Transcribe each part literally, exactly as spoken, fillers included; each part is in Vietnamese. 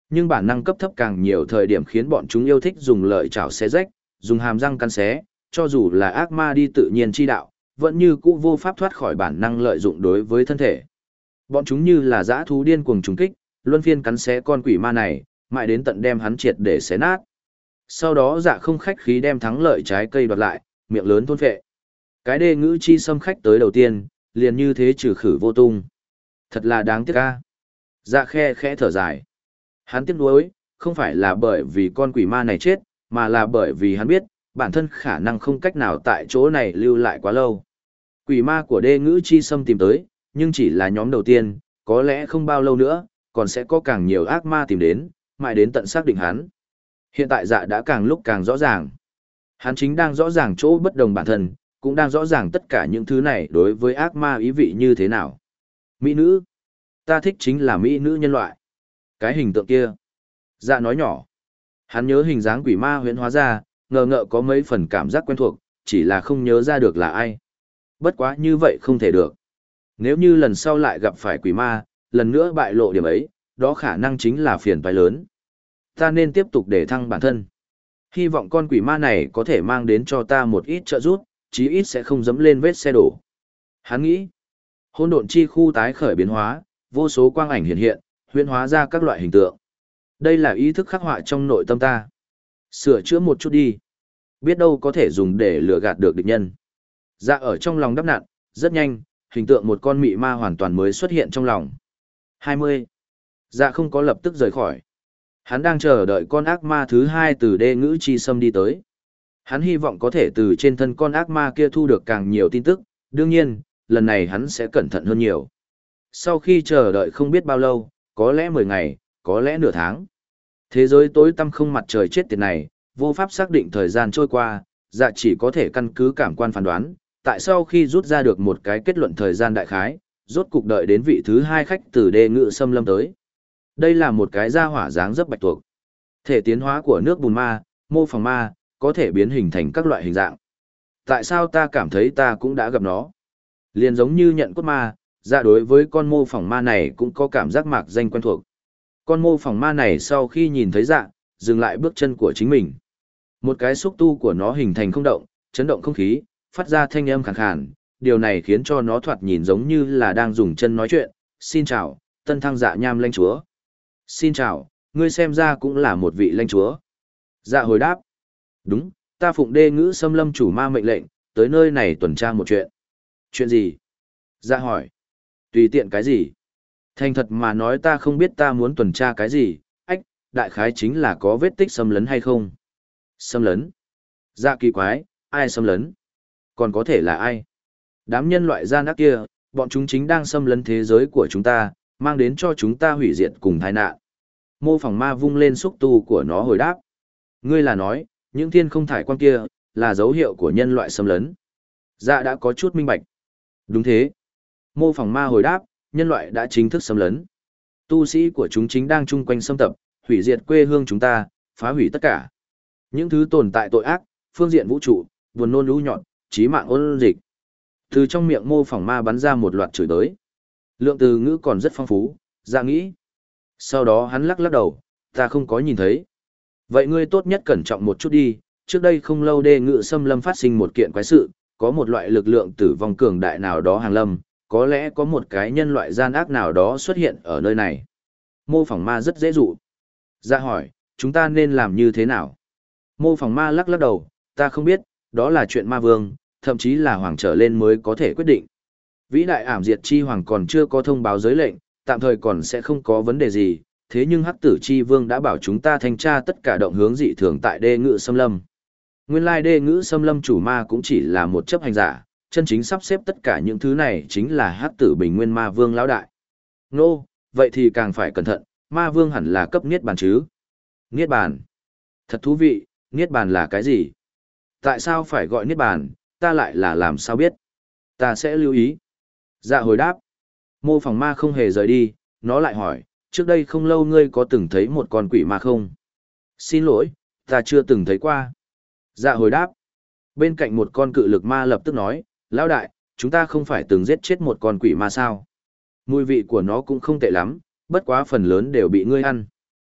Nhưng bản năng cấp thấp càng nhiều thời điểm khiến bọn chúng yêu thích dùng lợi chảo xé rách, dùng hàm răng cắn xé, cho dù là ác ma đi tự nhiên chi đạo, vẫn như cũ vô pháp thoát khỏi bản năng lợi dụng đối với thân thể. Bọn chúng như là dã thú điên cuồng trùng kích, luân phiên cắn xé con quỷ ma này, mãi đến tận đem hắn triệt để xé nát. Sau đó Dạ không khách khí đem thắng lợi trái cây đoạt lại, miệng lớn thôn phệ. Cái đê ngữ chi xâm khách tới đầu tiên, liền như thế trừ khử vô tung. Thật là đáng tiếc a. Dạ khe khẽ thở dài. Hắn tiếc nuối, không phải là bởi vì con quỷ ma này chết, mà là bởi vì hắn biết, bản thân khả năng không cách nào tại chỗ này lưu lại quá lâu. Quỷ ma của đê ngữ chi xâm tìm tới, nhưng chỉ là nhóm đầu tiên, có lẽ không bao lâu nữa, còn sẽ có càng nhiều ác ma tìm đến, mãi đến tận xác định hắn. Hiện tại Dạ đã càng lúc càng rõ ràng. Hắn chính đang rõ ràng chỗ bất đồng bản thân, cũng đang rõ ràng tất cả những thứ này đối với ác ma ý vị như thế nào. Mỹ nữ. Ta thích chính là mỹ nữ nhân loại. Cái hình tượng kia. Dạ nói nhỏ. Hắn nhớ hình dáng quỷ ma huyễn hóa ra, ngờ ngợ có mấy phần cảm giác quen thuộc, chỉ là không nhớ ra được là ai. Bất quá như vậy không thể được. Nếu như lần sau lại gặp phải quỷ ma, lần nữa bại lộ điểm ấy, đó khả năng chính là phiền toái lớn. Ta nên tiếp tục để thăng bản thân. Hy vọng con quỷ ma này có thể mang đến cho ta một ít trợ giúp, chí ít sẽ không dẫm lên vết xe đổ. Hắn nghĩ, hỗn độn chi khu tái khởi biến hóa, vô số quang ảnh hiện hiện, huyễn hóa ra các loại hình tượng. Đây là ý thức khắc họa trong nội tâm ta. Sửa chữa một chút đi. Biết đâu có thể dùng để lừa gạt được địch nhân. Dạ ở trong lòng đắp nặn, rất nhanh, hình tượng một con mị ma hoàn toàn mới xuất hiện trong lòng. hai mươi. Dạ không có lập tức rời khỏi. Hắn đang chờ đợi con ác ma thứ hai từ đê ngữ chi xâm đi tới. Hắn hy vọng có thể từ trên thân con ác ma kia thu được càng nhiều tin tức, đương nhiên, lần này hắn sẽ cẩn thận hơn nhiều. Sau khi chờ đợi không biết bao lâu, có lẽ mười ngày, có lẽ nửa tháng. Thế giới tối tăm không mặt trời chết tiệt này, vô pháp xác định thời gian trôi qua, Dạ chỉ có thể căn cứ cảm quan phán đoán, tại sau khi rút ra được một cái kết luận thời gian đại khái, rốt cục đợi đến vị thứ hai khách từ đê ngự xâm lâm tới. Đây là một cái gia hỏa dáng dấp bạch tuộc. Thể tiến hóa của nước bùn ma, mô phỏng ma, có thể biến hình thành các loại hình dạng. Tại sao ta cảm thấy ta cũng đã gặp nó? Liền giống như nhận cốt ma, Dạ đối với con mô phỏng ma này cũng có cảm giác mạc danh quen thuộc. Con mô phỏng ma này sau khi nhìn thấy Dạ, dừng lại bước chân của chính mình. Một cái xúc tu của nó hình thành không động, chấn động không khí, phát ra thanh âm khàn khàn, điều này khiến cho nó thoạt nhìn giống như là đang dùng chân nói chuyện. Xin chào, tân thăng Dạ nham lãnh chúa. Xin chào, ngươi xem ra cũng là một vị lãnh chúa. Dạ hồi đáp. Đúng, ta phụng đê ngữ xâm lâm chủ ma mệnh lệnh, tới nơi này tuần tra một chuyện. Chuyện gì? Dạ hỏi. Tùy tiện cái gì? Thành thật mà nói ta không biết ta muốn tuần tra cái gì, ách, đại khái chính là có vết tích xâm lấn hay không. Xâm lấn? Dạ kỳ quái, ai xâm lấn? Còn có thể là ai? Đám nhân loại gian ác kia, bọn chúng chính đang xâm lấn thế giới của chúng ta, mang đến cho chúng ta hủy diệt cùng tai nạn. Mô phỏng ma vung lên xúc tu của nó hồi đáp. Ngươi là nói, những thiên không thải quang kia, là dấu hiệu của nhân loại xâm lấn. Dạ đã có chút minh bạch. Đúng thế. Mô phỏng ma hồi đáp, nhân loại đã chính thức xâm lấn. Tu sĩ của chúng chính đang chung quanh xâm tập, hủy diệt quê hương chúng ta, phá hủy tất cả. Những thứ tồn tại tội ác, phương diện vũ trụ, buồn nôn lũ nhọn, chí mạng ôn dịch. Từ trong miệng mô phỏng ma bắn ra một loạt chửi tới. Lượng từ ngữ còn rất phong phú, Dạ nghĩ. Sau đó hắn lắc lắc đầu, ta không có nhìn thấy. Vậy ngươi tốt nhất cẩn trọng một chút đi, trước đây không lâu đê ngự xâm lâm phát sinh một kiện quái sự, có một loại lực lượng tử vong cường đại nào đó hàng lâm, có lẽ có một cái nhân loại gian ác nào đó xuất hiện ở nơi này. Mô phỏng ma rất dễ dụ. Dạ hỏi, chúng ta nên làm như thế nào? Mô phỏng ma lắc lắc đầu, ta không biết, đó là chuyện ma vương, thậm chí là hoàng trở lên mới có thể quyết định. Vĩ đại ảm diệt chi hoàng còn chưa có thông báo giới lệnh, tạm thời còn sẽ không có vấn đề gì, thế nhưng hắc tử chi vương đã bảo chúng ta thanh tra tất cả động hướng dị thường tại đê ngự xâm lâm. Nguyên lai đê ngự xâm lâm chủ ma cũng chỉ là một chấp hành giả, chân chính sắp xếp tất cả những thứ này chính là hắc tử bình nguyên ma vương lão đại. Nô, vậy thì càng phải cẩn thận, ma vương hẳn là cấp niết bàn chứ. Niết bàn. Thật thú vị, niết bàn là cái gì? Tại sao phải gọi niết bàn, ta lại là làm sao biết? Ta sẽ lưu ý. Dạ hồi đáp. Mô phỏng ma không hề rời đi, nó lại hỏi, trước đây không lâu ngươi có từng thấy một con quỷ ma không? Xin lỗi, ta chưa từng thấy qua. Dạ hồi đáp. Bên cạnh một con cự lực ma lập tức nói, lão đại, chúng ta không phải từng giết chết một con quỷ ma sao? Mùi vị của nó cũng không tệ lắm, bất quá phần lớn đều bị ngươi ăn.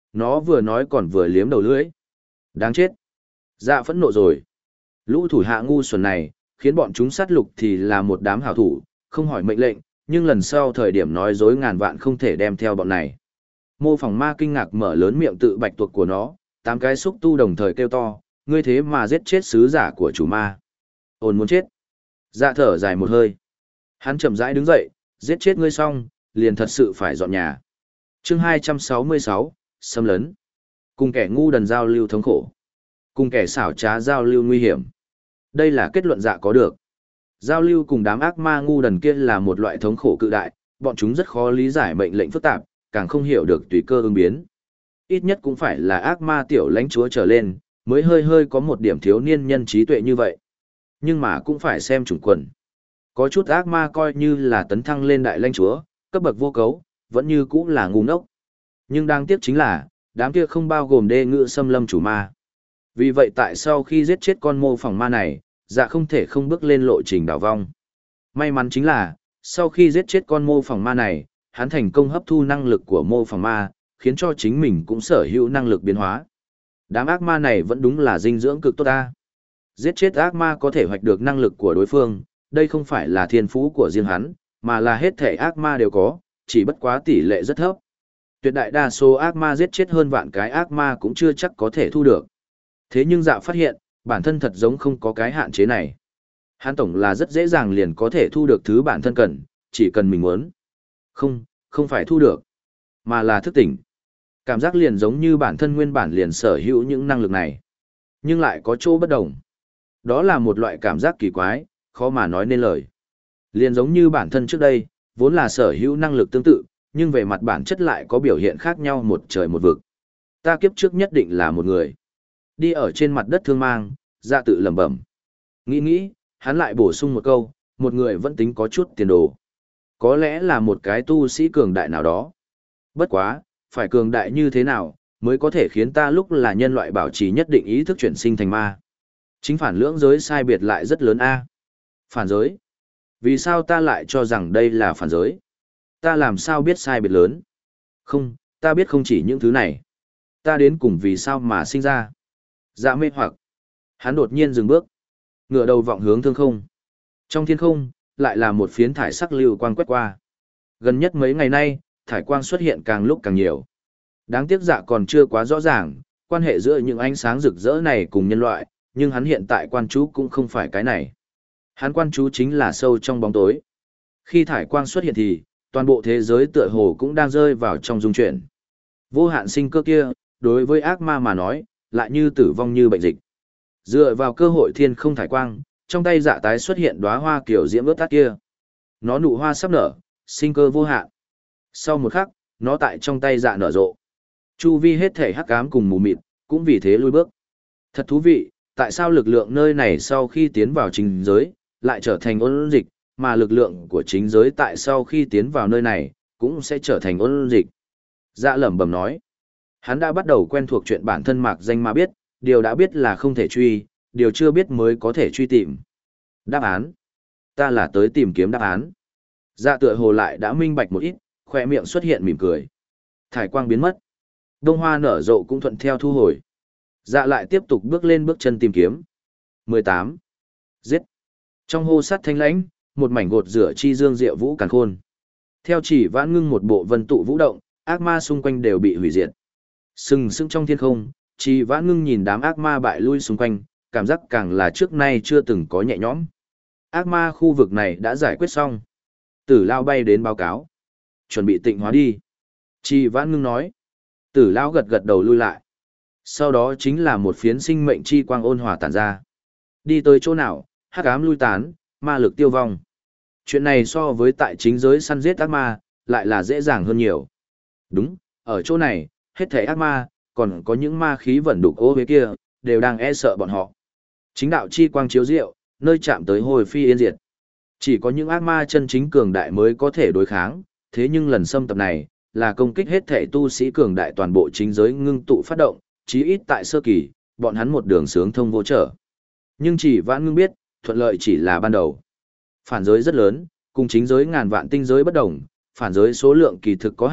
nó vừa nói còn vừa liếm đầu lưỡi. Đáng chết. Dạ phẫn nộ rồi. Lũ thủ hạ ngu xuẩn này, khiến bọn chúng sát lục thì là một đám hảo thủ, không hỏi mệnh lệnh, nhưng lần sau thời điểm nói dối ngàn vạn không thể đem theo bọn này. Mô phỏng ma kinh ngạc mở lớn miệng tự bạch tuộc của nó, tám cái xúc tu đồng thời kêu to, ngươi thế mà giết chết sứ giả của chủ ma. Ôn muốn chết. Dạ thở dài một hơi. Hắn chậm rãi đứng dậy, giết chết ngươi xong, liền thật sự phải dọn nhà. Chương hai trăm sáu mươi sáu, xâm lấn. Cùng kẻ ngu đần giao lưu thống khổ. Cùng kẻ xảo trá giao lưu nguy hiểm. Đây là kết luận dạ có được. Giao lưu cùng đám ác ma ngu đần kia là một loại thống khổ cự đại, bọn chúng rất khó lý giải mệnh lệnh phức tạp, càng không hiểu được tùy cơ ứng biến. Ít nhất cũng phải là ác ma tiểu lãnh chúa trở lên, mới hơi hơi có một điểm thiếu niên nhân trí tuệ như vậy. Nhưng mà cũng phải xem chủng quần. Có chút ác ma coi như là tấn thăng lên đại lãnh chúa, cấp bậc vô cấu, vẫn như cũng là ngu ngốc. Nhưng đáng tiếc chính là, đám kia không bao gồm đê ngự xâm lâm chủ ma. Vì vậy tại sau khi giết chết con mô phỏng ma này, dạ không thể không bước lên lộ trình đảo vong. May mắn chính là, sau khi giết chết con mô phỏng ma này, hắn thành công hấp thu năng lực của mô phỏng ma, khiến cho chính mình cũng sở hữu năng lực biến hóa. Đám ác ma này vẫn đúng là dinh dưỡng cực tốt ta. Giết chết ác ma có thể hoạch được năng lực của đối phương, đây không phải là thiên phú của riêng hắn, mà là hết thể ác ma đều có, chỉ bất quá tỷ lệ rất thấp. Tuyệt đại đa số ác ma giết chết hơn vạn cái ác ma cũng chưa chắc có thể thu được. Thế nhưng dạ phát hiện, bản thân thật giống không có cái hạn chế này. Hắn tổng là rất dễ dàng liền có thể thu được thứ bản thân cần, chỉ cần mình muốn. Không, không phải thu được, mà là thức tỉnh. Cảm giác liền giống như bản thân nguyên bản liền sở hữu những năng lực này. Nhưng lại có chỗ bất đồng. Đó là một loại cảm giác kỳ quái, khó mà nói nên lời. Liền giống như bản thân trước đây, vốn là sở hữu năng lực tương tự, nhưng về mặt bản chất lại có biểu hiện khác nhau một trời một vực. Ta kiếp trước nhất định là một người. Đi ở trên mặt đất thương mang, dạ tự lẩm bẩm. Nghĩ nghĩ, hắn lại bổ sung một câu, một người vẫn tính có chút tiền đồ. Có lẽ là một cái tu sĩ cường đại nào đó. Bất quá, phải cường đại như thế nào, mới có thể khiến ta lúc là nhân loại bảo trì nhất định ý thức chuyển sinh thành ma. Chính phản lưỡng giới sai biệt lại rất lớn a. Phản giới. Vì sao ta lại cho rằng đây là phản giới? Ta làm sao biết sai biệt lớn? Không, ta biết không chỉ những thứ này. Ta đến cùng vì sao mà sinh ra. Dạ mê hoặc. Hắn đột nhiên dừng bước. Ngửa đầu vọng hướng thương không. Trong thiên không, lại là một phiến thải sắc lưu quang quét qua. Gần nhất mấy ngày nay, thải quang xuất hiện càng lúc càng nhiều. Đáng tiếc dạ còn chưa quá rõ ràng, quan hệ giữa những ánh sáng rực rỡ này cùng nhân loại, nhưng hắn hiện tại quan chú cũng không phải cái này. Hắn quan chú chính là sâu trong bóng tối. Khi thải quang xuất hiện thì, toàn bộ thế giới tựa hồ cũng đang rơi vào trong dung chuyển. Vô hạn sinh cơ kia, đối với ác ma mà nói, lại như tử vong như bệnh dịch. Dựa vào cơ hội thiên không thải quang, trong tay dạ tái xuất hiện đóa hoa kiểu diễm ướt tắt kia. Nó nụ hoa sắp nở, sinh cơ vô hạn. Sau một khắc, nó tại trong tay dạ nở rộ. Chu vi hết thể hắc ám cùng mù mịt, cũng vì thế lùi bước. Thật thú vị, tại sao lực lượng nơi này sau khi tiến vào chính giới, lại trở thành ôn dịch, mà lực lượng của chính giới tại sau khi tiến vào nơi này, cũng sẽ trở thành ôn dịch. Dạ lẩm bẩm nói. Hắn đã bắt đầu quen thuộc chuyện bản thân mạc danh mà biết, điều đã biết là không thể truy, điều chưa biết mới có thể truy tìm. Đáp án. Ta là tới tìm kiếm đáp án. Dạ tựa hồ lại đã minh bạch một ít, khỏe miệng xuất hiện mỉm cười. Thải quang biến mất. Đông hoa nở rộ cũng thuận theo thu hồi. Dạ lại tiếp tục bước lên bước chân tìm kiếm. mười tám. Giết. Trong hô sắt thanh lãnh, một mảnh gột rửa chi dương diệu vũ càn khôn. Theo chỉ vãn ngưng một bộ vân tụ vũ động, ác ma xung quanh đều bị hủy diệt. Sừng sững trong thiên không, chỉ vãn ngưng nhìn đám ác ma bại lui xung quanh, cảm giác càng là trước nay chưa từng có nhẹ nhõm. Ác ma khu vực này đã giải quyết xong. Tử Lao bay đến báo cáo. Chuẩn bị tịnh hóa đi. Chỉ vãn ngưng nói. Tử Lao gật gật đầu lui lại. Sau đó chính là một phiến sinh mệnh chi quang ôn hòa tản ra. Đi tới chỗ nào, hắc ám lui tán, ma lực tiêu vong. Chuyện này so với tại chính giới săn giết ác ma, lại là dễ dàng hơn nhiều. Đúng, ở chỗ này, hết thảy ác ma, còn có những ma khí vẩn đục ô huế kia, đều đang e sợ bọn họ. Chính đạo chi quang chiếu diệu, nơi chạm tới hồi phi yên diệt. Chỉ có những ác ma chân chính cường đại mới có thể đối kháng, thế nhưng lần xâm tập này, là công kích hết thảy tu sĩ cường đại toàn bộ chính giới ngưng tụ phát động, chí ít tại sơ kỳ, bọn hắn một đường sướng thông vô trở. Nhưng chỉ vãn ngưng biết, thuận lợi chỉ là ban đầu. Phản giới rất lớn, cùng chính giới ngàn vạn tinh giới bất đồng, phản giới số lượng kỳ thực có hạn,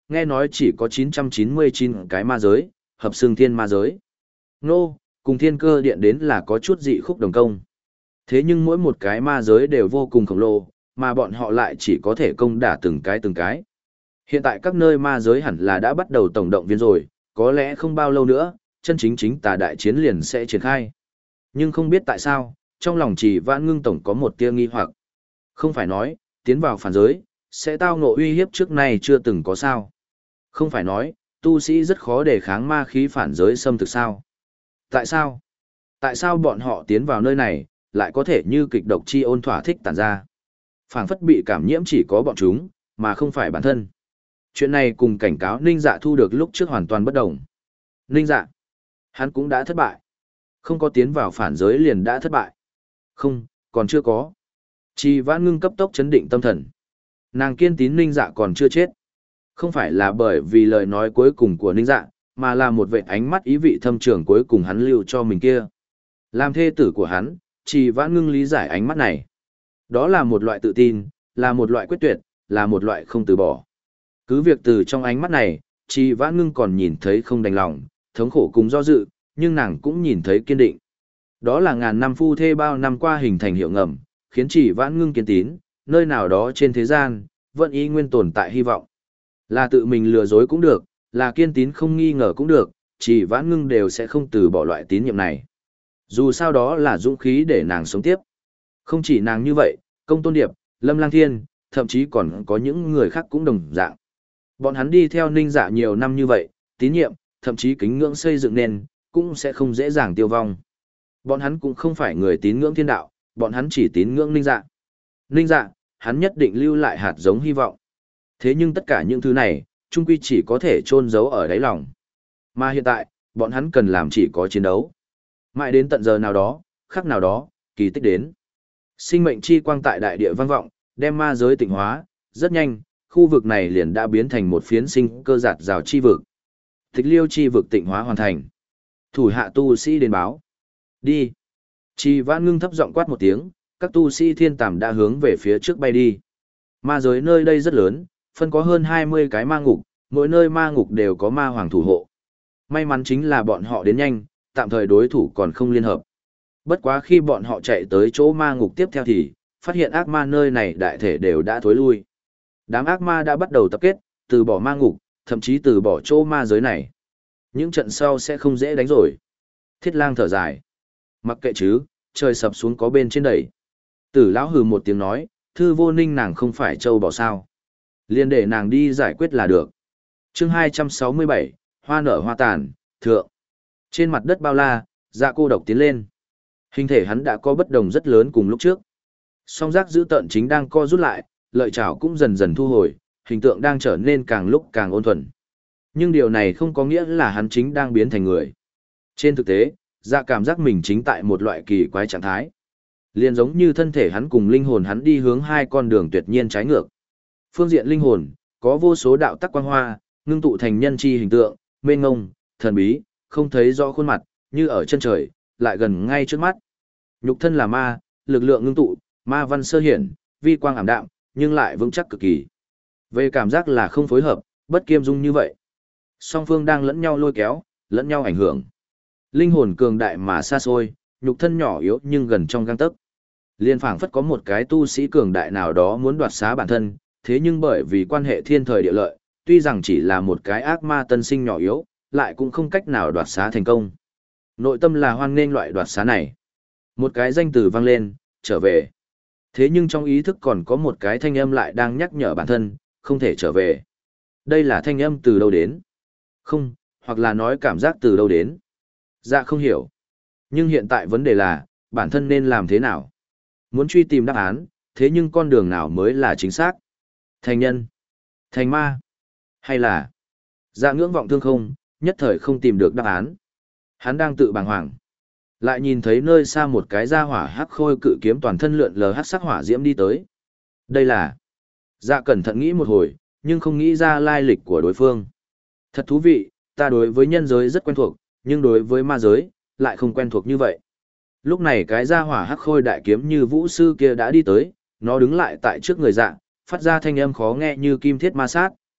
nghe nói chỉ có chín trăm chín mươi chín cái ma giới, hợp xưng thiên ma giới. Nô, cùng thiên cơ điện đến là có chút dị khúc đồng công. Thế nhưng mỗi một cái ma giới đều vô cùng khổng lồ, mà bọn họ lại chỉ có thể công đả từng cái từng cái. Hiện tại các nơi ma giới hẳn là đã bắt đầu tổng động viên rồi, có lẽ không bao lâu nữa, chân chính chính tà đại chiến liền sẽ triển khai. Nhưng không biết tại sao, trong lòng Chỉ Vãn Ngưng tổng có một tia nghi hoặc. Không phải nói, tiến vào phản giới, sẽ tao ngộ uy hiếp trước nay chưa từng có sao. Không phải nói, tu sĩ rất khó để kháng ma khí phản giới xâm thực sao. Tại sao? Tại sao bọn họ tiến vào nơi này, lại có thể như kịch độc chi ôn thỏa thích tản ra? Phảng phất bị cảm nhiễm chỉ có bọn chúng, mà không phải bản thân. Chuyện này cùng cảnh cáo Ninh Dạ thu được lúc trước hoàn toàn bất đồng. Ninh Dạ, hắn cũng đã thất bại. Không có tiến vào phản giới liền đã thất bại. Không, còn chưa có. Chỉ Vãn Ngưng cấp tốc chấn định tâm thần. Nàng kiên tín Ninh Dạ còn chưa chết. Không phải là bởi vì lời nói cuối cùng của Ninh Dạ, mà là một vệt ánh mắt ý vị thâm trường cuối cùng hắn lưu cho mình kia. Làm thê tử của hắn, Chỉ Vãn Ngưng lý giải ánh mắt này. Đó là một loại tự tin, là một loại quyết tuyệt, là một loại không từ bỏ. Cứ việc từ trong ánh mắt này, Chỉ Vãn Ngưng còn nhìn thấy không đành lòng, thống khổ cùng do dự, nhưng nàng cũng nhìn thấy kiên định. Đó là ngàn năm phu thê bao năm qua hình thành hiệu ngầm, khiến Chỉ Vãn Ngưng kiên tín, nơi nào đó trên thế gian, vẫn y nguyên tồn tại hy vọng. Là tự mình lừa dối cũng được, là kiên tín không nghi ngờ cũng được, Chỉ Vãn Ngưng đều sẽ không từ bỏ loại tín nhiệm này. Dù sao đó là dũng khí để nàng sống tiếp. Không chỉ nàng như vậy, Công Tôn Điệp, Lâm Lang Thiên, thậm chí còn có những người khác cũng đồng dạng. Bọn hắn đi theo Ninh Dạ nhiều năm như vậy, tín nhiệm, thậm chí kính ngưỡng xây dựng nên, cũng sẽ không dễ dàng tiêu vong. Bọn hắn cũng không phải người tín ngưỡng thiên đạo, bọn hắn chỉ tín ngưỡng Ninh Dạ. Ninh Dạ, hắn nhất định lưu lại hạt giống hy vọng. Thế nhưng tất cả những thứ này, chung quy chỉ có thể chôn giấu ở đáy lòng. Mà hiện tại, bọn hắn cần làm chỉ có chiến đấu. Mãi đến tận giờ nào đó, khắc nào đó, kỳ tích đến. Sinh mệnh chi quang tại đại địa vang vọng, đem ma giới tịnh hóa, rất nhanh, khu vực này liền đã biến thành một phiến sinh cơ giạt rào chi vực. Tịch liêu chi vực tịnh hóa hoàn thành. Thủ hạ tu sĩ đến báo. Đi. Chỉ Vãn Ngưng thấp giọng quát một tiếng, các tu sĩ thiên tàm đã hướng về phía trước bay đi. Ma giới nơi đây rất lớn, phân có hơn hai mươi cái ma ngục, mỗi nơi ma ngục đều có ma hoàng thủ hộ. May mắn chính là bọn họ đến nhanh, tạm thời đối thủ còn không liên hợp. Bất quá khi bọn họ chạy tới chỗ ma ngục tiếp theo thì, phát hiện ác ma nơi này đại thể đều đã thối lui. Đám ác ma đã bắt đầu tập kết, từ bỏ ma ngục, thậm chí từ bỏ chỗ ma giới này. Những trận sau sẽ không dễ đánh rồi. Thiết Lang thở dài. Mặc kệ chứ, trời sập xuống có bên trên đẩy. Tử lão hừ một tiếng nói, Thư Vô Ninh nàng không phải trâu bỏ sao. Liên để nàng đi giải quyết là được. Chương hai trăm sáu mươi bảy, hoa nở hoa tàn, thượng. Trên mặt đất bao la, Dạ cô độc tiến lên. Hình thể hắn đã có bất đồng rất lớn cùng lúc trước. Song giác giữ tợn chính đang co rút lại, lợi chảo cũng dần dần thu hồi, hình tượng đang trở nên càng lúc càng ôn thuần. Nhưng điều này không có nghĩa là hắn chính đang biến thành người. Trên thực tế, Dạ cảm giác mình chính tại một loại kỳ quái trạng thái. Liền giống như thân thể hắn cùng linh hồn hắn đi hướng hai con đường tuyệt nhiên trái ngược. Phương diện linh hồn, có vô số đạo tắc quang hoa, ngưng tụ thành nhân chi hình tượng, mênh ngông, thần bí, không thấy rõ khuôn mặt, như ở chân trời, lại gần ngay trước mắt. Nhục thân là ma, lực lượng ngưng tụ, ma văn sơ hiển, vi quang ảm đạm, nhưng lại vững chắc cực kỳ. Về cảm giác là không phối hợp, bất kiêm dung như vậy. Song phương đang lẫn nhau lôi kéo, lẫn nhau ảnh hưởng. Linh hồn cường đại mà xa xôi, nhục thân nhỏ yếu nhưng gần trong gang tấc. Liên phảng phất có một cái tu sĩ cường đại nào đó muốn đoạt xá bản thân, thế nhưng bởi vì quan hệ thiên thời địa lợi, tuy rằng chỉ là một cái ác ma tân sinh nhỏ yếu, lại cũng không cách nào đoạt xá thành công. Nội tâm là hoan nghênh loại đoạt xá này. Một cái danh từ vang lên, trở về. Thế nhưng trong ý thức còn có một cái thanh âm lại đang nhắc nhở bản thân, không thể trở về. Đây là thanh âm từ đâu đến? Không, hoặc là nói cảm giác từ đâu đến? Dạ không hiểu. Nhưng hiện tại vấn đề là, bản thân nên làm thế nào? Muốn truy tìm đáp án, thế nhưng con đường nào mới là chính xác? Thành nhân? Thành ma? Hay là... Dạ ngưỡng vọng thương không, nhất thời không tìm được đáp án. Hắn đang tự bàng hoàng. Lại nhìn thấy nơi xa một cái gia hỏa hắc khôi cự kiếm toàn thân lượn lờ hắc sắc hỏa diễm đi tới. Đây là... Dạ cẩn thận nghĩ một hồi, nhưng không nghĩ ra lai lịch của đối phương. Thật thú vị, ta đối với nhân giới rất quen thuộc, nhưng đối với ma giới, lại không quen thuộc như vậy. Lúc này cái gia hỏa hắc khôi đại kiếm như vũ sư kia đã đi tới, nó đứng lại tại trước người dạ, phát ra thanh âm khó nghe như kim thiết ma sát,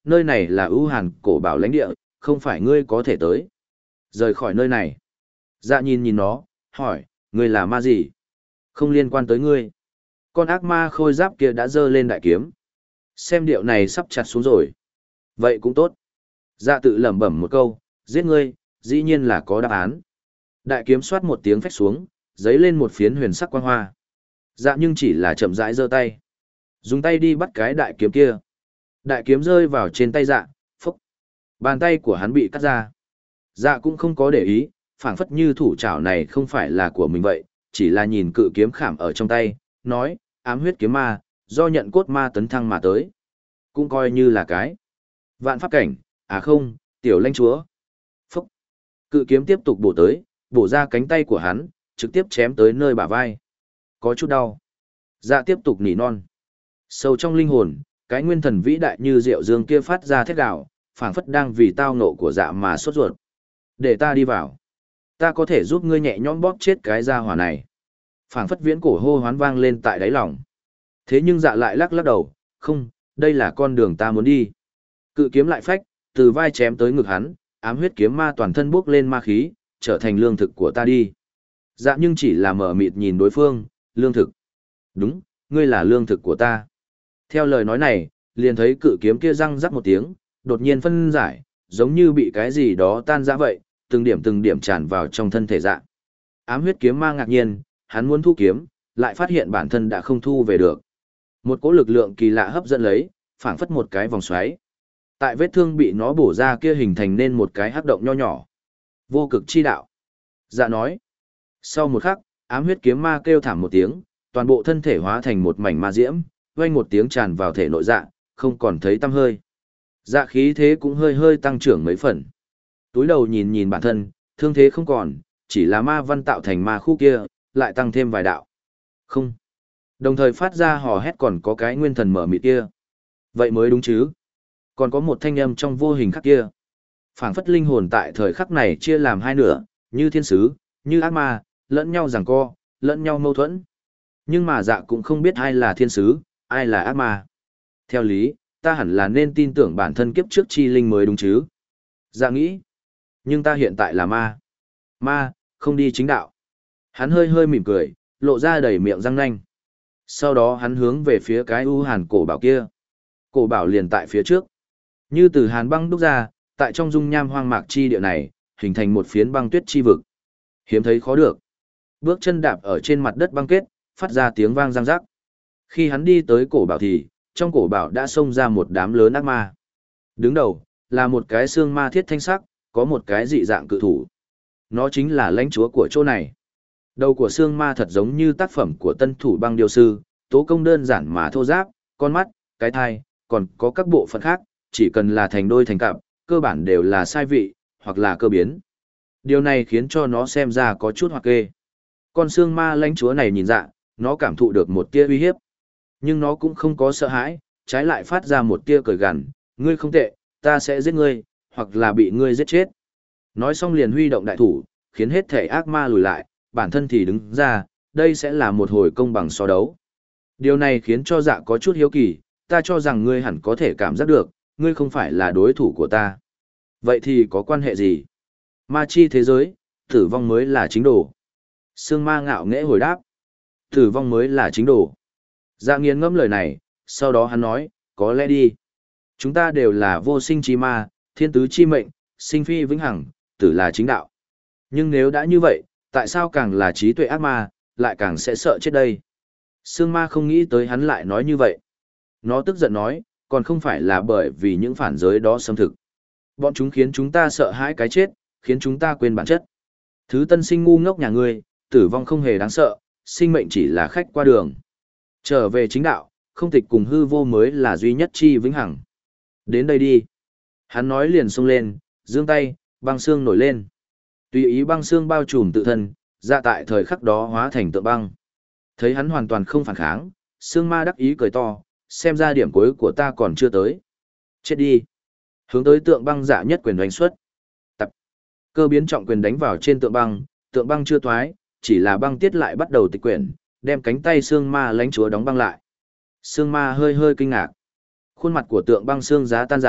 nơi này là ưu hàn cổ bảo lãnh địa, không phải ngươi có thể tới. Rời khỏi nơi này. Dạ nhìn nhìn nó, hỏi, ngươi là ma gì? Không liên quan tới ngươi. Con ác ma khôi giáp kia đã giơ lên đại kiếm. Xem điệu này sắp chặt xuống rồi. Vậy cũng tốt. Dạ tự lẩm bẩm một câu, giết ngươi, dĩ nhiên là có đáp án. Đại kiếm xoát một tiếng phách xuống, giấy lên một phiến huyền sắc quang hoa. Dạ nhưng chỉ là chậm rãi giơ tay. Dùng tay đi bắt cái đại kiếm kia. Đại kiếm rơi vào trên tay dạ, phốc. Bàn tay của hắn bị cắt ra. Dạ cũng không có để ý, phảng phất như thủ chảo này không phải là của mình vậy, chỉ là nhìn cự kiếm khảm ở trong tay, nói, ám huyết kiếm ma, do nhận cốt ma tấn thăng mà tới. Cũng coi như là cái. Vạn pháp cảnh, à không, tiểu lãnh chúa. Phốc. Cự kiếm tiếp tục bổ tới, bổ ra cánh tay của hắn, trực tiếp chém tới nơi bả vai. Có chút đau. Dạ tiếp tục nỉ non. Sâu trong linh hồn, cái nguyên thần vĩ đại như rượu dương kia phát ra thét gào, phảng phất đang vì tao nộ của dạ mà sốt ruột. Để ta đi vào. Ta có thể giúp ngươi nhẹ nhõm bóp chết cái gia hỏa này. Phảng phất viễn cổ hô hoán vang lên tại đáy lòng. Thế nhưng dạ lại lắc lắc đầu, không, đây là con đường ta muốn đi. Cự kiếm lại phách, từ vai chém tới ngực hắn, ám huyết kiếm ma toàn thân bốc lên ma khí, trở thành lương thực của ta đi. Dạ nhưng chỉ là mở mịt nhìn đối phương, lương thực. Đúng, ngươi là lương thực của ta. Theo lời nói này, liền thấy cự kiếm kia răng rắc một tiếng, đột nhiên phân giải, giống như bị cái gì đó tan ra vậy, từng điểm từng điểm tràn vào trong thân thể dạ. Ám huyết kiếm ma ngạc nhiên, hắn muốn thu kiếm, lại phát hiện bản thân đã không thu về được. Một cỗ lực lượng kỳ lạ hấp dẫn lấy, phảng phất một cái vòng xoáy. Tại vết thương bị nó bổ ra kia hình thành nên một cái hắc động nho nhỏ. Vô cực chi đạo. Dạ nói. Sau một khắc, ám huyết kiếm ma kêu thảm một tiếng, toàn bộ thân thể hóa thành một mảnh ma diễm, vang một tiếng tràn vào thể nội dạ, không còn thấy tăm hơi. Dạ khí thế cũng hơi hơi tăng trưởng mấy phần. Túi đầu nhìn nhìn bản thân, thương thế không còn, chỉ là ma văn tạo thành ma khu kia, lại tăng thêm vài đạo. Không. Đồng thời phát ra hò hét còn có cái nguyên thần mở mịt kia. Vậy mới đúng chứ. Còn có một thanh âm trong vô hình khắc kia. Phảng phất linh hồn tại thời khắc này chia làm hai nửa, như thiên sứ, như ác ma, lẫn nhau giằng co, lẫn nhau mâu thuẫn. Nhưng mà dạ cũng không biết ai là thiên sứ, ai là ác ma. Theo lý, ta hẳn là nên tin tưởng bản thân kiếp trước chi linh mới đúng chứ. Dạ nghĩ. Nhưng ta hiện tại là ma. Ma, không đi chính đạo. Hắn hơi hơi mỉm cười, lộ ra đầy miệng răng nanh. Sau đó hắn hướng về phía cái u hàn cổ bảo kia. Cổ bảo liền tại phía trước. Như từ hàn băng đúc ra, tại trong dung nham hoang mạc chi địa này, hình thành một phiến băng tuyết chi vực. Hiếm thấy khó được. Bước chân đạp ở trên mặt đất băng kết, phát ra tiếng vang răng rắc. Khi hắn đi tới cổ bảo thì, trong cổ bảo đã xông ra một đám lớn ác ma. Đứng đầu, là một cái xương ma thiết thanh sắc, có một cái dị dạng cự thủ. Nó chính là lãnh chúa của chỗ này. Đầu của xương ma thật giống như tác phẩm của tân thủ băng điêu sư, tố công đơn giản mà thô giáp, con mắt, cái thai, còn có các bộ phận khác, chỉ cần là thành đôi thành cặp, cơ bản đều là sai vị, hoặc là cơ biến. Điều này khiến cho nó xem ra có chút hoặc kê. Con xương ma lãnh chúa này nhìn dạ, nó cảm thụ được một tia uy hiếp. Nhưng nó cũng không có sợ hãi, trái lại phát ra một tia cười gằn, ngươi không tệ, ta sẽ giết ngươi, hoặc là bị ngươi giết chết. Nói xong liền huy động đại thủ, khiến hết thể ác ma lùi lại, bản thân thì đứng ra, đây sẽ là một hồi công bằng so đấu. Điều này khiến cho dạ có chút hiếu kỳ, ta cho rằng ngươi hẳn có thể cảm giác được, ngươi không phải là đối thủ của ta. Vậy thì có quan hệ gì? Ma chi thế giới, tử vong mới là chính đồ. Sương ma ngạo nghễ hồi đáp. Tử vong mới là chính đồ. Dạ nghiền ngẫm lời này, sau đó hắn nói, có lẽ đi. Chúng ta đều là vô sinh chi ma, thiên tứ chi mệnh, sinh phi vĩnh hằng, tử là chính đạo. Nhưng nếu đã như vậy, tại sao càng là trí tuệ ác ma, lại càng sẽ sợ chết đây? Sương ma không nghĩ tới hắn lại nói như vậy. Nó tức giận nói, còn không phải là bởi vì những phản giới đó xâm thực. Bọn chúng khiến chúng ta sợ hãi cái chết, khiến chúng ta quên bản chất. Thứ tân sinh ngu ngốc nhà ngươi, tử vong không hề đáng sợ, sinh mệnh chỉ là khách qua đường. Trở về chính đạo, không tịch cùng hư vô mới là duy nhất chi vĩnh hằng. Đến đây đi. Hắn nói liền xông lên, giương tay, băng xương nổi lên. Tùy ý băng xương bao trùm tự thân, dạ tại thời khắc đó hóa thành tượng băng. Thấy hắn hoàn toàn không phản kháng, xương ma đắc ý cười to, xem ra điểm cuối của ta còn chưa tới. Chết đi. Hướng tới tượng băng dạ nhất quyền đánh xuất. Tập. Cơ biến trọng quyền đánh vào trên tượng băng, tượng băng chưa thoái, chỉ là băng tiết lại bắt đầu tịch quyển, đem cánh tay xương ma lãnh chúa đóng băng lại. Xương ma hơi hơi kinh ngạc. Khuôn mặt của tượng băng xương giá tan rã,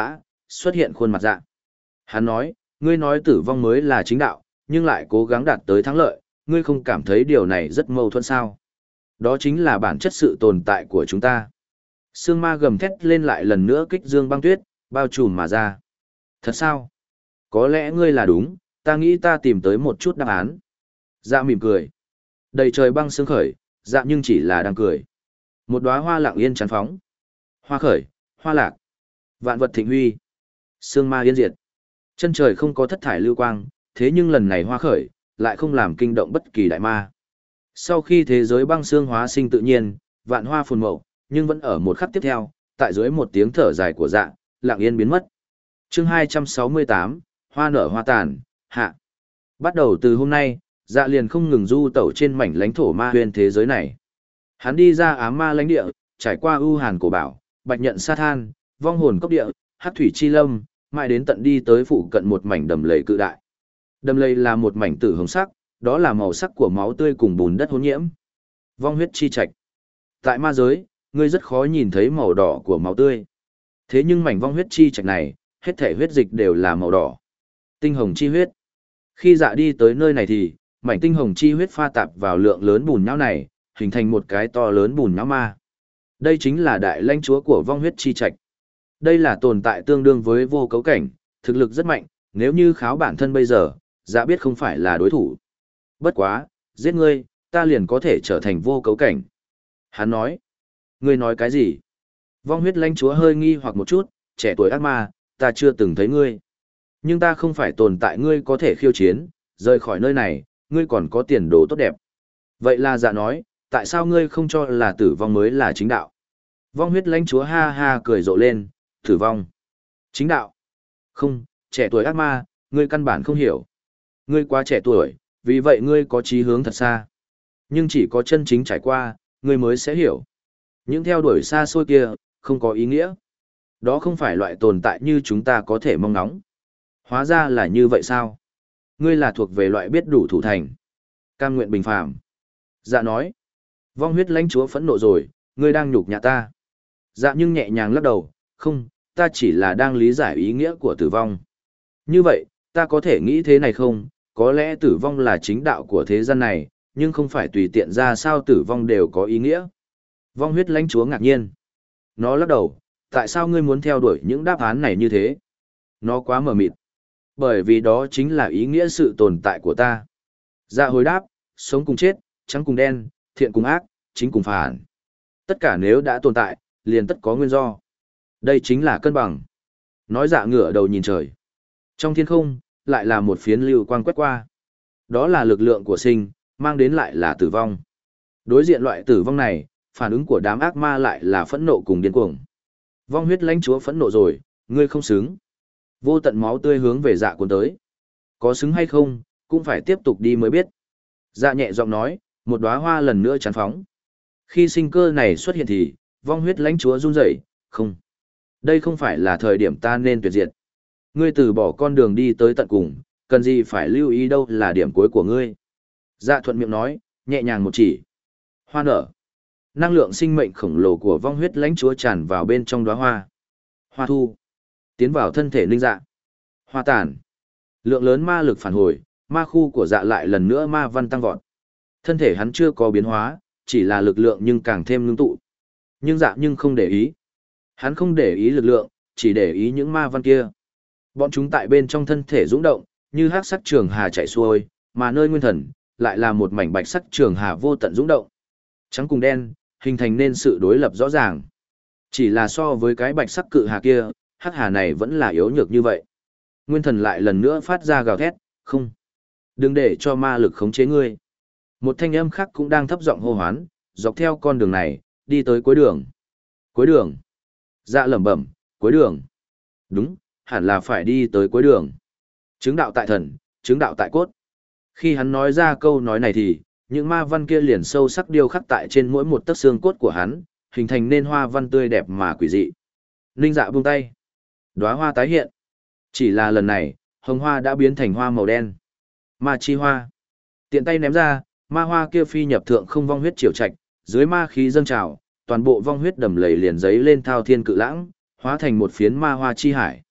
xuất hiện khuôn mặt dạ. Hắn nói, ngươi nói tử vong mới là chính đạo, nhưng lại cố gắng đạt tới thắng lợi, ngươi không cảm thấy điều này rất mâu thuẫn sao? Đó chính là bản chất sự tồn tại của chúng ta. Sương ma gầm thét lên lại lần nữa kích dương băng tuyết, bao trùm mà ra. Thật sao? Có lẽ ngươi là đúng, ta nghĩ ta tìm tới một chút đáp án. Dạ mỉm cười. Đầy trời băng sương khởi, dạ nhưng chỉ là đang cười. Một đóa hoa lặng yên chán phóng. Hoa khởi, hoa lạc. Vạn vật thịnh huy. Sương ma yên diệt. Chân trời không có thất thải lưu quang, thế nhưng lần này hoa khởi, lại không làm kinh động bất kỳ đại ma. Sau khi thế giới băng xương hóa sinh tự nhiên, vạn hoa phồn mậu, nhưng vẫn ở một khắc tiếp theo, tại dưới một tiếng thở dài của dạ, lặng yên biến mất. Chương hai trăm sáu mươi tám, hoa nở hoa tàn, hạ. Bắt đầu từ hôm nay, dạ liền không ngừng du tẩu trên mảnh lãnh thổ ma huyền thế giới này. Hắn đi ra ám ma lãnh địa, trải qua ưu hàn cổ bảo, bạch nhận sa than, vong hồn cốc địa, hắc thủy chi lâm, mãi đến tận đi tới phụ cận một mảnh đầm lầy cự đại. Đầm lầy là một mảnh tử hồng sắc, đó là màu sắc của máu tươi cùng bùn đất hỗn nhiễm. Vong huyết chi trạch. Tại ma giới, ngươi rất khó nhìn thấy màu đỏ của máu tươi. Thế nhưng mảnh vong huyết chi trạch này, hết thể huyết dịch đều là màu đỏ. Tinh hồng chi huyết. Khi dạ đi tới nơi này thì, mảnh tinh hồng chi huyết pha tạp vào lượng lớn bùn nhão này, hình thành một cái to lớn bùn nhão ma. Đây chính là đại lãnh chúa của vong huyết chi trạch. Đây là tồn tại tương đương với vô cấu cảnh, thực lực rất mạnh, nếu như kháo bản thân bây giờ, dạ biết không phải là đối thủ. Bất quá, giết ngươi, ta liền có thể trở thành vô cấu cảnh. Hắn nói, ngươi nói cái gì? Vong huyết lãnh chúa hơi nghi hoặc một chút, trẻ tuổi ác ma, ta chưa từng thấy ngươi. Nhưng ta không phải tồn tại ngươi có thể khiêu chiến, rời khỏi nơi này, ngươi còn có tiền đồ tốt đẹp. Vậy là dạ nói, tại sao ngươi không cho là tử vong mới là chính đạo? Vong huyết lãnh chúa ha ha cười rộ lên, tử vong. Chính đạo. Không, trẻ tuổi ác ma, ngươi căn bản không hiểu. Ngươi quá trẻ tuổi, vì vậy ngươi có chí hướng thật xa. Nhưng chỉ có chân chính trải qua, ngươi mới sẽ hiểu. Những theo đuổi xa xôi kia, không có ý nghĩa. Đó không phải loại tồn tại như chúng ta có thể mong ngóng. Hóa ra là như vậy sao? Ngươi là thuộc về loại biết đủ thủ thành. Cam nguyện bình phàm. Dạ nói. Vong huyết lãnh chúa phẫn nộ rồi, ngươi đang nhục nhã ta. Dạ nhưng nhẹ nhàng lắc đầu, không, ta chỉ là đang lý giải ý nghĩa của tử vong. Như vậy, ta có thể nghĩ thế này không? Có lẽ tử vong là chính đạo của thế gian này, nhưng không phải tùy tiện ra sao tử vong đều có ý nghĩa. Vong huyết lãnh chúa ngạc nhiên. Nó lắc đầu, tại sao ngươi muốn theo đuổi những đáp án này như thế? Nó quá mờ mịt. Bởi vì đó chính là ý nghĩa sự tồn tại của ta. Dạ hồi đáp, sống cùng chết, trắng cùng đen, thiện cùng ác, chính cùng phản. Tất cả nếu đã tồn tại, liền tất có nguyên do. Đây chính là cân bằng. Nói dạ ngửa đầu nhìn trời. Trong thiên không, lại là một phiến lưu quang quét qua. Đó là lực lượng của sinh, mang đến lại là tử vong. Đối diện loại tử vong này, phản ứng của đám ác ma lại là phẫn nộ cùng điên cuồng. Vong huyết lãnh chúa phẫn nộ rồi, ngươi không xứng. Vô tận máu tươi hướng về dạ cuốn tới. Có xứng hay không, cũng phải tiếp tục đi mới biết. Dạ nhẹ giọng nói, một đóa hoa lần nữa tràn phóng. Khi sinh cơ này xuất hiện thì, vong huyết lãnh chúa run rẩy, không. Đây không phải là thời điểm ta nên tuyệt diệt. Ngươi từ bỏ con đường đi tới tận cùng, cần gì phải lưu ý đâu là điểm cuối của ngươi. Dạ thuận miệng nói, nhẹ nhàng một chỉ. Hoa nở. Năng lượng sinh mệnh khổng lồ của vong huyết lãnh chúa tràn vào bên trong đóa hoa. Hoa thu. Tiến vào thân thể linh dạ. Hoa tàn. Lượng lớn ma lực phản hồi, ma khu của dạ lại lần nữa ma văn tăng vọt. Thân thể hắn chưa có biến hóa, chỉ là lực lượng nhưng càng thêm ngưng tụ. Nhưng dạ nhưng không để ý. Hắn không để ý lực lượng, chỉ để ý những ma văn kia. Bọn chúng tại bên trong thân thể dũng động, như hắc sắc trường hà chạy xuôi, mà nơi nguyên thần, lại là một mảnh bạch sắc trường hà vô tận dũng động. Trắng cùng đen, hình thành nên sự đối lập rõ ràng. Chỉ là so với cái bạch sắc cự hà kia, hắc hà này vẫn là yếu nhược như vậy. Nguyên thần lại lần nữa phát ra gào thét, không. Đừng để cho ma lực khống chế ngươi. Một thanh âm khác cũng đang thấp giọng hô hoán, dọc theo con đường này, đi tới cuối đường. Cuối đường. Dạ lẩm bẩm, cuối đường. Đúng, hẳn là phải đi tới cuối đường. Chứng đạo tại thần, chứng đạo tại cốt. Khi hắn nói ra câu nói này thì, những ma văn kia liền sâu sắc điêu khắc tại trên mỗi một tấc xương cốt của hắn, hình thành nên hoa văn tươi đẹp mà quỷ dị. Ninh dạ buông tay. Đóa hoa tái hiện. Chỉ là lần này, hồng hoa đã biến thành hoa màu đen. Ma chi hoa. Tiện tay ném ra, ma hoa kia phi nhập thượng không vong huyết triều trạch, dưới ma khí dâng trào, toàn bộ vong huyết đầm lầy liền giấy lên thao thiên cự lãng, hóa thành một phiến ma hoa chi hải.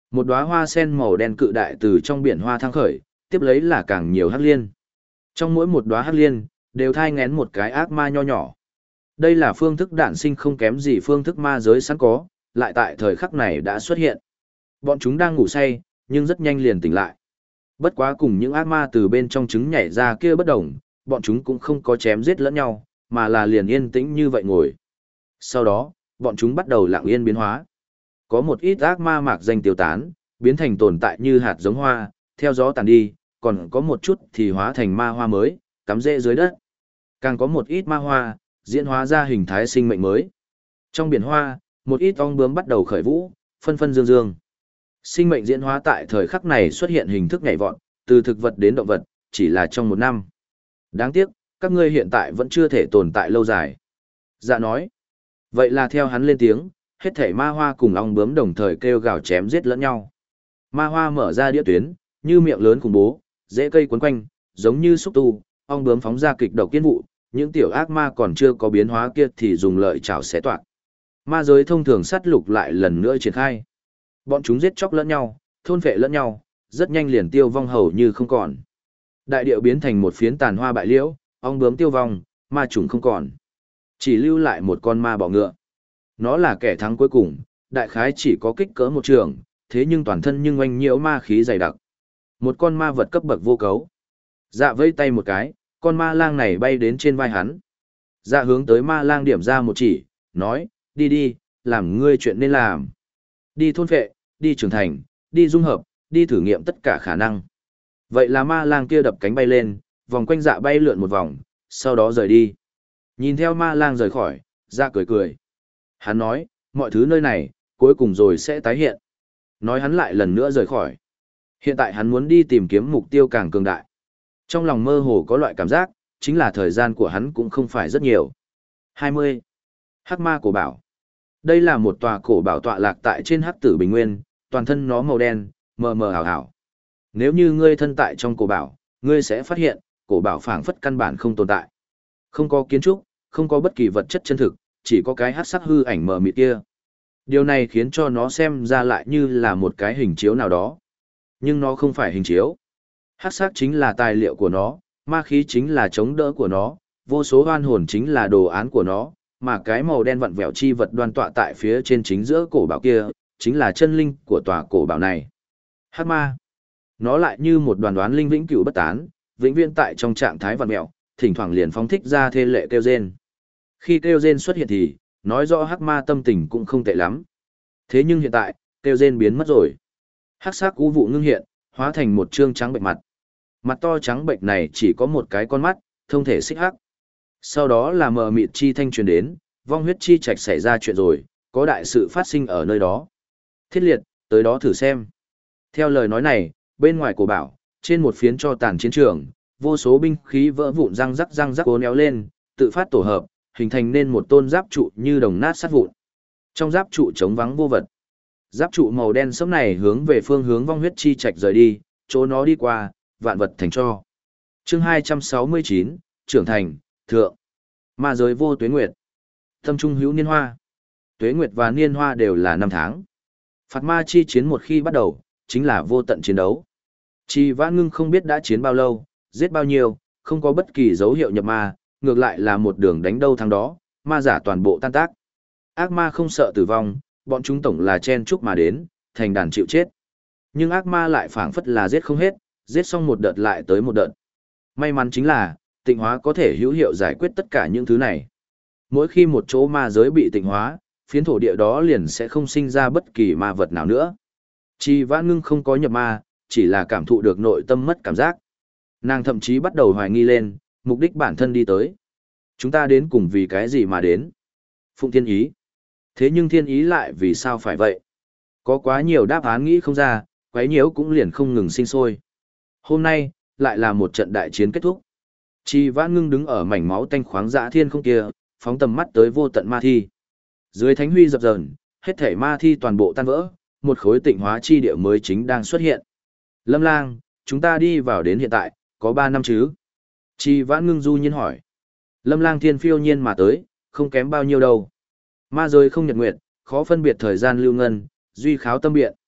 Một đóa hoa sen màu đen cự đại từ trong biển hoa thăng khởi, tiếp lấy là càng nhiều hắc liên. Trong mỗi một đóa hắc liên, đều thai nghén một cái ác ma nho nhỏ. Đây là phương thức đản sinh không kém gì phương thức ma giới sẵn có, lại tại thời khắc này đã xuất hiện. Bọn chúng đang ngủ say, nhưng rất nhanh liền tỉnh lại. Bất quá cùng những ác ma từ bên trong trứng nhảy ra kia bất đồng, bọn chúng cũng không có chém giết lẫn nhau, mà là liền yên tĩnh như vậy ngồi. Sau đó, bọn chúng bắt đầu lặng yên biến hóa. Có một ít ác ma mạc danh tiêu tán, biến thành tồn tại như hạt giống hoa, theo gió tàn đi, còn có một chút thì hóa thành ma hoa mới, cắm rễ dưới đất. Càng có một ít ma hoa, diễn hóa ra hình thái sinh mệnh mới. Trong biển hoa, một ít ong bướm bắt đầu khởi vũ, phân phân dương dương. Sinh mệnh diễn hóa tại thời khắc này xuất hiện hình thức nhảy vọt, từ thực vật đến động vật, chỉ là trong một năm. Đáng tiếc, các ngươi hiện tại vẫn chưa thể tồn tại lâu dài. Dạ nói. Vậy là theo hắn lên tiếng, hết thảy ma hoa cùng ong bướm đồng thời kêu gào chém giết lẫn nhau. Ma hoa mở ra đĩa tuyến, như miệng lớn khủng bố, rễ cây quấn quanh, giống như xúc tu, ong bướm phóng ra kịch độc kiên vụ, những tiểu ác ma còn chưa có biến hóa kia thì dùng lợi chảo xé toạc. Ma giới thông thường sát lục lại lần nữa triển khai. Bọn chúng giết chóc lẫn nhau, thôn phệ lẫn nhau, rất nhanh liền tiêu vong hầu như không còn. Đại điệu biến thành một phiến tàn hoa bại liễu, ong bướm tiêu vong, ma trùng không còn. Chỉ lưu lại một con ma bọ ngựa. Nó là kẻ thắng cuối cùng, đại khái chỉ có kích cỡ một trường, thế nhưng toàn thân nhưng oanh nhiễu ma khí dày đặc. Một con ma vật cấp bậc vô cấu. Dạ vây tay một cái, con ma lang này bay đến trên vai hắn. Dạ hướng tới ma lang điểm ra một chỉ, nói, đi đi, làm ngươi chuyện nên làm. Đi thôn phệ, đi trưởng thành, đi dung hợp, đi thử nghiệm tất cả khả năng. Vậy là ma lang kia đập cánh bay lên, vòng quanh dạ bay lượn một vòng, sau đó rời đi. Nhìn theo ma lang rời khỏi, dạ cười cười. Hắn nói, mọi thứ nơi này, cuối cùng rồi sẽ tái hiện. Nói hắn lại lần nữa rời khỏi. Hiện tại hắn muốn đi tìm kiếm mục tiêu càng cường đại. Trong lòng mơ hồ có loại cảm giác, chính là thời gian của hắn cũng không phải rất nhiều. hai mươi. Hắc ma cổ bảo. Đây là một tòa cổ bảo tọa lạc tại trên hắc tử bình nguyên, toàn thân nó màu đen, mờ mờ ảo ảo. Nếu như ngươi thân tại trong cổ bảo, ngươi sẽ phát hiện, cổ bảo phảng phất căn bản không tồn tại. Không có kiến trúc, không có bất kỳ vật chất chân thực, chỉ có cái hắc sắc hư ảnh mờ mịt kia. Điều này khiến cho nó xem ra lại như là một cái hình chiếu nào đó. Nhưng nó không phải hình chiếu. Hắc sắc chính là tài liệu của nó, ma khí chính là chống đỡ của nó, vô số oan hồn chính là đồ án của nó, mà cái màu đen vặn vẹo chi vật đoan tọa tại phía trên chính giữa cổ bảo kia, chính là chân linh của tòa cổ bảo này. Hắc ma. Nó lại như một đoàn đoán linh vĩnh cửu bất tán, vĩnh viễn tại trong trạng thái vặn vẹo, thỉnh thoảng liền phóng thích ra thê lệ kêu rên. Khi kêu rên xuất hiện thì, nói rõ hắc ma tâm tình cũng không tệ lắm. Thế nhưng hiện tại, kêu rên biến mất rồi. Hắc sắc u vụ ngưng hiện, hóa thành một trương trắng bệnh mặt. Mặt to trắng bệnh này chỉ có một cái con mắt, thông thể xích hắc. Sau đó là mờ mịt chi thanh truyền đến, vong huyết chi trạch xảy ra chuyện rồi, có đại sự phát sinh ở nơi đó. Thiết liệt, tới đó thử xem. Theo lời nói này, bên ngoài cổ bảo, trên một phiến cho tàn chiến trường, vô số binh khí vỡ vụn răng rắc răng rắc cố néo lên, tự phát tổ hợp, hình thành nên một tôn giáp trụ như đồng nát sát vụn. Trong giáp trụ trống vắng vô vật. Giáp trụ màu đen sẫm này hướng về phương hướng vong huyết chi trạch rời đi, chỗ nó đi qua, vạn vật thành cho. Chương hai trăm sáu mươi chín, trưởng thành, thượng. Ma giới vô tuế nguyệt. Tâm trung hữu niên hoa. Tuế nguyệt và niên hoa đều là năm tháng. Phạt ma chi chiến một khi bắt đầu, chính là vô tận chiến đấu. Chi Vãn Ngưng không biết đã chiến bao lâu, giết bao nhiêu, không có bất kỳ dấu hiệu nhập ma, ngược lại là một đường đánh đâu thắng đó, ma giả toàn bộ tan tác. Ác ma không sợ tử vong, bọn chúng tổng là chen chúc mà đến, thành đàn chịu chết. Nhưng ác ma lại phảng phất là giết không hết, giết xong một đợt lại tới một đợt. May mắn chính là, tịnh hóa có thể hữu hiệu giải quyết tất cả những thứ này. Mỗi khi một chỗ ma giới bị tịnh hóa, phiến thổ địa đó liền sẽ không sinh ra bất kỳ ma vật nào nữa. Chi Vãn Ngưng không có nhập ma, chỉ là cảm thụ được nội tâm mất cảm giác. Nàng thậm chí bắt đầu hoài nghi lên, mục đích bản thân đi tới. Chúng ta đến cùng vì cái gì mà đến? Phụng thiên ý. Thế nhưng thiên ý lại vì sao phải vậy? Có quá nhiều đáp án nghĩ không ra, quấy nhiễu cũng liền không ngừng sinh sôi. Hôm nay, lại là một trận đại chiến kết thúc. Chi Vãn Ngưng đứng ở mảnh máu tanh khoáng dã thiên không kia, phóng tầm mắt tới vô tận ma thi. Dưới thánh huy dập dờn, hết thảy ma thi toàn bộ tan vỡ, một khối tịnh hóa chi địa mới chính đang xuất hiện. Lâm Lang, chúng ta đi vào đến hiện tại, có ba năm chứ? Chi Vãn Ngưng du nhiên hỏi. Lâm Lang thiên phiêu nhiên mà tới, không kém bao nhiêu đâu. Ma giới không nhật nguyệt, khó phân biệt thời gian lưu ngân, duy kháo tâm biện.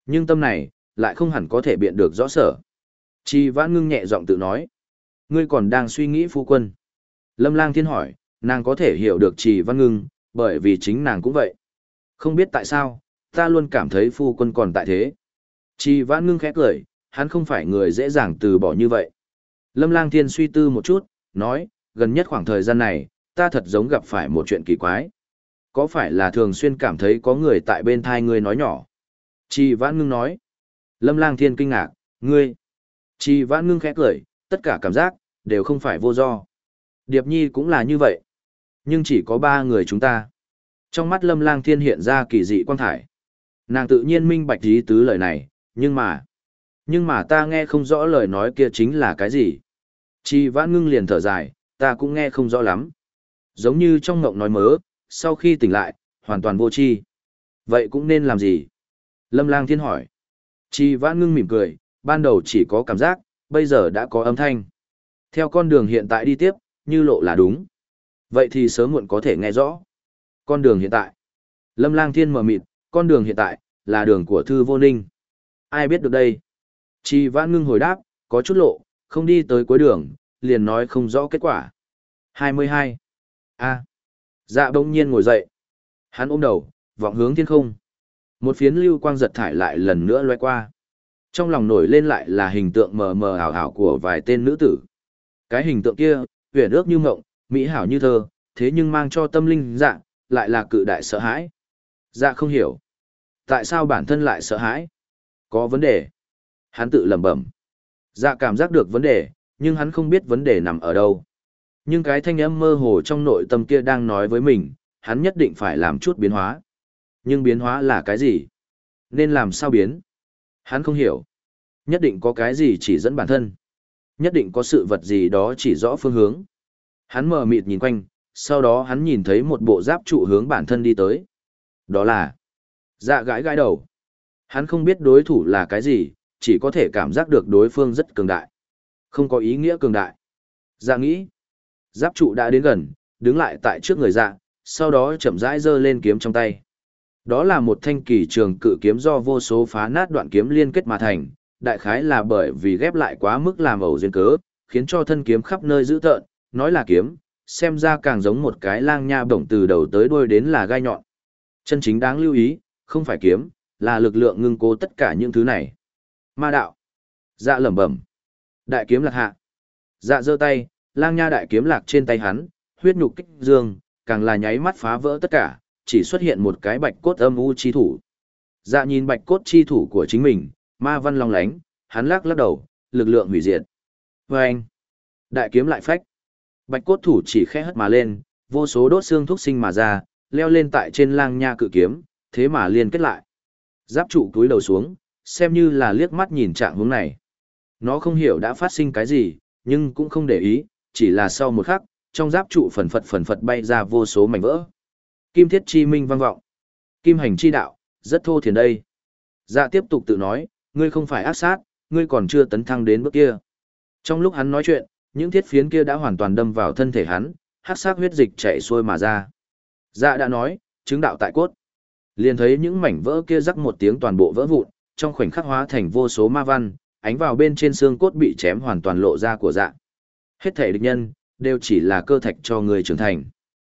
Nhưng tâm này, lại không hẳn có thể biện được rõ sở. Trì Vãn Ngưng nhẹ giọng tự nói. Ngươi còn đang suy nghĩ phu quân. Lâm Lang Thiên hỏi, nàng có thể hiểu được Trì Vãn Ngưng, bởi vì chính nàng cũng vậy. Không biết tại sao, ta luôn cảm thấy phu quân còn tại thế. Trì Vãn Ngưng khẽ cười, hắn không phải người dễ dàng từ bỏ như vậy. Lâm Lang Thiên suy tư một chút, nói, gần nhất khoảng thời gian này, ta thật giống gặp phải một chuyện kỳ quái. Có phải là thường xuyên cảm thấy có người tại bên thai ngươi nói nhỏ? Trì Vãn Ngưng nói. Lâm Lang Thiên kinh ngạc, ngươi. Trì Vãn Ngưng khẽ cười, tất cả cảm giác, đều không phải vô do. Điệp Nhi cũng là như vậy. Nhưng chỉ có ba người chúng ta. Trong mắt Lâm Lang Thiên hiện ra kỳ dị quang thải. Nàng tự nhiên minh bạch ý tứ lời này, nhưng mà... Nhưng mà ta nghe không rõ lời nói kia chính là cái gì. Trì Vãn Ngưng liền thở dài, ta cũng nghe không rõ lắm. Giống như trong ngộng nói mớ, sau khi tỉnh lại, hoàn toàn vô tri. Vậy cũng nên làm gì? Lâm Lang Thiên hỏi. Trì Vãn Ngưng mỉm cười, ban đầu chỉ có cảm giác, bây giờ đã có âm thanh. Theo con đường hiện tại đi tiếp, như lộ là đúng. Vậy thì sớm muộn có thể nghe rõ. Con đường hiện tại. Lâm Lang Thiên mờ mịt, con đường hiện tại, là đường của Thư Vô Ninh. Ai biết được đây? Trì Vãn Ngưng hồi đáp, có chút lộ, không đi tới cuối đường, liền nói không rõ kết quả. hai mươi hai. A. Dạ bỗng nhiên ngồi dậy. Hắn ôm đầu, vọng hướng thiên không. Một phiến lưu quang giật thải lại lần nữa loe qua. Trong lòng nổi lên lại là hình tượng mờ mờ ảo ảo của vài tên nữ tử. Cái hình tượng kia, huyền ước như mộng, mỹ hảo như thơ, thế nhưng mang cho tâm linh dạ, lại là cự đại sợ hãi. Dạ không hiểu. Tại sao bản thân lại sợ hãi? Có vấn đề. Hắn tự lẩm bẩm. Dạ cảm giác được vấn đề, nhưng hắn không biết vấn đề nằm ở đâu. Nhưng cái thanh âm mơ hồ trong nội tâm kia đang nói với mình, hắn nhất định phải làm chút biến hóa. Nhưng biến hóa là cái gì? Nên làm sao biến? Hắn không hiểu. Nhất định có cái gì chỉ dẫn bản thân. Nhất định có sự vật gì đó chỉ rõ phương hướng. Hắn mờ mịt nhìn quanh, sau đó hắn nhìn thấy một bộ giáp trụ hướng bản thân đi tới. Đó là... Dạ gãi gãi đầu. Hắn không biết đối thủ là cái gì, chỉ có thể cảm giác được đối phương rất cường đại. Không có ý nghĩa cường đại. Dạ nghĩ. Giáp trụ đã đến gần, đứng lại tại trước người dạ, sau đó chậm rãi giơ lên kiếm trong tay. Đó là một thanh kỳ trường cự kiếm do vô số phá nát đoạn kiếm liên kết mà thành, đại khái là bởi vì ghép lại quá mức làm ẩu duyên cớ, khiến cho thân kiếm khắp nơi dữ tợn, nói là kiếm, xem ra càng giống một cái lang nha bổng từ đầu tới đuôi đến là gai nhọn. Chân chính đáng lưu ý, không phải kiếm, là lực lượng ngưng cố tất cả những thứ này. Ma đạo. Dạ lẩm bẩm. Đại kiếm lạc hạ. Dạ giơ tay, lang nha đại kiếm lạc trên tay hắn, huyết nhục kích dương, càng là nháy mắt phá vỡ tất cả, chỉ xuất hiện một cái bạch cốt âm u chi thủ. Dạ nhìn bạch cốt chi thủ của chính mình, ma văn long lánh, hắn lắc lắc đầu, lực lượng hủy diệt. Và anh, đại kiếm lại phách. Bạch cốt thủ chỉ khẽ hất mà lên, vô số đốt xương thúc sinh mà ra, leo lên tại trên lang nha cự kiếm, thế mà liên kết lại. Giáp trụ túi đầu xuống, xem như là liếc mắt nhìn trạng hướng này. Nó không hiểu đã phát sinh cái gì, nhưng cũng không để ý, chỉ là sau một khắc, trong giáp trụ phần phật phần phật bay ra vô số mảnh vỡ. Kim thiết chi minh vang vọng. Kim hành chi đạo, rất thô thiển đây. Dạ tiếp tục tự nói, ngươi không phải ác sát, ngươi còn chưa tấn thăng đến bước kia. Trong lúc hắn nói chuyện, những thiết phiến kia đã hoàn toàn đâm vào thân thể hắn, hắc sắc huyết dịch chảy xuôi mà ra. Dạ đã nói, chứng đạo tại cốt. Liền thấy những mảnh vỡ kia rắc một tiếng toàn bộ vỡ vụn, trong khoảnh khắc hóa thành vô số ma văn, ánh vào bên trên xương cốt bị chém hoàn toàn lộ ra của dạ. Hết thể địch nhân, đều chỉ là cơ thạch cho người trưởng thành.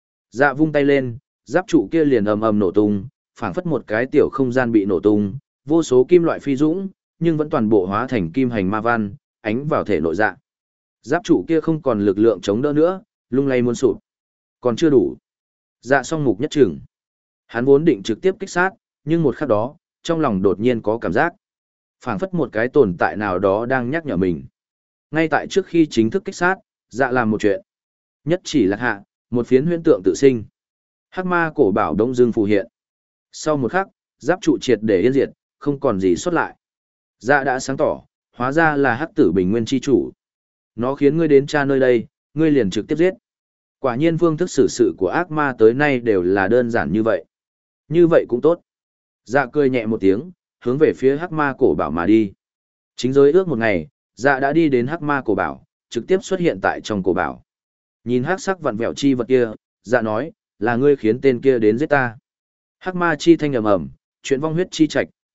Dạ vung tay lên, giáp trụ kia liền ầm ầm nổ tung, phảng phất một cái tiểu không gian bị nổ tung, vô số kim loại phi dũng, nhưng vẫn toàn bộ hóa thành kim hành ma văn, ánh vào thể nội dạ. Giáp trụ kia không còn lực lượng chống đỡ nữa, lung lay muốn sụp. Còn chưa đủ. Dạ song mục nhất trừng. Hắn vốn định trực tiếp kích sát, nhưng một khắc đó, trong lòng đột nhiên có cảm giác. Phảng phất một cái tồn tại nào đó đang nhắc nhở mình. Ngay tại trước khi chính thức kích sát, dạ làm một chuyện. Nhất chỉ lạc hạ, một phiến huyễn tượng tự sinh. Hắc ma cổ bảo đông dương phù hiện. Sau một khắc, giáp trụ triệt để yên diệt, không còn gì xuất lại. Dạ đã sáng tỏ, hóa ra là hắc tử bình nguyên chi chủ. Nó khiến ngươi đến tra nơi đây, ngươi liền trực tiếp giết. Quả nhiên phương thức xử sự của ác ma tới nay đều là đơn giản như vậy. Như vậy cũng tốt. Dạ cười nhẹ một tiếng, hướng về phía hắc ma cổ bảo mà đi. Chính giới ước một ngày, dạ đã đi đến hắc ma cổ bảo, trực tiếp xuất hiện tại trong cổ bảo. Nhìn hắc sắc vặn vẹo chi vật kia, dạ nói, là ngươi khiến tên kia đến giết ta. Hắc ma chi thanh ầm ầm, chuyện vong huyết chi trạch,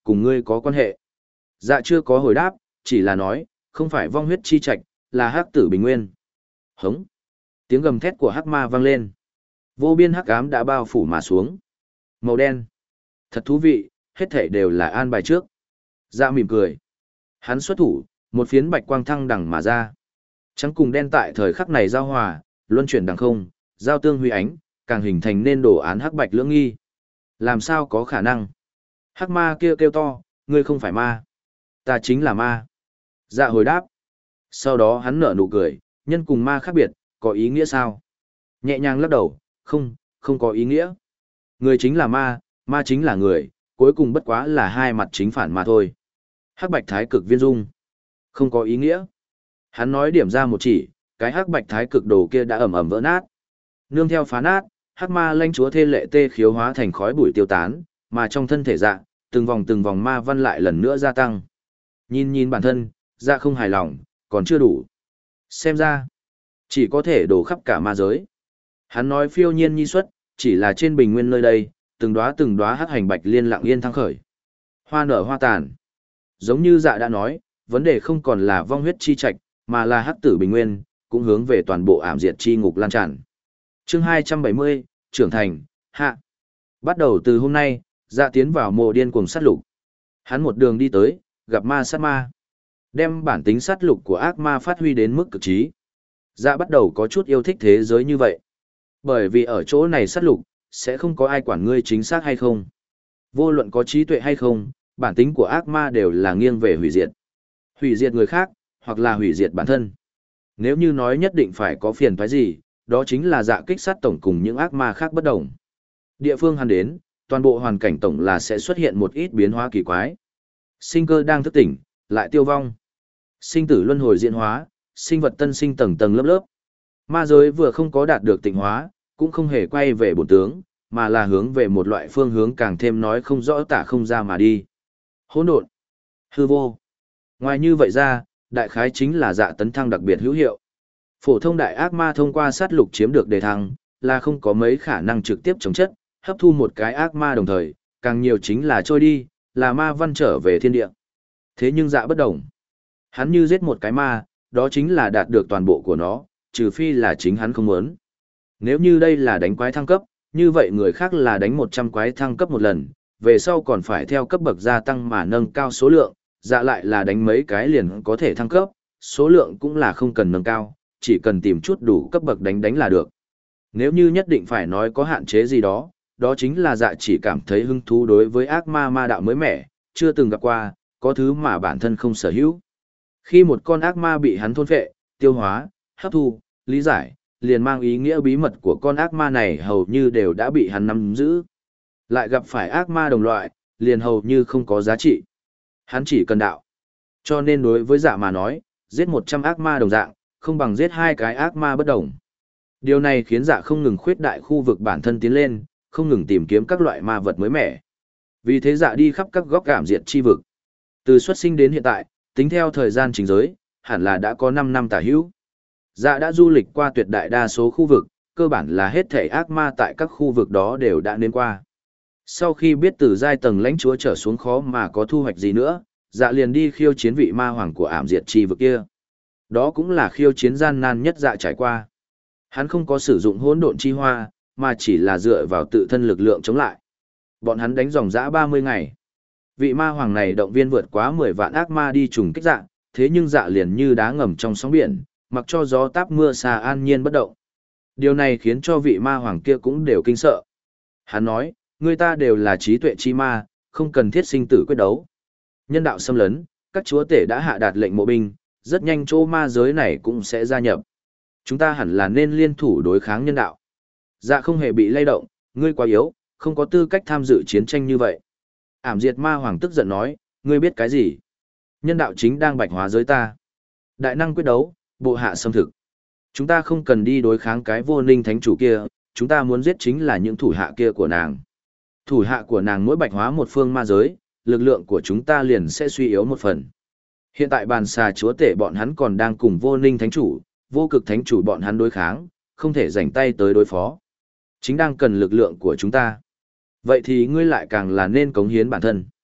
cùng ngươi có quan hệ. Dạ chưa có hồi đáp, chỉ là nói, không phải vong huyết chi trạch, là hắc tử bình nguyên. Hống. Tiếng gầm thét của hắc ma vang lên. Vô biên hắc ám đã bao phủ mà xuống. Màu đen. Thật thú vị, hết thảy đều là an bài trước. Dạ mỉm cười. Hắn xuất thủ, một phiến bạch quang thăng đằng mà ra. Trắng cùng đen tại thời khắc này giao hòa, luân chuyển đằng không, giao tương huy ánh, càng hình thành nên đồ án hắc bạch lưỡng nghi. Làm sao có khả năng? Hắc ma kia kêu to, ngươi không phải ma. Ta chính là ma. Dạ hồi đáp. Sau đó hắn nở nụ cười, nhân cùng ma khác biệt, có ý nghĩa sao? Nhẹ nhàng lắc đầu, không, không có ý nghĩa. Người chính là ma, ma chính là người, cuối cùng bất quá là hai mặt chính phản mà thôi. Hắc bạch thái cực viên dung. Không có ý nghĩa. Hắn nói điểm ra một chỉ, cái hắc bạch thái cực đồ kia đã ẩm ẩm vỡ nát. Nương theo phá nát, hắc ma lanh chúa thê lệ tê khiếu hóa thành khói bụi tiêu tán, mà trong thân thể dạ, từng vòng từng vòng ma văn lại lần nữa gia tăng. Nhìn nhìn bản thân, dạ không hài lòng, còn chưa đủ. Xem ra, chỉ có thể đổ khắp cả ma giới. Hắn nói phiêu nhiên nhi xuất, chỉ là trên bình nguyên nơi đây, từng đóa từng đóa hắc hành bạch liên lặng yên thăng khởi. Hoa nở hoa tàn. Giống như dạ đã nói, vấn đề không còn là vong huyết chi trạch, mà là hắc tử bình nguyên, cũng hướng về toàn bộ ảm diệt chi ngục lan tràn. Chương hai trăm bảy mươi, trưởng thành, hạ. Bắt đầu từ hôm nay, dạ tiến vào mộ điên cuồng sát lục. Hắn một đường đi tới, gặp ma sát ma. Đem bản tính sát lục của ác ma phát huy đến mức cực trí. Dạ bắt đầu có chút yêu thích thế giới như vậy. Bởi vì ở chỗ này sát lục, sẽ không có ai quản ngươi chính xác hay không. Vô luận có trí tuệ hay không, bản tính của ác ma đều là nghiêng về hủy diệt. Hủy diệt người khác, hoặc là hủy diệt bản thân. Nếu như nói nhất định phải có phiền toái gì, đó chính là dạ kích sát tổng cùng những ác ma khác bất đồng. Địa phương hắn đến, toàn bộ hoàn cảnh tổng là sẽ xuất hiện một ít biến hóa kỳ quái. Sinh cơ đang thức tỉnh, lại tiêu vong. Sinh tử luân hồi diễn hóa, sinh vật tân sinh tầng tầng lớp lớp. Ma giới vừa không có đạt được tịnh hóa, cũng không hề quay về bổn tướng, mà là hướng về một loại phương hướng càng thêm nói không rõ tả không ra mà đi. Hỗn độn, hư vô. Ngoài như vậy ra, đại khái chính là dạ tấn thăng đặc biệt hữu hiệu. Phổ thông đại ác ma thông qua sát lục chiếm được đề thăng, là không có mấy khả năng trực tiếp chống chất, hấp thu một cái ác ma đồng thời, càng nhiều chính là trôi đi, là ma văn trở về thiên địa. Thế nhưng dạ bất đồng. Hắn như giết một cái ma, đó chính là đạt được toàn bộ của nó, trừ phi là chính hắn không muốn. Nếu như đây là đánh quái thăng cấp, như vậy người khác là đánh một trăm quái thăng cấp một lần, về sau còn phải theo cấp bậc gia tăng mà nâng cao số lượng, dạ lại là đánh mấy cái liền có thể thăng cấp, số lượng cũng là không cần nâng cao, chỉ cần tìm chút đủ cấp bậc đánh đánh là được. Nếu như nhất định phải nói có hạn chế gì đó, đó chính là dạ chỉ cảm thấy hứng thú đối với ác ma ma đạo mới mẻ, chưa từng gặp qua, có thứ mà bản thân không sở hữu. Khi một con ác ma bị hắn thôn phệ, tiêu hóa, hấp thu, lý giải, liền mang ý nghĩa bí mật của con ác ma này hầu như đều đã bị hắn nắm giữ. Lại gặp phải ác ma đồng loại, liền hầu như không có giá trị. Hắn chỉ cần đạo. Cho nên đối với dạ mà nói, giết một trăm ác ma đồng dạng, không bằng giết hai cái ác ma bất đồng. Điều này khiến dạ không ngừng khuyết đại khu vực bản thân tiến lên, không ngừng tìm kiếm các loại ma vật mới mẻ. Vì thế dạ đi khắp các góc cảm diệt chi vực. Từ xuất sinh đến hiện tại, tính theo thời gian chính giới, hẳn là đã có năm năm tả hữu. Dạ đã du lịch qua tuyệt đại đa số khu vực, cơ bản là hết thể ác ma tại các khu vực đó đều đã đến qua. Sau khi biết từ giai tầng lãnh chúa trở xuống khó mà có thu hoạch gì nữa, dạ liền đi khiêu chiến vị ma hoàng của ảm diệt chi vực kia. Đó cũng là khiêu chiến gian nan nhất dạ trải qua. Hắn không có sử dụng hỗn độn chi hoa, mà chỉ là dựa vào tự thân lực lượng chống lại. Bọn hắn đánh dòng dã ba mươi ngày. Vị ma hoàng này động viên vượt quá mười vạn ác ma đi trùng kích dạ, thế nhưng dạ liền như đá ngầm trong sóng biển, mặc cho gió táp mưa xa an nhiên bất động. Điều này khiến cho vị ma hoàng kia cũng đều kinh sợ. Hắn nói, người ta đều là trí tuệ chi ma, không cần thiết sinh tử quyết đấu. Nhân đạo xâm lấn, các chúa tể đã hạ đạt lệnh mộ binh, rất nhanh chỗ ma giới này cũng sẽ gia nhập. Chúng ta hẳn là nên liên thủ đối kháng nhân đạo. Dạ không hề bị lay động, ngươi quá yếu, không có tư cách tham dự chiến tranh như vậy. Ảm diệt ma hoàng tức giận nói, ngươi biết cái gì? Nhân đạo chính đang bạch hóa giới ta. Đại năng quyết đấu, bộ hạ xâm thực. Chúng ta không cần đi đối kháng cái vô ninh thánh chủ kia, chúng ta muốn giết chính là những thủ hạ kia của nàng. Thủ hạ của nàng mỗi bạch hóa một phương ma giới, lực lượng của chúng ta liền sẽ suy yếu một phần. Hiện tại bàn xà chúa tể bọn hắn còn đang cùng vô ninh thánh chủ, vô cực thánh chủ bọn hắn đối kháng, không thể rảnh tay tới đối phó. Chính đang cần lực lượng của chúng ta. Vậy thì ngươi lại càng là nên cống hiến bản thân.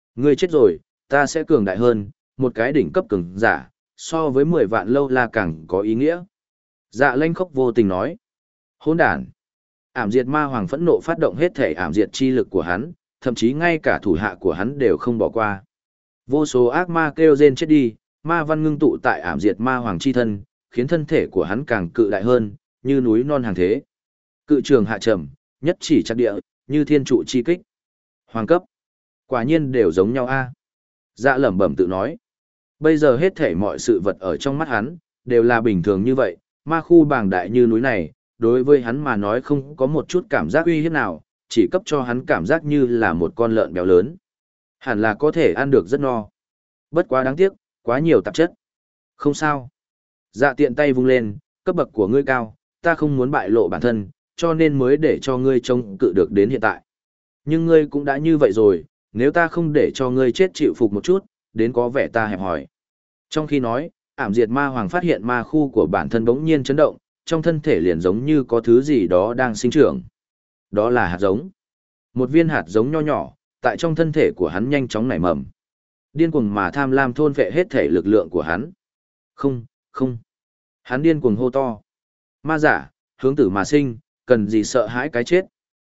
Ngươi chết rồi, ta sẽ cường đại hơn, một cái đỉnh cấp cường giả, so với mười vạn lâu la càng có ý nghĩa. Dạ lanh khốc vô tình nói. Hỗn đản. Ảm diệt ma hoàng phẫn nộ phát động hết thể ảm diệt chi lực của hắn, thậm chí ngay cả thủ hạ của hắn đều không bỏ qua. Vô số ác ma kêu rên chết đi, ma văn ngưng tụ tại ảm diệt ma hoàng chi thân, khiến thân thể của hắn càng cự đại hơn, như núi non hàng thế. Cự trường hạ trầm, nhất chỉ chắc địa, như thiên trụ chi kích. Hoàng cấp. Quả nhiên đều giống nhau a. Dạ lẩm bẩm tự nói. Bây giờ hết thể mọi sự vật ở trong mắt hắn, đều là bình thường như vậy, ma khu bàng đại như núi này, đối với hắn mà nói không có một chút cảm giác uy hiếp nào, chỉ cấp cho hắn cảm giác như là một con lợn béo lớn. Hẳn là có thể ăn được rất no. Bất quá đáng tiếc, quá nhiều tạp chất. Không sao. Dạ tiện tay vung lên, cấp bậc của ngươi cao, ta không muốn bại lộ bản thân, cho nên mới để cho ngươi trông cự được đến hiện tại. Nhưng ngươi cũng đã như vậy rồi, nếu ta không để cho ngươi chết chịu phục một chút, đến có vẻ ta hẹp hòi. Trong khi nói, ảm diệt ma hoàng phát hiện ma khu của bản thân bỗng nhiên chấn động, trong thân thể liền giống như có thứ gì đó đang sinh trưởng. Đó là hạt giống. Một viên hạt giống nho nhỏ, tại trong thân thể của hắn nhanh chóng nảy mầm. Điên cuồng mà tham lam thôn phệ hết thể lực lượng của hắn. Không, không. Hắn điên cuồng hô to. Ma giả, hướng tử mà sinh, cần gì sợ hãi cái chết.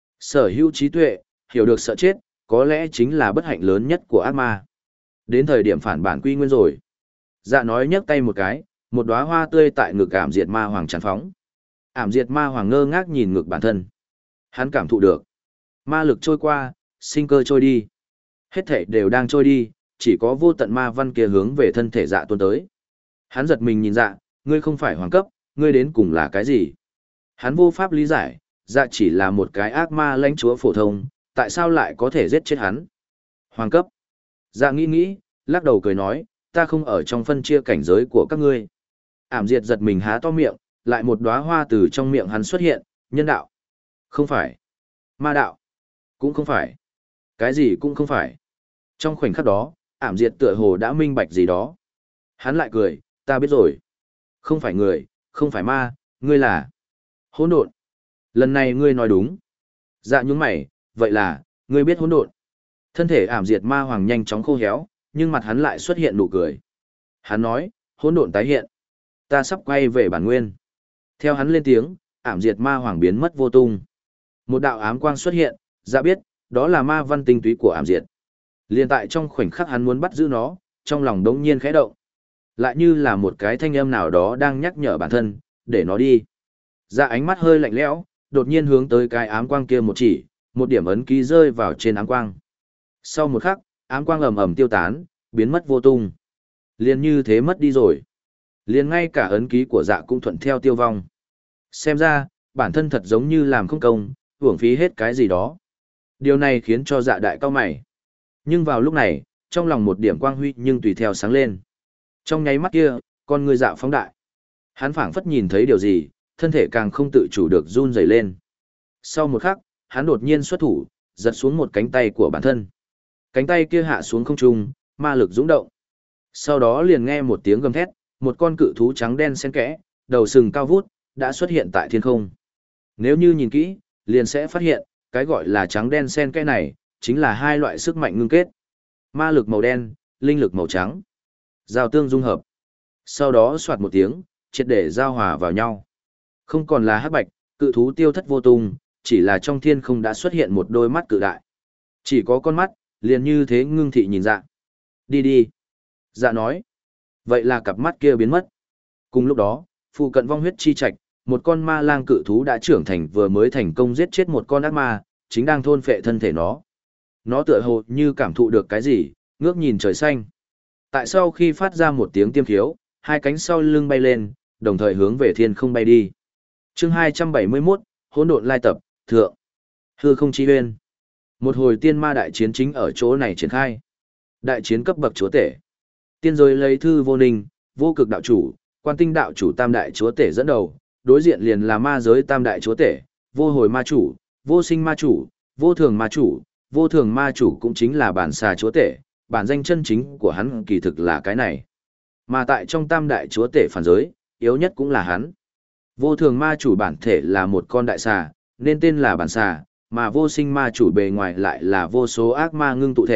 Sở hữu trí tuệ, hiểu được sợ chết, có lẽ chính là bất hạnh lớn nhất của ác ma. Đến thời điểm phản bản quy nguyên rồi. Dạ nói nhấc tay một cái, một đóa hoa tươi tại ngực ảm diệt ma hoàng tràn phóng. Ảm diệt ma hoàng ngơ ngác nhìn ngực bản thân. Hắn cảm thụ được. Ma lực trôi qua, sinh cơ trôi đi. Hết thể đều đang trôi đi, chỉ có vô tận ma văn kia hướng về thân thể dạ tuôn tới. Hắn giật mình nhìn dạ, ngươi không phải hoàng cấp, ngươi đến cùng là cái gì? Hắn vô pháp lý giải, dạ chỉ là một cái ác ma lãnh chúa phổ thông, tại sao lại có thể giết chết hắn? Hoàng cấp. Dạ nghĩ nghĩ, lắc đầu cười nói, ta không ở trong phân chia cảnh giới của các ngươi. Ảm diệt giật mình há to miệng, lại một đóa hoa từ trong miệng hắn xuất hiện, nhân đạo. Không phải. Ma đạo. Cũng không phải. Cái gì cũng không phải. Trong khoảnh khắc đó, ảm diệt tựa hồ đã minh bạch gì đó. Hắn lại cười, ta biết rồi. Không phải người, không phải ma, ngươi là hỗn độn. Lần này ngươi nói đúng. Dạ nhúng mày, vậy là, ngươi biết hỗn độn. Thân thể ảm diệt ma hoàng nhanh chóng khô héo, nhưng mặt hắn lại xuất hiện nụ cười. Hắn nói, hỗn độn tái hiện. Ta sắp quay về bản nguyên. Theo hắn lên tiếng, ảm diệt ma hoàng biến mất vô tung. Một đạo ám quang xuất hiện, dạ biết, đó là ma văn tinh túy của ảm diệt. Liên tại trong khoảnh khắc hắn muốn bắt giữ nó, trong lòng đống nhiên khẽ động. Lại như là một cái thanh âm nào đó đang nhắc nhở bản thân, để nó đi. Dạ ánh mắt hơi lạnh lẽo, đột nhiên hướng tới cái ám quang kia một chỉ, một điểm ấn ký rơi vào trên ám quang. Sau một khắc, ám quang ầm ầm tiêu tán, biến mất vô tung. Liền như thế mất đi rồi. Liền ngay cả ấn ký của dạ cũng thuận theo tiêu vong. Xem ra, bản thân thật giống như làm không công, uổng phí hết cái gì đó. Điều này khiến cho dạ đại cao mày. Nhưng vào lúc này, trong lòng một điểm quang huy nhưng tùy theo sáng lên. Trong nháy mắt kia, con người dạ phóng đại. Hắn phảng phất nhìn thấy điều gì, thân thể càng không tự chủ được run rẩy lên. Sau một khắc, hắn đột nhiên xuất thủ, giật xuống một cánh tay của bản thân. Cánh tay kia hạ xuống không trung, ma lực dũng động. Sau đó liền nghe một tiếng gầm thét, một con cự thú trắng đen xen kẽ, đầu sừng cao vút, đã xuất hiện tại thiên không. Nếu như nhìn kỹ, liền sẽ phát hiện, cái gọi là trắng đen xen kẽ này, chính là hai loại sức mạnh ngưng kết. Ma lực màu đen, linh lực màu trắng. Giao tương dung hợp. Sau đó soạt một tiếng, triệt để giao hòa vào nhau. Không còn là hắc bạch, cự thú tiêu thất vô tung, chỉ là trong thiên không đã xuất hiện một đôi mắt cự đại. Chỉ có con mắt, liền như thế ngưng thị nhìn dạ. Đi đi. Dạ nói. Vậy là cặp mắt kia biến mất. Cùng lúc đó, phụ cận vong huyết chi trạch, một con ma lang cự thú đã trưởng thành vừa mới thành công giết chết một con ác ma, chính đang thôn phệ thân thể nó. Nó tựa hồ như cảm thụ được cái gì, ngước nhìn trời xanh. Tại sau khi phát ra một tiếng tiêm khiếu, hai cánh sau lưng bay lên, đồng thời hướng về thiên không bay đi. Chương hai trăm bảy mươi mốt, Hỗn độn lai tập, thượng. Hư không chi uyên. Một hồi tiên ma đại chiến chính ở chỗ này triển khai. Đại chiến cấp bậc chúa tể. Tiên giới lấy thư vô ninh, vô cực đạo chủ, quan tinh đạo chủ tam đại chúa tể dẫn đầu, đối diện liền là ma giới tam đại chúa tể, vô hồi ma chủ, vô sinh ma chủ, vô thường ma chủ, vô thường ma chủ cũng chính là bản xà chúa tể, bản danh chân chính của hắn kỳ thực là cái này. Mà tại trong tam đại chúa tể phản giới, yếu nhất cũng là hắn. Vô thường ma chủ bản thể là một con đại xà, nên tên là bản xà, mà vô sinh ma chủ bề ngoài lại là vô số ác ma ngưng tụ thể,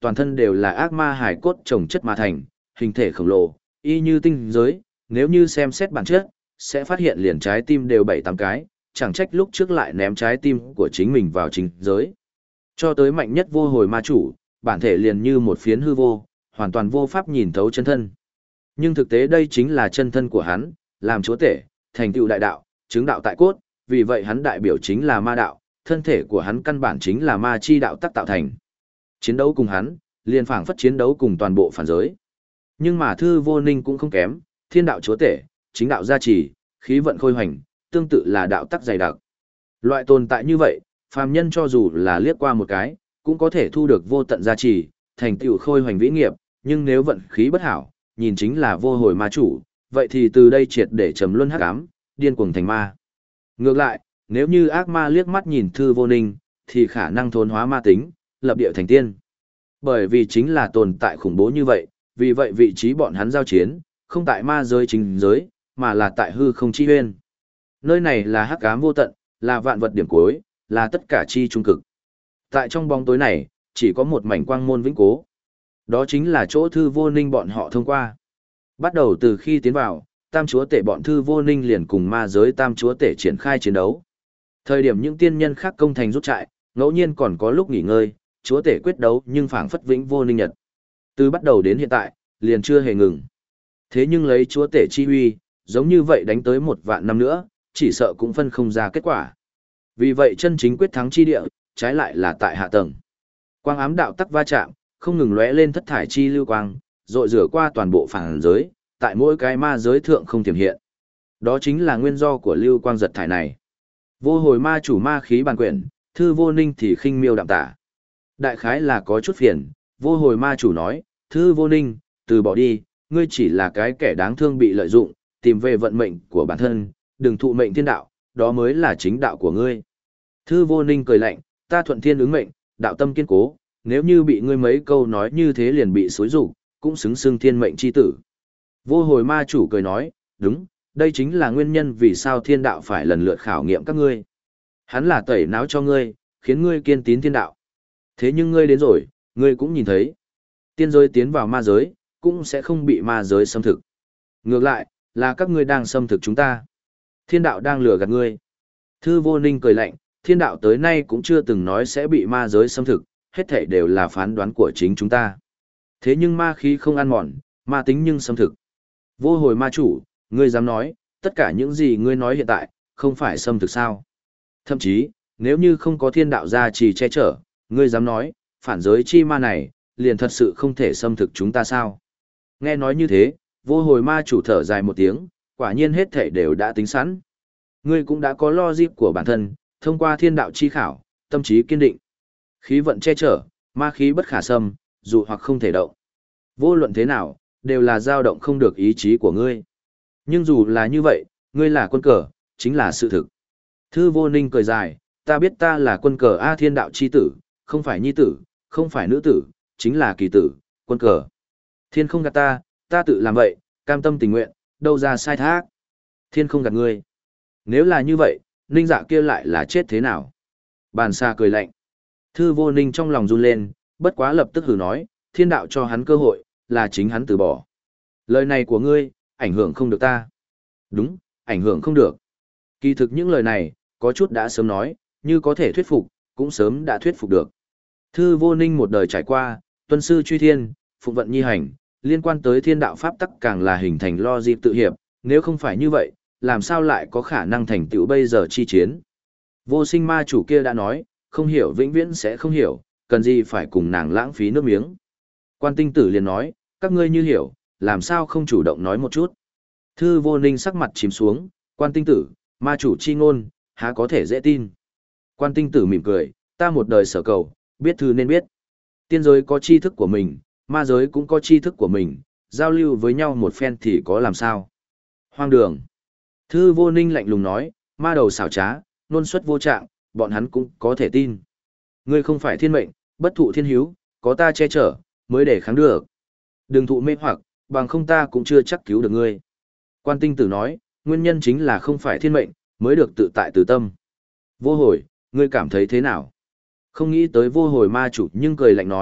toàn thân đều là ác ma hải cốt trồng chất mà thành, hình thể khổng lồ, y như tinh giới, nếu như xem xét bản chất, sẽ phát hiện liền trái tim đều bảy tám cái, chẳng trách lúc trước lại ném trái tim của chính mình vào chính giới. Cho tới mạnh nhất vô hồi ma chủ, bản thể liền như một phiến hư vô, hoàn toàn vô pháp nhìn thấu chân thân. Nhưng thực tế đây chính là chân thân của hắn, làm chúa tể, thành tựu đại đạo, chứng đạo tại cốt, vì vậy hắn đại biểu chính là ma đạo, thân thể của hắn căn bản chính là ma chi đạo tắc tạo thành. Chiến đấu cùng hắn, liền phảng phất chiến đấu cùng toàn bộ phản giới. Nhưng mà Thư Vô Ninh cũng không kém, thiên đạo chúa tể, chính đạo gia trì, khí vận khôi hoành, tương tự là đạo tắc dày đặc. Loại tồn tại như vậy, phàm nhân cho dù là liếc qua một cái, cũng có thể thu được vô tận gia trì, thành tựu khôi hoành vĩ nghiệp, nhưng nếu vận khí bất hảo, nhìn chính là vô hồi ma chủ, vậy thì từ đây triệt để trầm luân hắc ám, điên cuồng thành ma. Ngược lại, nếu như ác ma liếc mắt nhìn Thư Vô Ninh, thì khả năng thôn hóa ma tính, lập địa thành tiên. Bởi vì chính là tồn tại khủng bố như vậy, vì vậy vị trí bọn hắn giao chiến, không tại ma giới chính giới, mà là tại hư không chi huyên. Nơi này là hắc ám vô tận, là vạn vật điểm cuối, là tất cả chi trung cực. Tại trong bóng tối này, chỉ có một mảnh quang môn vĩnh cố. Đó chính là chỗ Thư Vô Ninh bọn họ thông qua. Bắt đầu từ khi tiến vào, Tam Chúa Tể bọn Thư Vô Ninh liền cùng ma giới Tam Chúa Tể triển khai chiến đấu. Thời điểm những tiên nhân khác công thành rút trại, ngẫu nhiên còn có lúc nghỉ ngơi, Chúa Tể quyết đấu nhưng phảng phất vĩnh vô ninh nhật. Từ bắt đầu đến hiện tại, liền chưa hề ngừng. Thế nhưng lấy Chúa Tể chi huy, giống như vậy đánh tới một vạn năm nữa, chỉ sợ cũng phân không ra kết quả. Vì vậy chân chính quyết thắng chi địa, trái lại là tại hạ tầng. Quang ám đạo tắc va chạm, không ngừng lóe lên thất thải chi lưu quang, rọi rửa qua toàn bộ phản giới, tại mỗi cái ma giới thượng không tiềm hiện. Đó chính là nguyên do của lưu quang giật thải này. Vô hồi ma chủ ma khí bàn quyển, Thư Vô Ninh thì khinh miêu đạm tả. Đại khái là có chút phiền, vô hồi ma chủ nói, Thư Vô Ninh, từ bỏ đi, ngươi chỉ là cái kẻ đáng thương bị lợi dụng, tìm về vận mệnh của bản thân, đừng thụ mệnh thiên đạo, đó mới là chính đạo của ngươi. Thư Vô Ninh cười lạnh, ta thuận thiên ứng mệnh, đạo tâm kiên cố, nếu như bị ngươi mấy câu nói như thế liền bị xối rụng, cũng xứng xưng thiên mệnh chi tử. Vô hồi ma chủ cười nói, đúng, đây chính là nguyên nhân vì sao thiên đạo phải lần lượt khảo nghiệm các ngươi. Hắn là tẩy não cho ngươi, khiến ngươi kiên tín thiên đạo. Thế nhưng ngươi đến rồi, ngươi cũng nhìn thấy. Tiên giới tiến vào ma giới, cũng sẽ không bị ma giới xâm thực. Ngược lại, là các ngươi đang xâm thực chúng ta. Thiên đạo đang lừa gạt ngươi. Thư Vô Ninh cười lạnh, thiên đạo tới nay cũng chưa từng nói sẽ bị ma giới xâm thực, hết thảy đều là phán đoán của chính chúng ta. Thế nhưng ma khí không ăn mòn, ma tính nhưng xâm thực. Vô hồi ma chủ, ngươi dám nói, tất cả những gì ngươi nói hiện tại, không phải xâm thực sao? Thậm chí, nếu như không có thiên đạo gia trì che chở, ngươi dám nói, phản giới chi ma này, liền thật sự không thể xâm thực chúng ta sao? Nghe nói như thế, vô hồi ma chủ thở dài một tiếng, quả nhiên hết thảy đều đã tính sẵn. Ngươi cũng đã có logic của bản thân, thông qua thiên đạo chi khảo, tâm trí kiên định. Khí vận che chở, ma khí bất khả xâm, dù hoặc không thể động. Vô luận thế nào, đều là dao động không được ý chí của ngươi. Nhưng dù là như vậy, ngươi là quân cờ, chính là sự thực. Thư Vô Ninh cười dài, ta biết ta là quân cờ A thiên đạo chi tử, không phải nhi tử, không phải nữ tử, chính là kỳ tử, quân cờ. Thiên không gạt ta, ta tự làm vậy, cam tâm tình nguyện, đâu ra sai thác. Thiên không gạt ngươi. Nếu là như vậy, Ninh Dạ kia lại là chết thế nào? Bàn xa cười lạnh. Thư Vô Ninh trong lòng run lên, bất quá lập tức hử nói, thiên đạo cho hắn cơ hội, là chính hắn từ bỏ. Lời này của ngươi, ảnh hưởng không được ta. Đúng, ảnh hưởng không được. Kỳ thực những lời này, có chút đã sớm nói, như có thể thuyết phục, cũng sớm đã thuyết phục được. Thư Vô Ninh một đời trải qua, tuân sư truy thiên, phụng vận nhi hành, liên quan tới thiên đạo pháp tắc càng là hình thành logic tự hiệp, nếu không phải như vậy, làm sao lại có khả năng thành tựu bây giờ chi chiến. Vô sinh ma chủ kia đã nói, không hiểu vĩnh viễn sẽ không hiểu, cần gì phải cùng nàng lãng phí nước miếng. Quan Tinh Tử liền nói, các ngươi như hiểu, làm sao không chủ động nói một chút. Thư Vô Ninh sắc mặt chìm xuống, Quan Tinh Tử, ma chủ chi ngôn, há có thể dễ tin. Quan Tinh Tử mỉm cười, ta một đời sở cầu, biết thư nên biết. Tiên giới có tri thức của mình, ma giới cũng có tri thức của mình, giao lưu với nhau một phen thì có làm sao. Hoang đường. Thư Vô Ninh lạnh lùng nói, ma đầu xảo trá, nôn xuất vô trạng, bọn hắn cũng có thể tin. Ngươi không phải thiên mệnh, bất thụ thiên hiếu, có ta che chở, mới để kháng được. Đừng thụ mê hoặc, bằng không ta cũng chưa chắc cứu được ngươi. Quan Tinh Tử nói, nguyên nhân chính là không phải thiên mệnh, mới được tự tại từ tâm. Vô hồi, ngươi cảm thấy thế nào? Không nghĩ tới vô hồi ma chủ nhưng cười lạnh nói,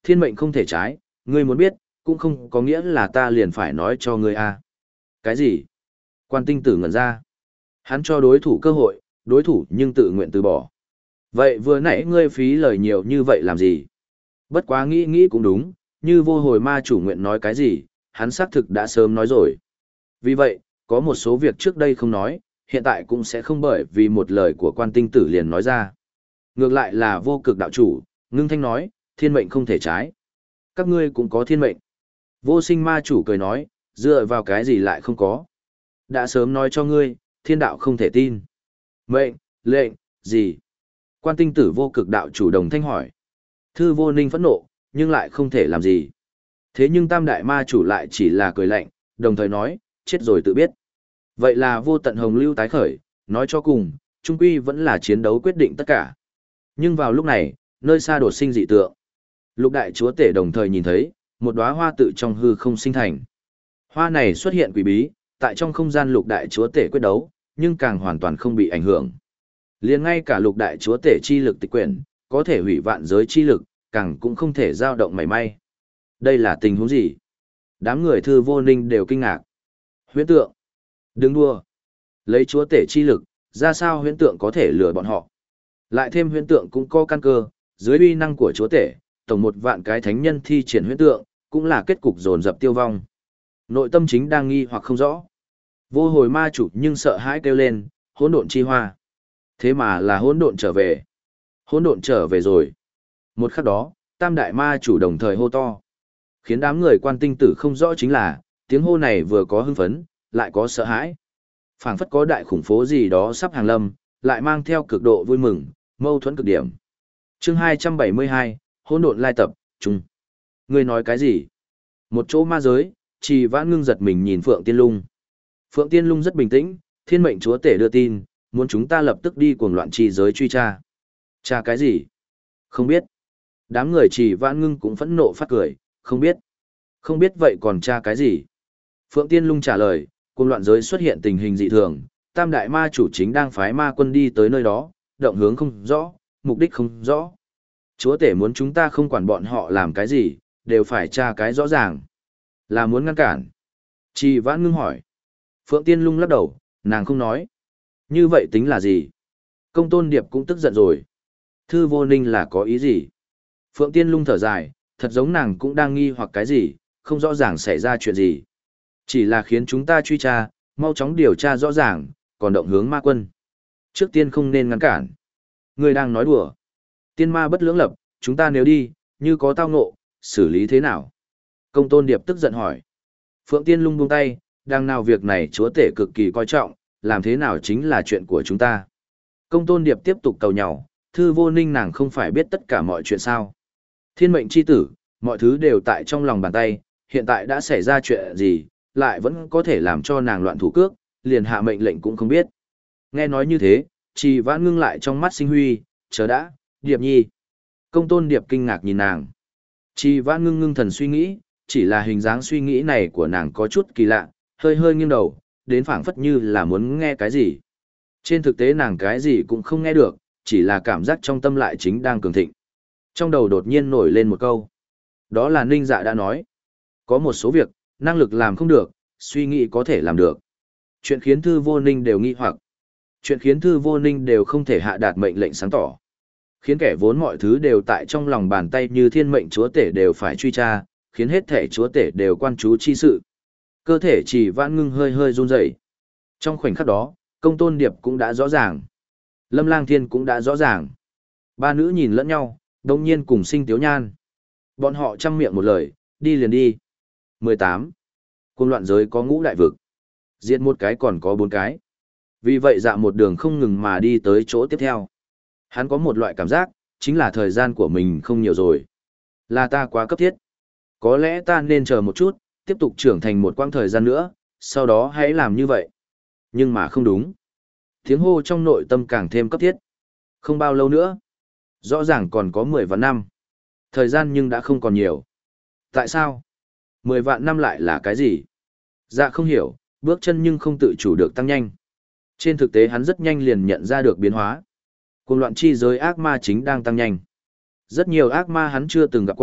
thiên mệnh không thể trái, ngươi muốn biết, cũng không có nghĩa là ta liền phải nói cho ngươi a. Cái gì? Quan tinh tử ngẩn ra. Hắn cho đối thủ cơ hội, đối thủ nhưng tự nguyện từ bỏ. Vậy vừa nãy ngươi phí lời nhiều như vậy làm gì? Bất quá nghĩ nghĩ cũng đúng, như vô hồi ma chủ nguyện nói cái gì, hắn xác thực đã sớm nói rồi. Vì vậy, có một số việc trước đây không nói, hiện tại cũng sẽ không bởi vì một lời của quan tinh tử liền nói ra. Ngược lại là vô cực đạo chủ, ngưng thanh nói, thiên mệnh không thể trái. Các ngươi cũng có thiên mệnh. Vô sinh ma chủ cười nói, dựa vào cái gì lại không có. Đã sớm nói cho ngươi, thiên đạo không thể tin. Mệnh, lệnh, gì? Quan tinh tử vô cực đạo chủ đồng thanh hỏi. Thư vô ninh phẫn nộ, nhưng lại không thể làm gì. Thế nhưng tam đại ma chủ lại chỉ là cười lạnh, đồng thời nói, chết rồi tự biết. Vậy là vô tận hồng lưu tái khởi, nói cho cùng, trung quy vẫn là chiến đấu quyết định tất cả. Nhưng vào lúc này, nơi xa đột sinh dị tượng. Lục đại chúa tể đồng thời nhìn thấy, một đóa hoa tự trong hư không sinh thành. Hoa này xuất hiện quỷ bí, tại trong không gian lục đại chúa tể quyết đấu, nhưng càng hoàn toàn không bị ảnh hưởng. Liền ngay cả lục đại chúa tể chi lực tịch quyển, có thể hủy vạn giới chi lực, càng cũng không thể dao động mảy may. Đây là tình huống gì? Đám người thư vô ninh đều kinh ngạc. Huyễn tượng. Đừng đua. Lấy chúa tể chi lực, ra sao huyễn tượng có thể lừa bọn họ? Lại thêm huyễn tượng cũng có căn cơ, dưới uy năng của chúa tể, tổng một vạn cái thánh nhân thi triển huyễn tượng, cũng là kết cục dồn dập tiêu vong. Nội tâm chính đang nghi hoặc không rõ. Vô hồi ma chủ nhưng sợ hãi kêu lên, hỗn độn chi hoa. Thế mà là hỗn độn trở về. Hỗn độn trở về rồi. Một khắc đó, tam đại ma chủ đồng thời hô to. Khiến đám người quan tinh tử không rõ chính là, tiếng hô này vừa có hưng phấn, lại có sợ hãi. Phảng phất có đại khủng phố gì đó sắp hàng lâm, lại mang theo cực độ vui mừng, mâu thuẫn cực điểm. Chương hai trăm bảy mươi hai, hỗn độn lai tập, chung. Ngươi nói cái gì? Một chỗ ma giới, Trì Vãn Ngưng giật mình nhìn Phượng Tiên Lung. Phượng Tiên Lung rất bình tĩnh, thiên mệnh chúa tể đưa tin, muốn chúng ta lập tức đi cuồng loạn trì giới truy tra. Tra cái gì? Không biết. Đám người Trì Vãn Ngưng cũng phẫn nộ phát cười, không biết. Không biết vậy còn tra cái gì? Phượng Tiên Lung trả lời, cuồng loạn giới xuất hiện tình hình dị thường, tam đại ma chủ chính đang phái ma quân đi tới nơi đó, động hướng không rõ, mục đích không rõ. Chúa tể muốn chúng ta không quản bọn họ làm cái gì, đều phải tra cái rõ ràng. Là muốn ngăn cản. Trì Vãn Ngưng hỏi. Phượng Tiên Lung lắc đầu, nàng không nói. Như vậy tính là gì? Công Tôn Điệp cũng tức giận rồi. Thư vô ninh là có ý gì? Phượng Tiên Lung thở dài, thật giống nàng cũng đang nghi hoặc cái gì, không rõ ràng xảy ra chuyện gì. Chỉ là khiến chúng ta truy tra, mau chóng điều tra rõ ràng, còn động hướng ma quân. Trước tiên không nên ngăn cản. Người đang nói đùa. Tiên ma bất lưỡng lập, chúng ta nếu đi, như có tao ngộ, xử lý thế nào? Công Tôn Điệp tức giận hỏi. Phượng Tiên Lung buông tay, đang nào việc này chúa tể cực kỳ coi trọng, làm thế nào chính là chuyện của chúng ta. Công Tôn Điệp tiếp tục cầu nhau, thư vô ninh nàng không phải biết tất cả mọi chuyện sao. Thiên mệnh chi tử, mọi thứ đều tại trong lòng bàn tay, hiện tại đã xảy ra chuyện gì, lại vẫn có thể làm cho nàng loạn thủ cước, liền hạ mệnh lệnh cũng không biết. Nghe nói như thế, Trì Vãn Ngưng lại trong mắt sinh huy, chờ đã, Điệp nhi. Công Tôn Điệp kinh ngạc nhìn nàng. Trì Vãn Ngưng ngưng thần suy nghĩ, chỉ là hình dáng suy nghĩ này của nàng có chút kỳ lạ, hơi hơi nghiêng đầu, đến phảng phất như là muốn nghe cái gì. Trên thực tế nàng cái gì cũng không nghe được, chỉ là cảm giác trong tâm lại chính đang cường thịnh. Trong đầu đột nhiên nổi lên một câu. Đó là Ninh Dạ đã nói. Có một số việc, năng lực làm không được, suy nghĩ có thể làm được. Chuyện khiến Thư Vô Ninh đều nghi hoặc. Chuyện khiến Thư Vô Ninh đều không thể hạ đạt mệnh lệnh sáng tỏ. Khiến kẻ vốn mọi thứ đều tại trong lòng bàn tay như thiên mệnh chúa tể đều phải truy tra, khiến hết thể chúa tể đều quan chú chi sự. Cơ thể Trì Vãn Ngưng hơi hơi run rẩy. Trong khoảnh khắc đó, Công Tôn Điệp cũng đã rõ ràng. Lâm Lang Thiên cũng đã rõ ràng. Ba nữ nhìn lẫn nhau, đồng nhiên cùng sinh tiếu nhan. Bọn họ chăm miệng một lời, đi liền đi. mười tám. Cuồng loạn giới có ngũ đại vực. Diệt một cái còn có bốn cái. Vì vậy dạ một đường không ngừng mà đi tới chỗ tiếp theo. Hắn có một loại cảm giác, chính là thời gian của mình không nhiều rồi. Là ta quá cấp thiết. Có lẽ ta nên chờ một chút, tiếp tục trưởng thành một quãng thời gian nữa, sau đó hãy làm như vậy. Nhưng mà không đúng. Tiếng hô trong nội tâm càng thêm cấp thiết. Không bao lâu nữa. Rõ ràng còn có mười vạn năm. Thời gian nhưng đã không còn nhiều. Tại sao? Mười vạn năm lại là cái gì? Dạ không hiểu, bước chân nhưng không tự chủ được tăng nhanh. Trên thực tế hắn rất nhanh liền nhận ra được biến hóa. Cuồng loạn chi giới ác ma chính đang tăng nhanh. Rất nhiều ác ma hắn chưa từng gặp qua,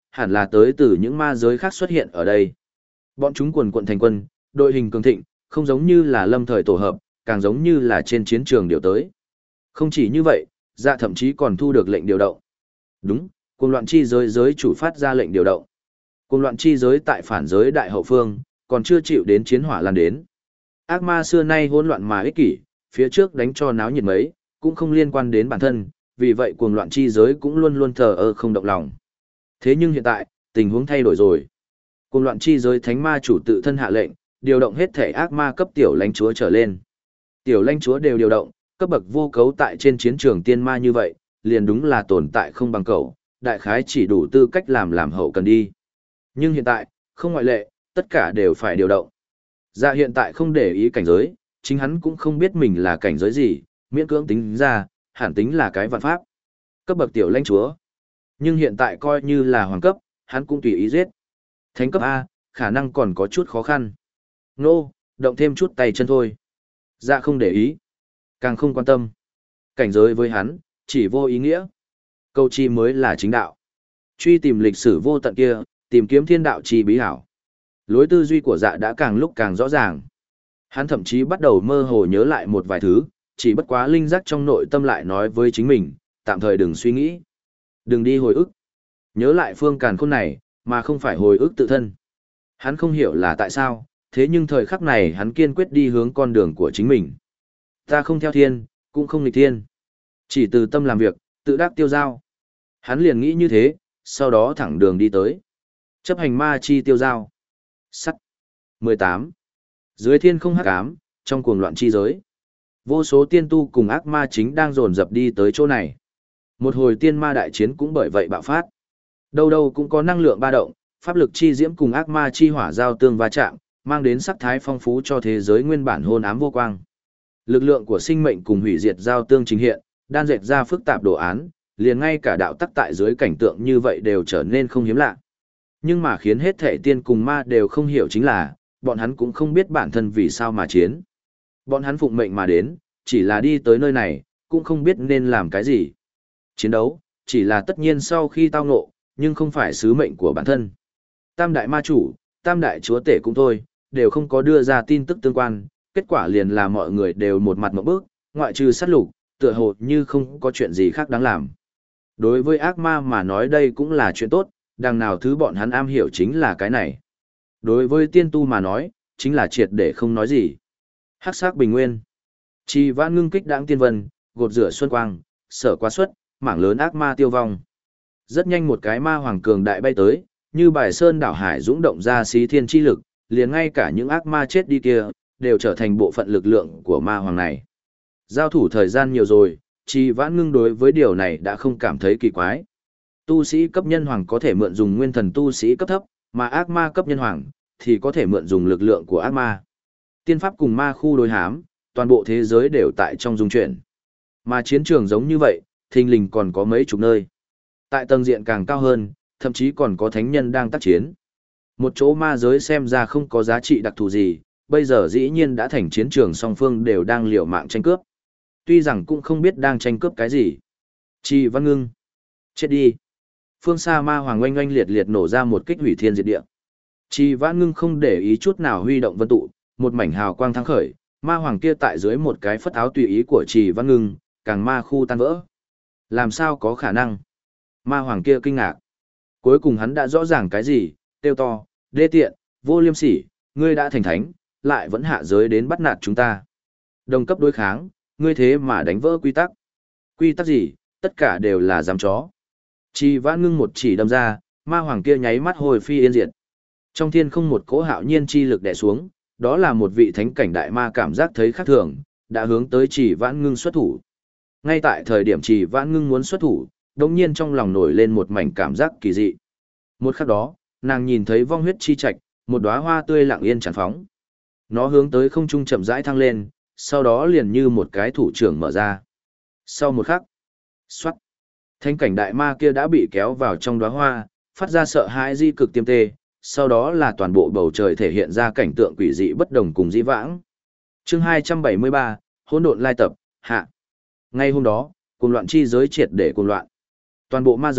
hẳn là tới từ những ma giới khác xuất hiện ở đây. Bọn chúng quần quận thành quân, đội hình cường thịnh, không giống như là lâm thời tổ hợp, càng giống như là trên chiến trường điều tới. Không chỉ như vậy, dạ thậm chí còn thu được lệnh điều động. Đúng, cuồng loạn chi giới giới chủ phát ra lệnh điều động. Cuồng loạn chi giới tại phản giới đại hậu phương, còn chưa chịu đến chiến hỏa lan đến. Ác ma xưa nay hỗn loạn mà ích kỷ, phía trước đánh cho náo nhiệt mấy, cũng không liên quan đến bản thân, vì vậy cuồng loạn chi giới cũng luôn luôn thờ ơ không động lòng. Thế nhưng hiện tại, tình huống thay đổi rồi. Cuồng loạn chi giới thánh ma chủ tự thân hạ lệnh, điều động hết thể ác ma cấp tiểu lãnh chúa trở lên. Tiểu lãnh chúa đều điều động, cấp bậc vô cấu tại trên chiến trường tiên ma như vậy, liền đúng là tồn tại không bằng cầu, đại khái chỉ đủ tư cách làm làm hậu cần đi. Nhưng hiện tại, không ngoại lệ, tất cả đều phải điều động. Dạ hiện tại không để ý cảnh giới, chính hắn cũng không biết mình là cảnh giới gì, miễn cưỡng tính ra, hẳn tính là cái vạn pháp. Cấp bậc tiểu lãnh chúa. Nhưng hiện tại coi như là hoàng cấp, hắn cũng tùy ý giết. Thánh cấp A, khả năng còn có chút khó khăn. Nô, động thêm chút tay chân thôi. Dạ không để ý. Càng không quan tâm. Cảnh giới với hắn, chỉ vô ý nghĩa. Câu chi mới là chính đạo. Truy tìm lịch sử vô tận kia, tìm kiếm thiên đạo chi bí hảo. Lối tư duy của dạ đã càng lúc càng rõ ràng. Hắn thậm chí bắt đầu mơ hồ nhớ lại một vài thứ, chỉ bất quá linh giác trong nội tâm lại nói với chính mình, tạm thời đừng suy nghĩ. Đừng đi hồi ức. Nhớ lại phương càn khôn này, mà không phải hồi ức tự thân. Hắn không hiểu là tại sao, thế nhưng thời khắc này hắn kiên quyết đi hướng con đường của chính mình. Ta không theo thiên, cũng không nghịch thiên. Chỉ từ tâm làm việc, tự đắc tiêu giao. Hắn liền nghĩ như thế, sau đó thẳng đường đi tới. Chấp hành ma chi tiêu giao. Sắt. mười tám. Dưới thiên không hắc ám, trong cuồng loạn chi giới. Vô số tiên tu cùng ác ma chính đang dồn dập đi tới chỗ này. Một hồi tiên ma đại chiến cũng bởi vậy bạo phát. Đâu đâu cũng có năng lượng ba động, pháp lực chi diễm cùng ác ma chi hỏa giao tương va chạm, mang đến sắc thái phong phú cho thế giới nguyên bản hôn ám vô quang. Lực lượng của sinh mệnh cùng hủy diệt giao tương trình hiện, đan dệt ra phức tạp đồ án, liền ngay cả đạo tắc tại dưới cảnh tượng như vậy đều trở nên không hiếm lạ. Nhưng mà khiến hết thể tiên cùng ma đều không hiểu chính là, bọn hắn cũng không biết bản thân vì sao mà chiến. Bọn hắn phụng mệnh mà đến, chỉ là đi tới nơi này, cũng không biết nên làm cái gì. Chiến đấu, chỉ là tất nhiên sau khi tao ngộ, nhưng không phải sứ mệnh của bản thân. Tam đại ma chủ, tam đại chúa tể cũng thôi, đều không có đưa ra tin tức tương quan, kết quả liền là mọi người đều một mặt một bước, ngoại trừ sát lục, tựa hồ như không có chuyện gì khác đáng làm. Đối với ác ma mà nói đây cũng là chuyện tốt, đằng nào thứ bọn hắn am hiểu chính là cái này. Đối với tiên tu mà nói, chính là triệt để không nói gì. Hắc sắc bình nguyên. Chi vãn ngưng kích đãng tiên vân, gột rửa xuân quang, sở quá xuất, mảng lớn ác ma tiêu vong. Rất nhanh một cái ma hoàng cường đại bay tới, như bài sơn đảo hải dũng động ra xí thiên chi lực, liền ngay cả những ác ma chết đi kia, đều trở thành bộ phận lực lượng của ma hoàng này. Giao thủ thời gian nhiều rồi, Chi vãn ngưng đối với điều này đã không cảm thấy kỳ quái. Tu sĩ cấp nhân hoàng có thể mượn dùng nguyên thần tu sĩ cấp thấp, mà ác ma cấp nhân hoàng thì có thể mượn dùng lực lượng của ác ma. Tiên pháp cùng ma khu đối hám, toàn bộ thế giới đều tại trong dung chuyển. Mà chiến trường giống như vậy, thình lình còn có mấy chục nơi. Tại tầng diện càng cao hơn, thậm chí còn có thánh nhân đang tác chiến. Một chỗ ma giới xem ra không có giá trị đặc thù gì, bây giờ dĩ nhiên đã thành chiến trường song phương đều đang liều mạng tranh cướp. Tuy rằng cũng không biết đang tranh cướp cái gì. Chi Văn Ngưng. Chết đi. Phương xa ma hoàng oanh oanh liệt liệt nổ ra một kích hủy thiên diệt địa. Chi Văn Ngưng không để ý chút nào huy động vân tụ, một mảnh hào quang thăng khởi, ma hoàng kia tại dưới một cái phất áo tùy ý của Chi Văn Ngưng, càng ma khu tan vỡ. Làm sao có khả năng? Ma hoàng kia kinh ngạc. Cuối cùng hắn đã rõ ràng cái gì, tiêu to, đê tiện, vô liêm sỉ, ngươi đã thành thánh, lại vẫn hạ giới đến bắt nạt chúng ta. Đồng cấp đối kháng, ngươi thế mà đánh vỡ quy tắc. Quy tắc gì, tất cả đều là giám chó. Chi Vãn Ngưng một chỉ đâm ra, ma hoàng kia nháy mắt hồi phi yên diệt. Trong thiên không một cỗ hạo nhiên chi lực đè xuống, đó là một vị thánh cảnh đại ma cảm giác thấy khác thường, đã hướng tới Chỉ Vãn Ngưng xuất thủ. Ngay tại thời điểm Chỉ Vãn Ngưng muốn xuất thủ, đột nhiên trong lòng nổi lên một mảnh cảm giác kỳ dị. Một khắc đó, nàng nhìn thấy vong huyết chi trạch, một đóa hoa tươi lặng yên tràn phóng. Nó hướng tới không trung chậm rãi thăng lên, sau đó liền như một cái thủ trưởng mở ra. Sau một khắc, xoát, thánh cảnh đại ma kia đã bị kéo vào trong đóa hoa, phát ra sợ hãi di cực tiêm tê, sau đó là toàn bộ bầu trời thể hiện ra cảnh tượng quỷ dị bất đồng cùng dĩ vãng. Chương hai trăm bảy mươi ba, hỗn độn lai tập, hạ. Ngay hôm đó, cuồng loạn chi giới triệt để cuồng loạn. Toàn bộ ma giới,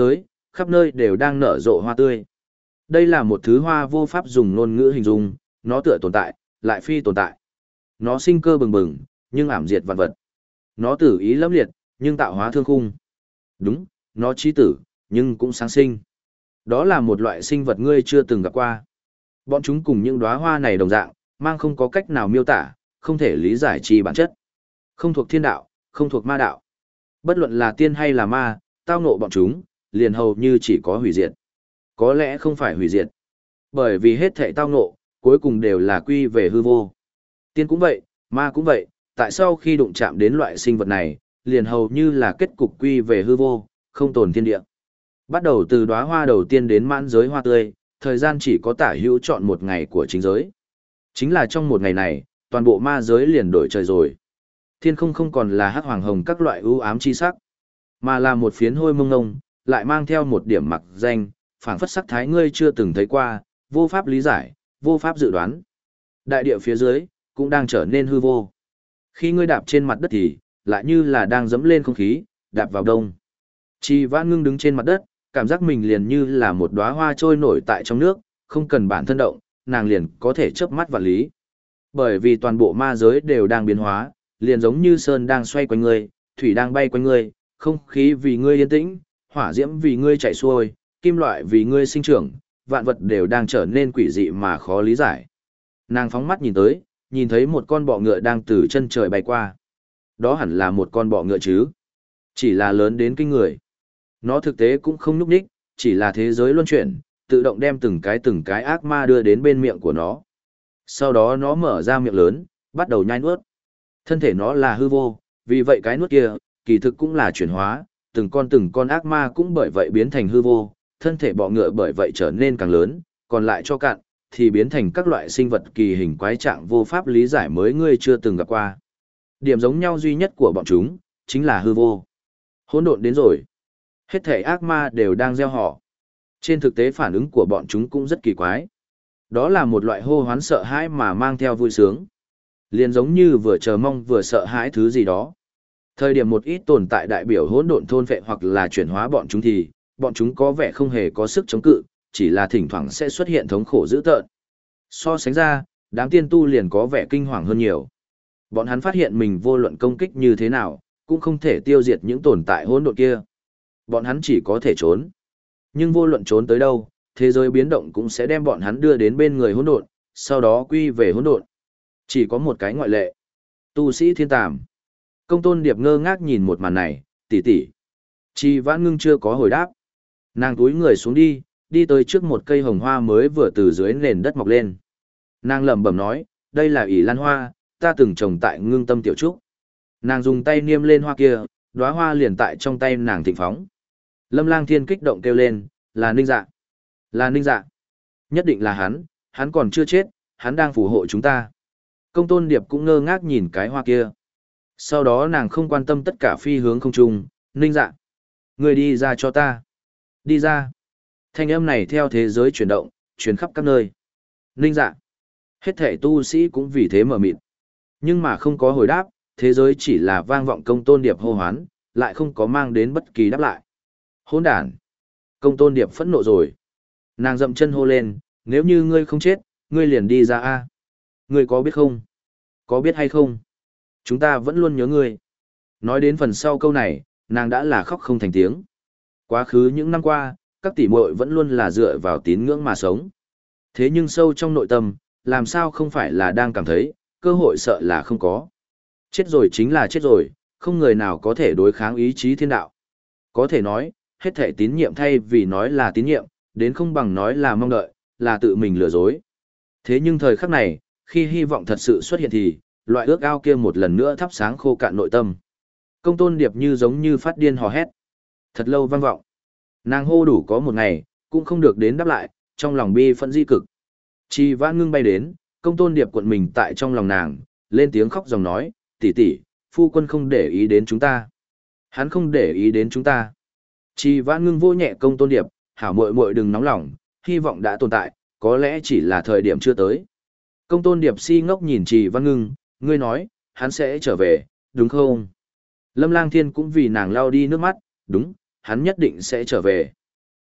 khắp nơi đều đang nở rộ hoa tươi. Đây là một thứ hoa vô pháp dùng ngôn ngữ hình dung, nó tựa tồn tại, lại phi tồn tại. Nó sinh cơ bừng bừng, nhưng ảm diệt vạn vật. Nó tử ý lẫm liệt, nhưng tạo hóa thương khung. Đúng, nó chí tử, nhưng cũng sáng sinh. Đó là một loại sinh vật ngươi chưa từng gặp qua. Bọn chúng cùng những đóa hoa này đồng dạng, mang không có cách nào miêu tả, không thể lý giải chi bản chất. Không thuộc thiên đạo, không thuộc ma đạo. Bất luận là tiên hay là ma, tao ngộ bọn chúng, liền hầu như chỉ có hủy diệt. Có lẽ không phải hủy diệt. Bởi vì hết thảy tao ngộ, cuối cùng đều là quy về hư vô. Tiên cũng vậy, ma cũng vậy, tại sao khi đụng chạm đến loại sinh vật này, liền hầu như là kết cục quy về hư vô, không tồn thiên địa. Bắt đầu từ đóa hoa đầu tiên đến mãn giới hoa tươi, thời gian chỉ có tả hữu chọn một ngày của chính giới. Chính là trong một ngày này, toàn bộ ma giới liền đổi trời rồi. Thiên không không còn là hắc hoàng hồng các loại ưu ám chi sắc, mà là một phiến hôi mông ngông, lại mang theo một điểm mặc danh, phảng phất sắc thái ngươi chưa từng thấy qua, vô pháp lý giải, vô pháp dự đoán. Đại địa phía dưới, cũng đang trở nên hư vô. Khi ngươi đạp trên mặt đất thì, lại như là đang dẫm lên không khí, đạp vào đông. Chi Vãn Ngưng đứng trên mặt đất, cảm giác mình liền như là một đóa hoa trôi nổi tại trong nước, không cần bản thân động, nàng liền có thể chớp mắt vạn lý. Bởi vì toàn bộ ma giới đều đang biến hóa, liền giống như sơn đang xoay quanh ngươi, thủy đang bay quanh ngươi, không khí vì ngươi yên tĩnh, hỏa diễm vì ngươi chảy xuôi, kim loại vì ngươi sinh trưởng, vạn vật đều đang trở nên quỷ dị mà khó lý giải. Nàng phóng mắt nhìn tới, nhìn thấy một con bọ ngựa đang từ chân trời bay qua. Đó hẳn là một con bọ ngựa chứ. Chỉ là lớn đến kinh người. Nó thực tế cũng không nhúc nhích, chỉ là thế giới luân chuyển, tự động đem từng cái từng cái ác ma đưa đến bên miệng của nó. Sau đó nó mở ra miệng lớn, bắt đầu nhai nuốt. Thân thể nó là hư vô, vì vậy cái nuốt kia, kỳ thực cũng là chuyển hóa, từng con từng con ác ma cũng bởi vậy biến thành hư vô, thân thể bọ ngựa bởi vậy trở nên càng lớn, còn lại cho cạn, thì biến thành các loại sinh vật kỳ hình quái trạng vô pháp lý giải mới ngươi chưa từng gặp qua. Điểm giống nhau duy nhất của bọn chúng, chính là hư vô. Hỗn độn đến rồi. Hết thể ác ma đều đang gieo họ. Trên thực tế phản ứng của bọn chúng cũng rất kỳ quái. Đó là một loại hô hoán sợ hãi mà mang theo vui sướng. Liền giống như vừa chờ mong vừa sợ hãi thứ gì đó. Thời điểm một ít tồn tại đại biểu hỗn độn thôn phệ hoặc là chuyển hóa bọn chúng thì, bọn chúng có vẻ không hề có sức chống cự, chỉ là thỉnh thoảng sẽ xuất hiện thống khổ dữ tợn. So sánh ra, đám tiên tu liền có vẻ kinh hoàng hơn nhiều. Bọn hắn phát hiện mình vô luận công kích như thế nào, cũng không thể tiêu diệt những tồn tại hỗn độn kia. Bọn hắn chỉ có thể trốn. Nhưng vô luận trốn tới đâu, thế giới biến động cũng sẽ đem bọn hắn đưa đến bên người hỗn độn, sau đó quy về hỗn độn. Chỉ có một cái ngoại lệ. Tu sĩ thiên tàm. Công tôn điệp ngơ ngác nhìn một màn này, tỷ tỷ. Chi Vãn Ngưng chưa có hồi đáp. Nàng túi người xuống đi, đi tới trước một cây hồng hoa mới vừa từ dưới nền đất mọc lên. Nàng lẩm bẩm nói, đây là ỷ lan hoa, ta từng trồng tại Ngưng Tâm tiểu trúc. Nàng dùng tay niêm lên hoa kia, đóa hoa liền tại trong tay nàng thịnh phóng. Lâm Lang Thiên kích động kêu lên, là Ninh Dạ. Là Ninh Dạ. Nhất định là hắn, hắn còn chưa chết, hắn đang phù hộ chúng ta. Công tôn điệp cũng ngơ ngác nhìn cái hoa kia. Sau đó nàng không quan tâm tất cả phi hướng không trung, Ninh Dạ. Người đi ra cho ta. Đi ra. Thanh âm này theo thế giới chuyển động, chuyển khắp các nơi. Ninh Dạ. Hết thể tu sĩ cũng vì thế mở mịt. Nhưng mà không có hồi đáp, thế giới chỉ là vang vọng công tôn điệp hô hoán, lại không có mang đến bất kỳ đáp lại. Hỗn đản. Công tôn điệp phẫn nộ rồi. Nàng dậm chân hô lên, nếu như ngươi không chết, ngươi liền đi ra a. Ngươi có biết không? Có biết hay không? Chúng ta vẫn luôn nhớ ngươi. Nói đến phần sau câu này, nàng đã là khóc không thành tiếng. Quá khứ những năm qua, các tỷ muội vẫn luôn là dựa vào tín ngưỡng mà sống. Thế nhưng sâu trong nội tâm, làm sao không phải là đang cảm thấy, cơ hội sợ là không có. Chết rồi chính là chết rồi, không người nào có thể đối kháng ý chí thiên đạo. Có thể nói, hết thể tín nhiệm thay vì nói là tín nhiệm, đến không bằng nói là mong đợi, là tự mình lừa dối. Thế nhưng thời khắc này, khi hy vọng thật sự xuất hiện thì, loại ước ao kia một lần nữa thắp sáng khô cạn nội tâm. Công tôn điệp như giống như phát điên hò hét. Thật lâu vang vọng. Nàng hô đủ có một ngày, cũng không được đến đáp lại, trong lòng bi phẫn di cực. Chi Vãn Ngưng bay đến, công tôn điệp cuộn mình tại trong lòng nàng, lên tiếng khóc dòng nói, tỷ tỷ, phu quân không để ý đến chúng ta. Hắn không để ý đến chúng ta. Chi Vãn Ngưng vô nhẹ công tôn điệp, hảo muội muội đừng nóng lòng, hy vọng đã tồn tại, có lẽ chỉ là thời điểm chưa tới. Công tôn điệp si ngốc nhìn Trì Văn Ngưng, ngươi nói, hắn sẽ trở về, đúng không? Lâm Lang Thiên cũng vì nàng lau đi nước mắt, đúng, hắn nhất định sẽ trở về.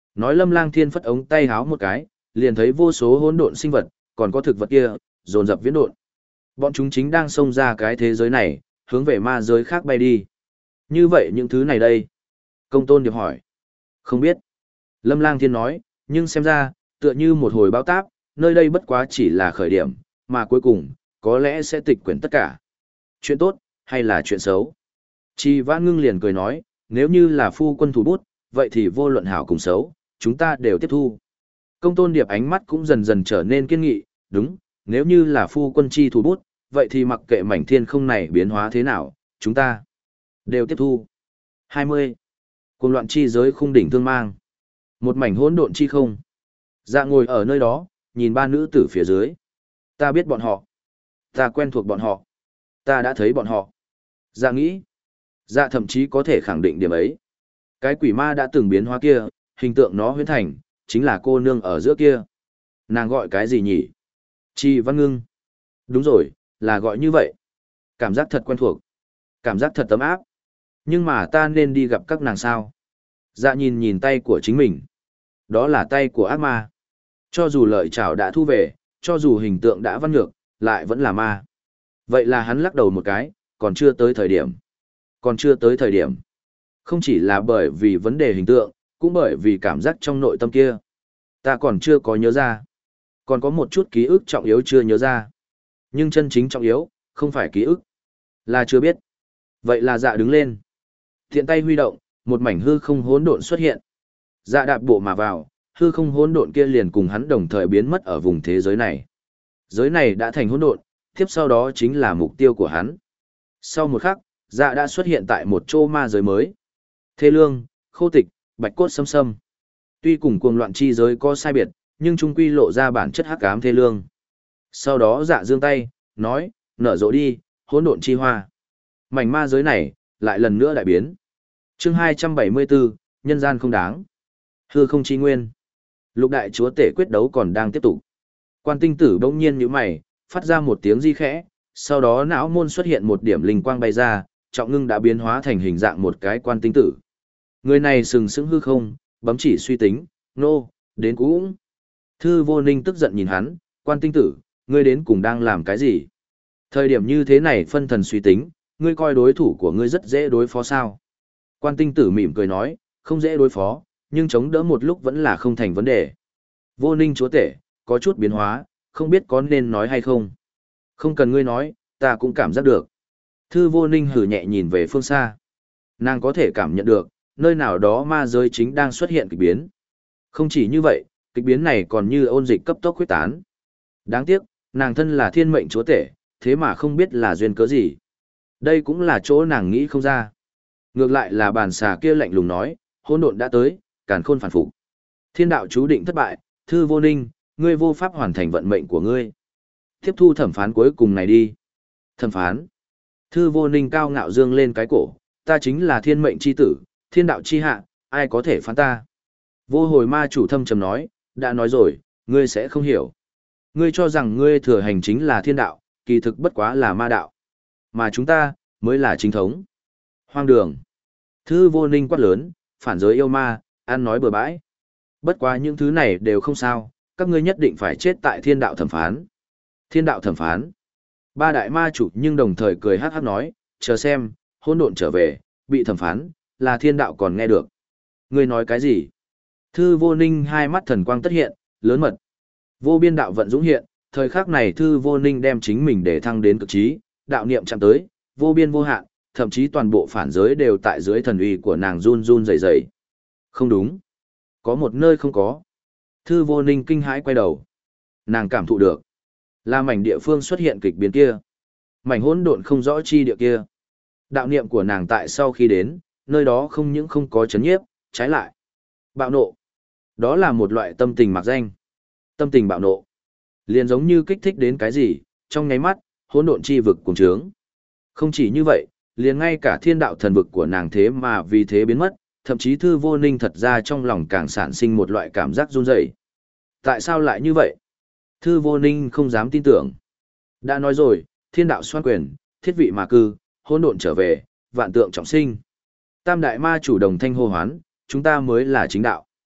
Nói Lâm Lang Thiên phất ống tay háo một cái, liền thấy vô số hỗn độn sinh vật, còn có thực vật kia, dồn dập viễn độn. Bọn chúng chính đang xông ra cái thế giới này, hướng về ma giới khác bay đi. Như vậy những thứ này đây? Công Tôn Điệp hỏi. Không biết. Lâm Lang Thiên nói, nhưng xem ra, tựa như một hồi bão táp, nơi đây bất quá chỉ là khởi điểm, mà cuối cùng, có lẽ sẽ tịch quyển tất cả. Chuyện tốt, hay là chuyện xấu? Chi Vãn Ngưng liền cười nói, nếu như là phu quân thủ bút, vậy thì vô luận hảo cùng xấu, chúng ta đều tiếp thu. Công Tôn Điệp ánh mắt cũng dần dần trở nên kiên nghị, đúng, nếu như là phu quân chi thủ bút, vậy thì mặc kệ mảnh thiên không này biến hóa thế nào, chúng ta đều tiếp thu. hai mươi. Cuồng loạn chi giới khung đỉnh thương mang. Một mảnh hỗn độn chi không. Dạ ngồi ở nơi đó, nhìn ba nữ tử phía dưới. Ta biết bọn họ. Ta quen thuộc bọn họ. Ta đã thấy bọn họ. Dạ nghĩ. Dạ thậm chí có thể khẳng định điểm ấy. Cái quỷ ma đã từng biến hóa kia, hình tượng nó huyễn thành, chính là cô nương ở giữa kia. Nàng gọi cái gì nhỉ? Chi Văn Ngưng. Đúng rồi, là gọi như vậy. Cảm giác thật quen thuộc. Cảm giác thật ấm áp. Nhưng mà ta nên đi gặp các nàng sao? Dạ nhìn nhìn tay của chính mình. Đó là tay của ác ma. Cho dù lợi trảo đã thu về, cho dù hình tượng đã văn ngược, lại vẫn là ma. Vậy là hắn lắc đầu một cái, còn chưa tới thời điểm. Còn chưa tới thời điểm. Không chỉ là bởi vì vấn đề hình tượng, cũng bởi vì cảm giác trong nội tâm kia. Ta còn chưa có nhớ ra. Còn có một chút ký ức trọng yếu chưa nhớ ra. Nhưng chân chính trọng yếu, không phải ký ức. Là chưa biết. Vậy là dạ đứng lên. Thiện tay huy động, một mảnh hư không hỗn độn xuất hiện. Dạ đạp bộ mà vào, hư không hỗn độn kia liền cùng hắn đồng thời biến mất ở vùng thế giới này. Giới này đã thành hỗn độn, tiếp sau đó chính là mục tiêu của hắn. Sau một khắc, dạ đã xuất hiện tại một chỗ ma giới mới. Thê lương, khô tịch, bạch cốt xâm xâm. Tuy cùng cuồng loạn chi giới có sai biệt, nhưng trung quy lộ ra bản chất hắc ám thê lương. Sau đó dạ giương tay, nói, nở rộ đi, hỗn độn chi hoa. Mảnh ma giới này, lại lần nữa đại biến. Chương hai trăm bảy mươi bốn, nhân gian không đáng. Hư không chi nguyên. Lục đại chúa tể quyết đấu còn đang tiếp tục. Quan tinh tử bỗng nhiên nhíu mày, phát ra một tiếng di khẽ, sau đó não môn xuất hiện một điểm linh quang bay ra, trọng ngưng đã biến hóa thành hình dạng một cái quan tinh tử. Người này sừng sững hư không, bấm chỉ suy tính, nô, đến cũng. Thư vô ninh tức giận nhìn hắn, quan tinh tử, ngươi đến cùng đang làm cái gì? Thời điểm như thế này phân thần suy tính, ngươi coi đối thủ của ngươi rất dễ đối phó sao? Quan tinh tử mỉm cười nói, không dễ đối phó, nhưng chống đỡ một lúc vẫn là không thành vấn đề. Vô ninh chúa tể, có chút biến hóa, không biết có nên nói hay không. Không cần ngươi nói, ta cũng cảm giác được. Thư vô ninh hử nhẹ nhìn về phương xa. Nàng có thể cảm nhận được, nơi nào đó ma giới chính đang xuất hiện kịch biến. Không chỉ như vậy, kịch biến này còn như ôn dịch cấp tốc huyết tán. Đáng tiếc, nàng thân là thiên mệnh chúa tể, thế mà không biết là duyên cớ gì. Đây cũng là chỗ nàng nghĩ không ra. Ngược lại là bàn xà kia lạnh lùng nói, hỗn độn đã tới, càn khôn phản phục. Thiên đạo chú định thất bại, thư vô ninh, ngươi vô pháp hoàn thành vận mệnh của ngươi. Tiếp thu thẩm phán cuối cùng này đi. Thẩm phán. Thư vô ninh cao ngạo dương lên cái cổ, ta chính là thiên mệnh chi tử, thiên đạo chi hạ, ai có thể phán ta. Vô hồi ma chủ thâm trầm nói, đã nói rồi, ngươi sẽ không hiểu. Ngươi cho rằng ngươi thừa hành chính là thiên đạo, kỳ thực bất quá là ma đạo. Mà chúng ta, mới là chính thống. Hoang đường. Thư vô ninh quát lớn, phản giới yêu ma, ăn nói bừa bãi. Bất quá những thứ này đều không sao, các ngươi nhất định phải chết tại thiên đạo thẩm phán. Thiên đạo thẩm phán. Ba đại ma chủ nhưng đồng thời cười hát hát nói, chờ xem, hỗn độn trở về, bị thẩm phán, là thiên đạo còn nghe được. Ngươi nói cái gì? Thư vô ninh hai mắt thần quang tất hiện, lớn mật. Vô biên đạo vận dũng hiện, thời khắc này thư vô ninh đem chính mình để thăng đến cực trí, đạo niệm chạm tới, vô biên vô hạn, thậm chí toàn bộ phản giới đều tại dưới thần uy của nàng run run rẩy rẩy. Không đúng. Có một nơi không có. Thư vô ninh kinh hãi quay đầu. Nàng cảm thụ được. Là mảnh địa phương xuất hiện kịch biến kia. Mảnh hỗn độn không rõ chi địa kia. Đạo niệm của nàng tại sau khi đến, nơi đó không những không có chấn nhiếp, trái lại. Bạo nộ. Đó là một loại tâm tình mặc danh. Tâm tình bạo nộ. Liền giống như kích thích đến cái gì, trong nháy mắt, hỗn độn chi vực cùng trướng. Không chỉ như vậy, liền ngay cả thiên đạo thần vực của nàng thế mà vì thế biến mất, thậm chí thư vô ninh thật ra trong lòng càng sản sinh một loại cảm giác run rẩy. Tại sao lại như vậy? Thư vô ninh không dám tin tưởng. Đã nói rồi, thiên đạo xoan quyền, thiết vị mà cư, hỗn độn trở về, vạn tượng trọng sinh. Tam đại ma chủ đồng thanh hô hoán, chúng ta mới là chính đạo.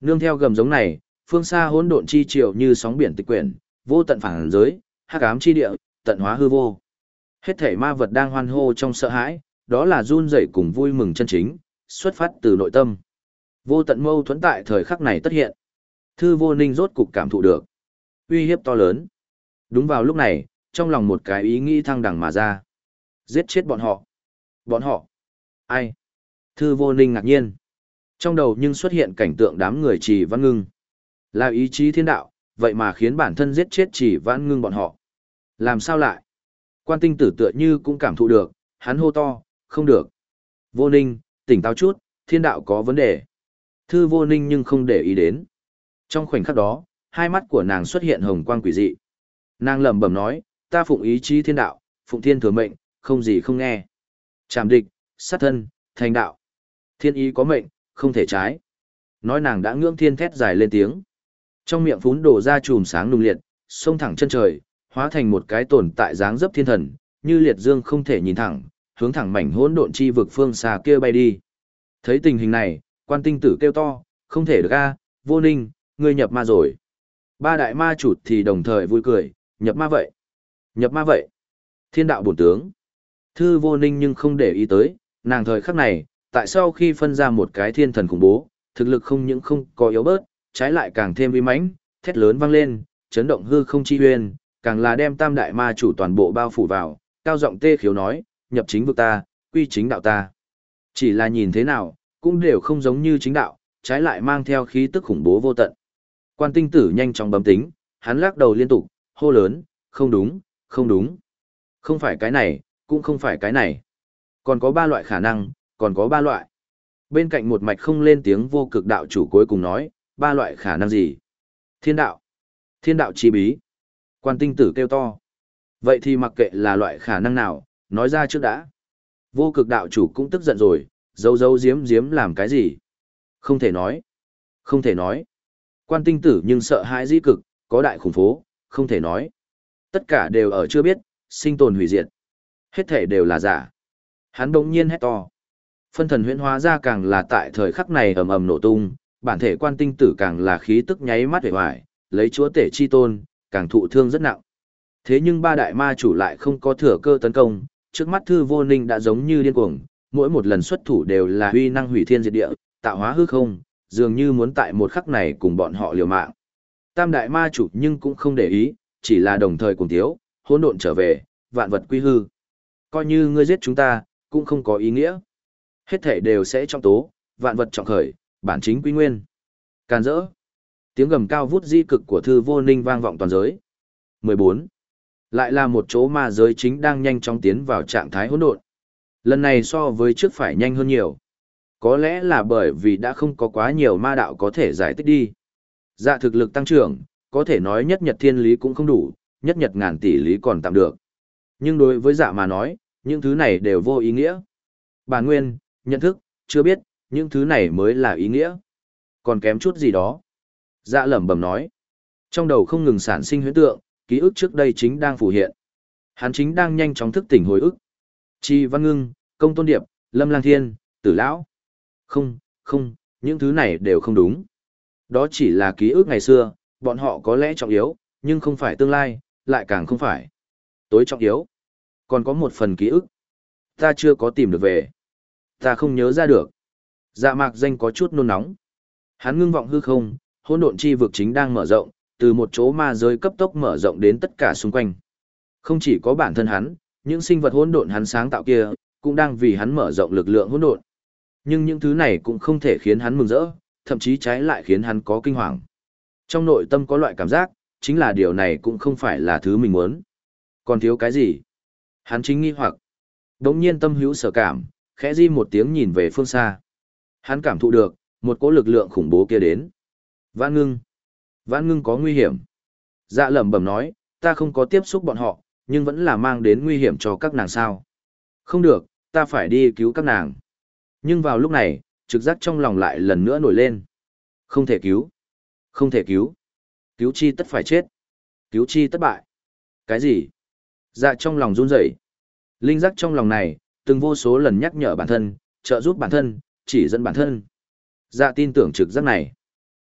Nương theo gầm giống này, phương xa hỗn độn chi triều như sóng biển tịch quyển, vô tận phản giới, hắc ám chi địa, tận hóa hư vô. Hết thảy ma vật đang hoan hô trong sợ hãi, đó là run rẩy cùng vui mừng chân chính, xuất phát từ nội tâm. Vô tận mâu thuẫn tại thời khắc này tất hiện. Thư Vô Ninh rốt cục cảm thụ được uy hiếp to lớn. Đúng vào lúc này, trong lòng một cái ý nghĩ thăng đẳng mà ra. Giết chết bọn họ. Bọn họ? Ai? Thư Vô Ninh ngạc nhiên. Trong đầu nhưng xuất hiện cảnh tượng đám người Trì Văn Ngưng. Là ý chí thiên đạo, vậy mà khiến bản thân giết chết Trì Văn Ngưng bọn họ. Làm sao lại? Quan Tinh Tử tựa như cũng cảm thụ được, hắn hô to, không được. Vô Ninh, tỉnh táo chút, thiên đạo có vấn đề. Thư Vô Ninh nhưng không để ý đến. Trong khoảnh khắc đó, hai mắt của nàng xuất hiện hồng quang quỷ dị. Nàng lẩm bẩm nói, ta phụng ý chí thiên đạo, phụng thiên thừa mệnh, không gì không nghe. Trảm địch, sát thân, thành đạo. Thiên ý có mệnh, không thể trái. Nói nàng đã ngưỡng thiên thét dài lên tiếng. Trong miệng phún đổ ra chùm sáng nung liệt, xông thẳng chân trời, hóa thành một cái tồn tại dáng dấp thiên thần, như liệt dương không thể nhìn thẳng, hướng thẳng mảnh hỗn độn chi vực phương xa kia bay đi. Thấy tình hình này, Quan Tinh Tử kêu to, không thể được a, Vô Ninh, ngươi nhập ma rồi. Ba đại ma chủ thì đồng thời vui cười, nhập ma vậy. Nhập ma vậy. Thiên đạo bổn tướng. Thư Vô Ninh nhưng không để ý tới, nàng thời khắc này, tại sao khi phân ra một cái thiên thần khủng bố, thực lực không những không có yếu bớt, trái lại càng thêm uy mãnh, thét lớn vang lên, chấn động hư không chi huyền, càng là đem tam đại ma chủ toàn bộ bao phủ vào, cao giọng tê khiếu nói, nhập chính vực ta, quy chính đạo ta. Chỉ là nhìn thế nào, cũng đều không giống như chính đạo, trái lại mang theo khí tức khủng bố vô tận. Quan Tinh Tử nhanh chóng bấm tính, hắn lắc đầu liên tục, hô lớn, không đúng, không đúng. Không phải cái này, cũng không phải cái này. Còn có ba loại khả năng, còn có ba loại. Bên cạnh một mạch không lên tiếng vô cực đạo chủ cuối cùng nói, ba loại khả năng gì? Thiên đạo. Thiên đạo chi bí. Quan Tinh Tử kêu to. Vậy thì mặc kệ là loại khả năng nào, nói ra trước đã. Vô cực đạo chủ cũng tức giận rồi, dấu dấu diếm diếm làm cái gì? Không thể nói. Không thể nói. Quan Tinh Tử nhưng sợ hãi dĩ cực, có đại khủng phố, không thể nói. Tất cả đều ở chưa biết, sinh tồn hủy diệt. Hết thể đều là giả. Hắn đột nhiên hét to. Phân thần huyễn hóa ra càng là tại thời khắc này ầm ầm nổ tung, bản thể Quan Tinh Tử càng là khí tức nháy mắt hể hoài, lấy chúa tể chi tôn, càng thụ thương rất nặng. Thế nhưng ba đại ma chủ lại không có thừa cơ tấn công, trước mắt Thư Vô Ninh đã giống như điên cuồng, mỗi một lần xuất thủ đều là uy năng hủy thiên diệt địa, tạo hóa hư không, dường như muốn tại một khắc này cùng bọn họ liều mạng. Tam đại ma chủ nhưng cũng không để ý, chỉ là đồng thời cùng thiếu, hỗn độn trở về, vạn vật quy hư. Coi như ngươi giết chúng ta, cũng không có ý nghĩa. Hết thể đều sẽ trọng tố, vạn vật trọng khởi, bản chính quy nguyên. Càn rỡ. Tiếng gầm cao vút di cực của Thư Vô Ninh vang vọng toàn giới. mười bốn. Lại là một chỗ ma giới chính đang nhanh chóng tiến vào trạng thái hỗn độn. Lần này so với trước phải nhanh hơn nhiều. Có lẽ là bởi vì đã không có quá nhiều ma đạo có thể giải tích đi. Dạ thực lực tăng trưởng, có thể nói nhất nhật thiên lý cũng không đủ, nhất nhật ngàn tỷ lý còn tạm được. Nhưng đối với dạ mà nói, những thứ này đều vô ý nghĩa. Bản nguyên, nhận thức, chưa biết, những thứ này mới là ý nghĩa. Còn kém chút gì đó. Dạ lẩm bẩm nói. Trong đầu không ngừng sản sinh huyễn tượng, ký ức trước đây chính đang phù hiện. Hắn chính đang nhanh chóng thức tỉnh hồi ức. Chi Văn Ngưng, Công Tôn Điệp, Lâm Lang Thiên, Tử Lão. Không, không, những thứ này đều không đúng. Đó chỉ là ký ức ngày xưa, bọn họ có lẽ trọng yếu, nhưng không phải tương lai, lại càng không phải. Tối trọng yếu. Còn có một phần ký ức. Ta chưa có tìm được về. Ta không nhớ ra được. Dạ mạc danh có chút nôn nóng. Hắn ngưng vọng hư không, hỗn độn chi vực chính đang mở rộng, từ một chỗ ma giới cấp tốc mở rộng đến tất cả xung quanh. Không chỉ có bản thân hắn, những sinh vật hỗn độn hắn sáng tạo kia, cũng đang vì hắn mở rộng lực lượng hỗn độn. Nhưng những thứ này cũng không thể khiến hắn mừng rỡ, thậm chí trái lại khiến hắn có kinh hoàng. Trong nội tâm có loại cảm giác, chính là điều này cũng không phải là thứ mình muốn. Còn thiếu cái gì? Hắn chính nghi hoặc. Đống nhiên tâm hữu sở cảm, khẽ di một tiếng nhìn về phương xa. Hắn cảm thụ được, một cỗ lực lượng khủng bố kia đến. Vãn Ngưng. Vãn Ngưng có nguy hiểm. Dạ lẩm bẩm nói, ta không có tiếp xúc bọn họ, nhưng vẫn là mang đến nguy hiểm cho các nàng sao. Không được, ta phải đi cứu các nàng. Nhưng vào lúc này, trực giác trong lòng lại lần nữa nổi lên. Không thể cứu. Không thể cứu. Cứu chi tất phải chết. Cứu chi tất bại. Cái gì? Dạ trong lòng run rẩy. Linh giác trong lòng này, từng vô số lần nhắc nhở bản thân, trợ giúp bản thân, chỉ dẫn bản thân. Dạ tin tưởng trực giác này.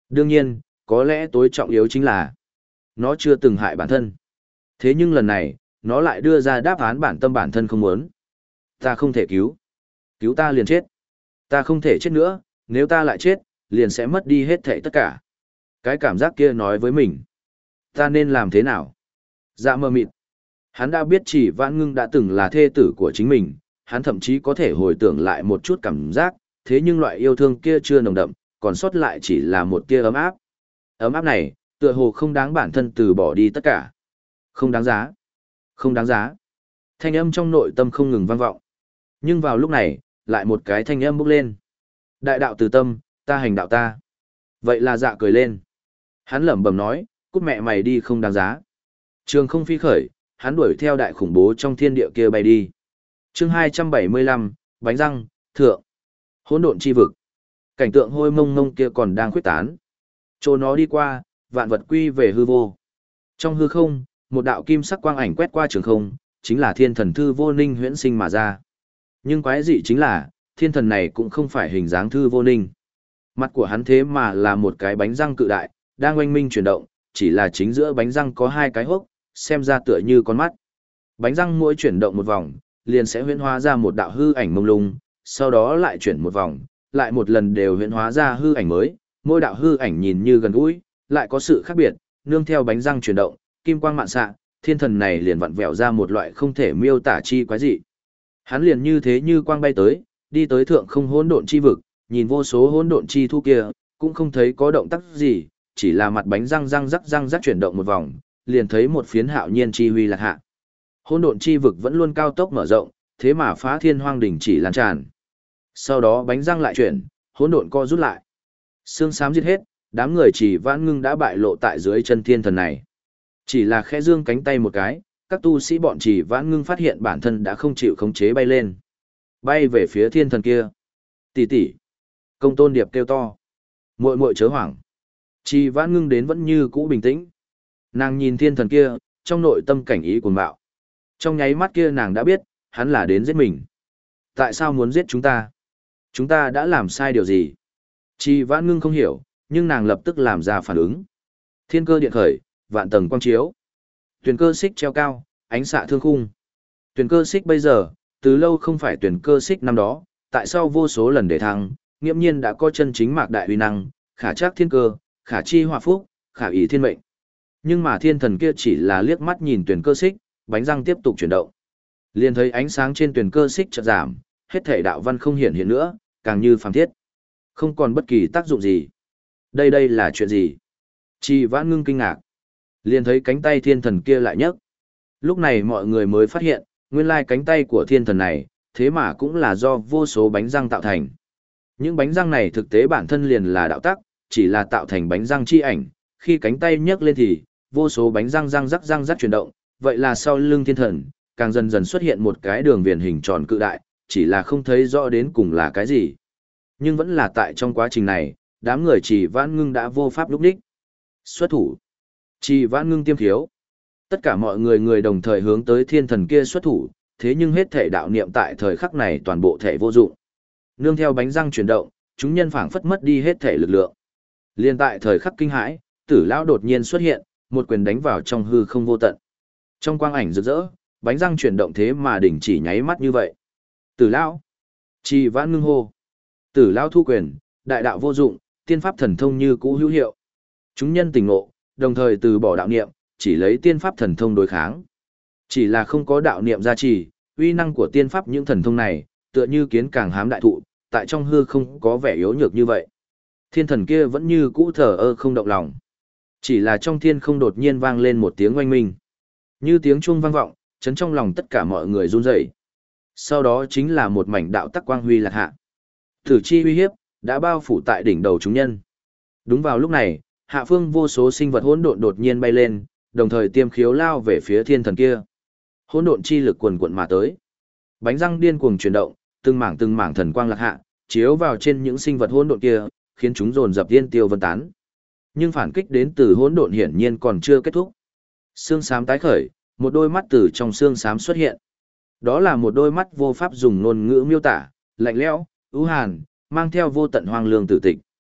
Đương nhiên, có lẽ tối trọng yếu chính là nó chưa từng hại bản thân. Thế nhưng lần này, nó lại đưa ra đáp án bản tâm bản thân không muốn. Ta không thể cứu. Cứu ta liền chết. Ta không thể chết nữa, nếu ta lại chết, liền sẽ mất đi hết thảy tất cả. Cái cảm giác kia nói với mình. Ta nên làm thế nào? Dạ mờ mịt. Hắn đã biết chỉ Vãn Ngưng đã từng là thê tử của chính mình, hắn thậm chí có thể hồi tưởng lại một chút cảm giác, thế nhưng loại yêu thương kia chưa nồng đậm, còn sót lại chỉ là một tia ấm áp. Ấm áp này, tựa hồ không đáng bản thân từ bỏ đi tất cả. Không đáng giá. Không đáng giá. Thanh âm trong nội tâm không ngừng vang vọng. Nhưng vào lúc này, lại một cái thanh âm bốc lên. Đại đạo từ tâm, ta hành đạo ta. Vậy là dạ cười lên. Hắn lẩm bẩm nói, cút mẹ mày đi không đáng giá. Trường không phi khởi, hắn đuổi theo đại khủng bố trong thiên địa kia bay đi. Chương hai trăm bảy mươi lăm, bánh răng, thượng. Hỗn độn chi vực. Cảnh tượng hôi mông mông kia còn đang khuyết tán. Chỗ nó đi qua, vạn vật quy về hư vô. Trong hư không, một đạo kim sắc quang ảnh quét qua trường không, chính là thiên thần thư vô ninh huyễn sinh mà ra. Nhưng quái dị chính là, thiên thần này cũng không phải hình dáng thư vô ninh. Mặt của hắn thế mà là một cái bánh răng cự đại, đang oanh minh chuyển động, chỉ là chính giữa bánh răng có hai cái hốc, xem ra tựa như con mắt. Bánh răng mỗi chuyển động một vòng, liền sẽ huyễn hóa ra một đạo hư ảnh mông lung, sau đó lại chuyển một vòng, lại một lần đều huyễn hóa ra hư ảnh mới, mỗi đạo hư ảnh nhìn như gần gũi, lại có sự khác biệt, nương theo bánh răng chuyển động, kim quang mạn xạ, thiên thần này liền vặn vẹo ra một loại không thể miêu tả chi quái dị. Hắn liền như thế như quang bay tới, đi tới thượng không hỗn độn chi vực, nhìn vô số hỗn độn chi thu kia, cũng không thấy có động tác gì, chỉ là mặt bánh răng răng rắc răng rắc chuyển động một vòng, liền thấy một phiến hạo nhiên chi huy lạc hạ. Hỗn độn chi vực vẫn luôn cao tốc mở rộng, thế mà phá thiên hoang đỉnh chỉ lan tràn. Sau đó bánh răng lại chuyển, hỗn độn co rút lại. Xương xám giết hết, đám người chỉ Vãn Ngưng đã bại lộ tại dưới chân thiên thần này. Chỉ là khẽ dương cánh tay một cái, các tu sĩ bọn chỉ Vãn Ngưng phát hiện bản thân đã không chịu khống chế bay lên. Bay về phía thiên thần kia. Tỷ tỷ. Công tôn điệp kêu to. Muội muội chớ hoảng. Chỉ Vãn Ngưng đến vẫn như cũ bình tĩnh. Nàng nhìn thiên thần kia, trong nội tâm cảnh ý cuồng bạo. Trong nháy mắt kia nàng đã biết, hắn là đến giết mình. Tại sao muốn giết chúng ta? Chúng ta đã làm sai điều gì? Chỉ Vãn Ngưng không hiểu, nhưng nàng lập tức làm ra phản ứng. Thiên cơ điện khởi, vạn tầng quang chiếu. Tuyển cơ xích treo cao, ánh xạ thương khung. Tuyển cơ xích bây giờ, từ lâu không phải tuyển cơ xích năm đó, tại sao vô số lần để thăng, nghiễm nhiên đã có chân chính mạc đại uy năng, khả trác thiên cơ, khả chi hòa phúc, khả ý thiên mệnh. Nhưng mà thiên thần kia chỉ là liếc mắt nhìn tuyển cơ xích, bánh răng tiếp tục chuyển động. Liền thấy ánh sáng trên tuyển cơ xích chợt giảm, hết thể đạo văn không hiện hiện nữa, càng như phàm thiết. Không còn bất kỳ tác dụng gì. Đây đây là chuyện gì? Chỉ Vãn Ngưng kinh ngạc. Liền thấy cánh tay thiên thần kia lại nhấc. Lúc này mọi người mới phát hiện, nguyên lai cánh tay của thiên thần này, thế mà cũng là do vô số bánh răng tạo thành. Những bánh răng này thực tế bản thân liền là đạo tắc, chỉ là tạo thành bánh răng chi ảnh, khi cánh tay nhấc lên thì, vô số bánh răng răng rắc răng rắc chuyển động, vậy là sau lưng thiên thần, càng dần dần xuất hiện một cái đường viền hình tròn cự đại, chỉ là không thấy rõ đến cùng là cái gì. Nhưng vẫn là tại trong quá trình này, đám người Chỉ Vãn Ngưng đã vô pháp lúc đích. Xuất thủ. Chỉ Vãn Ngưng tiêm thiếu. Tất cả mọi người người đồng thời hướng tới thiên thần kia xuất thủ, thế nhưng hết thể đạo niệm tại thời khắc này toàn bộ thể vô dụng. Nương theo bánh răng chuyển động, chúng nhân phảng phất mất đi hết thể lực lượng. Liên tại thời khắc kinh hãi, Tử lão đột nhiên xuất hiện, một quyền đánh vào trong hư không vô tận. Trong quang ảnh rực rỡ, bánh răng chuyển động thế mà đình chỉ nháy mắt như vậy. Tử lão. Chỉ Vãn Ngưng hô. Tử lão thu quyền, đại đạo vô dụng, tiên pháp thần thông như cũ hữu hiệu. Chúng nhân tỉnh ngộ, đồng thời từ bỏ đạo niệm, chỉ lấy tiên pháp thần thông đối kháng. Chỉ là không có đạo niệm gia trì, uy năng của tiên pháp những thần thông này, tựa như kiến càng hám đại thụ, tại trong hư không có vẻ yếu nhược như vậy. Thiên thần kia vẫn như cũ thờ ơ không động lòng. Chỉ là trong thiên không đột nhiên vang lên một tiếng oanh minh. Như tiếng chuông vang vọng, chấn trong lòng tất cả mọi người run rẩy. Sau đó chính là một mảnh đạo tắc quang huy lạc hạ. Tử chi uy hiếp đã bao phủ tại đỉnh đầu chúng nhân. Đúng vào lúc này, hạ phương vô số sinh vật hỗn độn đột nhiên bay lên, đồng thời tiêm khiếu lao về phía thiên thần kia. Hỗn độn chi lực quần quận mà tới. Bánh răng điên cuồng chuyển động, từng mảng từng mảng thần quang lạc hạ, chiếu vào trên những sinh vật hỗn độn kia, khiến chúng dồn dập tiên tiêu vân tán. Nhưng phản kích đến từ hỗn độn hiển nhiên còn chưa kết thúc. Xương xám tái khởi, một đôi mắt từ trong xương xám xuất hiện. Đó là một đôi mắt vô pháp dùng ngôn ngữ miêu tả, lạnh lẽo, u hàn, mang theo vô tận hoang lương tử tịch.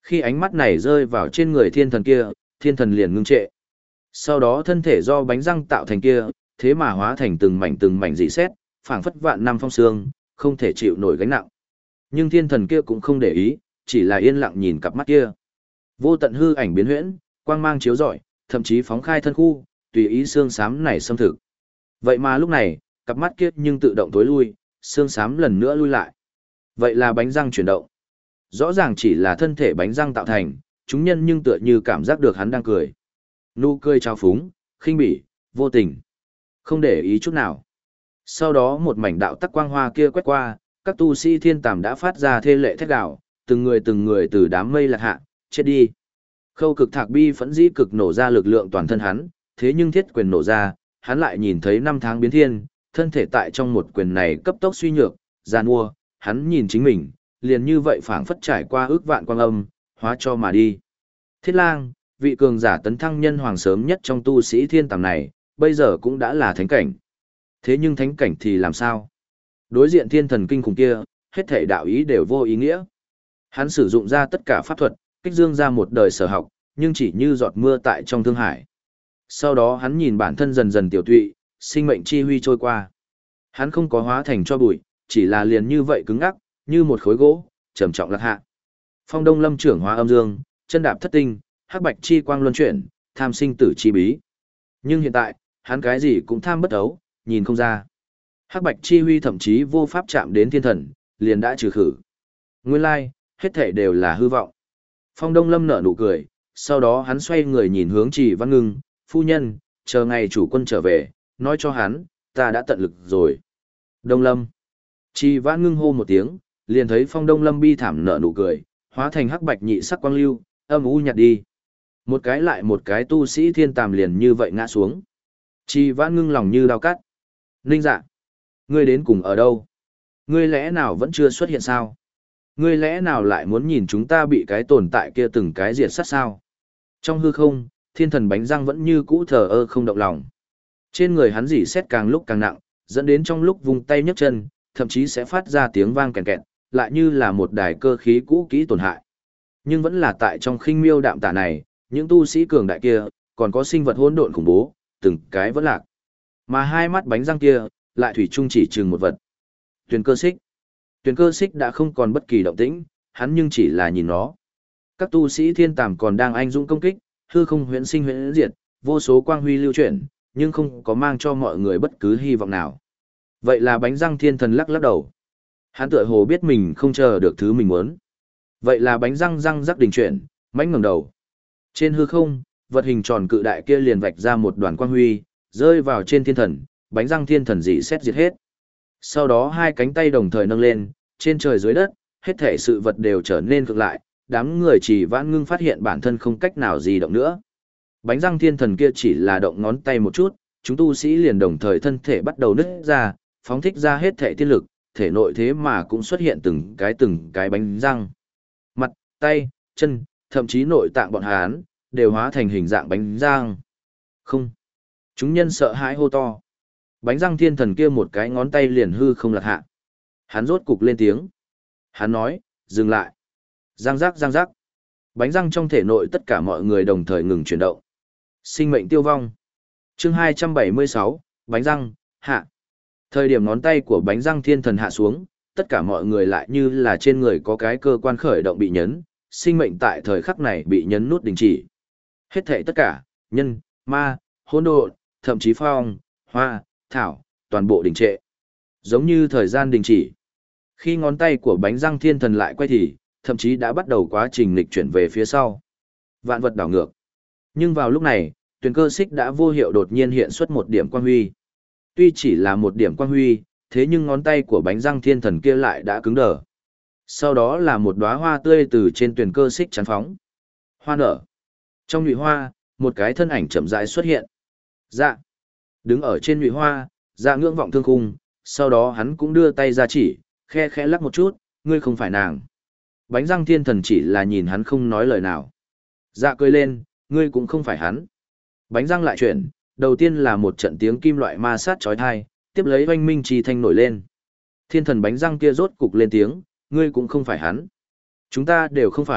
Khi ánh mắt này rơi vào trên người thiên thần kia, thiên thần liền ngưng trệ. Sau đó thân thể do bánh răng tạo thành kia, thế mà hóa thành từng mảnh từng mảnh dị xét, phảng phất vạn năm phong sương, không thể chịu nổi gánh nặng. Nhưng thiên thần kia cũng không để ý, chỉ là yên lặng nhìn cặp mắt kia. Vô tận hư ảnh biến huyễn, quang mang chiếu rọi, thậm chí phóng khai thân khu, tùy ý xương xám này xâm thực. Vậy mà lúc này, cặp mắt kia nhưng tự động tối lui, xương xám lần nữa lui lại. Vậy là bánh răng chuyển động. Rõ ràng chỉ là thân thể bánh răng tạo thành, chúng nhân nhưng tựa như cảm giác được hắn đang cười. Nụ cười trào phúng, khinh bỉ, vô tình. Không để ý chút nào. Sau đó một mảnh đạo tắc quang hoa kia quét qua, các tu sĩ thiên tàm đã phát ra thê lệ thét gào, từng người từng người từ đám mây lạc hạ, chết đi. Khâu cực thạc bi phẫn dĩ cực nổ ra lực lượng toàn thân hắn, thế nhưng thiết quyền nổ ra, hắn lại nhìn thấy năm tháng biến thiên, thân thể tại trong một quyền này cấp tốc suy nhược, giàn mua, hắn nhìn chính mình, liền như vậy phảng phất trải qua ước vạn quang âm, hóa cho mà đi. Thiết lang, vị cường giả tấn thăng nhân hoàng sớm nhất trong tu sĩ thiên tàm này, bây giờ cũng đã là thánh cảnh. Thế nhưng thánh cảnh thì làm sao? Đối diện thiên thần kinh khủng kia, hết thể đạo ý đều vô ý nghĩa. Hắn sử dụng ra tất cả pháp thuật, kích dương ra một đời sở học, nhưng chỉ như giọt mưa tại trong thương hải. Sau đó hắn nhìn bản thân dần dần tiểu tụy, sinh mệnh chi huy trôi qua. Hắn không có hóa thành cho bụi, chỉ là liền như vậy cứng ngắc, như một khối gỗ, trầm trọng lạc hạ. Phong Đông Lâm trưởng hóa âm dương, chân đạp thất tinh, hắc bạch chi quang luân chuyển, tham sinh tử chi bí. Nhưng hiện tại, hắn cái gì cũng tham bất ấu, nhìn không ra. Hắc bạch chi huy thậm chí vô pháp chạm đến thiên thần, liền đã trừ khử. Nguyên lai, hết thể đều là hư vọng. Phong Đông Lâm nở nụ cười, sau đó hắn xoay người nhìn hướng Trì Văn Ngưng, phu nhân, chờ ngày chủ quân trở về, nói cho hắn, ta đã tận lực rồi. Đông Lâm. Trì Văn Ngưng hô một tiếng, liền thấy Phong Đông Lâm bi thảm nở nụ cười, hóa thành hắc bạch nhị sắc quang lưu, âm u nhạt đi. Một cái lại một cái tu sĩ thiên tàm liền như vậy ngã xuống. Trì Văn Ngưng lòng như dao cắt. Ninh Dạ, ngươi đến cùng ở đâu? Ngươi lẽ nào vẫn chưa xuất hiện sao? Ngươi lẽ nào lại muốn nhìn chúng ta bị cái tồn tại kia từng cái diệt sát sao? Trong hư không, thiên thần bánh răng vẫn như cũ thờ ơ không động lòng. Trên người hắn dỉ xét càng lúc càng nặng, dẫn đến trong lúc vung tay nhấc chân, thậm chí sẽ phát ra tiếng vang kèn kẹt, lại như là một đài cơ khí cũ kỹ tổn hại. Nhưng vẫn là tại trong khinh miêu đạm tả này, những tu sĩ cường đại kia, còn có sinh vật hỗn độn khủng bố, từng cái vẫn lạc. Mà hai mắt bánh răng kia, lại thủy chung chỉ chừng một vật. Tuyền cơ xích. Tuyền cơ xích đã không còn bất kỳ động tĩnh, hắn nhưng chỉ là nhìn nó. Các tu sĩ thiên tàm còn đang anh dũng công kích, hư không huyễn sinh huyễn diệt, vô số quang huy lưu chuyển, nhưng không có mang cho mọi người bất cứ hy vọng nào. Vậy là bánh răng thiên thần lắc lắc đầu. Hắn tựa hồ biết mình không chờ được thứ mình muốn. Vậy là bánh răng răng rắc đình chuyển, mãnh ngẩng đầu. Trên hư không, vật hình tròn cự đại kia liền vạch ra một đoàn quang huy, rơi vào trên thiên thần, bánh răng thiên thần dị xét diệt hết. Sau đó hai cánh tay đồng thời nâng lên, trên trời dưới đất, hết thể sự vật đều trở nên cực lại, đám người chỉ vãn ngưng phát hiện bản thân không cách nào di động nữa. Bánh răng thiên thần kia chỉ là động ngón tay một chút, chúng tu sĩ liền đồng thời thân thể bắt đầu nứt ra, phóng thích ra hết thể tiên lực, thể nội thế mà cũng xuất hiện từng cái từng cái bánh răng. Mặt, tay, chân, thậm chí nội tạng bọn hán, đều hóa thành hình dạng bánh răng. Không. Chúng nhân sợ hãi hô to. Bánh răng thiên thần kia một cái ngón tay liền hư không lật hạ. Hắn rốt cục lên tiếng. Hắn nói, dừng lại. Giang giác giang giác. Bánh răng trong thể nội tất cả mọi người đồng thời ngừng chuyển động. Sinh mệnh tiêu vong. Chương hai trăm bảy mươi sáu, bánh răng, hạ. Thời điểm ngón tay của bánh răng thiên thần hạ xuống, tất cả mọi người lại như là trên người có cái cơ quan khởi động bị nhấn, sinh mệnh tại thời khắc này bị nhấn nút đình chỉ. Hết thảy tất cả, nhân, ma, hỗn độn, thậm chí phong, hoa, thảo, toàn bộ đình trệ. Giống như thời gian đình chỉ. Khi ngón tay của bánh răng thiên thần lại quay thì, thậm chí đã bắt đầu quá trình lịch chuyển về phía sau. Vạn vật đảo ngược. Nhưng vào lúc này, tuyển cơ xích đã vô hiệu đột nhiên hiện xuất một điểm quang huy. Tuy chỉ là một điểm quang huy, thế nhưng ngón tay của bánh răng thiên thần kia lại đã cứng đờ. Sau đó là một đóa hoa tươi từ trên tuyển cơ xích chắn phóng. Hoa nở. Trong nhụy hoa, một cái thân ảnh chậm rãi xuất hiện. Dạ. Đứng ở trên nhụy hoa, dạ ngưỡng vọng thương khung, sau đó hắn cũng đưa tay ra chỉ, khe khẽ lắc một chút, ngươi không phải nàng. Bánh răng thiên thần chỉ là nhìn hắn không nói lời nào. Dạ cười lên, ngươi cũng không phải hắn. Bánh răng lại chuyển, đầu tiên là một trận tiếng kim loại ma sát chói tai, tiếp lấy oanh minh trì thanh nổi lên. Thiên thần bánh răng kia rốt cục lên tiếng, ngươi cũng không phải hắn. Chúng ta đều không phải,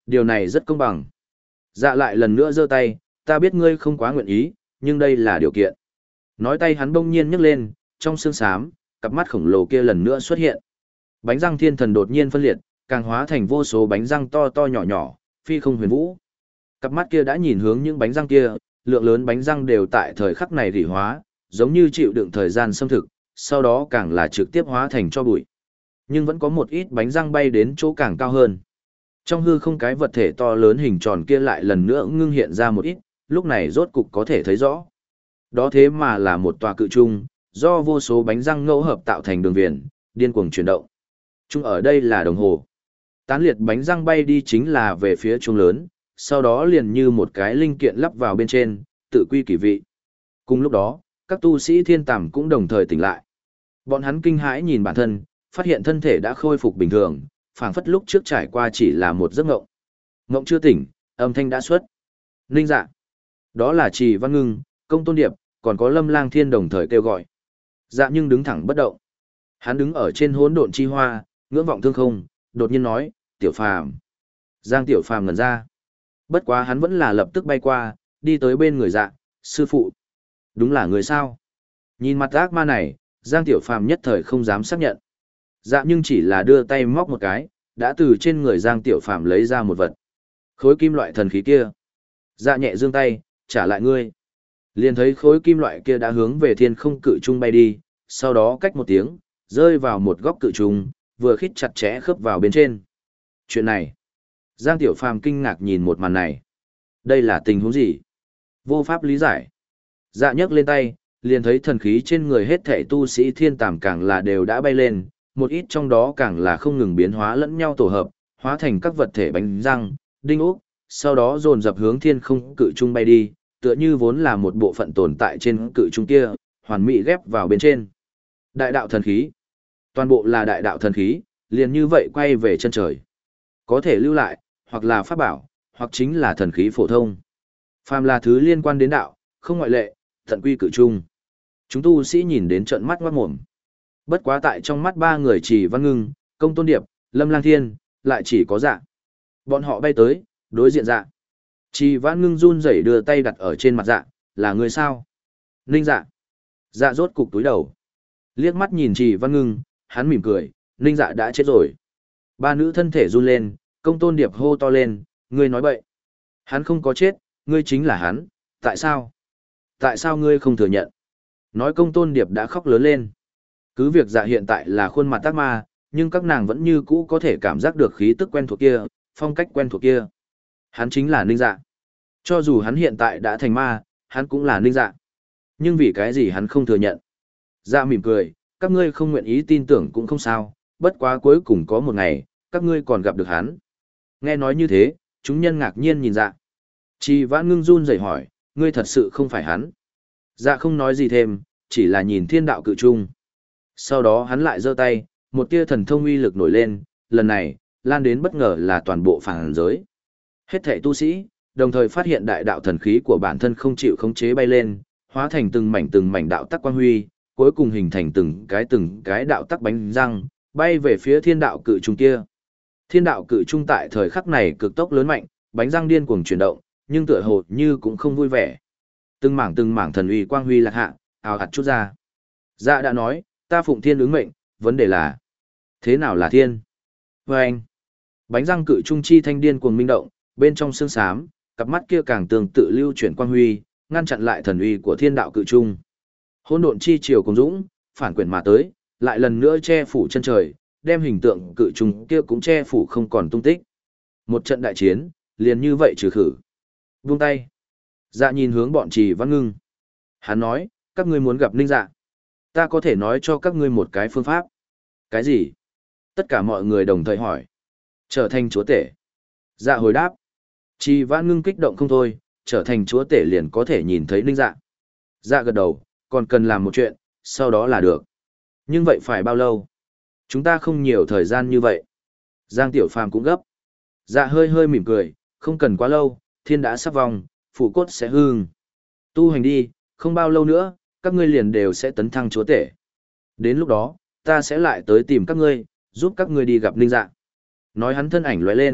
Điều này rất công bằng. Dạ lại lần nữa giơ tay, ta biết ngươi không quá nguyện ý, nhưng đây là điều kiện. Nói tay hắn bỗng nhiên nhấc lên, trong xương xám, cặp mắt khổng lồ kia lần nữa xuất hiện. Bánh răng thiên thần đột nhiên phân liệt, càng hóa thành vô số bánh răng to to nhỏ nhỏ, phi không huyền vũ. Cặp mắt kia đã nhìn hướng những bánh răng kia, lượng lớn bánh răng đều tại thời khắc này rỉ hóa, giống như chịu đựng thời gian xâm thực, sau đó càng là trực tiếp hóa thành cho bụi. Nhưng vẫn có một ít bánh răng bay đến chỗ càng cao hơn. Trong hư không cái vật thể to lớn hình tròn kia lại lần nữa ngưng hiện ra một ít, lúc này rốt cục có thể thấy rõ. Đó thế mà là một tòa cự trung, do vô số bánh răng ngẫu hợp tạo thành đường viền, điên cuồng chuyển động. Trung ở đây là đồng hồ. Tán liệt bánh răng bay đi chính là về phía trung lớn, sau đó liền như một cái linh kiện lắp vào bên trên, tự quy kỳ vị. Cùng lúc đó, các tu sĩ thiên tàm cũng đồng thời tỉnh lại. Bọn hắn kinh hãi nhìn bản thân, phát hiện thân thể đã khôi phục bình thường, phảng phất lúc trước trải qua chỉ là một giấc ngộng. Ngộng chưa tỉnh, âm thanh đã xuất. Ninh dạ. Đó là Trì Văn Ngưng, Công Tôn Điệp, còn có Lâm Lang Thiên đồng thời kêu gọi. Dạ nhưng đứng thẳng bất động. Hắn đứng ở trên hỗn độn chi hoa, ngưỡng vọng thương không, đột nhiên nói, Tiểu Phàm. Giang Tiểu Phàm ngẩn ra. Bất quá hắn vẫn là lập tức bay qua, đi tới bên người dạ, sư phụ. Đúng là người sao? Nhìn mặt ác ma này, Giang Tiểu Phàm nhất thời không dám xác nhận. Dạ nhưng chỉ là đưa tay móc một cái, đã từ trên người Giang Tiểu Phàm lấy ra một vật. Khối kim loại thần khí kia. Dạ nhẹ giương tay, trả lại ngươi. Liền thấy khối kim loại kia đã hướng về thiên không cự trung bay đi, sau đó cách một tiếng, rơi vào một góc cự trung, vừa khít chặt chẽ khớp vào bên trên. Chuyện này. Giang Tiểu Phàm kinh ngạc nhìn một màn này. Đây là tình huống gì? Vô pháp lý giải. Dạ nhấc lên tay, liền thấy thần khí trên người hết thảy tu sĩ thiên tàm càng là đều đã bay lên, một ít trong đó càng là không ngừng biến hóa lẫn nhau tổ hợp, hóa thành các vật thể bánh răng, đinh ốc, sau đó dồn dập hướng thiên không cự trung bay đi, tựa như vốn là một bộ phận tồn tại trên cự trung kia, hoàn mỹ ghép vào bên trên. Đại đạo thần khí. Toàn bộ là đại đạo thần khí, liền như vậy quay về chân trời. Có thể lưu lại, hoặc là pháp bảo, hoặc chính là thần khí phổ thông. Phàm là thứ liên quan đến đạo, không ngoại lệ, tận quy cự trung. Chúng tu sĩ nhìn đến trợn mắt ngoát mồm. Bất quá tại trong mắt ba người Trì Văn Ngưng, Công Tôn Điệp, Lâm Lang Thiên, lại chỉ có dạ. Bọn họ bay tới, đối diện dạ. Trì Văn Ngưng run rẩy đưa tay đặt ở trên mặt dạ, là người sao? Ninh dạ. Dạ rốt cục túi đầu. Liếc mắt nhìn Trì Văn Ngưng, hắn mỉm cười, Ninh dạ đã chết rồi. Ba nữ thân thể run lên, Công Tôn Điệp hô to lên, ngươi nói bậy. Hắn không có chết, ngươi chính là hắn, tại sao? Tại sao ngươi không thừa nhận? Nói Công Tôn Điệp đã khóc lớn lên. Cứ việc dạ hiện tại là khuôn mặt ác ma, nhưng các nàng vẫn như cũ có thể cảm giác được khí tức quen thuộc kia, phong cách quen thuộc kia. Hắn chính là Ninh dạ. Cho dù hắn hiện tại đã thành ma, hắn cũng là Ninh dạ. Nhưng vì cái gì hắn không thừa nhận? Dạ mỉm cười, các ngươi không nguyện ý tin tưởng cũng không sao, bất quá cuối cùng có một ngày, các ngươi còn gặp được hắn. Nghe nói như thế, chúng nhân ngạc nhiên nhìn dạ. Trì Vãn Ngưng run rẩy hỏi, ngươi thật sự không phải hắn. Dạ không nói gì thêm, chỉ là nhìn thiên đạo cự trung. Sau đó hắn lại giơ tay, một tia thần thông uy lực nổi lên, lần này, lan đến bất ngờ là toàn bộ phàm giới. Hết thảy tu sĩ, đồng thời phát hiện đại đạo thần khí của bản thân không chịu khống chế bay lên, hóa thành từng mảnh từng mảnh đạo tắc quang huy, cuối cùng hình thành từng cái từng cái đạo tắc bánh răng, bay về phía thiên đạo cự trung kia. Thiên đạo cự trung tại thời khắc này cực tốc lớn mạnh, bánh răng điên cuồng chuyển động, nhưng tựa hồ như cũng không vui vẻ. Từng mảng từng mảng thần uy quang huy lạc hạ, ào ạt chút ra. Dạ đã nói, ta phụng thiên ứng mệnh, vấn đề là thế nào là thiên? Và anh, bánh răng cự trung chi thanh điên cuồng minh động, bên trong xương xám, cặp mắt kia càng tương tự lưu chuyển quang huy, ngăn chặn lại thần uy của thiên đạo cự trung. Hỗn độn chi chiều cùng dũng, phản quyển mà tới, lại lần nữa che phủ chân trời, đem hình tượng cự trung kia cũng che phủ không còn tung tích. Một trận đại chiến, liền như vậy trừ khử. Buông tay. Dạ nhìn hướng bọn Trì Văn Ngưng. Hắn nói, các ngươi muốn gặp Ninh Dạ. Ta có thể nói cho các ngươi một cái phương pháp. Cái gì? Tất cả mọi người đồng thời hỏi. Trở thành chúa tể. Dạ hồi đáp. Trì Văn Ngưng kích động không thôi, trở thành chúa tể liền có thể nhìn thấy Ninh Dạ. Dạ gật đầu, còn cần làm một chuyện, sau đó là được. Nhưng vậy phải bao lâu? Chúng ta không nhiều thời gian như vậy. Giang Tiểu Phàm cũng gấp. Dạ hơi hơi mỉm cười, không cần quá lâu, thiên đã sắp vong, phụ cốt sẽ hương. Tu hành đi, không bao lâu nữa, các ngươi liền đều sẽ tấn thăng chúa tể. Đến lúc đó, ta sẽ lại tới tìm các ngươi, giúp các ngươi đi gặp Ninh Dạ. Nói hắn thân ảnh lóe lên,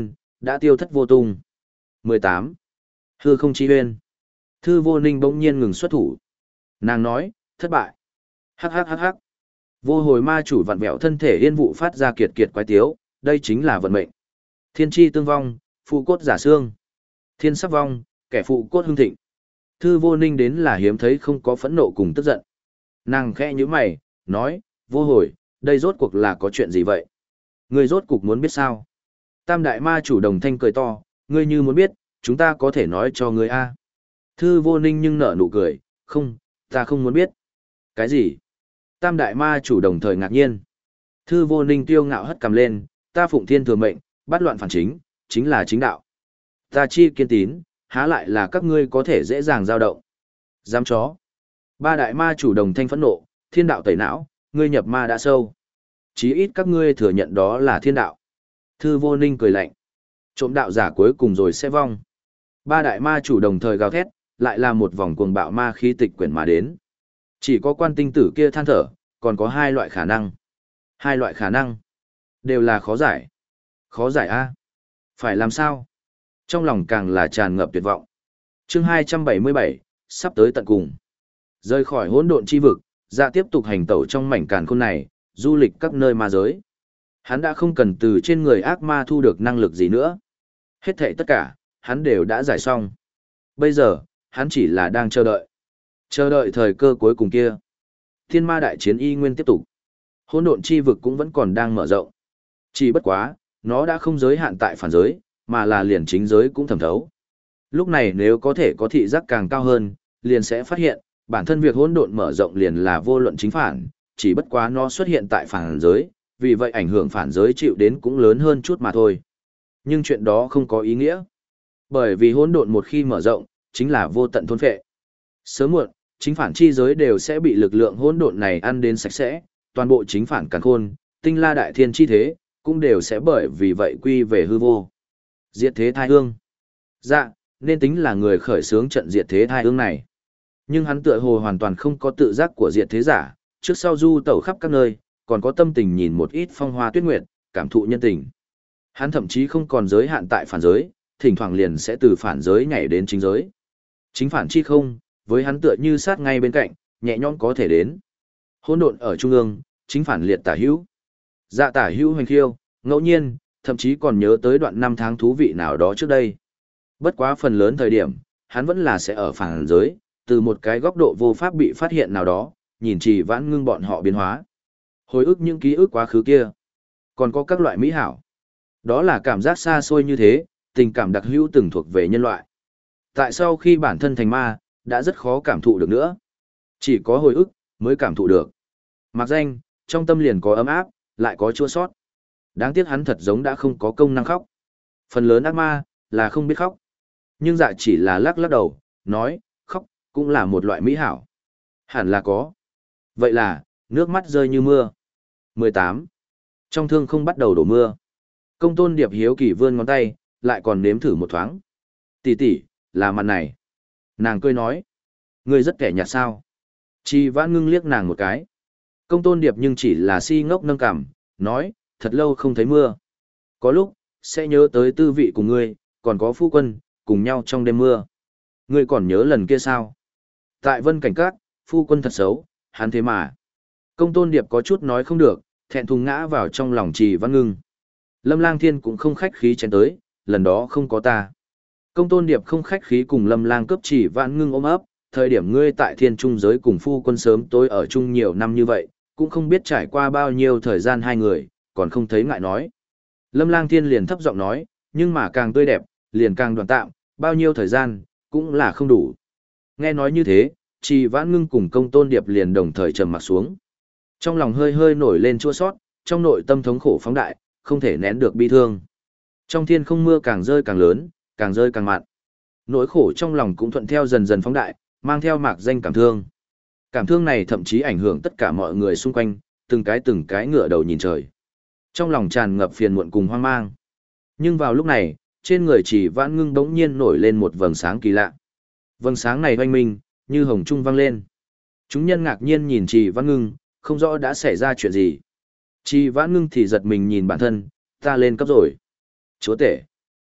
đã tiêu thất vô tung. mười tám. Hư không chi huyên. Thư vô ninh bỗng nhiên ngừng xuất thủ. Nàng nói, thất bại. Hắc hắc hắc hắc. Vô hồi ma chủ vặn vẹo thân thể yên vụ phát ra kiệt kiệt quái tiếu, đây chính là vận mệnh. Thiên chi tương vong, phụ cốt giả xương. Thiên sắp vong, kẻ phụ cốt hưng thịnh. Thư vô ninh đến là hiếm thấy không có phẫn nộ cùng tức giận. Nàng khẽ như mày, nói, vô hồi, đây rốt cuộc là có chuyện gì vậy? Ngươi rốt cuộc muốn biết sao? Tam đại ma chủ đồng thanh cười to, ngươi như muốn biết, chúng ta có thể nói cho ngươi a. Thư vô ninh nhưng nở nụ cười, không, ta không muốn biết. Cái gì? Tam đại ma chủ đồng thời ngạc nhiên. Thư vô ninh tiêu ngạo hất cầm lên, ta phụng thiên thừa mệnh, bắt loạn phản chính, chính là chính đạo. Ta chi kiên tín, há lại là các ngươi có thể dễ dàng dao động. Dám chó. Ba đại ma chủ đồng thanh phẫn nộ, thiên đạo tẩy não, ngươi nhập ma đã sâu. Chí ít các ngươi thừa nhận đó là thiên đạo. Thư vô ninh cười lạnh. Trộm đạo giả cuối cùng rồi sẽ vong. Ba đại ma chủ đồng thời gào thét, lại là một vòng cuồng bạo ma khí tịch quyển mà đến. Chỉ có quan tinh tử kia than thở, còn có hai loại khả năng. Hai loại khả năng. Đều là khó giải. Khó giải a. Phải làm sao? Trong lòng càng là tràn ngập tuyệt vọng. Chương hai trăm bảy mươi bảy, sắp tới tận cùng. Rời khỏi hỗn độn chi vực, Dạ tiếp tục hành tẩu trong mảnh càn khôn này, du lịch các nơi ma giới. Hắn đã không cần từ trên người ác ma thu được năng lực gì nữa. Hết thảy tất cả, hắn đều đã giải xong. Bây giờ, hắn chỉ là đang chờ đợi. Chờ đợi thời cơ cuối cùng kia. Thiên ma đại chiến y nguyên tiếp tục. Hỗn độn chi vực cũng vẫn còn đang mở rộng. Chỉ bất quá, nó đã không giới hạn tại phản giới, mà là liền chính giới cũng thẩm thấu. Lúc này nếu có thể có thị giác càng cao hơn, liền sẽ phát hiện, bản thân việc hỗn độn mở rộng liền là vô luận chính phản, chỉ bất quá nó xuất hiện tại phản giới, vì vậy ảnh hưởng phản giới chịu đến cũng lớn hơn chút mà thôi. Nhưng chuyện đó không có ý nghĩa. Bởi vì hỗn độn một khi mở rộng, chính là vô tận thôn phệ. Sớm muộn, chính phản chi giới đều sẽ bị lực lượng hỗn độn này ăn đến sạch sẽ, toàn bộ chính phản càn khôn, tinh la đại thiên chi thế, cũng đều sẽ bởi vì vậy quy về hư vô. Diệt thế thai hương. Dạ, nên tính là người khởi xướng trận diệt thế thai hương này. Nhưng hắn tựa hồ hoàn toàn không có tự giác của diệt thế giả, trước sau du tẩu khắp các nơi, còn có tâm tình nhìn một ít phong hoa tuyết nguyệt, cảm thụ nhân tình. Hắn thậm chí không còn giới hạn tại phản giới, thỉnh thoảng liền sẽ từ phản giới nhảy đến chính giới. Chính phản chi không, với hắn tựa như sát ngay bên cạnh, nhẹ nhõm có thể đến. Hỗn độn ở trung ương, chính phản liệt tả hữu. Dạ tả hữu hoành khiêu, ngẫu nhiên, thậm chí còn nhớ tới đoạn năm tháng thú vị nào đó trước đây. Bất quá phần lớn thời điểm, hắn vẫn là sẽ ở phản giới, từ một cái góc độ vô pháp bị phát hiện nào đó, nhìn Trì Vãn Ngưng bọn họ biến hóa. Hồi ức những ký ức quá khứ kia. Còn có các loại mỹ hảo. Đó là cảm giác xa xôi như thế, tình cảm đặc hữu từng thuộc về nhân loại. Tại sao khi bản thân thành ma, đã rất khó cảm thụ được nữa. Chỉ có hồi ức, mới cảm thụ được. Mặc danh, trong tâm liền có ấm áp, lại có chua sót. Đáng tiếc hắn thật giống đã không có công năng khóc. Phần lớn ác ma, là không biết khóc. Nhưng dạ chỉ là lắc lắc đầu, nói, khóc, cũng là một loại mỹ hảo. Hẳn là có. Vậy là, nước mắt rơi như mưa. mười tám. Trong thương không bắt đầu đổ mưa. Công tôn điệp hiếu kỳ vươn ngón tay, lại còn nếm thử một thoáng. Tỷ tỷ, là mặt này. Nàng cười nói. Ngươi rất kẻ nhạt sao. Chi Vãn Ngưng liếc nàng một cái. Công tôn điệp nhưng chỉ là si ngốc nâng cằm, nói, thật lâu không thấy mưa. Có lúc, sẽ nhớ tới tư vị của ngươi, còn có phu quân, cùng nhau trong đêm mưa. Ngươi còn nhớ lần kia sao? Tại Vân Cảnh Các, phu quân thật xấu, hắn thế mà. Công tôn điệp có chút nói không được, thẹn thùng ngã vào trong lòng Trì Vãn Ngưng. Lâm Lang Thiên cũng không khách khí chén tới, lần đó không có ta. Công tôn điệp không khách khí cùng Lâm Lang cướp Trì Vãn Ngưng ôm ấp, thời điểm ngươi tại thiên trung giới cùng phu quân sớm tối ở chung nhiều năm như vậy, cũng không biết trải qua bao nhiêu thời gian hai người, còn không thấy ngại nói. Lâm Lang Thiên liền thấp giọng nói, nhưng mà càng tươi đẹp, liền càng đoàn tạm, bao nhiêu thời gian, cũng là không đủ. Nghe nói như thế, Trì Vãn Ngưng cùng Công tôn điệp liền đồng thời trầm mặt xuống. Trong lòng hơi hơi nổi lên chua sót, trong nội tâm thống khổ phóng đại, không thể nén được bi thương. Trong thiên không mưa càng rơi càng lớn, càng rơi càng mặn. Nỗi khổ trong lòng cũng thuận theo dần dần phóng đại, mang theo mạc danh cảm thương. Cảm thương này thậm chí ảnh hưởng tất cả mọi người xung quanh, từng cái từng cái ngửa đầu nhìn trời. Trong lòng tràn ngập phiền muộn cùng hoang mang. Nhưng vào lúc này, trên người Trì Vãn Ngưng bỗng nhiên nổi lên một vầng sáng kỳ lạ. Vầng sáng này oanh minh, như hồng trung vang lên. Chúng nhân ngạc nhiên nhìn Trì Vãn Ngưng, không rõ đã xảy ra chuyện gì. Trì Vãn Ngưng thì giật mình nhìn bản thân, ta lên cấp rồi. Chúa tể.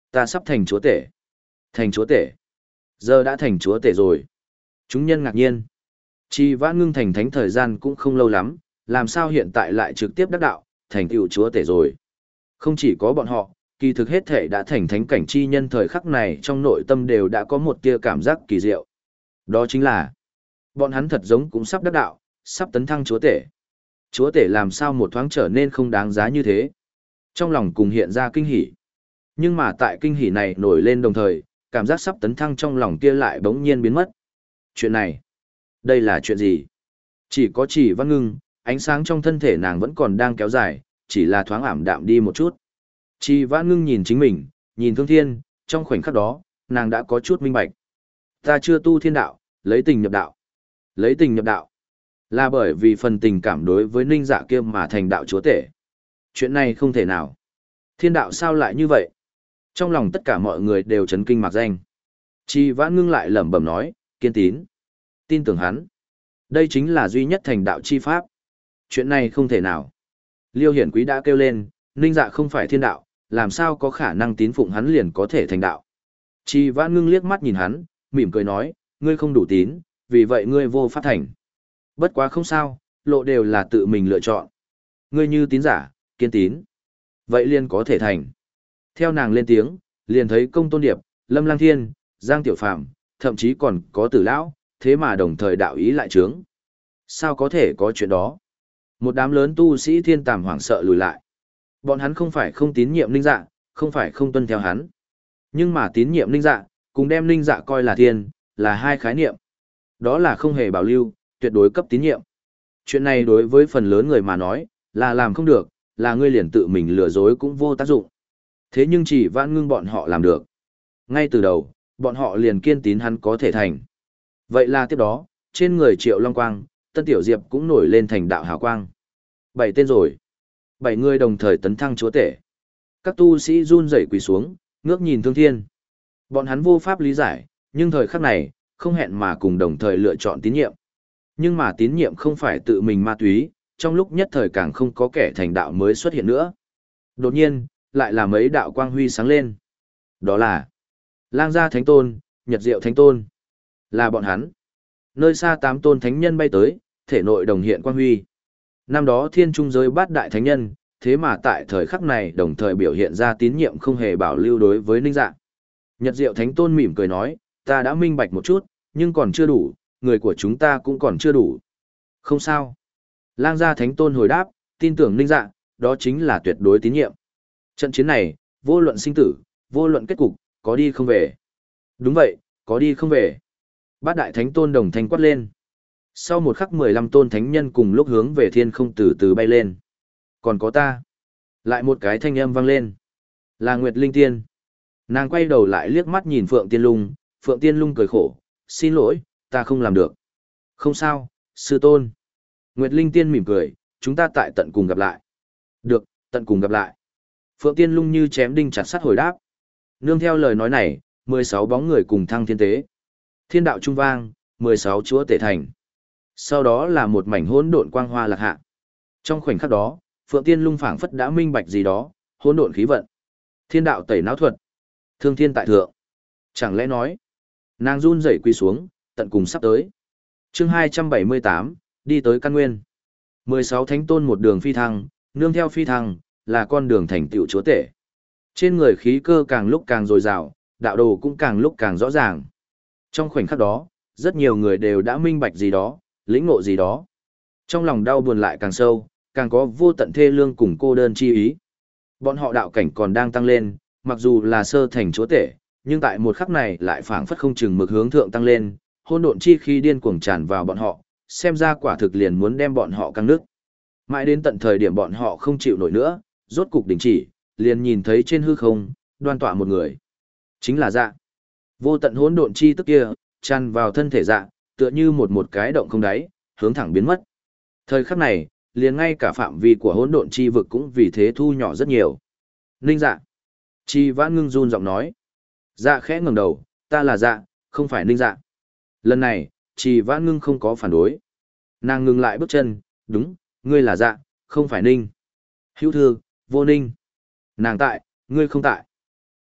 Ta sắp thành chúa tể. Thành chúa tể. Giờ đã thành chúa tể rồi. Chúng nhân ngạc nhiên. Trì Vãn Ngưng thành thánh thời gian cũng không lâu lắm, làm sao hiện tại lại trực tiếp đắc đạo, thành tựu chúa tể rồi. Không chỉ có bọn họ, kỳ thực hết thể đã thành thánh cảnh chi nhân thời khắc này trong nội tâm đều đã có một tia cảm giác kỳ diệu. Đó chính là, bọn hắn thật giống cũng sắp đắc đạo, sắp tấn thăng chúa tể. Chúa tể làm sao một thoáng trở nên không đáng giá như thế. Trong lòng cùng hiện ra kinh hỉ. Nhưng mà tại kinh hỉ này nổi lên đồng thời, cảm giác sắp tấn thăng trong lòng kia lại bỗng nhiên biến mất. Chuyện này, đây là chuyện gì? Chỉ có Trì Vãn Ngưng, ánh sáng trong thân thể nàng vẫn còn đang kéo dài, chỉ là thoáng ảm đạm đi một chút. Trì Vãn Ngưng nhìn chính mình, nhìn Thương Thiên, trong khoảnh khắc đó, nàng đã có chút minh bạch. Ta chưa tu thiên đạo, lấy tình nhập đạo. Lấy tình nhập đạo, là bởi vì phần tình cảm đối với Ninh Dạ kia mà thành đạo chúa tể. Chuyện này không thể nào. Thiên đạo sao lại như vậy? Trong lòng tất cả mọi người đều chấn kinh mạc danh. Trì Vãn Ngưng lại lẩm bẩm nói, kiên tín. Tin tưởng hắn. Đây chính là duy nhất thành đạo chi pháp. Chuyện này không thể nào. Liêu Hiển Quý đã kêu lên, Ninh Dạ không phải thiên đạo, làm sao có khả năng tín phụng hắn liền có thể thành đạo. Trì Vãn Ngưng liếc mắt nhìn hắn, mỉm cười nói, ngươi không đủ tín, vì vậy ngươi vô pháp thành. Bất quá không sao, lộ đều là tự mình lựa chọn. Ngươi như tín giả, kiên tín. Vậy liền có thể thành. Theo nàng lên tiếng, liền thấy Công Tôn Điệp, Lâm Lang Thiên, Giang Tiểu Phàm, thậm chí còn có Tử Lão, thế mà đồng thời đạo ý lại trướng. Sao có thể có chuyện đó? Một đám lớn tu sĩ thiên tàm hoảng sợ lùi lại. Bọn hắn không phải không tín nhiệm Ninh Dạ, không phải không tuân theo hắn. Nhưng mà tín nhiệm Ninh Dạ, cùng đem Ninh Dạ coi là thiên, là hai khái niệm. Đó là không hề bảo lưu, tuyệt đối cấp tín nhiệm. Chuyện này đối với phần lớn người mà nói, là làm không được, là ngươi liền tự mình lừa dối cũng vô tác dụng. Thế nhưng Trì Vãn Ngưng bọn họ làm được. Ngay từ đầu, bọn họ liền kiên tín hắn có thể thành. Vậy là tiếp đó, trên người Triệu Long Quang, Tân Tiểu Diệp cũng nổi lên thành đạo hào quang. Bảy tên rồi. Bảy người đồng thời tấn thăng chúa tể. Các tu sĩ run rẩy quỳ xuống, ngước nhìn Thương Thiên. Bọn hắn vô pháp lý giải, nhưng thời khắc này, không hẹn mà cùng đồng thời lựa chọn tín nhiệm. Nhưng mà tín nhiệm không phải tự mình ma túy, trong lúc nhất thời càng không có kẻ thành đạo mới xuất hiện nữa. Đột nhiên, lại là mấy đạo quang huy sáng lên. Đó là Lang Gia Thánh Tôn, Nhật Diệu Thánh Tôn. Là bọn hắn. Nơi xa tám tôn thánh nhân bay tới, thể nội đồng hiện quang huy. Năm đó thiên trung giới bát đại thánh nhân, thế mà tại thời khắc này đồng thời biểu hiện ra tín nhiệm không hề bảo lưu đối với Ninh Dạ. Nhật Diệu Thánh Tôn mỉm cười nói, ta đã minh bạch một chút, nhưng còn chưa đủ, người của chúng ta cũng còn chưa đủ. Không sao. Lang Gia Thánh Tôn hồi đáp, tin tưởng Ninh Dạ, đó chính là tuyệt đối tín nhiệm. Trận chiến này, vô luận sinh tử, vô luận kết cục, có đi không về. Đúng vậy, có đi không về. Bát đại thánh tôn đồng thanh quát lên. Sau một khắc mười lăm tôn thánh nhân cùng lúc hướng về thiên không từ từ bay lên. Còn có ta. Lại một cái thanh âm vang lên. Là Nguyệt Linh Tiên. Nàng quay đầu lại liếc mắt nhìn Phượng Tiên Lung, Phượng Tiên Lung cười khổ, xin lỗi, ta không làm được. Không sao, sư tôn. Nguyệt Linh Tiên mỉm cười, chúng ta tại tận cùng gặp lại. Được, tận cùng gặp lại. Phượng Tiên Lung như chém đinh chặt sắt hồi đáp. Nương theo lời nói này, mười sáu bóng người cùng thăng thiên tế. Thiên đạo trung vang, mười sáu chúa tể thành. Sau đó là một mảnh hỗn độn quang hoa lạc hạ. Trong khoảnh khắc đó, Phượng Tiên Lung phảng phất đã minh bạch gì đó, hỗn độn khí vận. Thiên đạo tẩy não thuật. Thương thiên tại thượng. Chẳng lẽ nói, nàng run rẩy quỳ xuống, tận cùng sắp tới. Chương hai trăm bảy mươi tám, đi tới căn nguyên. mười sáu thánh tôn một đường phi thăng, nương theo phi thăng, là con đường thành tựu chúa tể. Trên người khí cơ càng lúc càng dồi dào, đạo đồ cũng càng lúc càng rõ ràng. Trong khoảnh khắc đó, rất nhiều người đều đã minh bạch gì đó, lĩnh ngộ gì đó. Trong lòng đau buồn lại càng sâu, càng có vô tận thê lương cùng cô đơn chi ý. Bọn họ đạo cảnh còn đang tăng lên, mặc dù là sơ thành chúa tể, nhưng tại một khắc này lại phảng phất không chừng mực hướng thượng tăng lên, hỗn độn chi khí điên cuồng tràn vào bọn họ, xem ra quả thực liền muốn đem bọn họ căng nước. Mãi đến tận thời điểm bọn họ không chịu nổi nữa, rốt cục đình chỉ, liền nhìn thấy trên hư không, đoan tọa một người. Chính là Dạ. Vô tận hỗn độn chi tức kia, tràn vào thân thể Dạ, tựa như một một cái động không đáy, hướng thẳng biến mất. Thời khắc này, liền ngay cả phạm vi của hỗn độn chi vực cũng vì thế thu nhỏ rất nhiều. Ninh Dạ. Trì Vãn Ngưng run giọng nói. Dạ khẽ ngẩng đầu, ta là Dạ, không phải Ninh Dạ. Lần này, Trì Vãn Ngưng không có phản đối. Nàng ngừng lại bước chân, đúng, ngươi là Dạ, không phải Ninh. Hữu thư, vô Ninh. Nàng tại, ngươi không tại.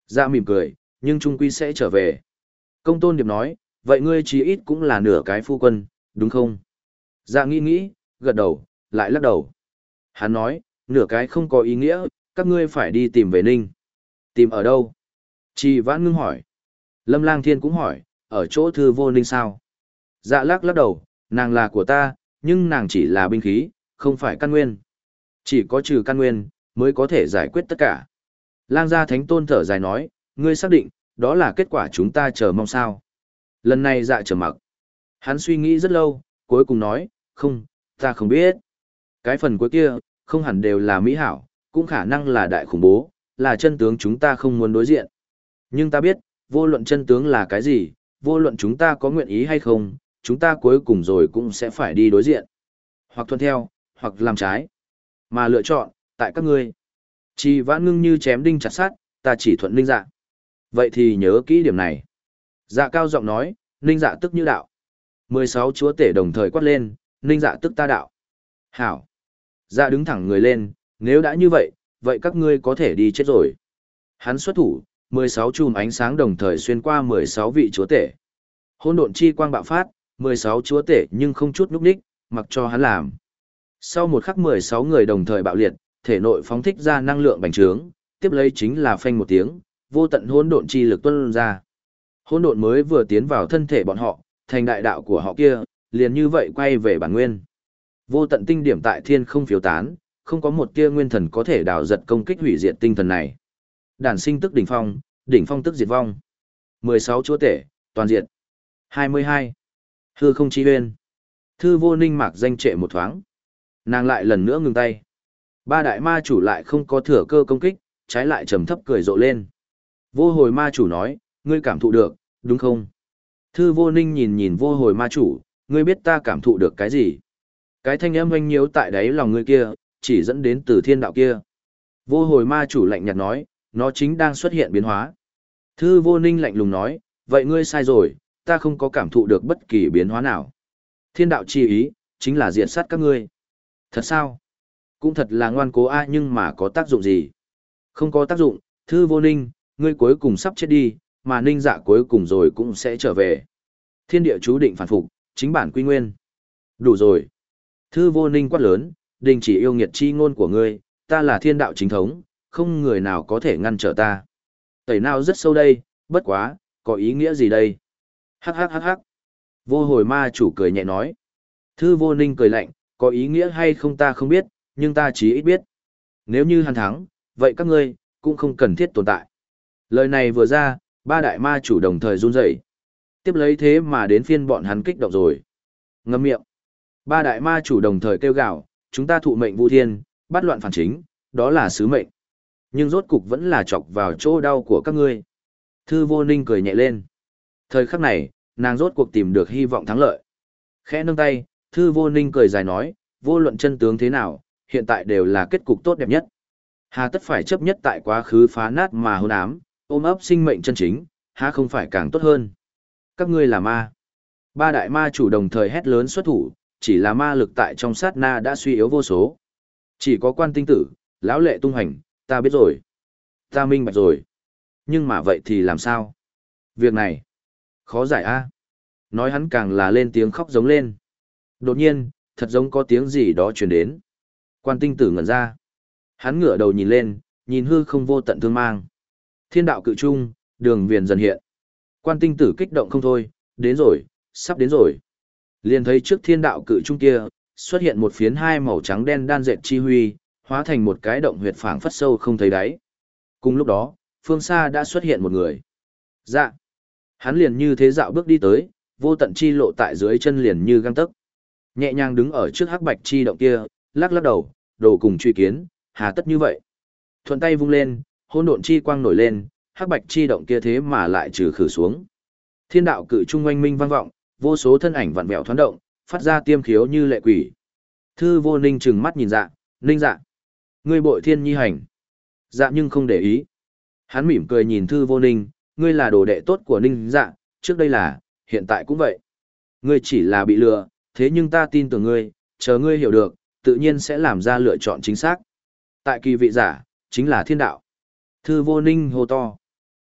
Dạ mỉm cười, nhưng trung quy sẽ trở về. Công tôn điệp nói, vậy ngươi chí ít cũng là nửa cái phu quân, đúng không? Dạ nghĩ nghĩ, gật đầu, lại lắc đầu. Hắn nói, nửa cái không có ý nghĩa, các ngươi phải đi tìm về Ninh. Tìm ở đâu? Trì Vãn Ngưng hỏi. Lâm Lang Thiên cũng hỏi, ở chỗ Thư Vô Ninh sao? Dạ lắc lắc đầu, nàng là của ta, nhưng nàng chỉ là binh khí, không phải căn nguyên. Chỉ có trừ căn nguyên, mới có thể giải quyết tất cả. Lang gia Thánh Tôn thở dài nói, ngươi xác định, đó là kết quả chúng ta chờ mong sao. Lần này dạ trở mặc. Hắn suy nghĩ rất lâu, cuối cùng nói, không, ta không biết. Cái phần cuối kia, không hẳn đều là mỹ hảo, cũng khả năng là đại khủng bố, là chân tướng chúng ta không muốn đối diện. Nhưng ta biết, vô luận chân tướng là cái gì, vô luận chúng ta có nguyện ý hay không, chúng ta cuối cùng rồi cũng sẽ phải đi đối diện. Hoặc thuận theo, hoặc làm trái. Mà lựa chọn, tại các ngươi. Trì Vãn Ngưng như chém đinh chặt sắt, ta chỉ thuận Ninh Dạ. Vậy thì nhớ kỹ điểm này. Dạ cao giọng nói, Ninh Dạ tức như đạo. mười sáu chúa tể đồng thời quát lên, Ninh Dạ tức ta đạo. Hảo. Dạ đứng thẳng người lên, nếu đã như vậy, vậy các ngươi có thể đi chết rồi. Hắn xuất thủ, mười sáu chùm ánh sáng đồng thời xuyên qua mười sáu vị chúa tể. Hỗn độn chi quang bạo phát, mười sáu chúa tể nhưng không chút núp đích, mặc cho hắn làm. Sau một khắc mười sáu người đồng thời bạo liệt, thể nội phóng thích ra năng lượng bành trướng, tiếp lấy chính là phanh một tiếng, vô tận hỗn độn chi lực tuôn ra. Hỗn độn mới vừa tiến vào thân thể bọn họ, thành đại đạo của họ kia, liền như vậy quay về bản nguyên. Vô tận tinh điểm tại thiên không phiếu tán, không có một tia nguyên thần có thể đào giật công kích hủy diệt tinh thần này. Đản sinh tức đỉnh phong, đỉnh phong tức diệt vong. mười sáu chúa tể, toàn diệt. hai mươi hai. Hư không chi huyên. Thư Vô Ninh mạc danh trệ một thoáng. Nàng lại lần nữa ngừng tay. Ba đại ma chủ lại không có thừa cơ công kích, trái lại trầm thấp cười rộ lên. Vô hồi ma chủ nói, ngươi cảm thụ được, đúng không? Thư Vô Ninh nhìn nhìn vô hồi ma chủ, ngươi biết ta cảm thụ được cái gì? Cái thanh âm oanh nhiễu tại đáy lòng ngươi kia, chỉ dẫn đến từ thiên đạo kia. Vô hồi ma chủ lạnh nhạt nói, nó chính đang xuất hiện biến hóa. Thư Vô Ninh lạnh lùng nói, vậy ngươi sai rồi, ta không có cảm thụ được bất kỳ biến hóa nào. Thiên đạo chi ý, chính là diệt sát các ngươi. Thật sao? Cũng thật là ngoan cố a, nhưng mà có tác dụng gì? Không có tác dụng, Thư Vô Ninh, ngươi cuối cùng sắp chết đi, mà Ninh Dạ cuối cùng rồi cũng sẽ trở về. Thiên địa chú định phản phục, chính bản quy nguyên. Đủ rồi. Thư Vô Ninh quát lớn, đình chỉ yêu nghiệt chi ngôn của ngươi, ta là thiên đạo chính thống, không người nào có thể ngăn trở ta. Tẩy nào rất sâu đây, bất quá, có ý nghĩa gì đây? Hắc hắc hắc hắc. Vô hồi ma chủ cười nhẹ nói. Thư Vô Ninh cười lạnh, có ý nghĩa hay không ta không biết, nhưng ta chỉ ít biết. Nếu như hắn thắng, vậy các ngươi, cũng không cần thiết tồn tại. Lời này vừa ra, ba đại ma chủ đồng thời run rẩy. Tiếp lấy thế mà đến phiên bọn hắn kích động rồi. Ngậm miệng. Ba đại ma chủ đồng thời kêu gào, chúng ta thụ mệnh vu thiên, bắt loạn phản chính, đó là sứ mệnh. Nhưng rốt cục vẫn là chọc vào chỗ đau của các ngươi. Thư Vô Ninh cười nhẹ lên. Thời khắc này, nàng rốt cuộc tìm được hy vọng thắng lợi. Khẽ nâng tay, Thư Vô Ninh cười dài nói, vô luận chân tướng thế nào, hiện tại đều là kết cục tốt đẹp nhất. Hà tất phải chấp nhất tại quá khứ phá nát mà hôn ám, ôm ấp sinh mệnh chân chính, há không phải càng tốt hơn. Các ngươi là ma. Ba đại ma chủ đồng thời hét lớn xuất thủ, chỉ là ma lực tại trong sát na đã suy yếu vô số. Chỉ có Quan Tinh Tử, lão lệ tung hành, ta biết rồi. Ta minh bạch rồi. Nhưng mà vậy thì làm sao? Việc này, khó giải a. Nói hắn càng là lên tiếng khóc giống lên. Đột nhiên, thật giống có tiếng gì đó truyền đến. Quan Tinh Tử ngẩn ra. Hắn ngửa đầu nhìn lên, nhìn hư không vô tận thương mang. Thiên đạo cự trung, đường viền dần hiện. Quan Tinh Tử kích động không thôi, đến rồi, sắp đến rồi. Liền thấy trước thiên đạo cự trung kia, xuất hiện một phiến hai màu trắng đen đan dệt chi huy, hóa thành một cái động huyệt phảng phất sâu không thấy đáy. Cùng lúc đó, phương xa đã xuất hiện một người. Dạ. Hắn liền như thế dạo bước đi tới, vô tận chi lộ tại dưới chân liền như găng tấc. Nhẹ nhàng đứng ở trước hắc bạch chi động kia, lắc lắc đầu, đồ cùng truy kiến, hà tất như vậy. Thuận tay vung lên, hỗn độn chi quang nổi lên, hắc bạch chi động kia thế mà lại trừ khử xuống. Thiên đạo cự trung oanh minh vang vọng, vô số thân ảnh vặn vẹo thoáng động, phát ra tiêm khiếu như lệ quỷ. Thư Vô Ninh trừng mắt nhìn Dạ, Ninh Dạ, ngươi bội thiên nhi hành. Dạ nhưng không để ý. Hắn mỉm cười nhìn Thư Vô Ninh, ngươi là đồ đệ tốt của Ninh Dạ, trước đây là, hiện tại cũng vậy. Ngươi chỉ là bị lừa, thế nhưng ta tin tưởng ngươi, chờ ngươi hiểu được, tự nhiên sẽ làm ra lựa chọn chính xác. Tại kỳ vị giả, chính là thiên đạo. Thư Vô Ninh hô to.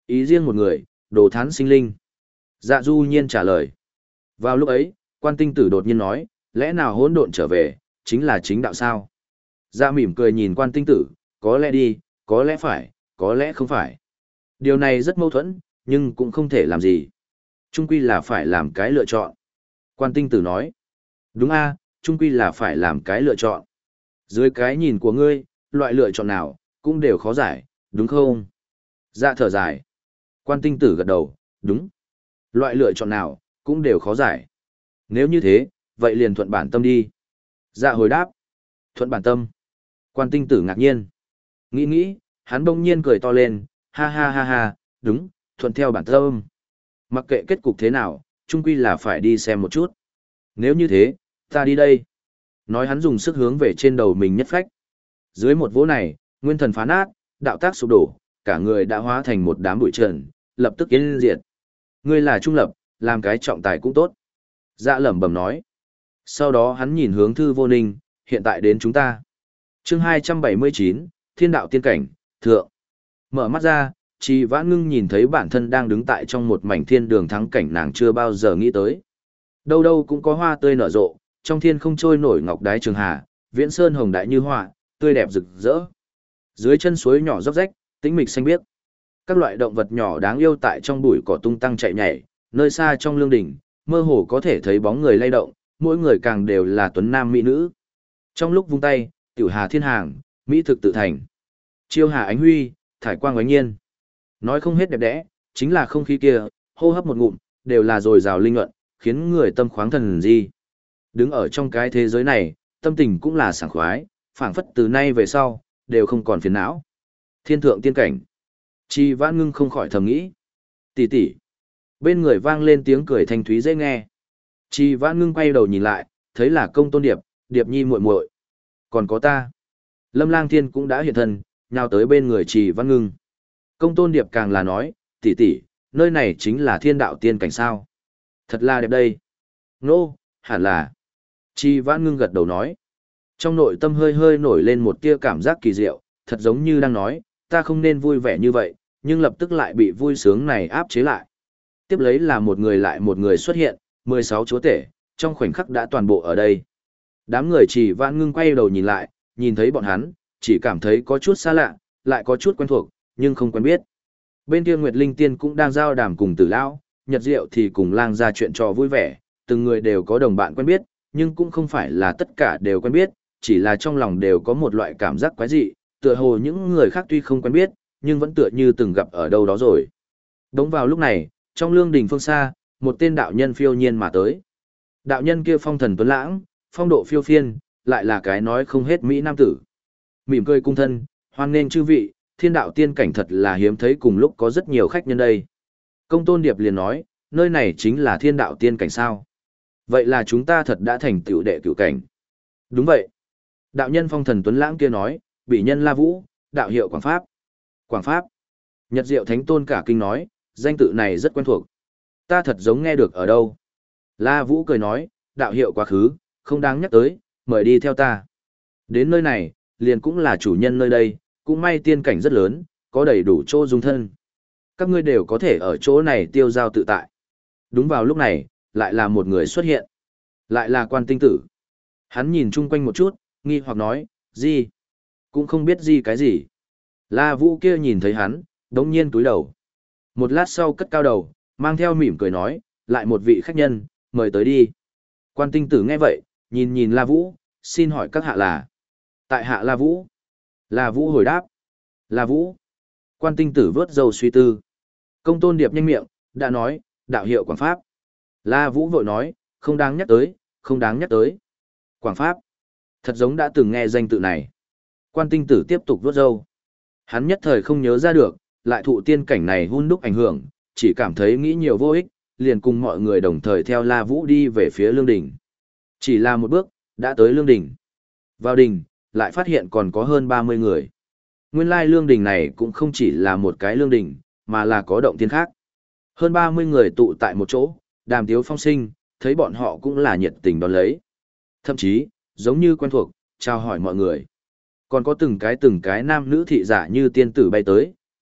Ý riêng một người, đồ thán sinh linh. Dạ du nhiên trả lời. Vào lúc ấy, quan tinh tử đột nhiên nói, lẽ nào hỗn độn trở về, chính là chính đạo sao? Dạ mỉm cười nhìn quan tinh tử, có lẽ đi, có lẽ phải, có lẽ không phải. Điều này rất mâu thuẫn, nhưng cũng không thể làm gì. Trung quy là phải làm cái lựa chọn. Quan tinh tử nói. Đúng a, trung quy là phải làm cái lựa chọn. Dưới cái nhìn của ngươi, loại lựa chọn nào, cũng đều khó giải, đúng không? Dạ thở dài. Quan tinh tử gật đầu, đúng. Loại lựa chọn nào, cũng đều khó giải. Nếu như thế, vậy liền thuận bản tâm đi. Dạ hồi đáp. Thuận bản tâm. Quan tinh tử ngạc nhiên. Nghĩ nghĩ, hắn bỗng nhiên cười to lên, ha ha ha ha, đúng, thuận theo bản tâm. Mặc kệ kết cục thế nào, chung quy là phải đi xem một chút. Nếu như thế, ta đi đây. Nói hắn dùng sức hướng về trên đầu mình nhất phách. Dưới một vỗ này, nguyên thần phá nát, đạo tác sụp đổ, cả người đã hóa thành một đám bụi trần, lập tức yên diệt. Ngươi là trung lập, làm cái trọng tài cũng tốt. Dạ lẩm bẩm nói. Sau đó hắn nhìn hướng Thư Vô Ninh, hiện tại đến chúng ta. Chương hai trăm bảy mươi chín, Thiên đạo tiên cảnh, thượng. Mở mắt ra, Trì Vãn Ngưng nhìn thấy bản thân đang đứng tại trong một mảnh thiên đường thắng cảnh nàng chưa bao giờ nghĩ tới. Đâu đâu cũng có hoa tươi nở rộ, trong thiên không trôi nổi ngọc đái trường hà, viễn sơn hồng đại như họa, tươi đẹp rực rỡ. Dưới chân suối nhỏ róc rách, tĩnh mịch xanh biếc. Các loại động vật nhỏ đáng yêu tại trong bụi cỏ tung tăng chạy nhảy, nơi xa trong lương đỉnh, mơ hồ có thể thấy bóng người lay động, mỗi người càng đều là tuấn nam mỹ nữ. Trong lúc vung tay, tiểu hà thiên hàng, mỹ thực tự thành. Chiêu hà ánh huy, thải quang oánh nhiên. Nói không hết đẹp đẽ, chính là không khí kia, hô hấp một ngụm, đều là dồi dào linh luận, khiến người tâm khoáng thần di. Đứng ở trong cái thế giới này, tâm tình cũng là sảng khoái, phảng phất từ nay về sau, đều không còn phiền não. Thiên thượng tiên cảnh. Trì Vãn Ngưng không khỏi thầm nghĩ. Tỷ tỷ. Bên người vang lên tiếng cười thanh thúy dễ nghe. Trì Vãn Ngưng quay đầu nhìn lại, thấy là Công Tôn Điệp, Điệp Nhi muội muội. Còn có ta. Lâm Lang Thiên cũng đã hiện thân, nhào tới bên người Trì Vãn Ngưng. Công Tôn Điệp càng là nói, tỷ tỷ, nơi này chính là thiên đạo tiên cảnh sao. Thật là đẹp đây. Nô, hẳn là. Trì Vãn Ngưng gật đầu nói. Trong nội tâm hơi hơi nổi lên một tia cảm giác kỳ diệu, thật giống như đang nói, ta không nên vui vẻ như vậy, nhưng lập tức lại bị vui sướng này áp chế lại. Tiếp lấy là một người lại một người xuất hiện, mười sáu chúa tể, trong khoảnh khắc đã toàn bộ ở đây. Đám người Trì Vãn Ngưng quay đầu nhìn lại, nhìn thấy bọn hắn, chỉ cảm thấy có chút xa lạ, lại có chút quen thuộc, nhưng không quen biết. Bên kia Nguyệt Linh Tiên cũng đang giao đàm cùng Tử Lão, Nhật Diệu thì cùng Lang ra chuyện trò vui vẻ, từng người đều có đồng bạn quen biết, nhưng cũng không phải là tất cả đều quen biết, chỉ là trong lòng đều có một loại cảm giác quái dị, tựa hồ những người khác tuy không quen biết, nhưng vẫn tựa như từng gặp ở đâu đó rồi. Đúng vào lúc này, trong lương đình phương xa, một tên đạo nhân phiêu nhiên mà tới. Đạo nhân kia phong thần tuấn lãng, phong độ phiêu phiên, lại là cái nói không hết mỹ nam tử. Mỉm cười cung thân, hoan nghênh chư vị, thiên đạo tiên cảnh thật là hiếm thấy, cùng lúc có rất nhiều khách nhân đây. Công Tôn Điệp liền nói, nơi này chính là thiên đạo tiên cảnh sao. Vậy là chúng ta thật đã thành tựu đệ cửu cảnh. Đúng vậy. Đạo nhân phong thần tuấn lãng kia nói, bị nhân La Vũ, đạo hiệu Quảng Pháp. Quảng Pháp. Nhật Diệu Thánh Tôn cả kinh nói, danh tự này rất quen thuộc. Ta thật giống nghe được ở đâu. La Vũ cười nói, đạo hiệu quá khứ, không đáng nhắc tới, mời đi theo ta. Đến nơi này, liền cũng là chủ nhân nơi đây, cũng may tiên cảnh rất lớn, có đầy đủ chỗ dung thân. Các ngươi đều có thể ở chỗ này tiêu giao tự tại. Đúng vào lúc này, lại là một người xuất hiện. Lại là Quan Tinh Tử. Hắn nhìn chung quanh một chút, nghi hoặc nói, gì? Cũng không biết gì cái gì. La Vũ kia nhìn thấy hắn, đống nhiên túi đầu. Một lát sau cất cao đầu, mang theo mỉm cười nói, lại một vị khách nhân, mời tới đi. Quan Tinh Tử nghe vậy, nhìn nhìn La Vũ, xin hỏi các hạ là. Tại hạ La Vũ. La Vũ hồi đáp. La Vũ. Quan Tinh Tử vớt dầu suy tư. Công Tôn Điệp nhanh miệng, đã nói, đạo hiệu Quảng Pháp. La Vũ vội nói, không đáng nhắc tới, không đáng nhắc tới. Quảng Pháp. Thật giống đã từng nghe danh tự này. Quan Tinh Tử tiếp tục vớt dâu. Hắn nhất thời không nhớ ra được, lại thụ tiên cảnh này hun đúc ảnh hưởng, chỉ cảm thấy nghĩ nhiều vô ích, liền cùng mọi người đồng thời theo La Vũ đi về phía lương đỉnh. Chỉ là một bước, đã tới lương đỉnh. Vào đỉnh, lại phát hiện còn có hơn ba mươi người. Nguyên lai lương đỉnh này cũng không chỉ là một cái lương đỉnh, mà là có động tiên khác. Hơn ba mươi người tụ tại một chỗ, đàm tiếu phong sinh, thấy bọn họ cũng là nhiệt tình đón lấy. Thậm chí, giống như quen thuộc, chào hỏi mọi người. Còn có từng cái từng cái nam nữ thị giả như tiên tử bay tới,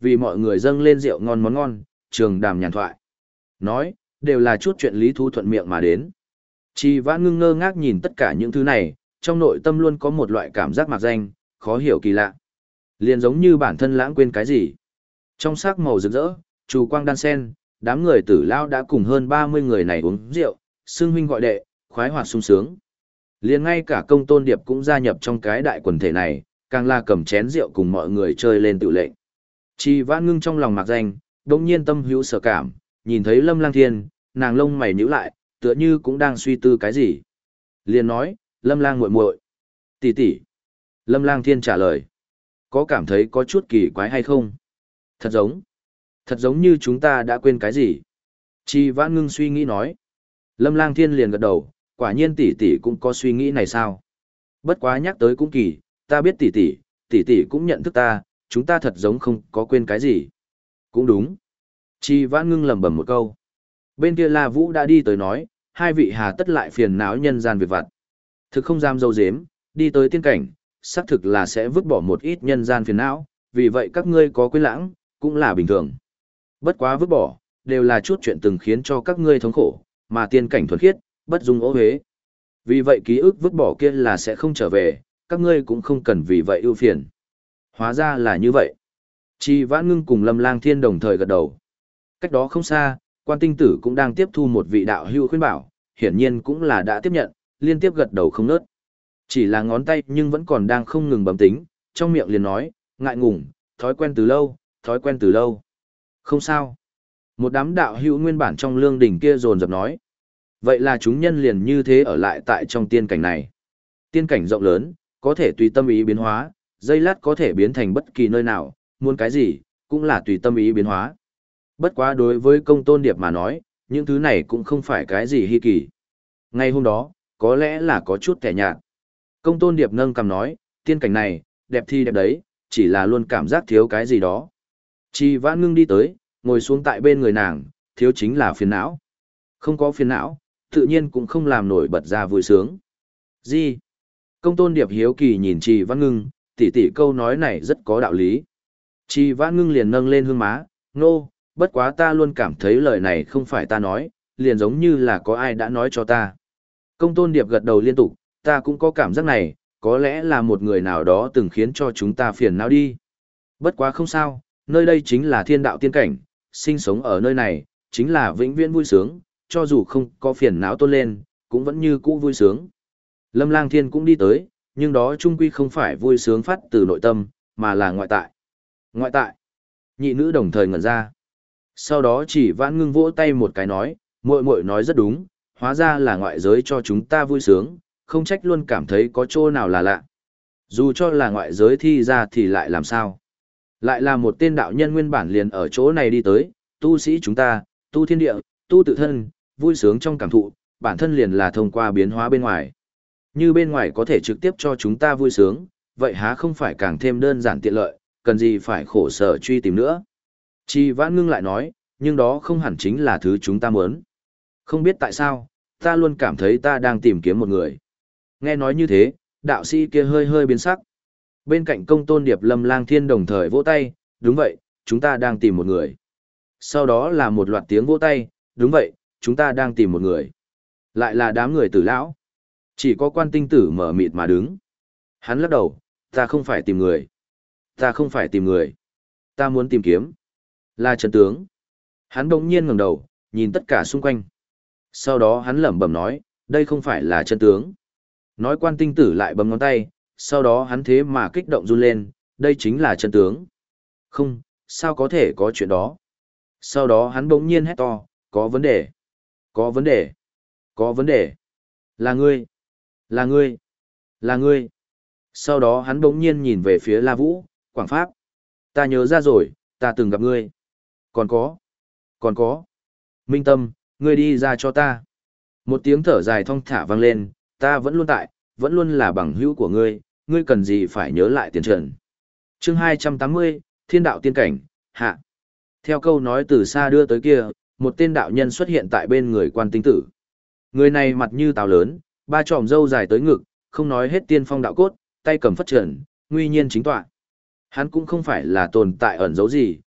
vì mọi người dâng lên rượu ngon món ngon, trường đàm nhàn thoại. Nói, đều là chút chuyện lý thú thuận miệng mà đến. Trì Vãn Ngưng ngơ ngác nhìn tất cả những thứ này, trong nội tâm luôn có một loại cảm giác mạc danh, khó hiểu kỳ lạ. Liền giống như bản thân lãng quên cái gì. Trong sắc màu rực rỡ, trù quang đan sen, đám người tử lao đã cùng hơn ba mươi người này uống rượu, xưng huynh gọi đệ, khoái hoạt sung sướng. Liền ngay cả Công Tôn Điệp cũng gia nhập trong cái đại quần thể này, càng là cầm chén rượu cùng mọi người chơi lên tự lệnh. Trì Vãn Ngưng trong lòng mạc danh, đống nhiên tâm hữu sở cảm, nhìn thấy Lâm Lang Thiên, nàng lông mày nhíu lại, tựa như cũng đang suy tư cái gì. Liền nói, Lâm Lang muội muội, tỷ tỷ. Lâm Lang Thiên trả lời, có cảm thấy có chút kỳ quái hay không? Thật giống, thật giống như chúng ta đã quên cái gì. Trì Vãn Ngưng suy nghĩ nói. Lâm Lang Thiên liền gật đầu, quả nhiên tỷ tỷ cũng có suy nghĩ này sao? Bất quá nhắc tới cũng kỳ, ta biết tỷ tỷ, tỷ tỷ cũng nhận thức ta, chúng ta thật giống không có quên cái gì. Cũng đúng. Trì Vãn Ngưng lẩm bẩm một câu. Bên kia La Vũ đã đi tới nói, hai vị hà tất lại phiền não nhân gian việc vặt. Thực không dám dâu dếm, đi tới tiên cảnh, xác thực là sẽ vứt bỏ một ít nhân gian phiền não, vì vậy các ngươi có quên lãng, cũng là bình thường. Bất quá vứt bỏ, đều là chút chuyện từng khiến cho các ngươi thống khổ, mà tiên cảnh thuần khiết, bất dung ố huế. Vì vậy ký ức vứt bỏ kia là sẽ không trở về, các ngươi cũng không cần vì vậy ưu phiền. Hóa ra là như vậy. Trì Vãn Ngưng cùng Lâm Lang Thiên đồng thời gật đầu. Cách đó không xa, Quan Tinh Tử cũng đang tiếp thu một vị đạo hữu khuyên bảo, hiển nhiên cũng là đã tiếp nhận, liên tiếp gật đầu không ngớt. Chỉ là ngón tay nhưng vẫn còn đang không ngừng bấm tính, trong miệng liền nói, ngại ngùng, thói quen từ lâu, thói quen từ lâu. Không sao. Một đám đạo hữu nguyên bản trong lương đỉnh kia dồn dập nói. Vậy là chúng nhân liền như thế ở lại tại trong tiên cảnh này. Tiên cảnh rộng lớn, có thể tùy tâm ý biến hóa, giây lát có thể biến thành bất kỳ nơi nào, muốn cái gì, cũng là tùy tâm ý biến hóa. Bất quá đối với Công Tôn Điệp mà nói, những thứ này cũng không phải cái gì hy kỳ. Ngay hôm đó, có lẽ là có chút kẻ nhạt. Công Tôn Điệp nâng cằm nói, tiên cảnh này, đẹp thì đẹp đấy, chỉ là luôn cảm giác thiếu cái gì đó. Trì Vãn Ngưng đi tới, ngồi xuống tại bên người nàng, thiếu chính là phiền não. Không có phiền não, tự nhiên cũng không làm nổi bật ra vui sướng. Gì? Công Tôn Điệp hiếu kỳ nhìn Trì Vãn Ngưng, tỷ tỷ câu nói này rất có đạo lý. Trì Vãn Ngưng liền nâng lên hương má, nô, no, bất quá ta luôn cảm thấy lời này không phải ta nói, liền giống như là có ai đã nói cho ta. Công Tôn Điệp gật đầu liên tục, ta cũng có cảm giác này, có lẽ là một người nào đó từng khiến cho chúng ta phiền não đi. Bất quá không sao, nơi đây chính là thiên đạo tiên cảnh, sinh sống ở nơi này, chính là vĩnh viễn vui sướng, cho dù không có phiền não tôn lên, cũng vẫn như cũ vui sướng. Lâm Lang Thiên cũng đi tới, nhưng đó chung quy không phải vui sướng phát từ nội tâm, mà là ngoại tại. Ngoại tại. Nhị nữ đồng thời ngẩn ra. Sau đó Chỉ Vãn Ngưng vỗ tay một cái nói, muội muội nói rất đúng, hóa ra là ngoại giới cho chúng ta vui sướng, không trách luôn cảm thấy có chỗ nào là lạ. Dù cho là ngoại giới thi ra thì lại làm sao? Lại là một tên đạo nhân nguyên bản liền ở chỗ này đi tới, tu sĩ chúng ta, tu thiên địa, tu tự thân, vui sướng trong cảm thụ, bản thân liền là thông qua biến hóa bên ngoài. Như bên ngoài có thể trực tiếp cho chúng ta vui sướng, vậy há không phải càng thêm đơn giản tiện lợi, cần gì phải khổ sở truy tìm nữa. Trì Vãn Ngưng lại nói, nhưng đó không hẳn chính là thứ chúng ta muốn. Không biết tại sao, ta luôn cảm thấy ta đang tìm kiếm một người. Nghe nói như thế, đạo sĩ kia hơi hơi biến sắc. Bên cạnh Công Tôn Điệp Lâm Lang Thiên đồng thời vỗ tay, đúng vậy, chúng ta đang tìm một người. Sau đó là một loạt tiếng vỗ tay, đúng vậy, chúng ta đang tìm một người. Lại là đám người tử lão. Chỉ có Quan Tinh Tử mở mịt mà đứng. Hắn lắc đầu, ta không phải tìm người. Ta không phải tìm người. Ta muốn tìm kiếm. Là chân tướng. Hắn bỗng nhiên ngẩng đầu, nhìn tất cả xung quanh. Sau đó hắn lẩm bẩm nói, đây không phải là chân tướng. Nói Quan Tinh Tử lại bấm ngón tay, sau đó hắn thế mà kích động run lên, đây chính là chân tướng. Không, sao có thể có chuyện đó. Sau đó hắn bỗng nhiên hét to, có vấn đề. Có vấn đề. Có vấn đề. Là ngươi. Là ngươi. Là ngươi. Sau đó hắn bỗng nhiên nhìn về phía La Vũ, Quảng Pháp. Ta nhớ ra rồi, ta từng gặp ngươi. Còn có. Còn có. Minh Tâm, ngươi đi ra cho ta. Một tiếng thở dài thong thả vang lên, ta vẫn luôn tại, vẫn luôn là bằng hữu của ngươi, ngươi cần gì phải nhớ lại tiền trần. Chương hai trăm tám mươi, Thiên đạo tiên cảnh, hạ. Theo câu nói từ xa đưa tới kia, một tên đạo nhân xuất hiện tại bên người Quan Tinh Tử. Người này mặt như táo lớn, ba tròm râu dài tới ngực, không nói hết tiên phong đạo cốt, tay cầm phất trần, nguy nhiên chính tọa. Hắn cũng không phải là tồn tại ẩn giấu gì,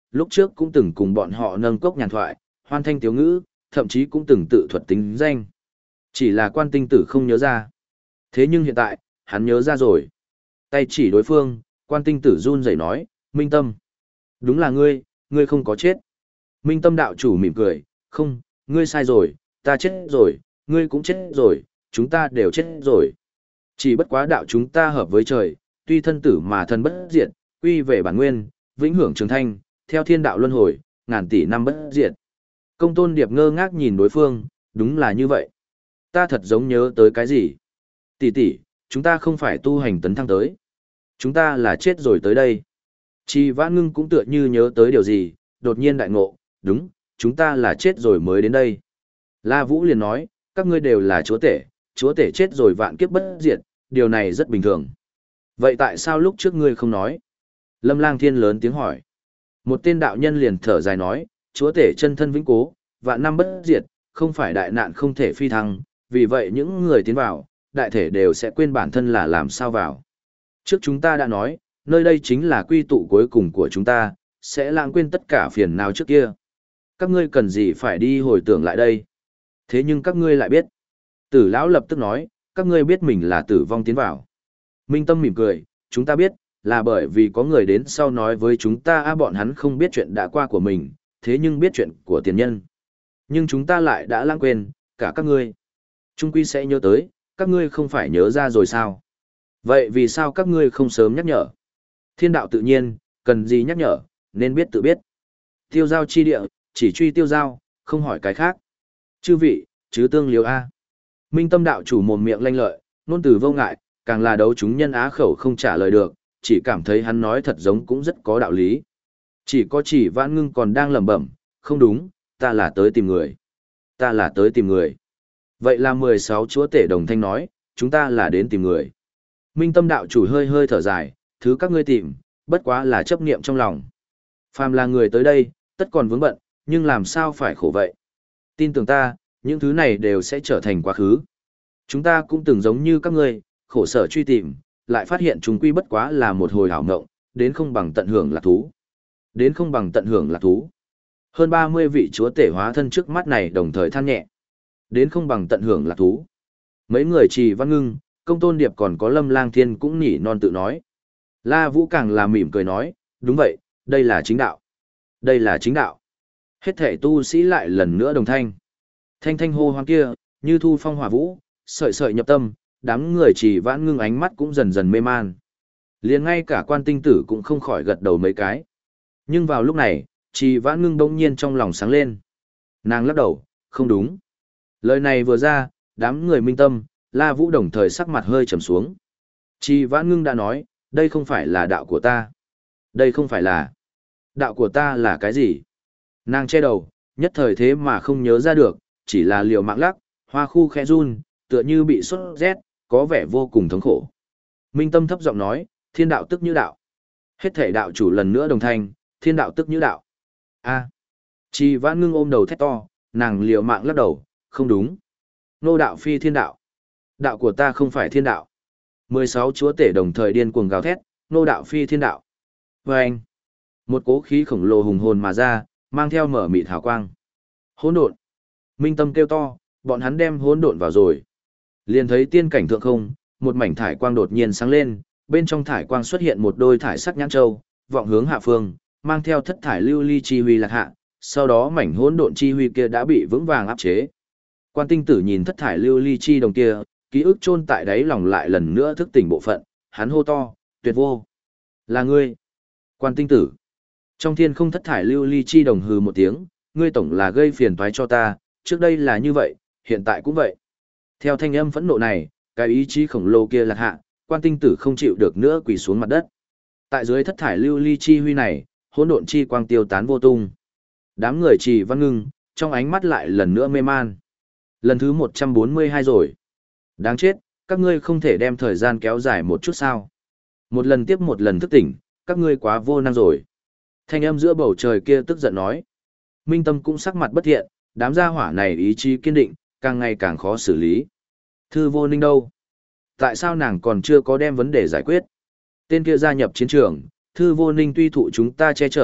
lúc trước cũng từng cùng bọn họ nâng cốc nhàn thoại, hoan thanh tiếu ngữ, thậm chí cũng từng tự thuật tính danh. Chỉ là quan tinh tử không nhớ ra. Thế nhưng hiện tại, hắn nhớ ra rồi. Tay chỉ đối phương, quan tinh tử run rẩy nói, Minh Tâm. Đúng là ngươi, ngươi không có chết. Minh Tâm đạo chủ mỉm cười, không, ngươi sai rồi, ta chết rồi, ngươi cũng chết rồi, chúng ta đều chết rồi. Chỉ bất quá đạo chúng ta hợp với trời, tuy thân tử mà thân bất diệt, quy về bản nguyên, vĩnh hưởng trường thanh, theo thiên đạo luân hồi, ngàn tỷ năm bất diệt. Công tôn điệp ngơ ngác nhìn đối phương, đúng là như vậy. Ta thật giống nhớ tới cái gì. Tỷ tỷ, chúng ta không phải tu hành tấn thăng tới. Chúng ta là chết rồi tới đây. Chi Vãn Ngưng cũng tựa như nhớ tới điều gì, đột nhiên đại ngộ, đúng, chúng ta là chết rồi mới đến đây. La Vũ liền nói, các ngươi đều là chúa tể, chúa tể chết rồi vạn kiếp bất diệt, điều này rất bình thường. Vậy tại sao lúc trước ngươi không nói? Lâm Lang Thiên lớn tiếng hỏi. Một tên đạo nhân liền thở dài nói, chúa tể chân thân vĩnh cố, vạn năm bất diệt, không phải đại nạn không thể phi thăng, vì vậy những người tiến vào, đại thể đều sẽ quên bản thân là làm sao vào. Trước chúng ta đã nói, nơi đây chính là quy tụ cuối cùng của chúng ta, sẽ lãng quên tất cả phiền não trước kia. Các ngươi cần gì phải đi hồi tưởng lại đây? Thế nhưng các ngươi lại biết. Tử lão lập tức nói, các ngươi biết mình là tử vong tiến vào. Minh Tâm mỉm cười, chúng ta biết, là bởi vì có người đến sau nói với chúng ta à, bọn hắn không biết chuyện đã qua của mình, thế nhưng biết chuyện của tiền nhân. Nhưng chúng ta lại đã lãng quên, cả các ngươi. Trung quy sẽ nhớ tới, các ngươi không phải nhớ ra rồi sao? Vậy vì sao các ngươi không sớm nhắc nhở? Thiên đạo tự nhiên, cần gì nhắc nhở, nên biết tự biết. Tiêu giao chi địa, chỉ truy tiêu giao, không hỏi cái khác. Chư vị, chứ tương liếu A. Minh Tâm đạo chủ mồm miệng lanh lợi, nôn từ vô ngại, càng là đấu chúng nhân á khẩu không trả lời được, chỉ cảm thấy hắn nói thật giống cũng rất có đạo lý. Chỉ có Chỉ Vãn Ngưng còn đang lẩm bẩm, không đúng, ta là tới tìm người. Ta là tới tìm người. Vậy là mười sáu chúa tể đồng thanh nói, chúng ta là đến tìm người. Minh Tâm đạo chủ hơi hơi thở dài, thứ các ngươi tìm, bất quá là chấp niệm trong lòng. Phàm là người tới đây, tất còn vướng bận, nhưng làm sao phải khổ vậy? Tin tưởng ta, những thứ này đều sẽ trở thành quá khứ. Chúng ta cũng từng giống như các ngươi, khổ sở truy tìm, lại phát hiện chúng quy bất quá là một hồi hảo ngộng, đến không bằng tận hưởng lạc thú. Đến không bằng tận hưởng lạc thú. Hơn ba mươi vị chúa tể hóa thân trước mắt này đồng thời than nhẹ. Đến không bằng tận hưởng lạc thú. Mấy người Trì Văn Ngưng, Công Tôn Điệp còn có Lâm Lang Thiên cũng nhỉ non tự nói. La Vũ càng là mỉm cười nói, đúng vậy, đây là chính đạo. Đây là chính đạo. Hết thể tu sĩ lại lần nữa đồng thanh. Thanh thanh hô hoang kia, như thu phong hỏa vũ, sợi sợi nhập tâm, đám người Trì Vãn Ngưng ánh mắt cũng dần dần mê man. Liền ngay cả quan tinh tử cũng không khỏi gật đầu mấy cái. Nhưng vào lúc này, Trì Vãn Ngưng đông nhiên trong lòng sáng lên. Nàng lắc đầu, không đúng. Lời này vừa ra, đám người minh tâm, La Vũ đồng thời sắc mặt hơi trầm xuống. Trì Vãn Ngưng đã nói, đây không phải là đạo của ta. Đây không phải là. Đạo của ta là cái gì? Nàng che đầu, nhất thời thế mà không nhớ ra được, chỉ là liều mạng lắc, hoa khu khẽ run, tựa như bị sốt rét, có vẻ vô cùng thống khổ. Minh Tâm thấp giọng nói, thiên đạo tức như đạo. Hết thể đạo chủ lần nữa đồng thanh, thiên đạo tức như đạo. A. Trì Vãn Ngưng ôm đầu thét to, nàng liều mạng lắc đầu, không đúng. Nô đạo phi thiên đạo. Đạo của ta không phải thiên đạo. mười sáu chúa tể đồng thời điên cuồng gào thét, nô đạo phi thiên đạo. Và anh. Một cố khí khổng lồ hùng hồn mà ra, mang theo mở mịt hào quang. Hỗn độn. Minh Tâm kêu to, bọn hắn đem hỗn độn vào rồi. Liền thấy tiên cảnh thượng không, một mảnh thải quang đột nhiên sáng lên, bên trong thải quang xuất hiện một đôi thải sắc nhãn châu, vọng hướng hạ phương, mang theo thất thải lưu ly chi huy lạc hạ, sau đó mảnh hỗn độn chi huy kia đã bị vững vàng áp chế. Quan tinh tử nhìn thất thải lưu ly chi đồng kia, ký ức chôn tại đáy lòng lại lần nữa thức tỉnh bộ phận, hắn hô to, tuyệt vô. Là ngươi. Quan tinh tử. Trong thiên không thất thải lưu ly chi đồng hừ một tiếng, ngươi tổng là gây phiền toái cho ta, trước đây là như vậy, hiện tại cũng vậy. Theo thanh âm phẫn nộ này, cái ý chí khổng lồ kia lạc hạ, quan tinh tử không chịu được nữa quỳ xuống mặt đất. Tại dưới thất thải lưu ly chi huy này, hỗn độn chi quang tiêu tán vô tung. Đám người Trì Văn Ngưng, trong ánh mắt lại lần nữa mê man. Lần thứ một trăm bốn mươi hai rồi. Đáng chết, các ngươi không thể đem thời gian kéo dài một chút sao. Một lần tiếp một lần thức tỉnh, các ngươi quá vô năng rồi. Thanh âm giữa bầu trời kia tức giận nói. Minh Tâm cũng sắc mặt bất thiện, đám gia hỏa này ý chí kiên định, càng ngày càng khó xử lý. Thư Vô Ninh đâu? Tại sao nàng còn chưa có đem vấn đề giải quyết? Tên kia gia nhập chiến trường, Thư Vô Ninh tuy thụ chúng ta che chở,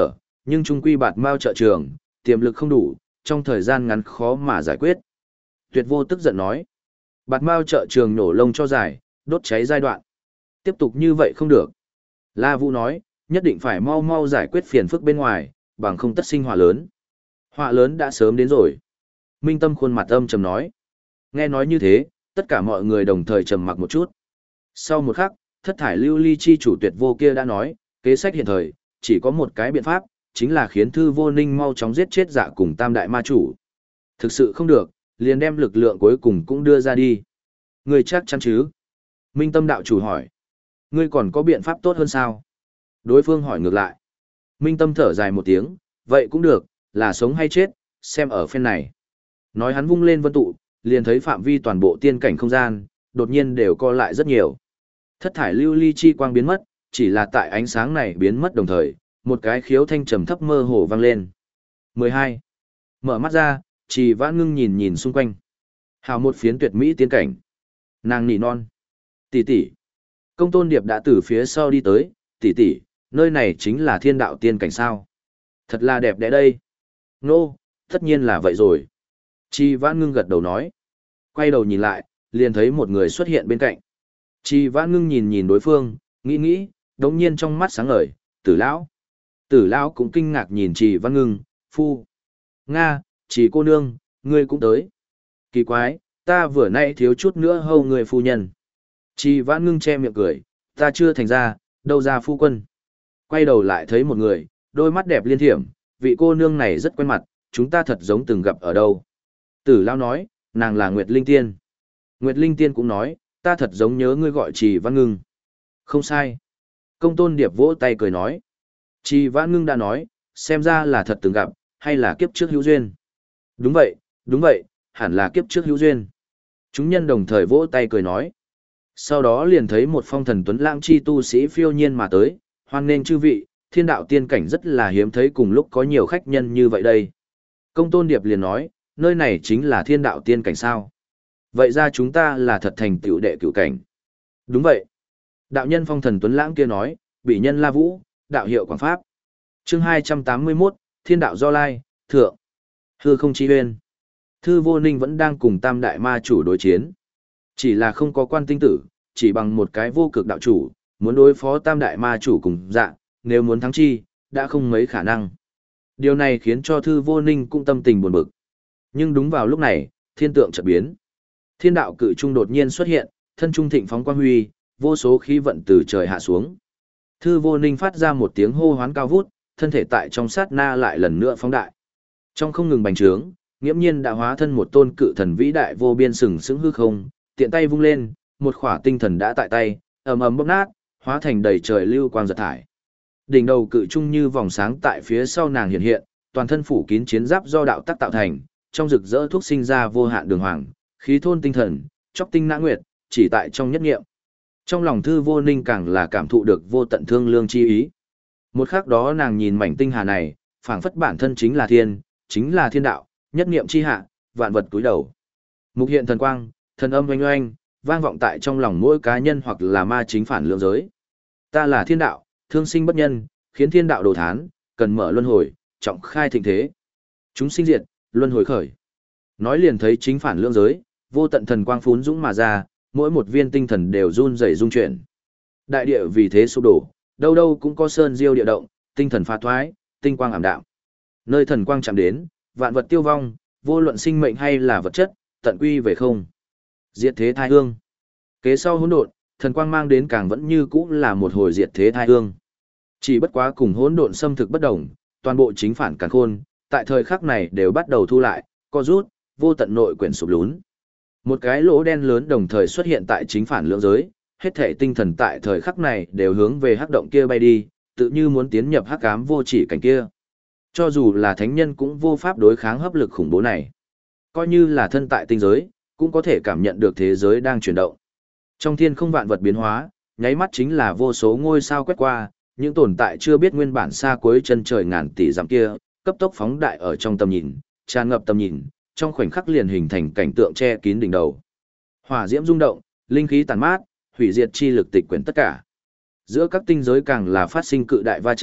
nhưng trung quy bạt mao trợ trường, tiềm lực không đủ, trong thời gian ngắn khó mà giải quyết. Tuyệt vô tức giận nói, bạt mao trợ trường nổ lông cho dài, đốt cháy giai đoạn. Tiếp tục như vậy không được. La Vũ nói, nhất định phải mau mau giải quyết phiền phức bên ngoài, bằng không tất sinh họa lớn. Họa lớn đã sớm đến rồi. Minh Tâm khuôn mặt âm trầm nói. Nghe nói như thế, tất cả mọi người đồng thời trầm mặc một chút. Sau một khắc, thất thải lưu ly chi chủ tuyệt vô kia đã nói, kế sách hiện thời, chỉ có một cái biện pháp, chính là khiến Thư Vô Ninh mau chóng giết chết Dạ cùng Tam đại ma chủ. Thực sự không được, liền đem lực lượng cuối cùng cũng đưa ra đi. Ngươi chắc chắn chứ? Minh Tâm đạo chủ hỏi. Ngươi còn có biện pháp tốt hơn sao? Đối phương hỏi ngược lại. Minh Tâm thở dài một tiếng, vậy cũng được, là sống hay chết, xem ở phen này. Nói hắn vung lên vân tụ, liền thấy phạm vi toàn bộ tiên cảnh không gian, đột nhiên đều co lại rất nhiều. Thất thải lưu ly chi quang biến mất, chỉ là tại ánh sáng này biến mất đồng thời, một cái khiếu thanh trầm thấp mơ hồ vang lên. mười hai. Mở mắt ra, Trì Vãn Ngưng nhìn nhìn xung quanh. Hào một phiến tuyệt mỹ tiên cảnh. Nàng nỉ non. Tỷ tỷ. Công Tôn Điệp đã từ phía sau đi tới, tỷ tỷ, nơi này chính là thiên đạo tiên cảnh sao. Thật là đẹp đẽ đây. Nô, tất nhiên là vậy rồi. Trì Vãn Ngưng gật đầu nói. Quay đầu nhìn lại, liền thấy một người xuất hiện bên cạnh. Trì Vãn Ngưng nhìn nhìn đối phương, nghĩ nghĩ, đống nhiên trong mắt sáng ngời, Tử lão. Tử lão cũng kinh ngạc nhìn Trì Vãn Ngưng, phu. Nga, Trì cô nương, ngươi cũng tới. Kỳ quái, ta vừa nay thiếu chút nữa hầu người phu nhân. Trì Vãn Ngưng che miệng cười, ta chưa thành ra, đâu ra phu quân. Quay đầu lại thấy một người, đôi mắt đẹp liên thiểm, vị cô nương này rất quen mặt, chúng ta thật giống từng gặp ở đâu. Tử lão nói, nàng là Nguyệt Linh Tiên. Nguyệt Linh Tiên cũng nói, ta thật giống nhớ ngươi gọi Trì Vãn Ngưng. Không sai. Công Tôn Điệp vỗ tay cười nói. Trì Vãn Ngưng đã nói, xem ra là thật từng gặp, hay là kiếp trước hữu duyên. Đúng vậy, đúng vậy, hẳn là kiếp trước hữu duyên. Chúng nhân đồng thời vỗ tay cười nói. Sau đó liền thấy một phong thần tuấn lãng chi tu sĩ phiêu nhiên mà tới, hoan nghênh chư vị, thiên đạo tiên cảnh rất là hiếm thấy cùng lúc có nhiều khách nhân như vậy đây. Công Tôn Điệp liền nói, nơi này chính là thiên đạo tiên cảnh sao. Vậy ra chúng ta là thật thành tựu đệ cửu cảnh. Đúng vậy. Đạo nhân phong thần tuấn lãng kia nói, bị nhân La Vũ, đạo hiệu Quảng Pháp. Chương hai trăm tám mươi mốt, Thiên đạo Do Lai, Thượng. Hư không chi huyên. Thư Vô Ninh vẫn đang cùng tam đại ma chủ đối chiến. Chỉ là không có quan tinh tử, chỉ bằng một cái vô cực đạo chủ, muốn đối phó tam đại ma chủ cùng dạ, nếu muốn thắng chi, đã không mấy khả năng. Điều này khiến cho Thư Vô Ninh cũng tâm tình buồn bực. Nhưng đúng vào lúc này, thiên tượng chợt biến. Thiên đạo cự trung đột nhiên xuất hiện, thân trung thịnh phóng quang huy, vô số khí vận từ trời hạ xuống. Thư Vô Ninh phát ra một tiếng hô hoán cao vút, thân thể tại trong sát na lại lần nữa phóng đại. Trong không ngừng bành trướng, nghiễm nhiên đã hóa thân một tôn cự thần vĩ đại vô biên sừng sững hư không, tiện tay vung lên, một khỏa tinh thần đã tại tay, ầm ầm bóp nát, hóa thành đầy trời lưu quang giật thải. Đỉnh đầu cự trung như vòng sáng tại phía sau nàng hiện hiện, toàn thân phủ kín chiến giáp do đạo tắc tạo thành, trong rực rỡ thuốc sinh ra vô hạn đường hoàng, khí thôn tinh thần, chóc tinh nã nguyệt, chỉ tại trong nhất nghiệm. Trong lòng Thư Vô Ninh càng là cảm thụ được vô tận thương lương chi ý. Một khắc đó nàng nhìn mảnh tinh hà này, phảng phất bản thân chính là thiên, chính là thiên đạo, nhất nghiệm chi hạ, vạn vật túi đầu. Mục hiện thần quang, thần âm oanh oanh, vang vọng tại trong lòng mỗi cá nhân hoặc là ma chính phản lượng giới. Ta là thiên đạo, thương sinh bất nhân, khiến thiên đạo đồ thán, cần mở luân hồi, trọng khai thịnh thế. Chúng sinh diệt, luân hồi khởi. Nói liền thấy chính phản lượng giới, vô tận thần quang phún dũng mà ra, mỗi một viên tinh thần đều run rẩy rung chuyển. Đại địa vì thế sụp đổ, đâu đâu cũng có sơn diêu địa động, tinh thần phá thoái, tinh quang ảm đạm. Nơi thần quang chạm đến, vạn vật tiêu vong, vô luận sinh mệnh hay là vật chất, tận quy về không. Diệt thế thai hương. Kế sau hỗn độn, thần quang mang đến càng vẫn như cũ là một hồi diệt thế thai hương. Chỉ bất quá cùng hỗn độn xâm thực bất đồng, toàn bộ chính phản càn khôn, tại thời khắc này đều bắt đầu thu lại, co rút, vô tận nội quyển sụp lún. Một cái lỗ đen lớn đồng thời xuất hiện tại chính phản lượng giới, hết thể tinh thần tại thời khắc này đều hướng về hắc động kia bay đi, tự như muốn tiến nhập hắc ám vô chỉ cảnh kia. Cho dù là thánh nhân cũng vô pháp đối kháng hấp lực khủng bố này. Coi như là thân tại tinh giới, cũng có thể cảm nhận được thế giới đang chuyển động. Trong thiên không vạn vật biến hóa, nháy mắt chính là vô số ngôi sao quét qua, những tồn tại chưa biết nguyên bản xa cuối chân trời ngàn tỷ dặm kia, cấp tốc phóng đại ở trong tầm nhìn, tràn ngập tầm nhìn, trong khoảnh khắc liền hình thành cảnh tượng che kín đỉnh đầu. Hỏa diễm rung động, linh khí tàn mát, hủy diệt chi lực tịch quyển tất cả. Giữa các tinh giới càng là phát sinh cự đại va chạm,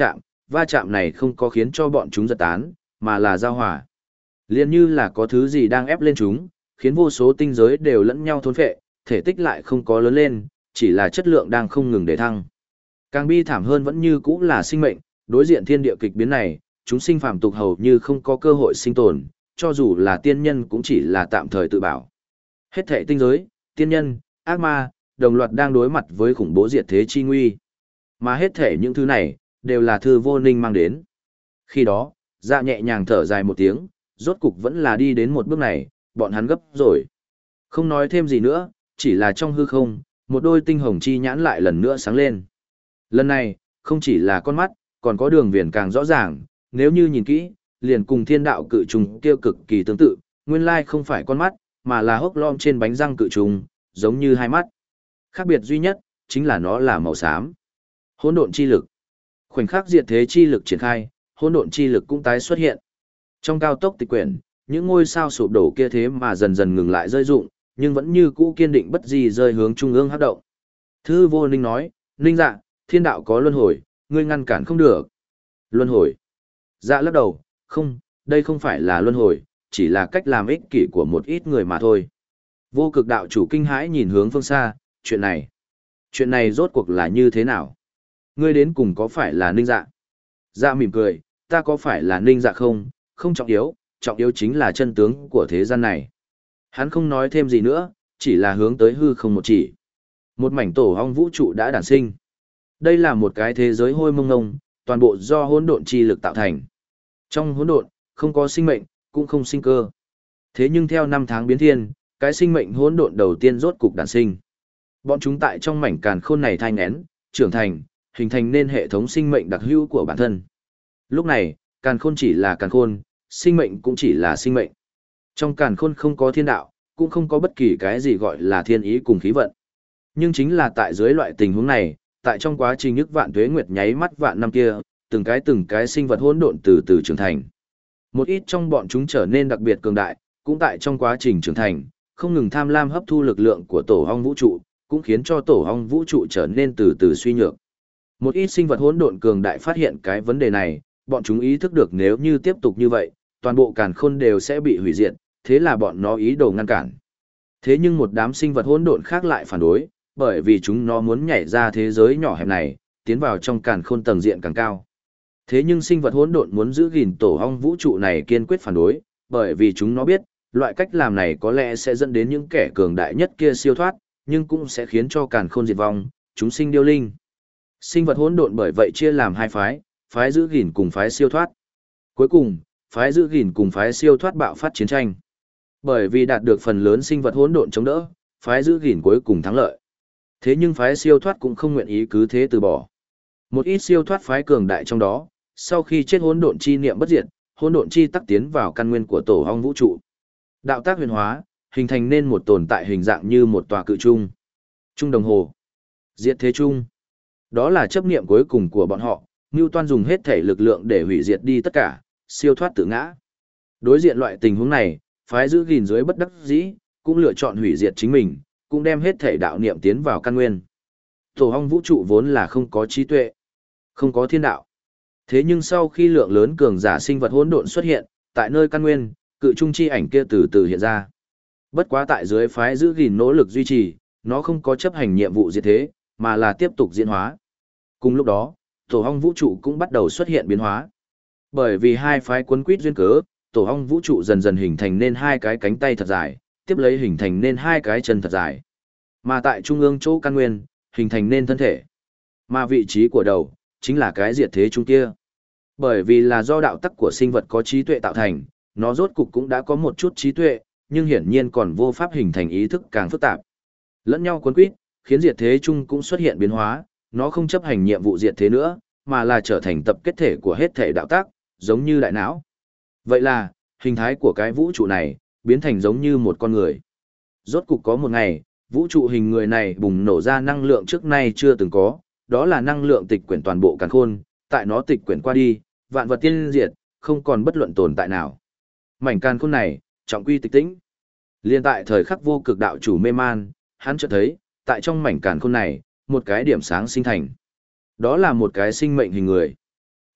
va chạm này không có khiến cho bọn chúng giật tán, mà là giao hòa. Liên như là có thứ gì đang ép lên chúng, khiến vô số tinh giới đều lẫn nhau thôn phệ, thể tích lại không có lớn lên, chỉ là chất lượng đang không ngừng để thăng. Càng bi thảm hơn vẫn như cũ là sinh mệnh, đối diện thiên địa kịch biến này, chúng sinh phàm tục hầu như không có cơ hội sinh tồn, cho dù là tiên nhân cũng chỉ là tạm thời tự bảo. Hết thảy tinh giới, tiên nhân, ác ma, đồng loạt đang đối mặt với khủng bố diệt thế chi nguy. Mà hết thảy những thứ này, đều là Thư Vô Ninh mang đến. Khi đó, Dạ nhẹ nhàng thở dài một tiếng, rốt cục vẫn là đi đến một bước này, bọn hắn gấp rồi. Không nói thêm gì nữa, chỉ là trong hư không, một đôi tinh hồng chi nhãn lại lần nữa sáng lên. Lần này, không chỉ là con mắt, còn có đường viền càng rõ ràng, nếu như nhìn kỹ, liền cùng thiên đạo cự trùng kia cực kỳ tương tự, nguyên lai không phải con mắt, mà là hốc lom trên bánh răng cự trùng, giống như hai mắt. Khác biệt duy nhất, chính là nó là màu xám. Hỗn độn chi lực. Khoảnh khắc diệt thế chi lực triển khai, hỗn độn chi lực cũng tái xuất hiện. Trong cao tốc tịch quyển, những ngôi sao sụp đổ kia thế mà dần dần ngừng lại rơi rụng, nhưng vẫn như cũ kiên định bất di rơi hướng trung ương hấp động. Thư Vô Ninh nói, Ninh Dạ, thiên đạo có luân hồi, ngươi ngăn cản không được. Luân hồi. Dạ lắc đầu, không, đây không phải là luân hồi, chỉ là cách làm ích kỷ của một ít người mà thôi. Vô Cực đạo chủ kinh hãi nhìn hướng phương xa, chuyện này. Chuyện này rốt cuộc là như thế nào? Ngươi đến cùng có phải là Ninh Dạ? Dạ mỉm cười, ta có phải là Ninh Dạ không, không trọng yếu, trọng yếu chính là chân tướng của thế gian này. Hắn không nói thêm gì nữa, chỉ là hướng tới hư không một chỉ. Một mảnh tổ ong vũ trụ đã đản sinh. Đây là một cái thế giới hôi mông ngông, toàn bộ do hỗn độn chi lực tạo thành. Trong hỗn độn, không có sinh mệnh, cũng không sinh cơ. Thế nhưng theo năm tháng biến thiên, cái sinh mệnh hỗn độn đầu tiên rốt cục đản sinh. Bọn chúng tại trong mảnh càn khôn này thai nghén, trưởng thành, hình thành nên hệ thống sinh mệnh đặc hữu của bản thân. Lúc này, càn khôn chỉ là càn khôn, sinh mệnh cũng chỉ là sinh mệnh. Trong càn khôn không có thiên đạo, cũng không có bất kỳ cái gì gọi là thiên ý cùng khí vận. Nhưng chính là tại dưới loại tình huống này, tại trong quá trình nhức vạn tuế nguyệt nháy mắt vạn năm kia, từng cái từng cái sinh vật hỗn độn từ từ trưởng thành. Một ít trong bọn chúng trở nên đặc biệt cường đại, cũng tại trong quá trình trưởng thành, không ngừng tham lam hấp thu lực lượng của tổ ong vũ trụ, cũng khiến cho tổ ong vũ trụ trở nên từ từ suy nhược. Một ít sinh vật hỗn độn cường đại phát hiện cái vấn đề này, bọn chúng ý thức được nếu như tiếp tục như vậy, toàn bộ càn khôn đều sẽ bị hủy diệt, thế là bọn nó ý đồ ngăn cản. Thế nhưng một đám sinh vật hỗn độn khác lại phản đối, bởi vì chúng nó muốn nhảy ra thế giới nhỏ hẹp này, tiến vào trong càn khôn tầng diện càng cao. Thế nhưng sinh vật hỗn độn muốn giữ gìn tổ ong vũ trụ này kiên quyết phản đối, bởi vì chúng nó biết, loại cách làm này có lẽ sẽ dẫn đến những kẻ cường đại nhất kia siêu thoát, nhưng cũng sẽ khiến cho càn khôn diệt vong, chúng sinh điêu linh. Sinh vật hỗn độn bởi vậy chia làm hai phái, phái giữ gìn cùng phái siêu thoát. Cuối cùng, phái giữ gìn cùng phái siêu thoát bạo phát chiến tranh. Bởi vì đạt được phần lớn sinh vật hỗn độn chống đỡ, phái giữ gìn cuối cùng thắng lợi. Thế nhưng phái siêu thoát cũng không nguyện ý cứ thế từ bỏ. Một ít siêu thoát phái cường đại trong đó, sau khi chết hỗn độn chi niệm bất diệt, hỗn độn chi tắc tiến vào căn nguyên của tổ ong vũ trụ. Đạo tác huyền hóa, hình thành nên một tồn tại hình dạng như một tòa cự trung. Trung đồng hồ. Diệt thế trung. Đó là chấp niệm cuối cùng của bọn họ, Newton dùng hết thể lực lượng để hủy diệt đi tất cả, siêu thoát tự ngã. Đối diện loại tình huống này, phái giữ gìn dưới bất đắc dĩ, cũng lựa chọn hủy diệt chính mình, cũng đem hết thể đạo niệm tiến vào căn nguyên. Tổ ong vũ trụ vốn là không có trí tuệ, không có thiên đạo. Thế nhưng sau khi lượng lớn cường giả sinh vật hỗn độn xuất hiện, tại nơi căn nguyên, cự trung chi ảnh kia từ từ hiện ra. Bất quá tại dưới phái giữ gìn nỗ lực duy trì, nó không có chấp hành nhiệm vụ diệt thế, mà là tiếp tục diễn hóa. Cùng lúc đó, tổ ong vũ trụ cũng bắt đầu xuất hiện biến hóa. Bởi vì hai phái quấn quýt duyên cớ, tổ ong vũ trụ dần dần hình thành nên hai cái cánh tay thật dài, tiếp lấy hình thành nên hai cái chân thật dài. Mà tại trung ương chỗ căn nguyên, hình thành nên thân thể. Mà vị trí của đầu, chính là cái diệt thế trung kia. Bởi vì là do đạo tắc của sinh vật có trí tuệ tạo thành, nó rốt cục cũng đã có một chút trí tuệ, nhưng hiển nhiên còn vô pháp hình thành ý thức càng phức tạp. Lẫn nhau quấn quýt, khiến diệt thế trung cũng xuất hiện biến hóa, nó không chấp hành nhiệm vụ diệt thế nữa, mà là trở thành tập kết thể của hết thể đạo tác, giống như đại não. Vậy là, hình thái của cái vũ trụ này, biến thành giống như một con người. Rốt cục có một ngày, vũ trụ hình người này bùng nổ ra năng lượng trước nay chưa từng có, đó là năng lượng tịch quyển toàn bộ càn khôn, tại nó tịch quyển qua đi, vạn vật tiên diệt, không còn bất luận tồn tại nào. Mảnh càn khôn này, trọng quy tịch tĩnh. Liên tại thời khắc vô cực đạo chủ mê man, hắn chợt thấy, tại trong mảnh càn khôn này, một cái điểm sáng sinh thành. Đó là một cái sinh mệnh hình người.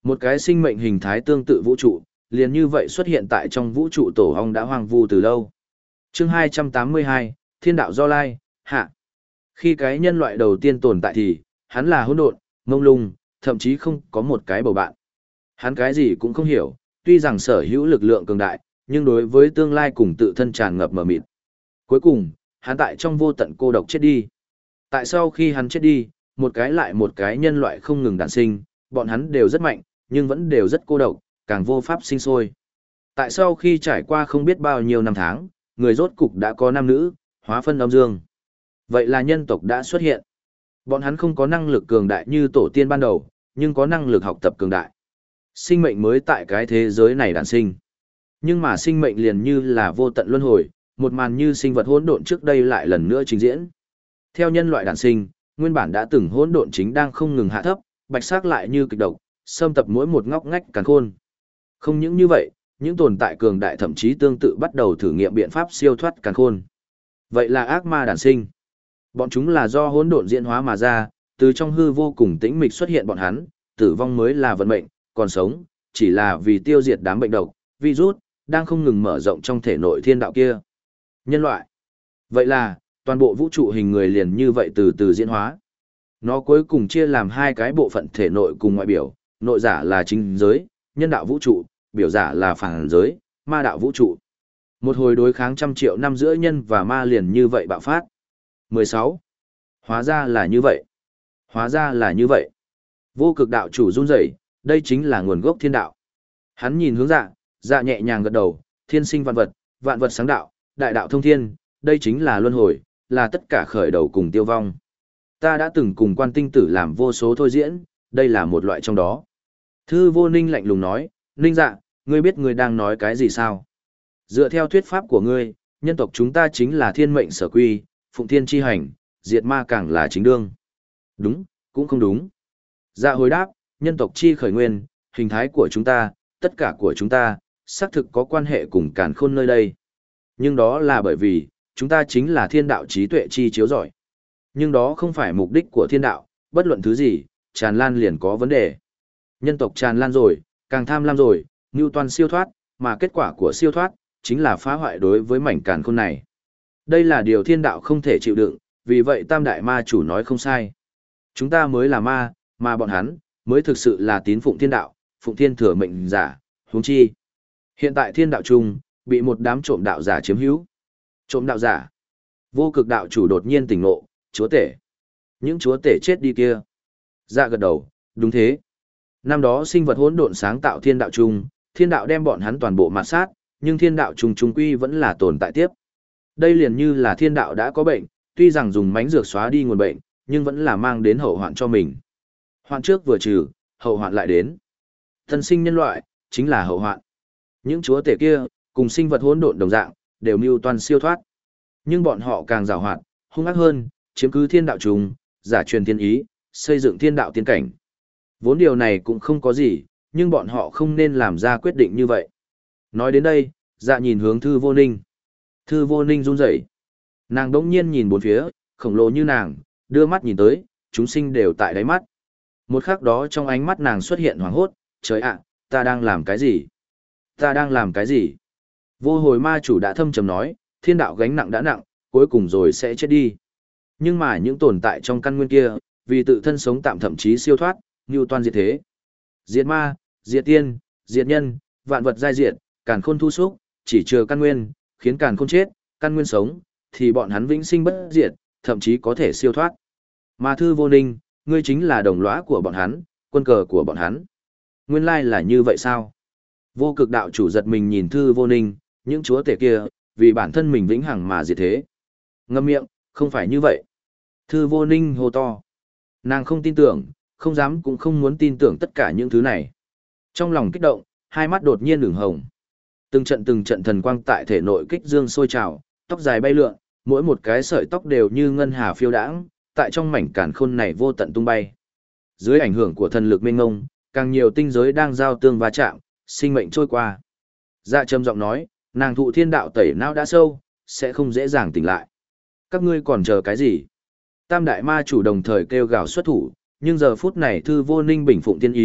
Một cái sinh mệnh hình thái tương tự vũ trụ, liền như vậy xuất hiện tại trong vũ trụ tổ ong đã hoang vu từ lâu. Chương hai trăm tám mươi hai, Thiên đạo do lai, hạ. Khi cái nhân loại đầu tiên tồn tại thì, hắn là hỗn độn, mông lung, thậm chí không có một cái bầu bạn. Hắn cái gì cũng không hiểu, tuy rằng sở hữu lực lượng cường đại, nhưng đối với tương lai cùng tự thân tràn ngập mờ mịt. Cuối cùng, hắn tại trong vô tận cô độc chết đi. Tại sau khi hắn chết đi, một cái lại một cái nhân loại không ngừng đản sinh, bọn hắn đều rất mạnh, nhưng vẫn đều rất cô độc, càng vô pháp sinh sôi. Tại sau khi trải qua không biết bao nhiêu năm tháng, người rốt cục đã có nam nữ, hóa phân âm dương. Vậy là nhân tộc đã xuất hiện. Bọn hắn không có năng lực cường đại như tổ tiên ban đầu, nhưng có năng lực học tập cường đại. Sinh mệnh mới tại cái thế giới này đản sinh. Nhưng mà sinh mệnh liền như là vô tận luân hồi, một màn như sinh vật hỗn độn trước đây lại lần nữa trình diễn. Theo nhân loại đản sinh, nguyên bản đã từng hỗn độn chính đang không ngừng hạ thấp, bạch sắc lại như kịch độc, xâm tập mỗi một ngóc ngách càn khôn. Không những như vậy, những tồn tại cường đại thậm chí tương tự bắt đầu thử nghiệm biện pháp siêu thoát càn khôn. Vậy là ác ma đản sinh. Bọn chúng là do hỗn độn diễn hóa mà ra, từ trong hư vô cùng tĩnh mịch xuất hiện bọn hắn, tử vong mới là vận mệnh, còn sống chỉ là vì tiêu diệt đám bệnh độc, virus đang không ngừng mở rộng trong thể nội thiên đạo kia. Nhân loại. Vậy là, toàn bộ vũ trụ hình người liền như vậy từ từ diễn hóa. Nó cuối cùng chia làm hai cái bộ phận thể nội cùng ngoại biểu, nội giả là chính giới, nhân đạo vũ trụ, biểu giả là phản giới, ma đạo vũ trụ. Một hồi đối kháng trăm triệu năm giữa nhân và ma liền như vậy bạo phát. mười sáu. Hóa ra là như vậy. Hóa ra là như vậy. Vô cực đạo chủ run rẩy, đây chính là nguồn gốc thiên đạo. Hắn nhìn hướng dạ, dạ nhẹ nhàng gật đầu, thiên sinh vạn vật, vạn vật sáng đạo, đại đạo thông thiên, đây chính là luân hồi, là tất cả khởi đầu cùng tiêu vong. Ta đã từng cùng quan tinh tử làm vô số thôi diễn, đây là một loại trong đó. Thư vô ninh lạnh lùng nói, ninh dạ, ngươi biết ngươi đang nói cái gì sao? Dựa theo thuyết pháp của ngươi, nhân tộc chúng ta chính là thiên mệnh sở quy, phụng thiên chi hành, diệt ma càng là chính đương. Đúng, cũng không đúng. Dạ hồi đáp, nhân tộc chi khởi nguyên, hình thái của chúng ta, tất cả của chúng ta, xác thực có quan hệ cùng càn khôn nơi đây. Nhưng đó là bởi vì, chúng ta chính là thiên đạo trí tuệ chi chiếu giỏi. Nhưng đó không phải mục đích của thiên đạo, bất luận thứ gì, tràn lan liền có vấn đề. Nhân tộc tràn lan rồi, càng tham lam rồi, ngưu toàn siêu thoát, mà kết quả của siêu thoát, chính là phá hoại đối với mảnh càn khôn này. Đây là điều thiên đạo không thể chịu đựng, vì vậy tam đại ma chủ nói không sai. Chúng ta mới là ma, mà bọn hắn, mới thực sự là tín phụng thiên đạo, phụng thiên thừa mệnh giả, huống chi. Hiện tại thiên đạo trung, bị một đám trộm đạo giả chiếm hữu. Trộm đạo giả. Vô cực đạo chủ đột nhiên tỉnh ngộ, chúa tể. Những chúa tể chết đi kia. Dạ gật đầu, đúng thế. Năm đó sinh vật hỗn độn sáng tạo thiên đạo trung, thiên đạo đem bọn hắn toàn bộ mạt sát, nhưng thiên đạo trung trung quy vẫn là tồn tại tiếp. Đây liền như là thiên đạo đã có bệnh, tuy rằng dùng mánh dược xóa đi nguồn bệnh, nhưng vẫn là mang đến hậu hoạn cho mình. Hoạn trước vừa trừ, hậu hoạn lại đến. Thân sinh nhân loại, chính là hậu hoạn. Những chúa tể kia, cùng sinh vật hỗn độn đồng dạng, đều mưu toàn siêu thoát. Nhưng bọn họ càng giàu hoạt, hung ác hơn, chiếm cứ thiên đạo trùng, giả truyền thiên ý, xây dựng thiên đạo tiên cảnh. Vốn điều này cũng không có gì, nhưng bọn họ không nên làm ra quyết định như vậy. Nói đến đây, dạ nhìn hướng Thư Vô Ninh. Thư Vô Ninh run rẩy. Nàng đỗng nhiên nhìn bốn phía, khổng lồ như nàng, đưa mắt nhìn tới, chúng sinh đều tại đáy mắt. Một khắc đó trong ánh mắt nàng xuất hiện hoảng hốt, trời ạ, ta đang làm cái gì? Ta đang làm cái gì? Vô hồi ma chủ đã thâm trầm nói, thiên đạo gánh nặng đã nặng, cuối cùng rồi sẽ chết đi. Nhưng mà những tồn tại trong căn nguyên kia, vì tự thân sống tạm thậm chí siêu thoát, như toàn diệt thế. Diệt ma, diệt tiên, diệt nhân, vạn vật giai diệt, càn khôn thu xúc, chỉ chờ căn nguyên, khiến càn khôn chết, căn nguyên sống, thì bọn hắn vĩnh sinh bất diệt, thậm chí có thể siêu thoát. Mà Thư Vô Ninh, ngươi chính là đồng lõa của bọn hắn, quân cờ của bọn hắn. Nguyên lai là như vậy sao? Vô cực đạo chủ giật mình nhìn Thư Vô Ninh, những chúa tể kia, vì bản thân mình vĩnh hằng mà diệt thế. Ngậm miệng, không phải như vậy. Thư Vô Ninh hô to. Nàng không tin tưởng, không dám cũng không muốn tin tưởng tất cả những thứ này. Trong lòng kích động, hai mắt đột nhiên ửng hồng. Từng trận từng trận thần quang tại thể nội kích dương sôi trào, tóc dài bay lượn, mỗi một cái sợi tóc đều như ngân hà phiêu đãng, tại trong mảnh càn khôn này vô tận tung bay. Dưới ảnh hưởng của thần lực mênh mông, càng nhiều tinh giới đang giao tương va chạm, sinh mệnh trôi qua. Dạ trầm giọng nói, nàng thụ thiên đạo tẩy não đã sâu, sẽ không dễ dàng tỉnh lại. Các ngươi còn chờ cái gì? Tam đại ma chủ đồng thời kêu gào xuất thủ, nhưng giờ phút này Thư Vô Ninh bình phụng tiên ý,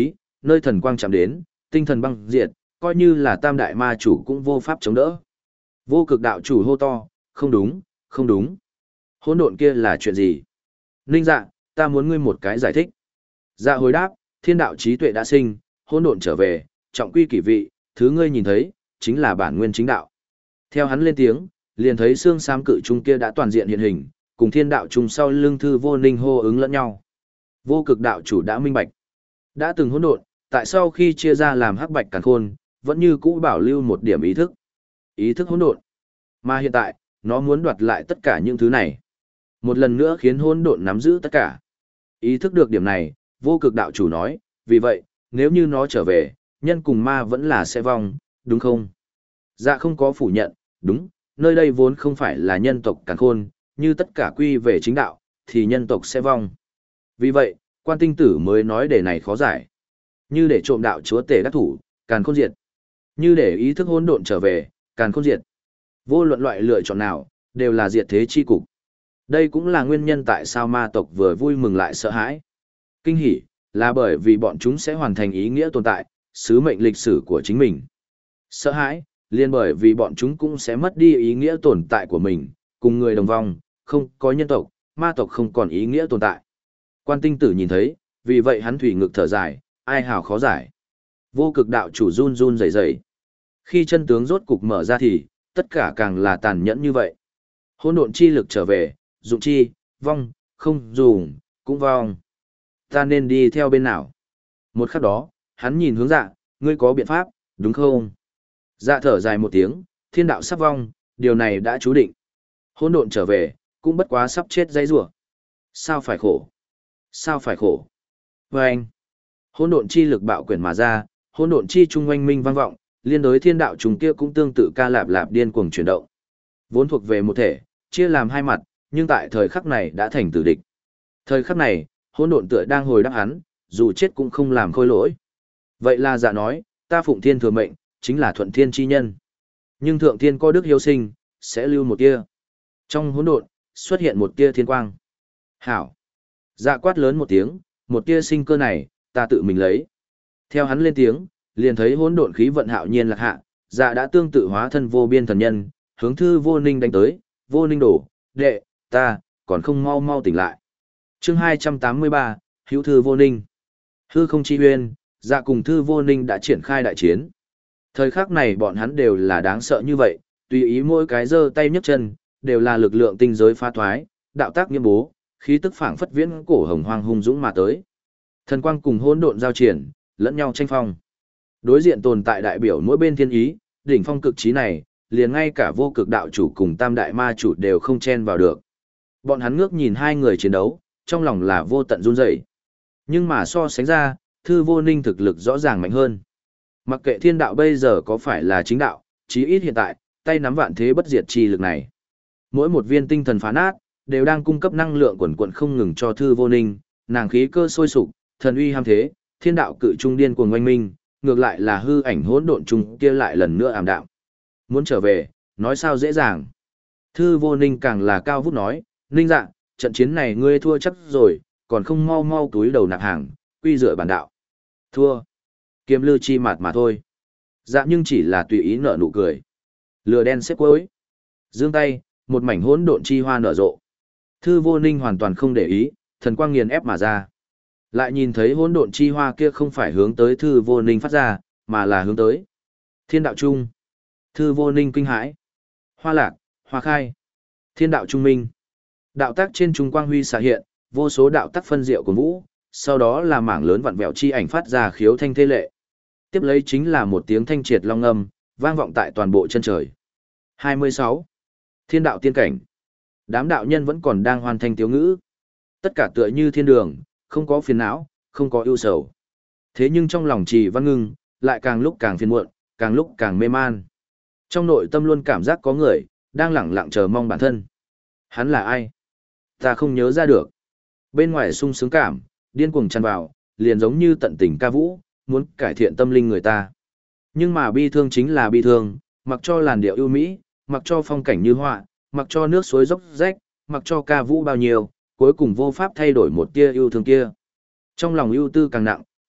nơi thần quang chạm đến, tinh thần băng diệt, coi như là tam đại ma chủ cũng vô pháp chống đỡ. Vô cực đạo chủ hô to, không đúng, không đúng. Hỗn độn kia là chuyện gì? Ninh Dạ, ta muốn ngươi một cái giải thích. Dạ hồi đáp, thiên đạo trí tuệ đã sinh, hỗn độn trở về, trọng quy kỷ vị, thứ ngươi nhìn thấy, chính là bản nguyên chính đạo. Theo hắn lên tiếng, liền thấy xương xám cự trung kia đã toàn diện hiện hình, cùng thiên đạo trùng sau lưng thư vô ninh hô ứng lẫn nhau. Vô cực đạo chủ đã minh bạch. Đã từng hỗn độn, tại sau khi chia ra làm hắc bạch càn khôn, vẫn như cũ bảo lưu một điểm ý thức. Ý thức hỗn độn. Mà hiện tại, nó muốn đoạt lại tất cả những thứ này. Một lần nữa khiến hỗn độn nắm giữ tất cả. Ý thức được điểm này, vô cực đạo chủ nói, vì vậy, nếu như nó trở về, nhân cùng ma vẫn là sẽ vong, đúng không? Dạ không có phủ nhận, đúng, nơi đây vốn không phải là nhân tộc càn khôn, như tất cả quy về chính đạo, thì nhân tộc sẽ vong. Vì vậy, quan tinh tử mới nói đề này khó giải. Như để trộm đạo chúa tể đắc thủ, càn khôn diệt. Như để ý thức hỗn độn trở về, càn khôn diệt. Vô luận loại lựa chọn nào, đều là diệt thế chi cục. Đây cũng là nguyên nhân tại sao ma tộc vừa vui mừng lại sợ hãi. Kinh hỉ, là bởi vì bọn chúng sẽ hoàn thành ý nghĩa tồn tại, sứ mệnh lịch sử của chính mình. Sợ hãi, liên bởi vì bọn chúng cũng sẽ mất đi ý nghĩa tồn tại của mình, cùng người đồng vong, không có nhân tộc, ma tộc không còn ý nghĩa tồn tại. Quan tinh tử nhìn thấy, vì vậy hắn thủy ngực thở dài, ai hào khó giải. Vô cực đạo chủ run run rẩy rẩy. Khi chân tướng rốt cục mở ra thì, tất cả càng là tàn nhẫn như vậy. Hỗn độn chi lực trở về, dụng chi, vong, không dùng, cũng vong. Ta nên đi theo bên nào? Một khắc đó, hắn nhìn hướng Dạ, ngươi có biện pháp, đúng không? Dạ thở dài một tiếng, thiên đạo sắp vong, điều này đã chú định. Hỗn độn trở về, cũng bất quá sắp chết dãy rủa. Sao phải khổ? Sao phải khổ? Và anh, hỗn độn chi lực bạo quyển mà ra, hỗn độn chi trung oanh minh vang vọng, liên đối thiên đạo trùng kia cũng tương tự ca lạp lạp điên cuồng chuyển động. Vốn thuộc về một thể, chia làm hai mặt, nhưng tại thời khắc này đã thành tử địch. Thời khắc này, hỗn độn tựa đang hồi đáp hắn, dù chết cũng không làm khôi lỗi. Vậy là Dạ nói, ta phụng thiên thừa mệnh, chính là thuận thiên chi nhân. Nhưng thượng thiên có đức hiếu sinh, sẽ lưu một tia. Trong hỗn độn, xuất hiện một tia thiên quang. Hảo. Dạ quát lớn một tiếng, một tia sinh cơ này, ta tự mình lấy. Theo hắn lên tiếng, liền thấy hỗn độn khí vận hạo nhiên lạc hạ, Dạ đã tương tự hóa thân vô biên thần nhân, hướng thư vô ninh đánh tới, vô ninh đổ, đệ, ta, còn không mau mau tỉnh lại. Chương hai trăm tám mươi ba, hữu thư vô ninh. Hư không chi huyên, Dạ cùng thư vô ninh đã triển khai đại chiến. Thời khắc này bọn hắn đều là đáng sợ như vậy, tùy ý mỗi cái giơ tay nhấc chân, đều là lực lượng tinh giới phá thoái, đạo tác nghiêm bố, khí tức phảng phất viễn cổ hồng hoang hung dũng mà tới. Thần quang cùng hỗn độn giao triển, lẫn nhau tranh phong. Đối diện tồn tại đại biểu mỗi bên thiên ý, đỉnh phong cực trí này, liền ngay cả vô cực đạo chủ cùng tam đại ma chủ đều không chen vào được. Bọn hắn ngước nhìn hai người chiến đấu, trong lòng là vô tận run rẩy. Nhưng mà so sánh ra, thư vô ninh thực lực rõ ràng mạnh hơn. Mặc kệ thiên đạo bây giờ có phải là chính đạo, chí ít hiện tại, tay nắm vạn thế bất diệt chi lực này. Mỗi một viên tinh thần phá nát, đều đang cung cấp năng lượng quần quần không ngừng cho thư vô ninh, nàng khí cơ sôi sục, thần uy ham thế, thiên đạo cự trung điên cuồng oanh minh, ngược lại là hư ảnh hỗn độn trung kia lại lần nữa ảm đạm. Muốn trở về, nói sao dễ dàng. Thư vô ninh càng là cao vút nói, ninh dạ, trận chiến này ngươi thua chắc rồi, còn không mau mau túi đầu nạp hàng, quy dựa bản đạo. Thua. Kiếm lư chi mặt mà thôi. Dạ nhưng chỉ là tùy ý nở nụ cười. Lửa đen xếp cuối. Giương tay, một mảnh hỗn độn chi hoa nở rộ. Thư vô ninh hoàn toàn không để ý, thần quang nghiền ép mà ra. Lại nhìn thấy hỗn độn chi hoa kia không phải hướng tới thư vô ninh phát ra, mà là hướng tới thiên đạo trung. Thư vô ninh kinh hãi. Hoa lạc, hoa khai. Thiên đạo trung minh. Đạo tác trên trung quang huy xạ hiện, vô số đạo tác phân diệu của vũ, sau đó là mảng lớn vặn vẹo chi ảnh phát ra khiếu thanh thê lệ. Tiếp lấy chính là một tiếng thanh triệt long âm, vang vọng tại toàn bộ chân trời. hai mươi sáu. Thiên đạo tiên cảnh. Đám đạo nhân vẫn còn đang hoàn thành tiếu ngữ. Tất cả tựa như thiên đường, không có phiền não, không có ưu sầu. Thế nhưng trong lòng Trì Văn Ngưng, lại càng lúc càng phiền muộn, càng lúc càng mê man. Trong nội tâm luôn cảm giác có người, đang lẳng lặng chờ mong bản thân. Hắn là ai? Ta không nhớ ra được. Bên ngoài sung sướng cảm, điên cuồng tràn vào, liền giống như tận tình ca vũ, muốn cải thiện tâm linh người ta. Nhưng mà bi thương chính là bi thương, mặc cho làn điệu ưu mỹ, mặc cho phong cảnh như họa, mặc cho nước suối dốc rách, mặc cho ca vũ bao nhiêu, cuối cùng vô pháp thay đổi một tia yêu thương kia. Trong lòng ưu tư càng nặng,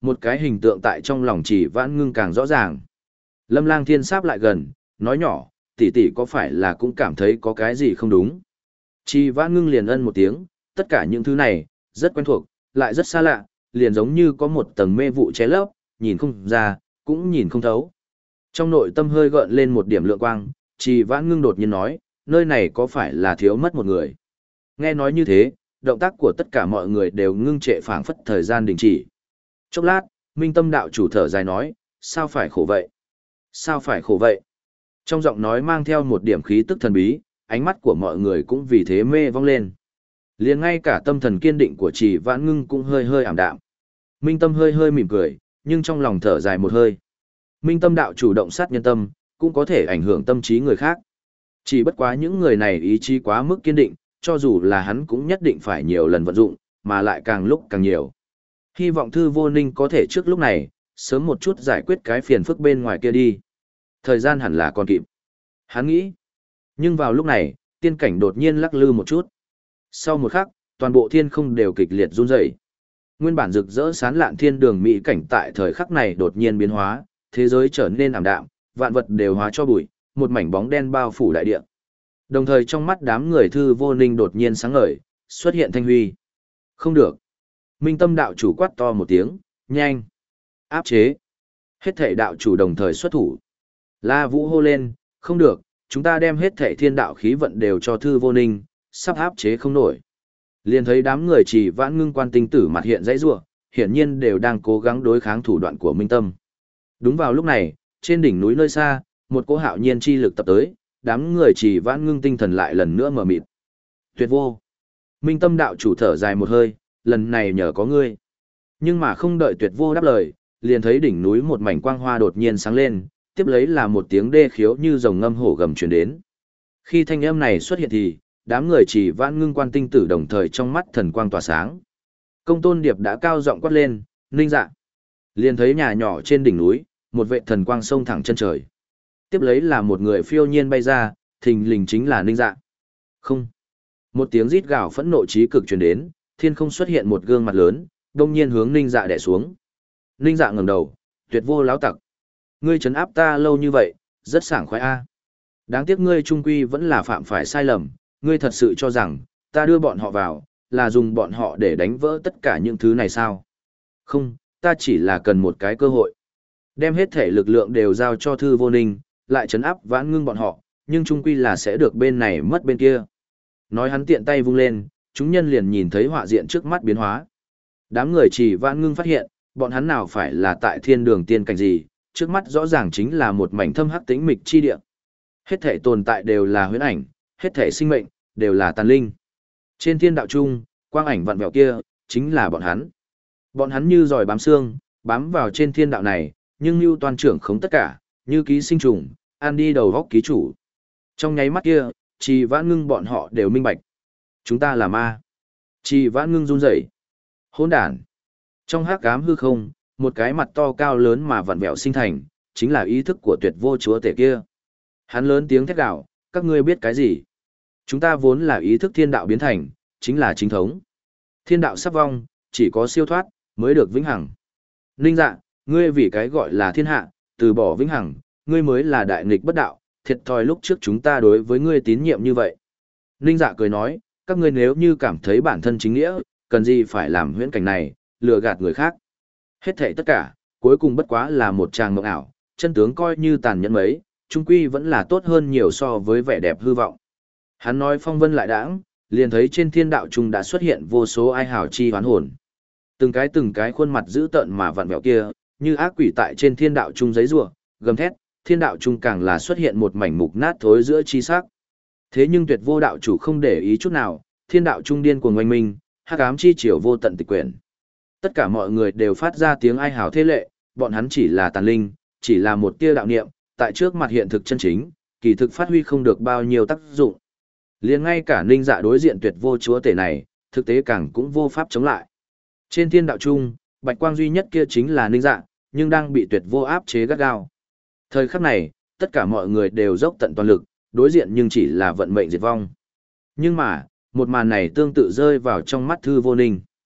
Một cái hình tượng tại trong lòng Trì Vãn Ngưng càng rõ ràng. Lâm Lang Thiên sáp lại gần, nói nhỏ, tỷ tỷ có phải là cũng cảm thấy có cái gì không đúng. Trì Vãn Ngưng liền ân một tiếng, tất cả những thứ này, rất quen thuộc, lại rất xa lạ, liền giống như có một tầng mê vụ che lấp, nhìn không ra, cũng nhìn không thấu. Trong nội tâm hơi gợn lên một điểm lượng quang, Trì Vãn Ngưng đột nhiên nói, nơi này có phải là thiếu mất một người. Nghe nói như thế, động tác của tất cả mọi người đều ngưng trệ phảng phất thời gian đình chỉ. Chốc lát, Minh Tâm đạo chủ thở dài nói, sao phải khổ vậy? Sao phải khổ vậy? Trong giọng nói mang theo một điểm khí tức thần bí, ánh mắt của mọi người cũng vì thế mê vong lên. Liền ngay cả tâm thần kiên định của Trì Vãn Ngưng cũng hơi hơi ảm đạm. Minh Tâm hơi hơi mỉm cười, nhưng trong lòng thở dài một hơi. Minh Tâm đạo chủ động sát nhân tâm, cũng có thể ảnh hưởng tâm trí người khác. Chỉ bất quá những người này ý chí quá mức kiên định, cho dù là hắn cũng nhất định phải nhiều lần vận dụng, mà lại càng lúc càng nhiều. Hy vọng Thư Vô Ninh có thể trước lúc này, sớm một chút giải quyết cái phiền phức bên ngoài kia đi. Thời gian hẳn là còn kịp. Hắn nghĩ. Nhưng vào lúc này, tiên cảnh đột nhiên lắc lư một chút. Sau một khắc, toàn bộ thiên không đều kịch liệt run rẩy. Nguyên bản rực rỡ sán lạn thiên đường mỹ cảnh tại thời khắc này đột nhiên biến hóa, thế giới trở nên ảm đạm, vạn vật đều hóa cho bụi, một mảnh bóng đen bao phủ đại địa. Đồng thời trong mắt đám người Thư Vô Ninh đột nhiên sáng ngời, xuất hiện thanh huy. Không được. Minh Tâm đạo chủ quát to một tiếng, nhanh. Áp chế. Hết thảy đạo chủ đồng thời xuất thủ. La Vũ hô lên, không được, chúng ta đem hết thảy thiên đạo khí vận đều cho Thư Vô Ninh, sắp áp chế không nổi. Liền thấy đám người Trì Vãn Ngưng quan tinh tử mặt hiện dãy rủa, hiển nhiên đều đang cố gắng đối kháng thủ đoạn của Minh Tâm. Đúng vào lúc này, trên đỉnh núi nơi xa, một cỗ hạo nhiên chi lực tập tới, đám người Trì Vãn Ngưng tinh thần lại lần nữa mở mịt. Tuyệt vô. Minh Tâm đạo chủ thở dài một hơi, lần này nhờ có ngươi. Nhưng mà không đợi Tuyệt vô đáp lời, liền thấy đỉnh núi một mảnh quang hoa đột nhiên sáng lên, tiếp lấy là một tiếng đê khiếu như rồng ngâm hổ gầm truyền đến. Khi thanh âm này xuất hiện thì, đám người Trì Vãn Ngưng quan tinh tử đồng thời trong mắt thần quang tỏa sáng. Công Tôn Điệp đã cao giọng quát lên, Ninh Dạ. Liền thấy nhà nhỏ trên đỉnh núi, một vệ thần quang sông thẳng chân trời. Tiếp lấy là một người phiêu nhiên bay ra, thình lình chính là Ninh Dạ. Không. Một tiếng rít gào phẫn nộ chí cực truyền đến, thiên không xuất hiện một gương mặt lớn, đông nhiên hướng Ninh Dạ đè xuống. Ninh Dạ ngẩng đầu, Tuyệt vô láo tặc. Ngươi trấn áp ta lâu như vậy, rất sảng khoái a. Đáng tiếc ngươi trung quy vẫn là phạm phải sai lầm, ngươi thật sự cho rằng, ta đưa bọn họ vào, là dùng bọn họ để đánh vỡ tất cả những thứ này sao? Không, ta chỉ là cần một cái cơ hội. Đem hết thể lực lượng đều giao cho Thư Vô Ninh, lại trấn áp Vãn Ngưng bọn họ, nhưng trung quy là sẽ được bên này mất bên kia. Nói hắn tiện tay vung lên, chúng nhân liền nhìn thấy họa diện trước mắt biến hóa. Đám người Trì Vãn Ngưng phát hiện, bọn hắn nào phải là tại thiên đường tiên cảnh gì, trước mắt rõ ràng chính là một mảnh thâm hắc tĩnh mịch chi địa. Hết thể tồn tại đều là huyễn ảnh, hết thể sinh mệnh, đều là tàn linh. Trên thiên đạo trung, quang ảnh vặn vẹo kia, chính là bọn hắn. Bọn hắn như giòi bám xương, bám vào trên thiên đạo này, nhưng như toàn trưởng không tất cả, như ký sinh trùng, ăn đi đầu góc ký chủ. Trong nháy mắt kia, Trì Vãn Ngưng bọn họ đều minh bạch. Chúng ta là ma. Trì Vãn Ngưng run rẩy. Hỗn đản. Trong hắc ám hư không, một cái mặt to cao lớn mà vặn vẹo sinh thành, chính là ý thức của Tuyệt vô chúa tể kia. Hắn lớn tiếng thét gào, các ngươi biết cái gì? Chúng ta vốn là ý thức thiên đạo biến thành, chính là chính thống. Thiên đạo sắp vong, chỉ có siêu thoát, mới được vĩnh hằng. Ninh Dạ, ngươi vì cái gọi là thiên hạ, từ bỏ vĩnh hằng, ngươi mới là đại nghịch bất đạo, thiệt thòi lúc trước chúng ta đối với ngươi tín nhiệm như vậy. Ninh Dạ cười nói, các ngươi nếu như cảm thấy bản thân chính nghĩa, cần gì phải làm huyễn cảnh này, lừa gạt người khác. Hết thảy tất cả, cuối cùng bất quá là một tràng mộng ảo, chân tướng coi như tàn nhẫn mấy, trung quy vẫn là tốt hơn nhiều so với vẻ đẹp hư vọng. Hắn nói phong vân lại đãng, liền thấy trên thiên đạo trung đã xuất hiện vô số ai hảo chi hoán hồn. Từng cái từng cái khuôn mặt dữ tợn mà vặn vẹo kia, như ác quỷ tại trên thiên đạo trung giấy rủa, gầm thét, thiên đạo trung càng là xuất hiện một mảnh mục nát thối giữa chi sắc. Thế nhưng Tuyệt vô đạo chủ không để ý chút nào, thiên đạo trung điên cuồng oanh minh, hắc ám chi chiều vô tận tịch quyển. Tất cả mọi người đều phát ra tiếng ai hào thế lệ, bọn hắn chỉ là tàn linh, chỉ là một tia đạo niệm, tại trước mặt hiện thực chân chính, kỳ thực phát huy không được bao nhiêu tác dụng. Liền ngay cả Ninh Dạ đối diện Tuyệt vô chúa tể này, thực tế càng cũng vô pháp chống lại. Trên thiên đạo trung, bạch quang duy nhất kia chính là Ninh Dạ, nhưng đang bị Tuyệt vô áp chế gắt gao. Thời khắc này, tất cả mọi người đều dốc tận toàn lực, đối diện nhưng chỉ là vận mệnh diệt vong. Nhưng mà, một màn này tương tự rơi vào trong mắt Thư Vô Ninh.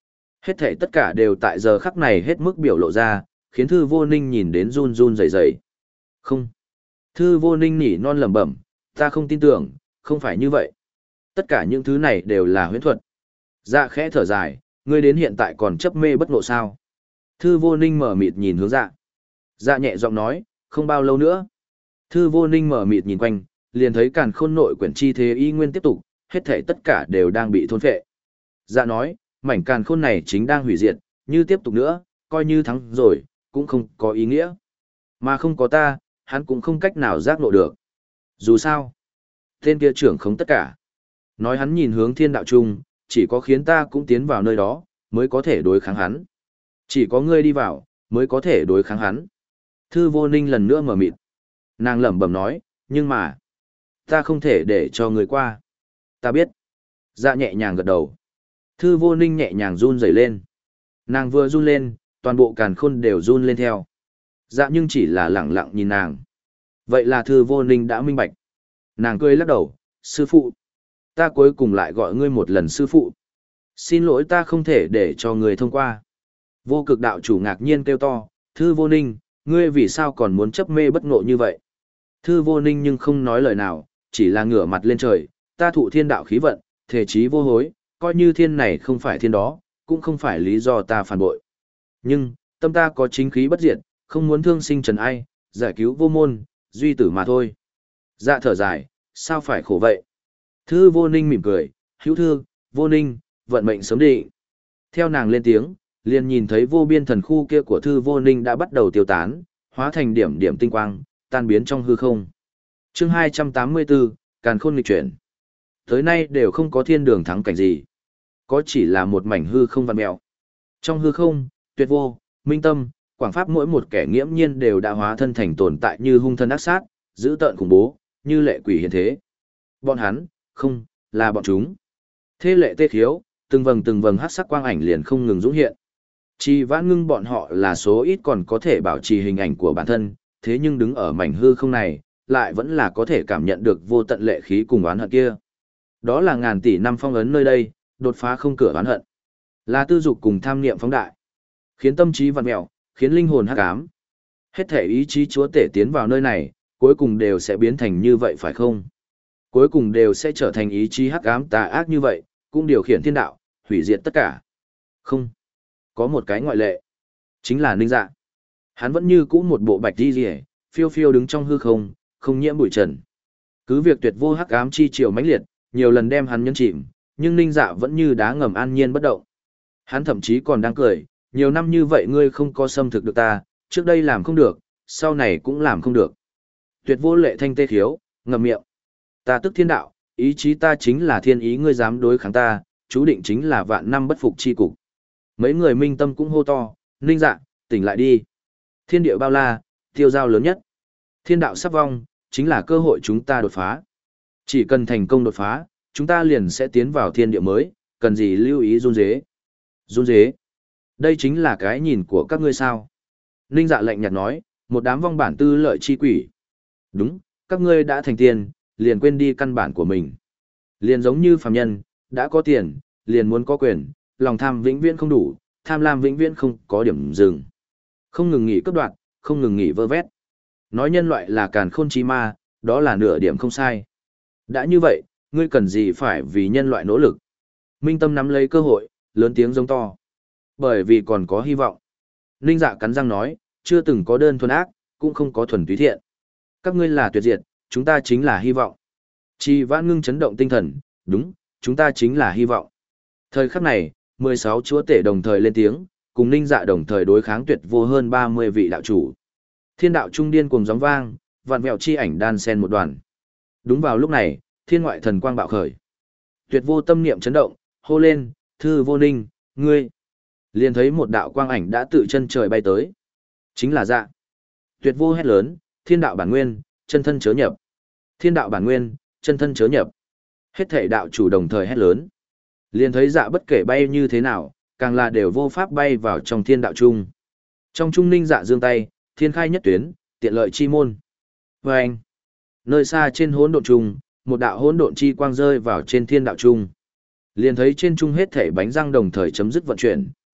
Hết thảy tất cả đều tại giờ khắc này hết mức biểu lộ ra, khiến Thư Vô Ninh nhìn đến run run rẩy rẩy. Không. Thư Vô Ninh nỉ non lẩm bẩm, ta không tin tưởng, không phải như vậy. Tất cả những thứ này đều là huyễn thuật. Dạ khẽ thở dài, ngươi đến hiện tại còn chấp mê bất ngộ sao? Thư Vô Ninh mở mịt nhìn hướng dạ. Dạ nhẹ giọng nói, không bao lâu nữa. Thư Vô Ninh mở mịt nhìn quanh, liền thấy càn khôn nội quyển chi thế y nguyên tiếp tục, hết thảy tất cả đều đang bị thôn phệ. Dạ nói, mảnh càn khôn này chính đang hủy diệt, như tiếp tục nữa, coi như thắng rồi, cũng không có ý nghĩa. Mà không có ta, hắn cũng không cách nào giác ngộ được. Dù sao, tên kia trưởng không tất cả. Nói hắn nhìn hướng thiên đạo trung, chỉ có khiến ta cũng tiến vào nơi đó, mới có thể đối kháng hắn. Chỉ có ngươi đi vào, mới có thể đối kháng hắn. Thư Vô Ninh lần nữa mở mịt. Nàng lẩm bẩm nói, nhưng mà, ta không thể để cho người qua. Ta biết. Dạ nhẹ nhàng gật đầu. Thư Vô Ninh nhẹ nhàng run rẩy lên. Nàng vừa run lên, toàn bộ càn khôn đều run lên theo. Dạ nhưng chỉ là lẳng lặng nhìn nàng. Vậy là Thư Vô Ninh đã minh bạch. Nàng cười lắc đầu, sư phụ. Ta cuối cùng lại gọi ngươi một lần sư phụ. Xin lỗi ta không thể để cho người thông qua. Vô cực đạo chủ ngạc nhiên kêu to, Thư Vô Ninh, ngươi vì sao còn muốn chấp mê bất ngộ như vậy? Thư Vô Ninh nhưng không nói lời nào, chỉ là ngửa mặt lên trời, ta thụ thiên đạo khí vận, thể chí vô hối, coi như thiên này không phải thiên đó, cũng không phải lý do ta phản bội. Nhưng, tâm ta có chính khí bất diệt, không muốn thương sinh trần ai, giải cứu vô môn, duy tử mà thôi. Dạ thở dài, sao phải khổ vậy? Thư Vô Ninh mỉm cười, hữu thư, Vô Ninh, vận mệnh sớm định. Theo nàng lên tiếng, liền nhìn thấy vô biên thần khu kia của Thư Vô Ninh đã bắt đầu tiêu tán, hóa thành điểm điểm tinh quang, tan biến trong hư không. Chương hai trăm tám mươi bốn, Càn Khôn nghịch chuyển. Tới nay đều không có thiên đường thắng cảnh gì. Có chỉ là một mảnh hư không vặn mèo. Trong hư không, Tuyệt Vô, Minh Tâm, Quảng Pháp mỗi một kẻ nghiễm nhiên đều đã hóa thân thành tồn tại như hung thân ác sát, dữ tợn khủng bố, như lệ quỷ hiện thế. Bọn hắn, không, là bọn chúng. Thế lệ tê khiếu, từng vầng từng vầng hắc sắc quang ảnh liền không ngừng dũng hiện. Chỉ Vãn Ngưng bọn họ là số ít còn có thể bảo trì hình ảnh của bản thân, thế nhưng đứng ở mảnh hư không này, lại vẫn là có thể cảm nhận được vô tận lệ khí cùng oán hận kia. Đó là ngàn tỷ năm phong ấn nơi đây, đột phá không cửa oán hận. Là tư dục cùng tham niệm phóng đại, khiến tâm trí vặn mẹo, khiến linh hồn hắc ám. Hết thể ý chí chúa tể tiến vào nơi này, cuối cùng đều sẽ biến thành như vậy phải không? Cuối cùng đều sẽ trở thành ý chí hắc ám tà ác như vậy, cũng điều khiển thiên đạo, hủy diệt tất cả. Không. Có một cái ngoại lệ. Chính là Ninh Dạ. Hắn vẫn như cũ một bộ bạch đi rìa, phiêu phiêu đứng trong hư không, không nhiễm bụi trần. Cứ việc Tuyệt Vô hắc ám chi chiều mãnh liệt, nhiều lần đem hắn nhấn chìm, nhưng Ninh Dạ vẫn như đá ngầm an nhiên bất động. Hắn thậm chí còn đang cười, nhiều năm như vậy ngươi không có xâm thực được ta, trước đây làm không được, sau này cũng làm không được. Tuyệt Vô lệ thanh tê khiếu, ngậm miệng. Ta tức thiên đạo, ý chí ta chính là thiên ý, ngươi dám đối kháng ta, chú định chính là vạn năm bất phục chi cục. Mấy người minh tâm cũng hô to, Ninh Dạ, tỉnh lại đi. Thiên địa bao la, tiêu giao lớn nhất. Thiên đạo sắp vong, chính là cơ hội chúng ta đột phá. Chỉ cần thành công đột phá, chúng ta liền sẽ tiến vào thiên địa mới, cần gì lưu ý run dế. Run dế. Đây chính là cái nhìn của các ngươi sao. Ninh Dạ lạnh nhạt nói, một đám vong bản tư lợi chi quỷ. Đúng, các ngươi đã thành tiền, liền quên đi căn bản của mình. Liền giống như phàm nhân, đã có tiền, liền muốn có quyền, lòng tham vĩnh viễn không đủ, tham lam vĩnh viễn không có điểm dừng. Không ngừng nghỉ cấp đoạt, không ngừng nghỉ vơ vét. Nói nhân loại là càn khôn chi ma, đó là nửa điểm không sai. Đã như vậy, ngươi cần gì phải vì nhân loại nỗ lực. Minh Tâm nắm lấy cơ hội, lớn tiếng giống to. Bởi vì còn có hy vọng. Ninh Dạ cắn răng nói, chưa từng có đơn thuần ác, cũng không có thuần túy thiện. Các ngươi là tuyệt diệt, chúng ta chính là hy vọng. Chỉ Vãn Ngưng chấn động tinh thần, đúng, chúng ta chính là hy vọng. Thời khắc này, mười sáu chúa tể đồng thời lên tiếng, cùng Ninh Dạ đồng thời đối kháng Tuyệt Vô hơn ba mươi vị đạo chủ. Thiên đạo trung điên cùng gióng vang, vạn vẹo chi ảnh đan sen một đoàn. Đúng vào lúc này, thiên ngoại thần quang bạo khởi. Tuyệt Vô tâm niệm chấn động, hô lên, Thư Vô Ninh, ngươi. Liền thấy một đạo quang ảnh đã tự chân trời bay tới. Chính là Dạ. Tuyệt Vô hét lớn, thiên đạo bản nguyên, chân thân chớ nhập. Thiên đạo bản nguyên, chân thân chớ nhập. Hết thể đạo chủ đồng thời hét lớn. Liền thấy Dạ bất kể bay như thế nào, càng là đều vô pháp bay vào trong thiên đạo trung. Trong trung Ninh Dạ giương tay, thiên khai nhất tuyến, tiện lợi chi môn. Và anh, nơi xa trên hỗn độn trung, một đạo hỗn độn chi quang rơi vào trên thiên đạo trung. Liền thấy trên trung hết thể bánh răng đồng thời chấm dứt vận chuyển,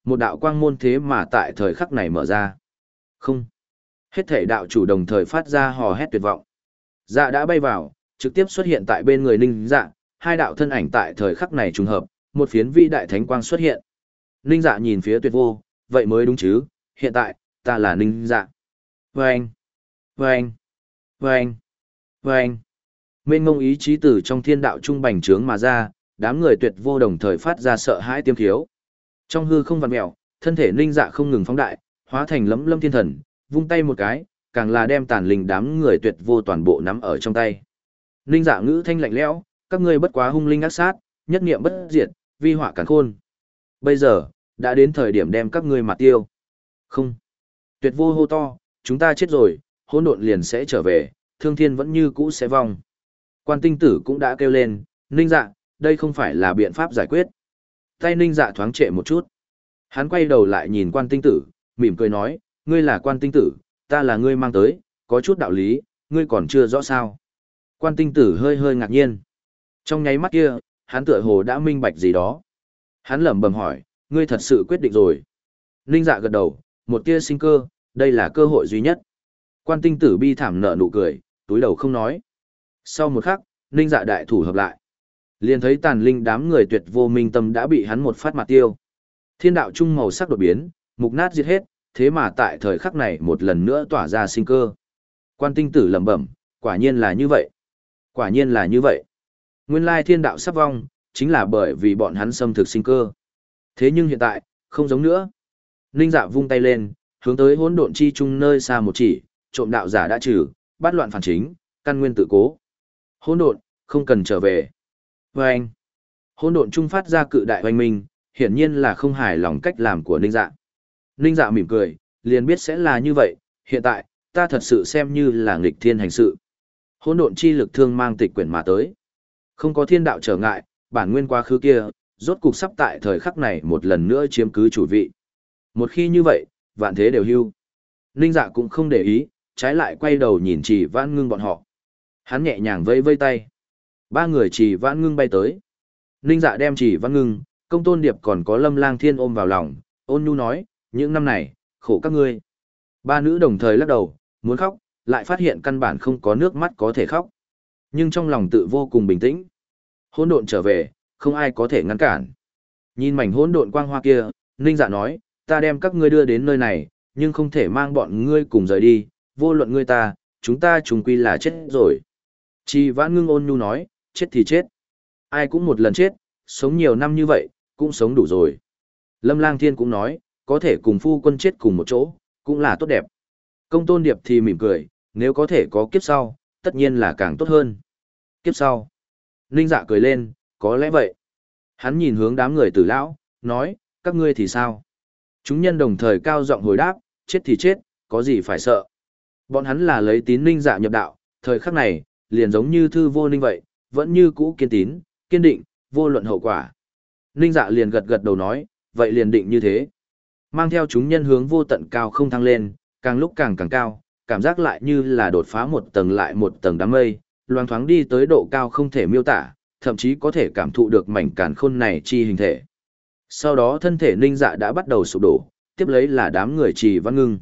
Một đạo quang môn thế mà tại thời khắc này mở ra. Không. Hết thể đạo chủ đồng thời phát ra hò hét tuyệt vọng. Dạ đã bay vào, trực tiếp xuất hiện tại bên người Ninh Dạ, hai đạo thân ảnh tại thời khắc này trùng hợp, một phiến vĩ đại thánh quang xuất hiện. Ninh Dạ nhìn phía Tuyệt Vô, vậy mới đúng chứ, hiện tại, ta là Ninh Dạ. Vâng! Vâng! Vâng! Vâng! Mênh mông ý chí từ trong thiên đạo trung bành trướng mà ra, đám người Tuyệt Vô đồng thời phát ra sợ hãi tiêm khiếu. Trong hư không vặn mèo, thân thể Ninh Dạ không ngừng phóng đại, hóa thành lấm lâm thiên thần, vung tay một cái, càng là đem tàn linh đám người Tuyệt Vô toàn bộ nắm ở trong tay. Ninh Dạ ngữ thanh lạnh lẽo, các ngươi bất quá hung linh ác sát, nhất niệm bất diệt, vi họa càn khôn. Bây giờ, đã đến thời điểm đem các ngươi mặt tiêu. Không. Tuyệt Vô hô to, chúng ta chết rồi, hỗn độn liền sẽ trở về, thương thiên vẫn như cũ sẽ vong. Quan Tinh Tử cũng đã kêu lên, Ninh Dạ, đây không phải là biện pháp giải quyết. Tay Ninh Dạ thoáng trệ một chút. Hắn quay đầu lại nhìn Quan Tinh Tử, mỉm cười nói, ngươi là Quan Tinh Tử, ta là ngươi mang tới, có chút đạo lý, ngươi còn chưa rõ sao. Quan Tinh Tử hơi hơi ngạc nhiên. Trong nháy mắt kia, hắn tựa hồ đã minh bạch gì đó. Hắn lẩm bẩm hỏi, ngươi thật sự quyết định rồi. Ninh Dạ gật đầu, một tia sinh cơ, đây là cơ hội duy nhất. Quan Tinh Tử bi thảm nở nụ cười, túi đầu không nói. Sau một khắc, Ninh Dạ đại thủ hợp lại. Liền thấy tàn linh đám người Tuyệt Vô minh tâm đã bị hắn một phát mặt tiêu. Thiên đạo trung màu sắc đột biến, mục nát diệt hết, thế mà tại thời khắc này một lần nữa tỏa ra sinh cơ. Quan Tinh Tử lẩm bẩm, quả nhiên là như vậy. Quả nhiên là như vậy. Nguyên lai thiên đạo sắp vong, chính là bởi vì bọn hắn xâm thực sinh cơ. Thế nhưng hiện tại, không giống nữa. Ninh Dạ vung tay lên, hướng tới hỗn độn chi trung nơi xa một chỉ, trộm đạo giả đã trừ, bắt loạn phản chính, căn nguyên tự cố. Hỗn độn, không cần trở về. Và anh, hỗn độn trung phát ra cự đại oanh minh, hiển nhiên là không hài lòng cách làm của Ninh Dạ. Ninh Dạ mỉm cười, liền biết sẽ là như vậy, hiện tại, ta thật sự xem như là nghịch thiên hành sự. Hỗn độn chi lực thương mang tịch quyển mà tới. Không có thiên đạo trở ngại, bản nguyên quá khứ kia, rốt cục sắp tại thời khắc này một lần nữa chiếm cứ chủ vị. Một khi như vậy, vạn thế đều hưu. Ninh Dạ cũng không để ý, trái lại quay đầu nhìn Trì Vãn Ngưng bọn họ. Hắn nhẹ nhàng vẫy vẫy tay. Ba người Trì Vãn Ngưng bay tới. Ninh Dạ đem Trì Vãn Ngưng, Công Tôn Điệp còn có Lâm Lang Thiên ôm vào lòng, ôn nhu nói, những năm này, khổ các ngươi. Ba nữ đồng thời lắc đầu, muốn khóc, lại phát hiện căn bản không có nước mắt có thể khóc. Nhưng trong lòng tự vô cùng bình tĩnh. Hỗn độn trở về, không ai có thể ngăn cản. Nhìn mảnh hỗn độn quang hoa kia, Ninh Dạ nói, ta đem các ngươi đưa đến nơi này, nhưng không thể mang bọn ngươi cùng rời đi, vô luận ngươi ta, chúng ta chung quy là chết rồi. Trì Vãn Ngưng ôn nhu nói, chết thì chết. Ai cũng một lần chết, sống nhiều năm như vậy, cũng sống đủ rồi. Lâm Lang Thiên cũng nói, có thể cùng phu quân chết cùng một chỗ, cũng là tốt đẹp. Công Tôn Điệp thì mỉm cười, nếu có thể có kiếp sau, tất nhiên là càng tốt hơn. Kiếp sau. Ninh Dạ cười lên, có lẽ vậy. Hắn nhìn hướng đám người Tử lão, nói, các ngươi thì sao? Chúng nhân đồng thời cao giọng hồi đáp, chết thì chết, có gì phải sợ. Bọn hắn là lấy tín Ninh Dạ nhập đạo, thời khắc này, liền giống như Thư Vô Ninh vậy, vẫn như cũ kiên tín, kiên định, vô luận hậu quả. Ninh Dạ liền gật gật đầu nói, vậy liền định như thế. Mang theo chúng nhân hướng vô tận cao không thăng lên, càng lúc càng càng cao, cảm giác lại như là đột phá một tầng lại một tầng đám mây, loang thoáng đi tới độ cao không thể miêu tả, thậm chí có thể cảm thụ được mảnh càn khôn này chi hình thể. Sau đó thân thể Ninh Dạ đã bắt đầu sụp đổ, tiếp lấy là đám người Trì Vãn Ngưng.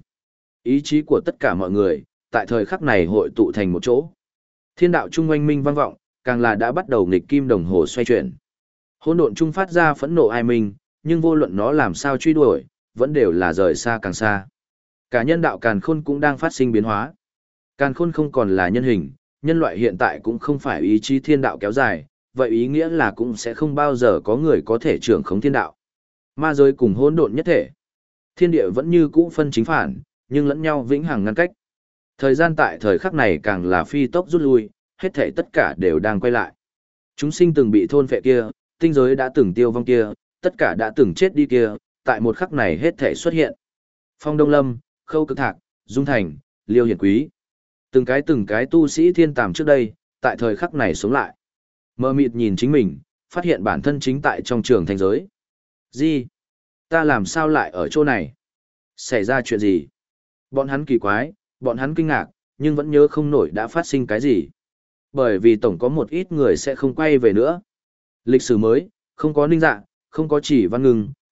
Ý chí của tất cả mọi người, tại thời khắc này hội tụ thành một chỗ. Thiên đạo trung oanh minh vang vọng, càng là đã bắt đầu nghịch kim đồng hồ xoay chuyển. Hỗn độn trung phát ra phẫn nộ ai minh, nhưng vô luận nó làm sao truy đuổi, vẫn đều là rời xa càng xa. Cả nhân đạo càn khôn cũng đang phát sinh biến hóa. Càn khôn không còn là nhân hình, nhân loại hiện tại cũng không phải ý chí thiên đạo kéo dài, vậy ý nghĩa là cũng sẽ không bao giờ có người có thể trưởng khống thiên đạo. Ma giới cùng hỗn độn nhất thể. Thiên địa vẫn như cũ phân chính phản, nhưng lẫn nhau vĩnh hằng ngăn cách. Thời gian tại thời khắc này càng là phi tốc rút lui, hết thảy tất cả đều đang quay lại. Chúng sinh từng bị thôn phệ kia, tinh giới đã từng tiêu vong kia, tất cả đã từng chết đi kia, tại một khắc này hết thảy xuất hiện. Phong Đông Lâm, Khâu Cực Thạc, Dung Thành, Liêu Hiển Quý. Từng cái từng cái tu sĩ thiên tàm trước đây, tại thời khắc này sống lại. Mơ mịt nhìn chính mình, phát hiện bản thân chính tại trong trường thành giới. Gì? Ta làm sao lại ở chỗ này? Xảy ra chuyện gì? Bọn hắn kỳ quái, bọn hắn kinh ngạc, nhưng vẫn nhớ không nổi đã phát sinh cái gì. Bởi vì tổng có một ít người sẽ không quay về nữa. Lịch sử mới, không có Ninh Dạ, không có Trì Vãn Ngưng,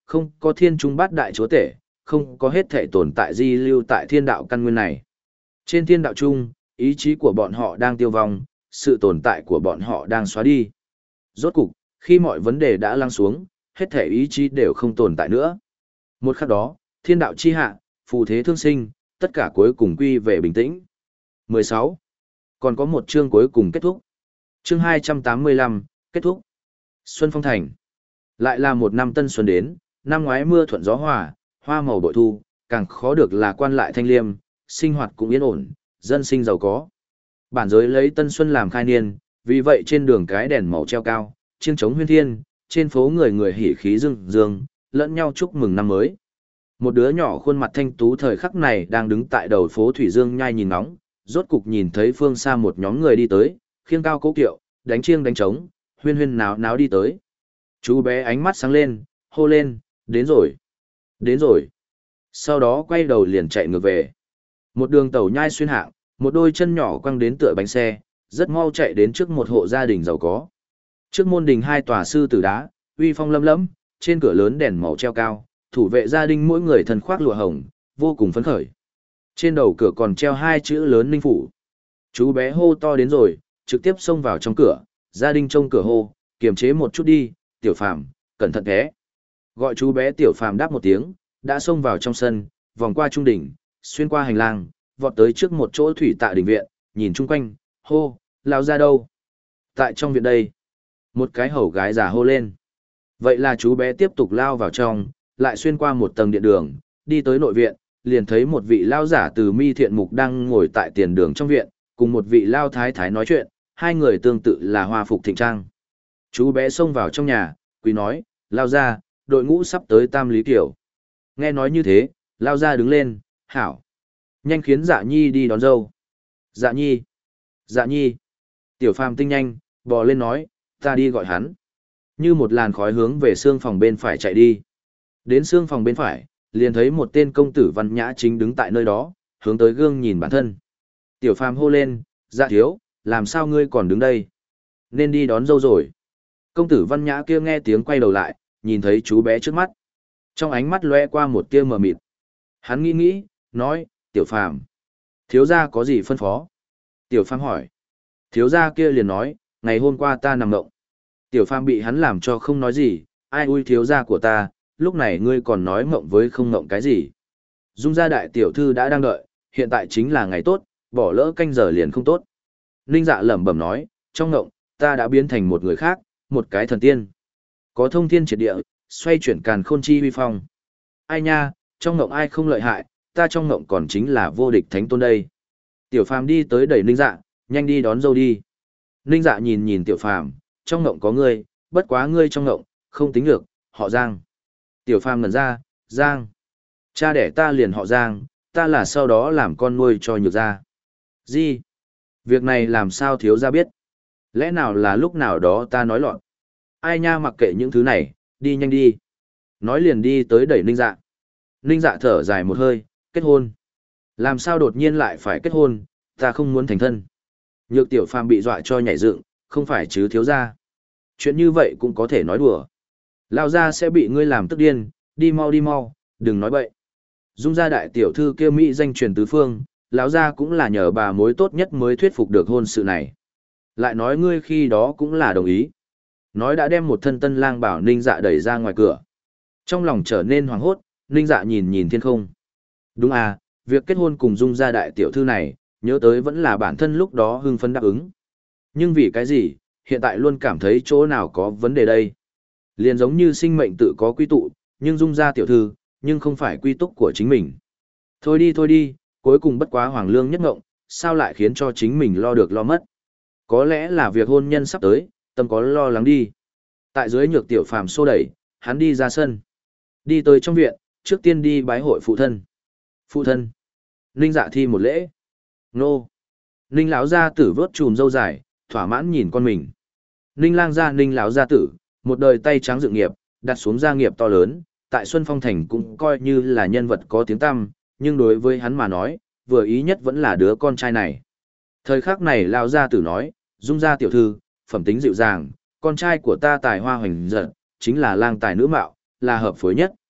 không có thiên trung bát đại chúa tể, không có hết thể tồn tại di lưu tại thiên đạo căn nguyên này. Trên thiên đạo chung, ý chí của bọn họ đang tiêu vong, sự tồn tại của bọn họ đang xóa đi. Rốt cục, khi mọi vấn đề đã lắng xuống, hết thể ý chí đều không tồn tại nữa. Một khắc đó, thiên đạo chi hạ, phù thế thương sinh, tất cả cuối cùng quy về bình tĩnh. mười sáu. Còn có một chương cuối cùng kết thúc. Chương hai trăm tám mươi lăm, kết thúc. Xuân Phong Thành. Lại là một năm tân xuân đến, năm ngoái mưa thuận gió hòa, hoa màu bội thu, càng khó được là quan lại thanh liêm, sinh hoạt cũng yên ổn, dân sinh giàu có. Bản giới lấy tân xuân làm khai niên, vì vậy trên đường cái đèn màu treo cao, chiêng trống huyên thiên, trên phố người người hỉ khí dương dương, lẫn nhau chúc mừng năm mới. Một đứa nhỏ khuôn mặt thanh tú thời khắc này đang đứng tại đầu phố Thủy Dương nhai nhìn ngóng, rốt cục nhìn thấy phương xa một nhóm người đi tới, khiêng cao cố kiệu, đánh chiêng đánh trống, huyên huyên náo náo đi tới. Chú bé ánh mắt sáng lên, hô lên, đến rồi, đến rồi. Sau đó quay đầu liền chạy ngược về. Một đường tàu nhai xuyên hạng, một đôi chân nhỏ quăng đến tựa bánh xe, rất mau chạy đến trước một hộ gia đình giàu có. Trước môn đình hai tòa sư tử đá, uy phong lấm lẫm, trên cửa lớn đèn màu treo cao, thủ vệ gia đình mỗi người thân khoác lụa hồng, vô cùng phấn khởi. Trên đầu cửa còn treo hai chữ lớn Ninh Phủ. Chú bé hô to đến rồi, trực tiếp xông vào trong cửa, gia đình trông cửa hô, kiềm chế một chút đi, Tiểu Phàm, cẩn thận thế. Gọi chú bé Tiểu Phàm đáp một tiếng, đã xông vào trong sân, vòng qua trung đỉnh, xuyên qua hành lang, vọt tới trước một chỗ thủy tạ đình viện, nhìn chung quanh, hô, lao ra đâu? Tại trong viện đây. Một cái hầu gái già hô lên. Vậy là chú bé tiếp tục lao vào trong, lại xuyên qua một tầng điện đường, đi tới nội viện, liền thấy một vị lao giả từ mi thiện mục đang ngồi tại tiền đường trong viện, cùng một vị lao thái thái nói chuyện, hai người tương tự là hoa phục thịnh trang. Chú bé xông vào trong nhà, quý nói, lao ra, đội ngũ sắp tới Tam Lý Kiều. Nghe nói như thế, lao ra đứng lên, hảo. Nhanh khiến dạ nhi đi đón dâu. Dạ nhi. Dạ nhi. Tiểu Phàm tinh nhanh, bò lên nói, ta đi gọi hắn. Như một làn khói hướng về xương phòng bên phải chạy đi. Đến xương phòng bên phải, liền thấy một tên công tử văn nhã chính đứng tại nơi đó, hướng tới gương nhìn bản thân. Tiểu Phàm hô lên, dạ thiếu, làm sao ngươi còn đứng đây? Nên đi đón dâu rồi. Công tử văn nhã kia nghe tiếng quay đầu lại, nhìn thấy chú bé trước mắt. Trong ánh mắt lóe qua một tia mờ mịt. Hắn nghĩ nghĩ, nói, Tiểu Phàm, thiếu gia có gì phân phó? Tiểu Phàm hỏi. Thiếu gia kia liền nói, ngày hôm qua ta nằm mộng. Tiểu Phàm bị hắn làm cho không nói gì, ai ui thiếu gia của ta, lúc này ngươi còn nói mộng với không mộng cái gì. Dung gia đại tiểu thư đã đang đợi, hiện tại chính là ngày tốt, bỏ lỡ canh giờ liền không tốt. Ninh Dạ lẩm bẩm nói, trong mộng, ta đã biến thành một người khác, một cái thần tiên. Có thông thiên triệt địa, xoay chuyển càn khôn chi huy phong. Ai nha, trong mộng ai không lợi hại, ta trong mộng còn chính là vô địch thánh tôn đây. Tiểu Phàm đi tới đẩy Ninh Dạ, nhanh đi đón dâu đi. Ninh Dạ nhìn nhìn Tiểu Phàm, trong mộng có ngươi, bất quá ngươi trong mộng, không tính được, họ Giang. Tiểu Phàm ngẩn ra, Giang. Cha đẻ ta liền họ Giang, ta là sau đó làm con nuôi cho Nhược gia. Gì? Việc này làm sao thiếu gia biết? Lẽ nào là lúc nào đó ta nói loạn? Ai nha mặc kệ những thứ này, đi nhanh đi. Nói liền đi tới đẩy Ninh Dạ. Ninh Dạ thở dài một hơi, kết hôn. Làm sao đột nhiên lại phải kết hôn, ta không muốn thành thân. Nhược Tiểu Phàm bị dọa cho nhảy dựng, không phải chứ thiếu gia. Chuyện như vậy cũng có thể nói đùa. Lao ra sẽ bị ngươi làm tức điên, đi mau đi mau, đừng nói bậy. Dung gia đại tiểu thư kia mỹ danh truyền tứ phương, lão gia cũng là nhờ bà mối tốt nhất mới thuyết phục được hôn sự này. Lại nói ngươi khi đó cũng là đồng ý. Nói đã đem một thân tân lang bảo Ninh Dạ đẩy ra ngoài cửa. Trong lòng trở nên hoảng hốt, Ninh Dạ nhìn nhìn thiên không. Đúng à, việc kết hôn cùng Dung gia đại tiểu thư này, nhớ tới vẫn là bản thân lúc đó hưng phấn đáp ứng. Nhưng vì cái gì, hiện tại luôn cảm thấy chỗ nào có vấn đề đây. Liền giống như sinh mệnh tự có quy tụ, nhưng Dung gia tiểu thư, nhưng không phải quy túc của chính mình. Thôi đi thôi đi, cuối cùng bất quá hoàng lương nhất ngộng, sao lại khiến cho chính mình lo được lo mất. Có lẽ là việc hôn nhân sắp tới, tâm có lo lắng đi. Tại dưới Nhược Tiểu Phàm xô đẩy, hắn đi ra sân. Đi tới trong viện, trước tiên đi bái hội phụ thân. Phụ thân. Ninh Dạ thi một lễ. Nô. Ninh lão gia tử vớt chùm râu dài, thỏa mãn nhìn con mình. Ninh lang gia Ninh lão gia tử, một đời tay trắng dự nghiệp, đặt xuống gia nghiệp to lớn, tại Xuân Phong Thành cũng coi như là nhân vật có tiếng tăm, nhưng đối với hắn mà nói, vừa ý nhất vẫn là đứa con trai này. Thời khắc này lão gia tử nói, Dung gia tiểu thư, phẩm tính dịu dàng, con trai của ta tài hoa hoành giật, chính là lang tài nữ mạo, là hợp phối nhất,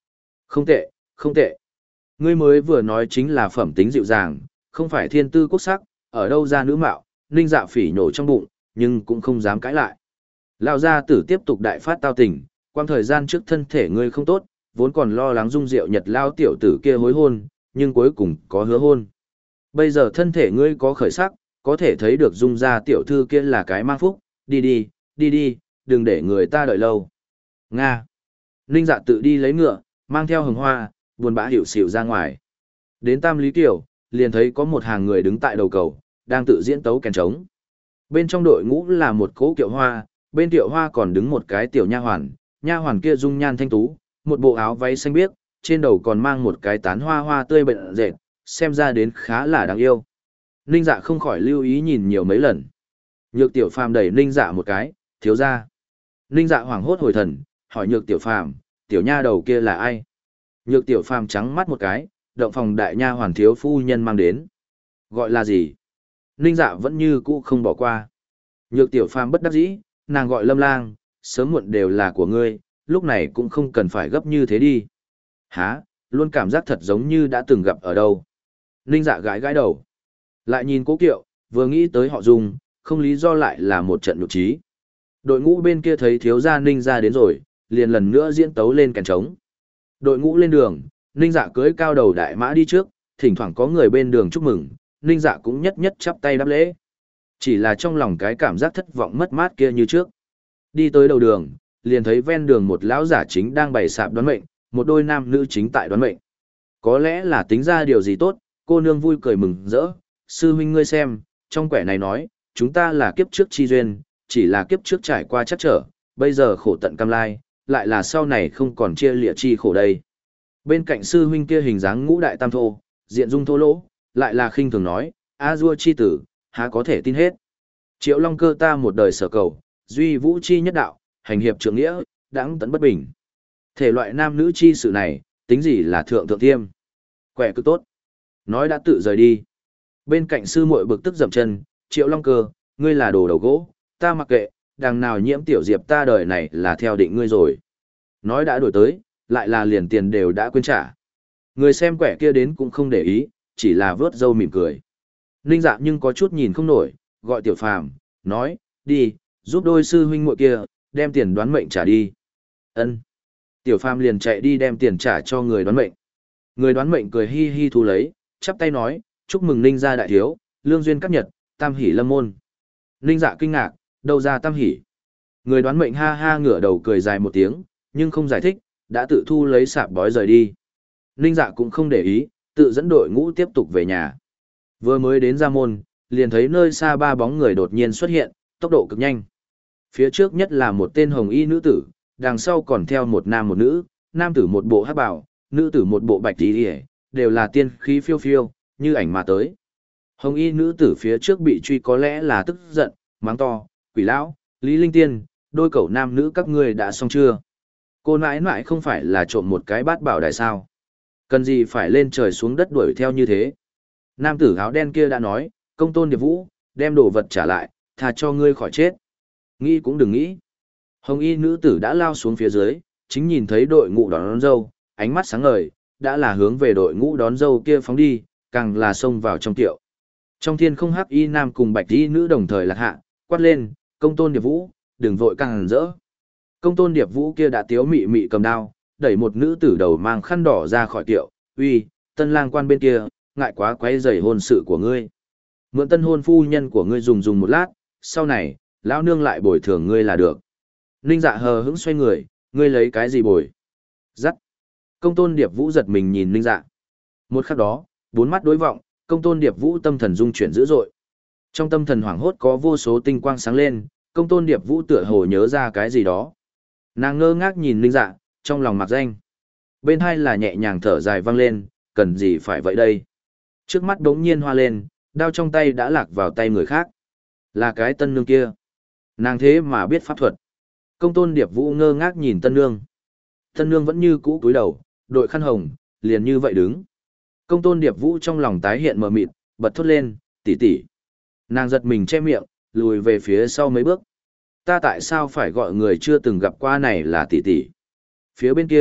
Không tệ, không tệ. Ngươi mới vừa nói chính là phẩm tính dịu dàng, không phải thiên tư quốc sắc, ở đâu ra nữ mạo, Ninh Dạ phỉ nhổ trong bụng, nhưng cũng không dám cãi lại. Lão gia tử tiếp tục đại phát tao tình, quang thời gian trước thân thể ngươi không tốt, vốn còn lo lắng dung rượu Nhật lao tiểu tử kia hối hôn, nhưng cuối cùng có hứa hôn. Bây giờ thân thể ngươi có khởi sắc, có thể thấy được dung gia tiểu thư kia là cái mang phúc, đi đi, đi đi, đừng để người ta đợi lâu. Nga. Ninh Dạ tự đi lấy ngựa, mang theo hồng hoa, buồn bã hiểu xỉu ra ngoài. Đến Tam Lý Kiều, liền thấy có một hàng người đứng tại đầu cầu, đang tự diễn tấu kèn trống. Bên trong đội ngũ là một cỗ kiệu hoa, bên kiệu hoa còn đứng một cái tiểu nha hoàn, nha hoàn kia dung nhan thanh tú, một bộ áo váy xanh biếc, trên đầu còn mang một cái tán hoa hoa tươi bệnh dệt, xem ra đến khá là đáng yêu. Ninh Dạ không khỏi lưu ý nhìn nhiều mấy lần. Nhược Tiểu Phàm đẩy Ninh Dạ một cái, thiếu ra. Ninh Dạ hoảng hốt hồi thần, hỏi Nhược Tiểu Phàm, tiểu nha đầu kia là ai? Nhược Tiểu Phàm trắng mắt một cái, động phòng đại nha hoàn thiếu phu nhân mang đến. Gọi là gì? Ninh Dạ vẫn như cũ không bỏ qua. Nhược Tiểu Phàm bất đắc dĩ, nàng gọi Lâm Lang, sớm muộn đều là của ngươi, lúc này cũng không cần phải gấp như thế đi. Hả, luôn cảm giác thật giống như đã từng gặp ở đâu. Ninh Dạ gãi gãi đầu. Lại nhìn Cố Kiệu, vừa nghĩ tới họ Dung, không lý do lại là một trận nhục trí. Đội ngũ bên kia thấy thiếu gia Ninh Gia đến rồi, liền lần nữa diễn tấu lên kèn trống. Đội ngũ lên đường, Ninh Dạ cưỡi cao đầu đại mã đi trước, thỉnh thoảng có người bên đường chúc mừng, Ninh Dạ cũng nhất nhất chắp tay đáp lễ. Chỉ là trong lòng cái cảm giác thất vọng mất mát kia như trước. Đi tới đầu đường, liền thấy ven đường một lão giả chính đang bày sạp đoán mệnh, một đôi nam nữ chính tại đoán mệnh. Có lẽ là tính ra điều gì tốt, cô nương vui cười mừng rỡ, sư huynh ngươi xem, trong quẻ này nói, chúng ta là kiếp trước chi duyên, chỉ là kiếp trước trải qua chắc trở, bây giờ khổ tận cam lai, lại là sau này không còn chia lịa chi khổ đây. Bên cạnh sư huynh kia hình dáng ngũ đại tam thô, diện dung thô lỗ, lại là khinh thường nói, A Dua chi tử, há có thể tin hết. Triệu Long Cơ ta một đời sở cầu, duy vũ chi nhất đạo, hành hiệp trượng nghĩa, đãng tấn bất bình. Thể loại nam nữ chi sự này, tính gì là thượng thượng tiêm. Quẻ cực tốt. Nói đã tự rời đi. Bên cạnh sư muội bực tức dậm chân, Triệu Long Cơ, ngươi là đồ đầu gỗ, ta mặc kệ, đằng nào nhiễm tiểu diệp ta đời này là theo định ngươi rồi. Nói đã đổi tới, lại là liền tiền đều đã quên trả. Người xem quẻ kia đến cũng không để ý, chỉ là vớt râu mỉm cười. Ninh Dạ nhưng có chút nhìn không nổi, gọi Tiểu Phàm, nói, đi, giúp đôi sư huynh muội kia, đem tiền đoán mệnh trả đi. Ân. Tiểu Phàm liền chạy đi đem tiền trả cho người đoán mệnh. Người đoán mệnh cười hi hi thu lấy, chắp tay nói, chúc mừng Ninh gia đại thiếu, lương duyên cấp nhật, tam hỷ lâm môn. Ninh Dạ kinh ngạc, đâu ra tam hỷ. Người đoán mệnh ha ha ngửa đầu cười dài một tiếng, nhưng không giải thích, đã tự thu lấy sạp bói rời đi. Ninh Dạ cũng không để ý, tự dẫn đội ngũ tiếp tục về nhà. Vừa mới đến ra môn, liền thấy nơi xa ba bóng người đột nhiên xuất hiện, tốc độ cực nhanh. Phía trước nhất là một tên hồng y nữ tử, đằng sau còn theo một nam một nữ, nam tử một bộ hắc bào, nữ tử một bộ bạch y, đều là tiên khí phiêu phiêu, như ảnh mà tới. Hồng y nữ tử phía trước bị truy có lẽ là tức giận, mắng to, quỷ lão, Lý Linh Tiên, đôi cậu nam nữ các ngươi đã xong chưa? Cô nãi nãi không phải là trộm một cái bát bảo đại sao? Cần gì phải lên trời xuống đất đuổi theo như thế? Nam tử áo đen kia đã nói, công tôn điệp vũ, đem đồ vật trả lại, thà cho ngươi khỏi chết. Nghĩ cũng đừng nghĩ. Hồng y nữ tử đã lao xuống phía dưới, chính nhìn thấy đội ngũ đón, đón dâu, ánh mắt sáng ngời, đã là hướng về đội ngũ đón dâu kia phóng đi, càng là xông vào trong tiệu. Trong thiên không hắc y nam cùng bạch y nữ đồng thời lạc hạ, quát lên, công tôn điệp vũ, đừng vội càng rỡ. Công tôn điệp vũ kia đã tiếu mị mị cầm đao, đẩy một nữ tử đầu mang khăn đỏ ra khỏi tiệu, uy, tân lang quan bên kia, ngại quá quấy rầy hôn sự của ngươi. Mượn tân hôn phu nhân của ngươi dùng dùng một lát, sau này, lão nương lại bồi thường ngươi là được. Ninh Dạ hờ hững xoay người, ngươi lấy cái gì bồi? Dắt. Công tôn điệp vũ giật mình nhìn Ninh Dạ. Một khắc đó, bốn mắt đối vọng, công tôn điệp vũ tâm thần dung chuyển dữ dội. Trong tâm thần hoảng hốt có vô số tinh quang sáng lên, công tôn điệp vũ tựa hồ nhớ ra cái gì đó. Nàng ngơ ngác nhìn Ninh Dạ, trong lòng mặc danh. Bên hai là nhẹ nhàng thở dài vang lên, cần gì phải vậy đây? Trước mắt đống nhiên hoa lên, đao trong tay đã lạc vào tay người khác. Là cái tân nương kia. Nàng thế mà biết pháp thuật. Công tôn điệp vũ ngơ ngác nhìn tân nương. Tân nương vẫn như cũ cúi đầu, đội khăn hồng, liền như vậy đứng. Công tôn điệp vũ trong lòng tái hiện mờ mịt, bật thốt lên, tỷ tỷ. Nàng giật mình che miệng, lùi về phía sau mấy bước. Ta tại sao phải gọi người chưa từng gặp qua này là tỷ tỷ? Phía bên kia,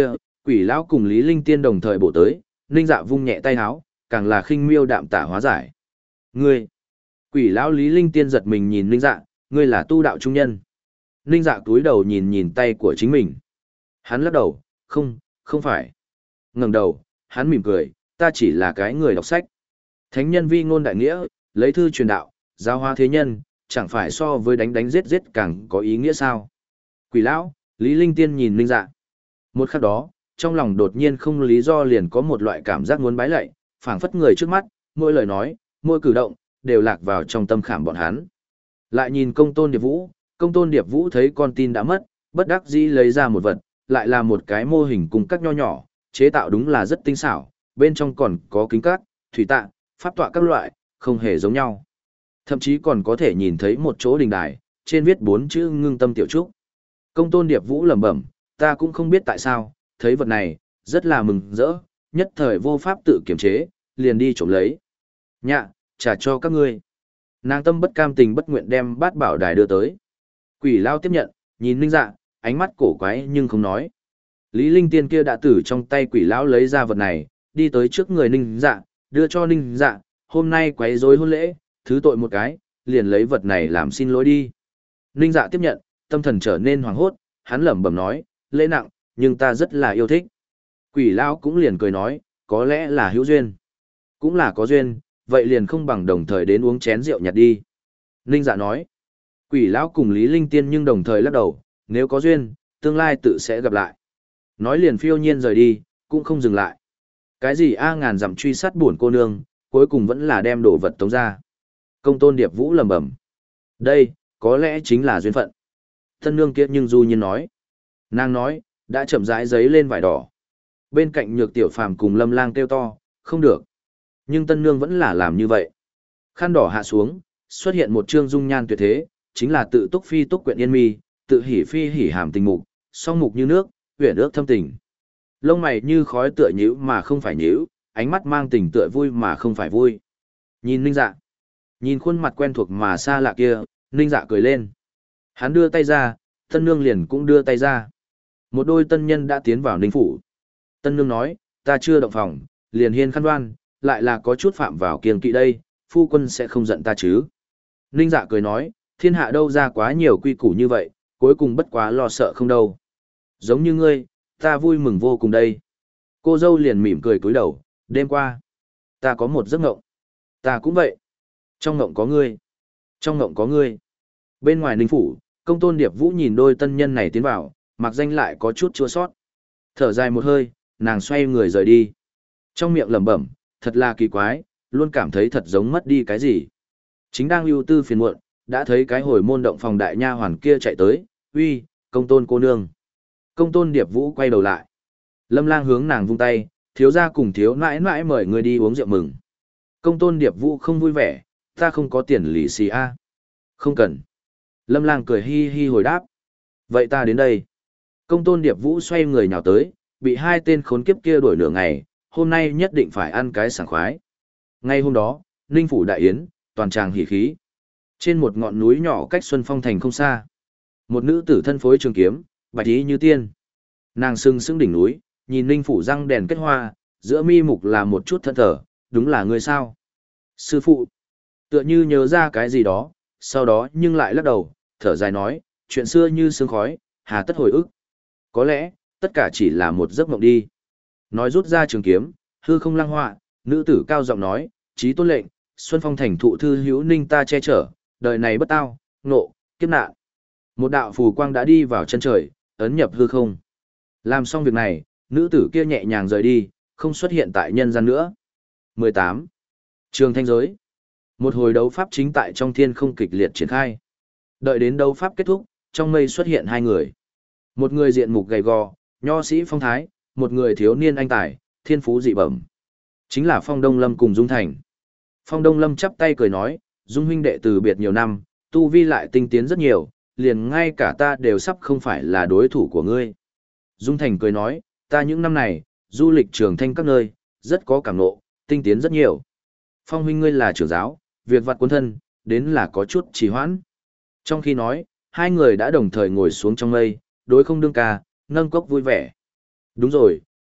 Quỷ lão cùng Lý Linh Tiên đồng thời bổ tới, Ninh Dạ vung nhẹ tay áo, càng là khinh miêu đạm tả hóa giải. Ngươi! Quỷ lão Lý Linh Tiên giật mình nhìn Ninh Dạ, ngươi là tu đạo trung nhân. Ninh Dạ cúi đầu nhìn nhìn tay của chính mình. Hắn lắc đầu, không, không phải. Ngẩng đầu, hắn mỉm cười, ta chỉ là cái người đọc sách. Thánh nhân vi ngôn đại nghĩa, lấy thư truyền đạo, giáo hóa thế nhân, chẳng phải so với đánh đánh giết giết càng có ý nghĩa sao. Quỷ lão, Lý Linh Tiên nhìn Ninh Dạ. Một khắc đó, trong lòng đột nhiên không lý do liền có một loại cảm giác muốn bái lạy, phảng phất người trước mắt, mỗi lời nói, mỗi cử động, đều lạc vào trong tâm khảm bọn hắn. Lại nhìn công tôn Điệp Vũ, công tôn Điệp Vũ thấy con tin đã mất, bất đắc dĩ lấy ra một vật, lại là một cái mô hình cung các nho nhỏ, chế tạo đúng là rất tinh xảo, bên trong còn có kính cát, thủy tạ, pháp tọa các loại, không hề giống nhau. Thậm chí còn có thể nhìn thấy một chỗ đình đài, trên viết bốn chữ ngưng tâm tiểu trúc. Công tôn Điệp Vũ lẩm bẩm, ta cũng không biết tại sao, thấy vật này, rất là mừng rỡ, nhất thời vô pháp tự kiềm chế, liền đi trộm lấy. Nhạ, trả cho các ngươi. Nàng tâm bất cam tình bất nguyện đem bát bảo đài đưa tới. Quỷ lao tiếp nhận, nhìn Ninh Dạ, ánh mắt cổ quái nhưng không nói. Lý Linh Tiên kia đã từ trong tay quỷ lão lấy ra vật này, đi tới trước người Ninh Dạ, đưa cho Ninh Dạ, hôm nay quấy rối hôn lễ, thứ tội một cái, liền lấy vật này làm xin lỗi đi. Ninh Dạ tiếp nhận, tâm thần trở nên hoảng hốt, hắn lẩm bẩm nói, lễ nặng, nhưng ta rất là yêu thích. Quỷ lão cũng liền cười nói, có lẽ là hữu duyên. Cũng là có duyên, vậy liền không bằng đồng thời đến uống chén rượu nhạt đi. Ninh Dạ nói, quỷ lão cùng Lý Linh Tiên nhưng đồng thời lắc đầu, nếu có duyên, tương lai tự sẽ gặp lại. Nói liền phiêu nhiên rời đi, cũng không dừng lại. Cái gì a ngàn dặm truy sát buồn cô nương, cuối cùng vẫn là đem đồ vật tống ra. Công tôn Điệp Vũ lẩm bẩm, đây, có lẽ chính là duyên phận. Thân nương kia nhưng du nhiên nói. Nàng nói, đã chậm rãi giấy lên vải đỏ. Bên cạnh Nhược Tiểu Phàm cùng Lâm Lang kêu to, không được. Nhưng tân nương vẫn là làm như vậy. Khăn đỏ hạ xuống, xuất hiện một trương dung nhan tuyệt thế, chính là tự túc phi túc quyện yên mi, tự hỉ phi hỉ hàm tình mục, song mục như nước, uyển ước thâm tình. Lông mày như khói tựa nhíu mà không phải nhíu, ánh mắt mang tình tựa vui mà không phải vui. Nhìn Ninh Dạ, nhìn khuôn mặt quen thuộc mà xa lạ kia, Ninh Dạ cười lên. Hắn đưa tay ra, tân nương liền cũng đưa tay ra. Một đôi tân nhân đã tiến vào Ninh phủ. Tân nương nói, ta chưa động phòng, liền hiên khăn đoan, lại là có chút phạm vào kiêng kỵ đây, phu quân sẽ không giận ta chứ. Ninh Dạ cười nói, thiên hạ đâu ra quá nhiều quy củ như vậy, cuối cùng bất quá lo sợ không đâu. Giống như ngươi, ta vui mừng vô cùng đây. Cô dâu liền mỉm cười cúi đầu, đêm qua, ta có một giấc ngộng. Ta cũng vậy. Trong ngộng có ngươi. Trong ngộng có ngươi. Bên ngoài Ninh phủ, công tôn Điệp Vũ nhìn đôi tân nhân này tiến vào, mặc danh lại có chút chua sót. Thở dài một hơi, nàng xoay người rời đi. Trong miệng lẩm bẩm, thật là kỳ quái, luôn cảm thấy thật giống mất đi cái gì. Chính đang ưu tư phiền muộn, đã thấy cái hồi môn động phòng đại nha hoàn kia chạy tới, uy, công tôn cô nương. Công tôn Điệp Vũ quay đầu lại. Lâm Lang hướng nàng vung tay, thiếu gia cùng thiếu nãi nãi mời người đi uống rượu mừng. Công tôn Điệp Vũ không vui vẻ, ta không có tiền lì xì a. Không cần. Lâm Lang cười hi hi hồi đáp. Vậy ta đến đây. Công tôn Điệp Vũ xoay người nhào tới, bị hai tên khốn kiếp kia đuổi nửa ngày, hôm nay nhất định phải ăn cái sảng khoái. Ngay hôm đó, Ninh phủ đại yến, toàn tràng hỉ khí. Trên một ngọn núi nhỏ cách Xuân Phong thành không xa, một nữ tử thân phối trường kiếm, bạch ý như tiên. Nàng sừng sững đỉnh núi, nhìn Ninh phủ răng đèn kết hoa, giữa mi mục là một chút thân thở, đúng là người sao? Sư phụ, tựa như nhớ ra cái gì đó, sau đó nhưng lại lắc đầu, thở dài nói, chuyện xưa như sương khói, hà tất hồi ức. Có lẽ, tất cả chỉ là một giấc mộng đi. Nói rút ra trường kiếm, hư không lăng họa, nữ tử cao giọng nói, chí tôn lệnh, Xuân Phong thành thụ thư hữu Ninh ta che chở, đời này bất tao, nộ, kiếp nạn. Một đạo phù quang đã đi vào chân trời, ấn nhập hư không. Làm xong việc này, nữ tử kia nhẹ nhàng rời đi, không xuất hiện tại nhân gian nữa. mười tám. Trường thanh giới. Một hồi đấu pháp chính tại trong thiên không kịch liệt triển khai. Đợi đến đấu pháp kết thúc, trong mây xuất hiện hai người. Một người diện mục gầy gò, nho sĩ phong thái, một người thiếu niên anh tài, thiên phú dị bẩm. Chính là Phong Đông Lâm cùng Dung Thành. Phong Đông Lâm chắp tay cười nói, Dung huynh đệ từ biệt nhiều năm, tu vi lại tinh tiến rất nhiều, liền ngay cả ta đều sắp không phải là đối thủ của ngươi. Dung Thành cười nói, ta những năm này, du lịch trường thanh các nơi, rất có cảm ngộ, tinh tiến rất nhiều. Phong huynh ngươi là trưởng giáo, việc vặt quân thân, đến là có chút trì hoãn. Trong khi nói, hai người đã đồng thời ngồi xuống trong mây, đối không đương ca, nâng cốc vui vẻ. Đúng rồi,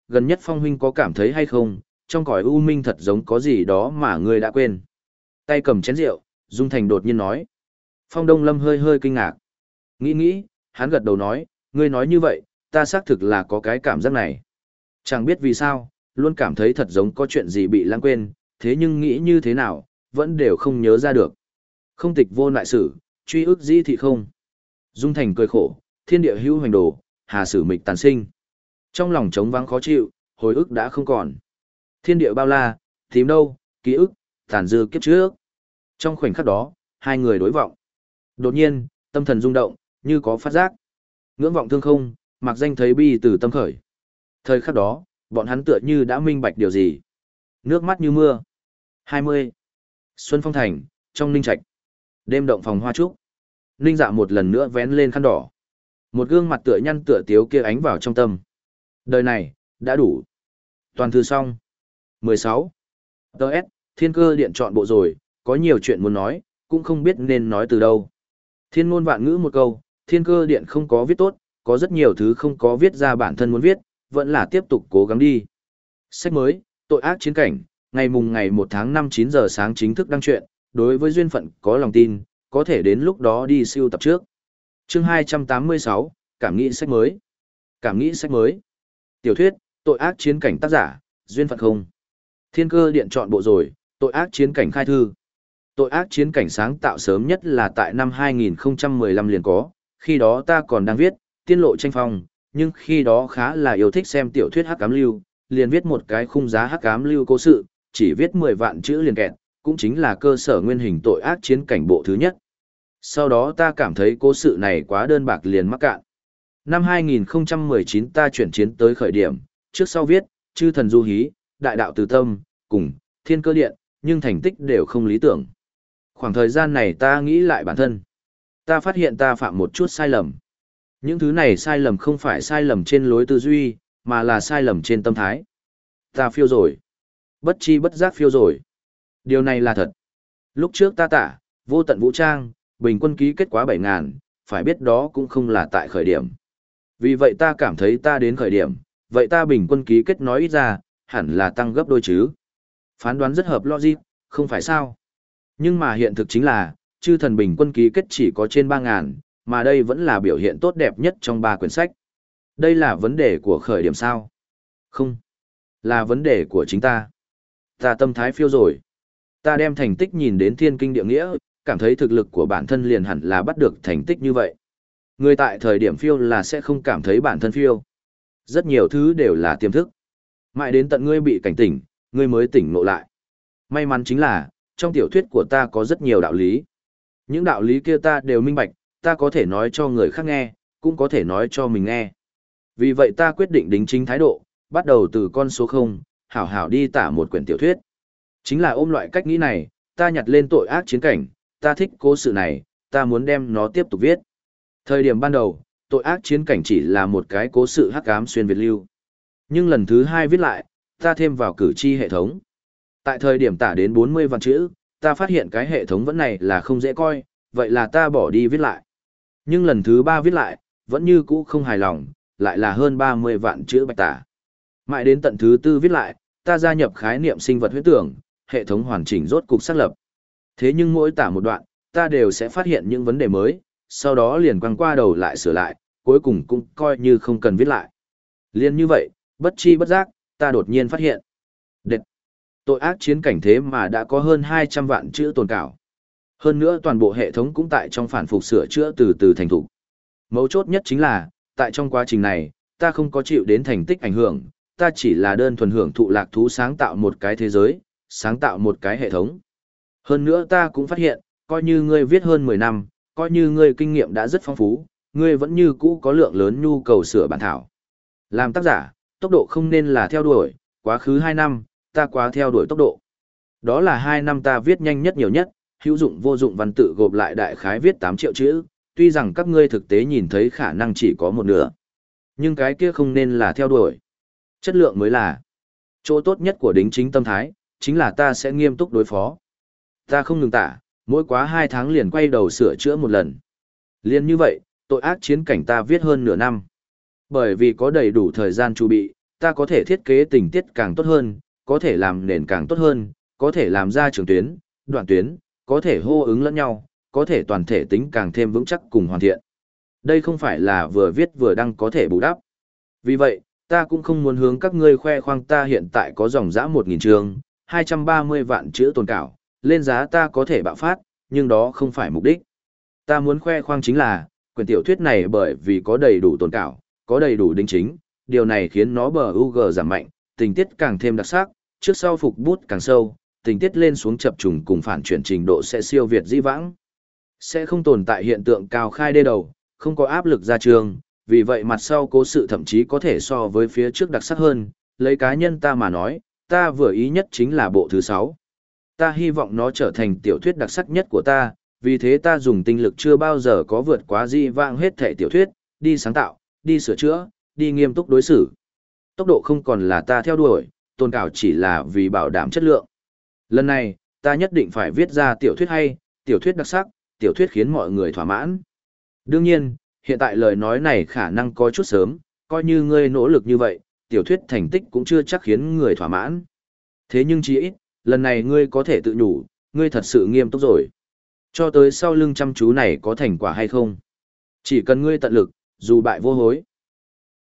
gần nhất Phong huynh có cảm thấy hay không, trong cõi u minh thật giống có gì đó mà ngươi đã quên. Tay cầm chén rượu, Dung Thành đột nhiên nói. Phong Đông Lâm hơi hơi kinh ngạc. Nghĩ nghĩ, hắn gật đầu nói, ngươi nói như vậy, ta xác thực là có cái cảm giác này. Chẳng biết vì sao, luôn cảm thấy thật giống có chuyện gì bị lãng quên, thế nhưng nghĩ như thế nào, vẫn đều không nhớ ra được. Không tịch vô lại sử, truy ức dĩ thị không. Dung Thành cười khổ, thiên địa hữu hoành đồ, hà sử mịch tàn sinh. Trong lòng trống vắng khó chịu, hồi ức đã không còn. Thiên địa bao la, tìm đâu, ký ức, tàn dư kiếp trước. Trong khoảnh khắc đó, hai người đối vọng. Đột nhiên, tâm thần rung động, như có phát giác. Ngưỡng vọng thương không, mặc danh thấy bi từ tâm khởi. Thời khắc đó, bọn hắn tựa như đã minh bạch điều gì. Nước mắt như mưa. hai mươi. Xuân Phong Thành, trong Ninh Trạch. Đêm động phòng hoa trúc. Ninh Dạ một lần nữa vén lên khăn đỏ. Một gương mặt tựa nhăn tựa tiếu kia ánh vào trong tâm. Đời này, đã đủ. Toàn thư xong. mười sáu. tê ét, Thiên Cơ Điện chọn bộ rồi, có nhiều chuyện muốn nói, cũng không biết nên nói từ đâu. Thiên ngôn vạn ngữ một câu, Thiên Cơ Điện không có viết tốt, có rất nhiều thứ không có viết ra bản thân muốn viết, vẫn là tiếp tục cố gắng đi. Sách mới, Tội ác chiến cảnh, ngày mùng ngày một tháng năm chín giờ sáng chính thức đăng truyện, đối với duyên phận có lòng tin, có thể đến lúc đó đi siêu tập trước. Chương hai trăm tám mươi sáu, Cảm nghĩ sách mới. Cảm nghĩ sách mới. Tiểu thuyết, Tội ác chiến cảnh tác giả, duyên phận không. Thiên Cơ Điện chọn bộ rồi, Tội ác chiến cảnh khai thư. Tội ác chiến cảnh sáng tạo sớm nhất là tại năm hai nghìn không trăm mười lăm liền có, khi đó ta còn đang viết, tiên lộ tranh phong, nhưng khi đó khá là yêu thích xem tiểu thuyết hắc ám lưu, liền viết một cái khung giá hắc ám lưu cố sự, chỉ viết mười vạn chữ liền kẹt, cũng chính là cơ sở nguyên hình tội ác chiến cảnh bộ thứ nhất. Sau đó ta cảm thấy cố sự này quá đơn bạc liền mắc cạn. Năm hai nghìn không trăm mười chín ta chuyển chiến tới khởi điểm, trước sau viết, chư thần du hí, đại đạo từ tâm, cùng, thiên cơ điện, nhưng thành tích đều không lý tưởng. Khoảng thời gian này ta nghĩ lại bản thân. Ta phát hiện ta phạm một chút sai lầm. Những thứ này sai lầm không phải sai lầm trên lối tư duy, mà là sai lầm trên tâm thái. Ta phiêu rồi. Bất chi bất giác phiêu rồi. Điều này là thật. Lúc trước ta tả, vô tận vũ trang, bình quân ký kết quá bảy ngàn, phải biết đó cũng không là tại khởi điểm. Vì vậy ta cảm thấy ta đến khởi điểm, vậy ta bình quân ký kết nói ít ra, hẳn là tăng gấp đôi chứ. Phán đoán rất hợp logic, không phải sao. Nhưng mà hiện thực chính là, chư thần bình quân ký kết chỉ có trên ba ngàn, mà đây vẫn là biểu hiện tốt đẹp nhất trong ba quyển sách. Đây là vấn đề của khởi điểm sao? Không. Là vấn đề của chính ta. Ta tâm thái phiêu rồi. Ta đem thành tích nhìn đến thiên kinh địa nghĩa, cảm thấy thực lực của bản thân liền hẳn là bắt được thành tích như vậy. Người tại thời điểm phiêu là sẽ không cảm thấy bản thân phiêu. Rất nhiều thứ đều là tiềm thức. Mãi đến tận ngươi bị cảnh tỉnh, ngươi mới tỉnh ngộ lại. May mắn chính là, trong tiểu thuyết của ta có rất nhiều đạo lý. Những đạo lý kia ta đều minh bạch, ta có thể nói cho người khác nghe, cũng có thể nói cho mình nghe. Vì vậy ta quyết định đính chính thái độ, bắt đầu từ con số không, hảo hảo đi tả một quyển tiểu thuyết. Chính là ôm loại cách nghĩ này, ta nhặt lên tội ác chiến cảnh, ta thích cố sự này, ta muốn đem nó tiếp tục viết. Thời điểm ban đầu, tội ác chiến cảnh chỉ là một cái cố sự hắc ám xuyên Việt lưu. Nhưng lần thứ hai viết lại, ta thêm vào cử tri hệ thống. Tại thời điểm tả đến bốn mươi vạn chữ, ta phát hiện cái hệ thống vẫn này là không dễ coi, vậy là ta bỏ đi viết lại. Nhưng lần thứ ba viết lại, vẫn như cũ không hài lòng, lại là hơn ba mươi vạn chữ bạch tả. Mãi đến tận thứ tư viết lại, ta gia nhập khái niệm sinh vật huyết tưởng, hệ thống hoàn chỉnh rốt cục xác lập. Thế nhưng mỗi tả một đoạn, ta đều sẽ phát hiện những vấn đề mới, sau đó liền quăng qua đầu lại sửa lại, cuối cùng cũng coi như không cần viết lại. Liên như vậy, bất chi bất giác, ta đột nhiên phát hiện. Đệt! Tội ác chiến cảnh thế mà đã có hơn hai trăm vạn chữ tồn cảo. Hơn nữa toàn bộ hệ thống cũng tại trong phản phục sửa chữa từ từ thành thục. Mấu chốt nhất chính là, tại trong quá trình này, ta không có chịu đến thành tích ảnh hưởng, ta chỉ là đơn thuần hưởng thụ lạc thú sáng tạo một cái thế giới, sáng tạo một cái hệ thống. Hơn nữa ta cũng phát hiện, coi như ngươi viết hơn mười năm, coi như ngươi kinh nghiệm đã rất phong phú, ngươi vẫn như cũ có lượng lớn nhu cầu sửa bản thảo. Làm tác giả, tốc độ không nên là theo đuổi, quá khứ hai năm, ta quá theo đuổi tốc độ. Đó là hai năm ta viết nhanh nhất nhiều nhất, hữu dụng vô dụng văn tự gộp lại đại khái viết tám triệu chữ, tuy rằng các ngươi thực tế nhìn thấy khả năng chỉ có một nửa. Nhưng cái kia không nên là theo đuổi. Chất lượng mới là. Chỗ tốt nhất của đính chính tâm thái, chính là ta sẽ nghiêm túc đối phó. Ta không ngừng tả, mỗi quá hai tháng liền quay đầu sửa chữa một lần. Liên như vậy, tội ác chiến cảnh ta viết hơn nửa năm. Bởi vì có đầy đủ thời gian chuẩn bị, ta có thể thiết kế tình tiết càng tốt hơn, có thể làm nền càng tốt hơn, có thể làm ra trường tuyến, đoạn tuyến, có thể hô ứng lẫn nhau, có thể toàn thể tính càng thêm vững chắc cùng hoàn thiện. Đây không phải là vừa viết vừa đăng có thể bù đắp. Vì vậy, ta cũng không muốn hướng các ngươi khoe khoang ta hiện tại có dòng dã một nghìn chương, hai trăm ba mươi vạn chữ tồn cảo, lên giá ta có thể bạo phát, nhưng đó không phải mục đích. Ta muốn khoe khoang chính là, quyển tiểu thuyết này bởi vì có đầy đủ tồn cảo, có đầy đủ đính chính, điều này khiến nó bờ u giê giảm mạnh, tình tiết càng thêm đặc sắc, trước sau phục bút càng sâu, tình tiết lên xuống chập trùng cùng phản chuyển trình độ sẽ siêu việt dĩ vãng. Sẽ không tồn tại hiện tượng cao khai đê đầu, không có áp lực ra trường, vì vậy mặt sau cố sự thậm chí có thể so với phía trước đặc sắc hơn, lấy cá nhân ta mà nói, ta vừa ý nhất chính là bộ thứ sáu. Ta hy vọng nó trở thành tiểu thuyết đặc sắc nhất của ta, vì thế ta dùng tinh lực chưa bao giờ có vượt quá di vãng hết thể tiểu thuyết, đi sáng tạo, đi sửa chữa, đi nghiêm túc đối xử. Tốc độ không còn là ta theo đuổi, tồn cảo chỉ là vì bảo đảm chất lượng. Lần này, ta nhất định phải viết ra tiểu thuyết hay, tiểu thuyết đặc sắc, tiểu thuyết khiến mọi người thỏa mãn. Đương nhiên, hiện tại lời nói này khả năng có chút sớm, coi như ngươi nỗ lực như vậy, tiểu thuyết thành tích cũng chưa chắc khiến người thỏa mãn. Thế nhưng chí ít, lần này ngươi có thể tự nhủ, ngươi thật sự nghiêm túc rồi. Cho tới sau lưng chăm chú này có thành quả hay không. Chỉ cần ngươi tận lực, dù bại vô hối.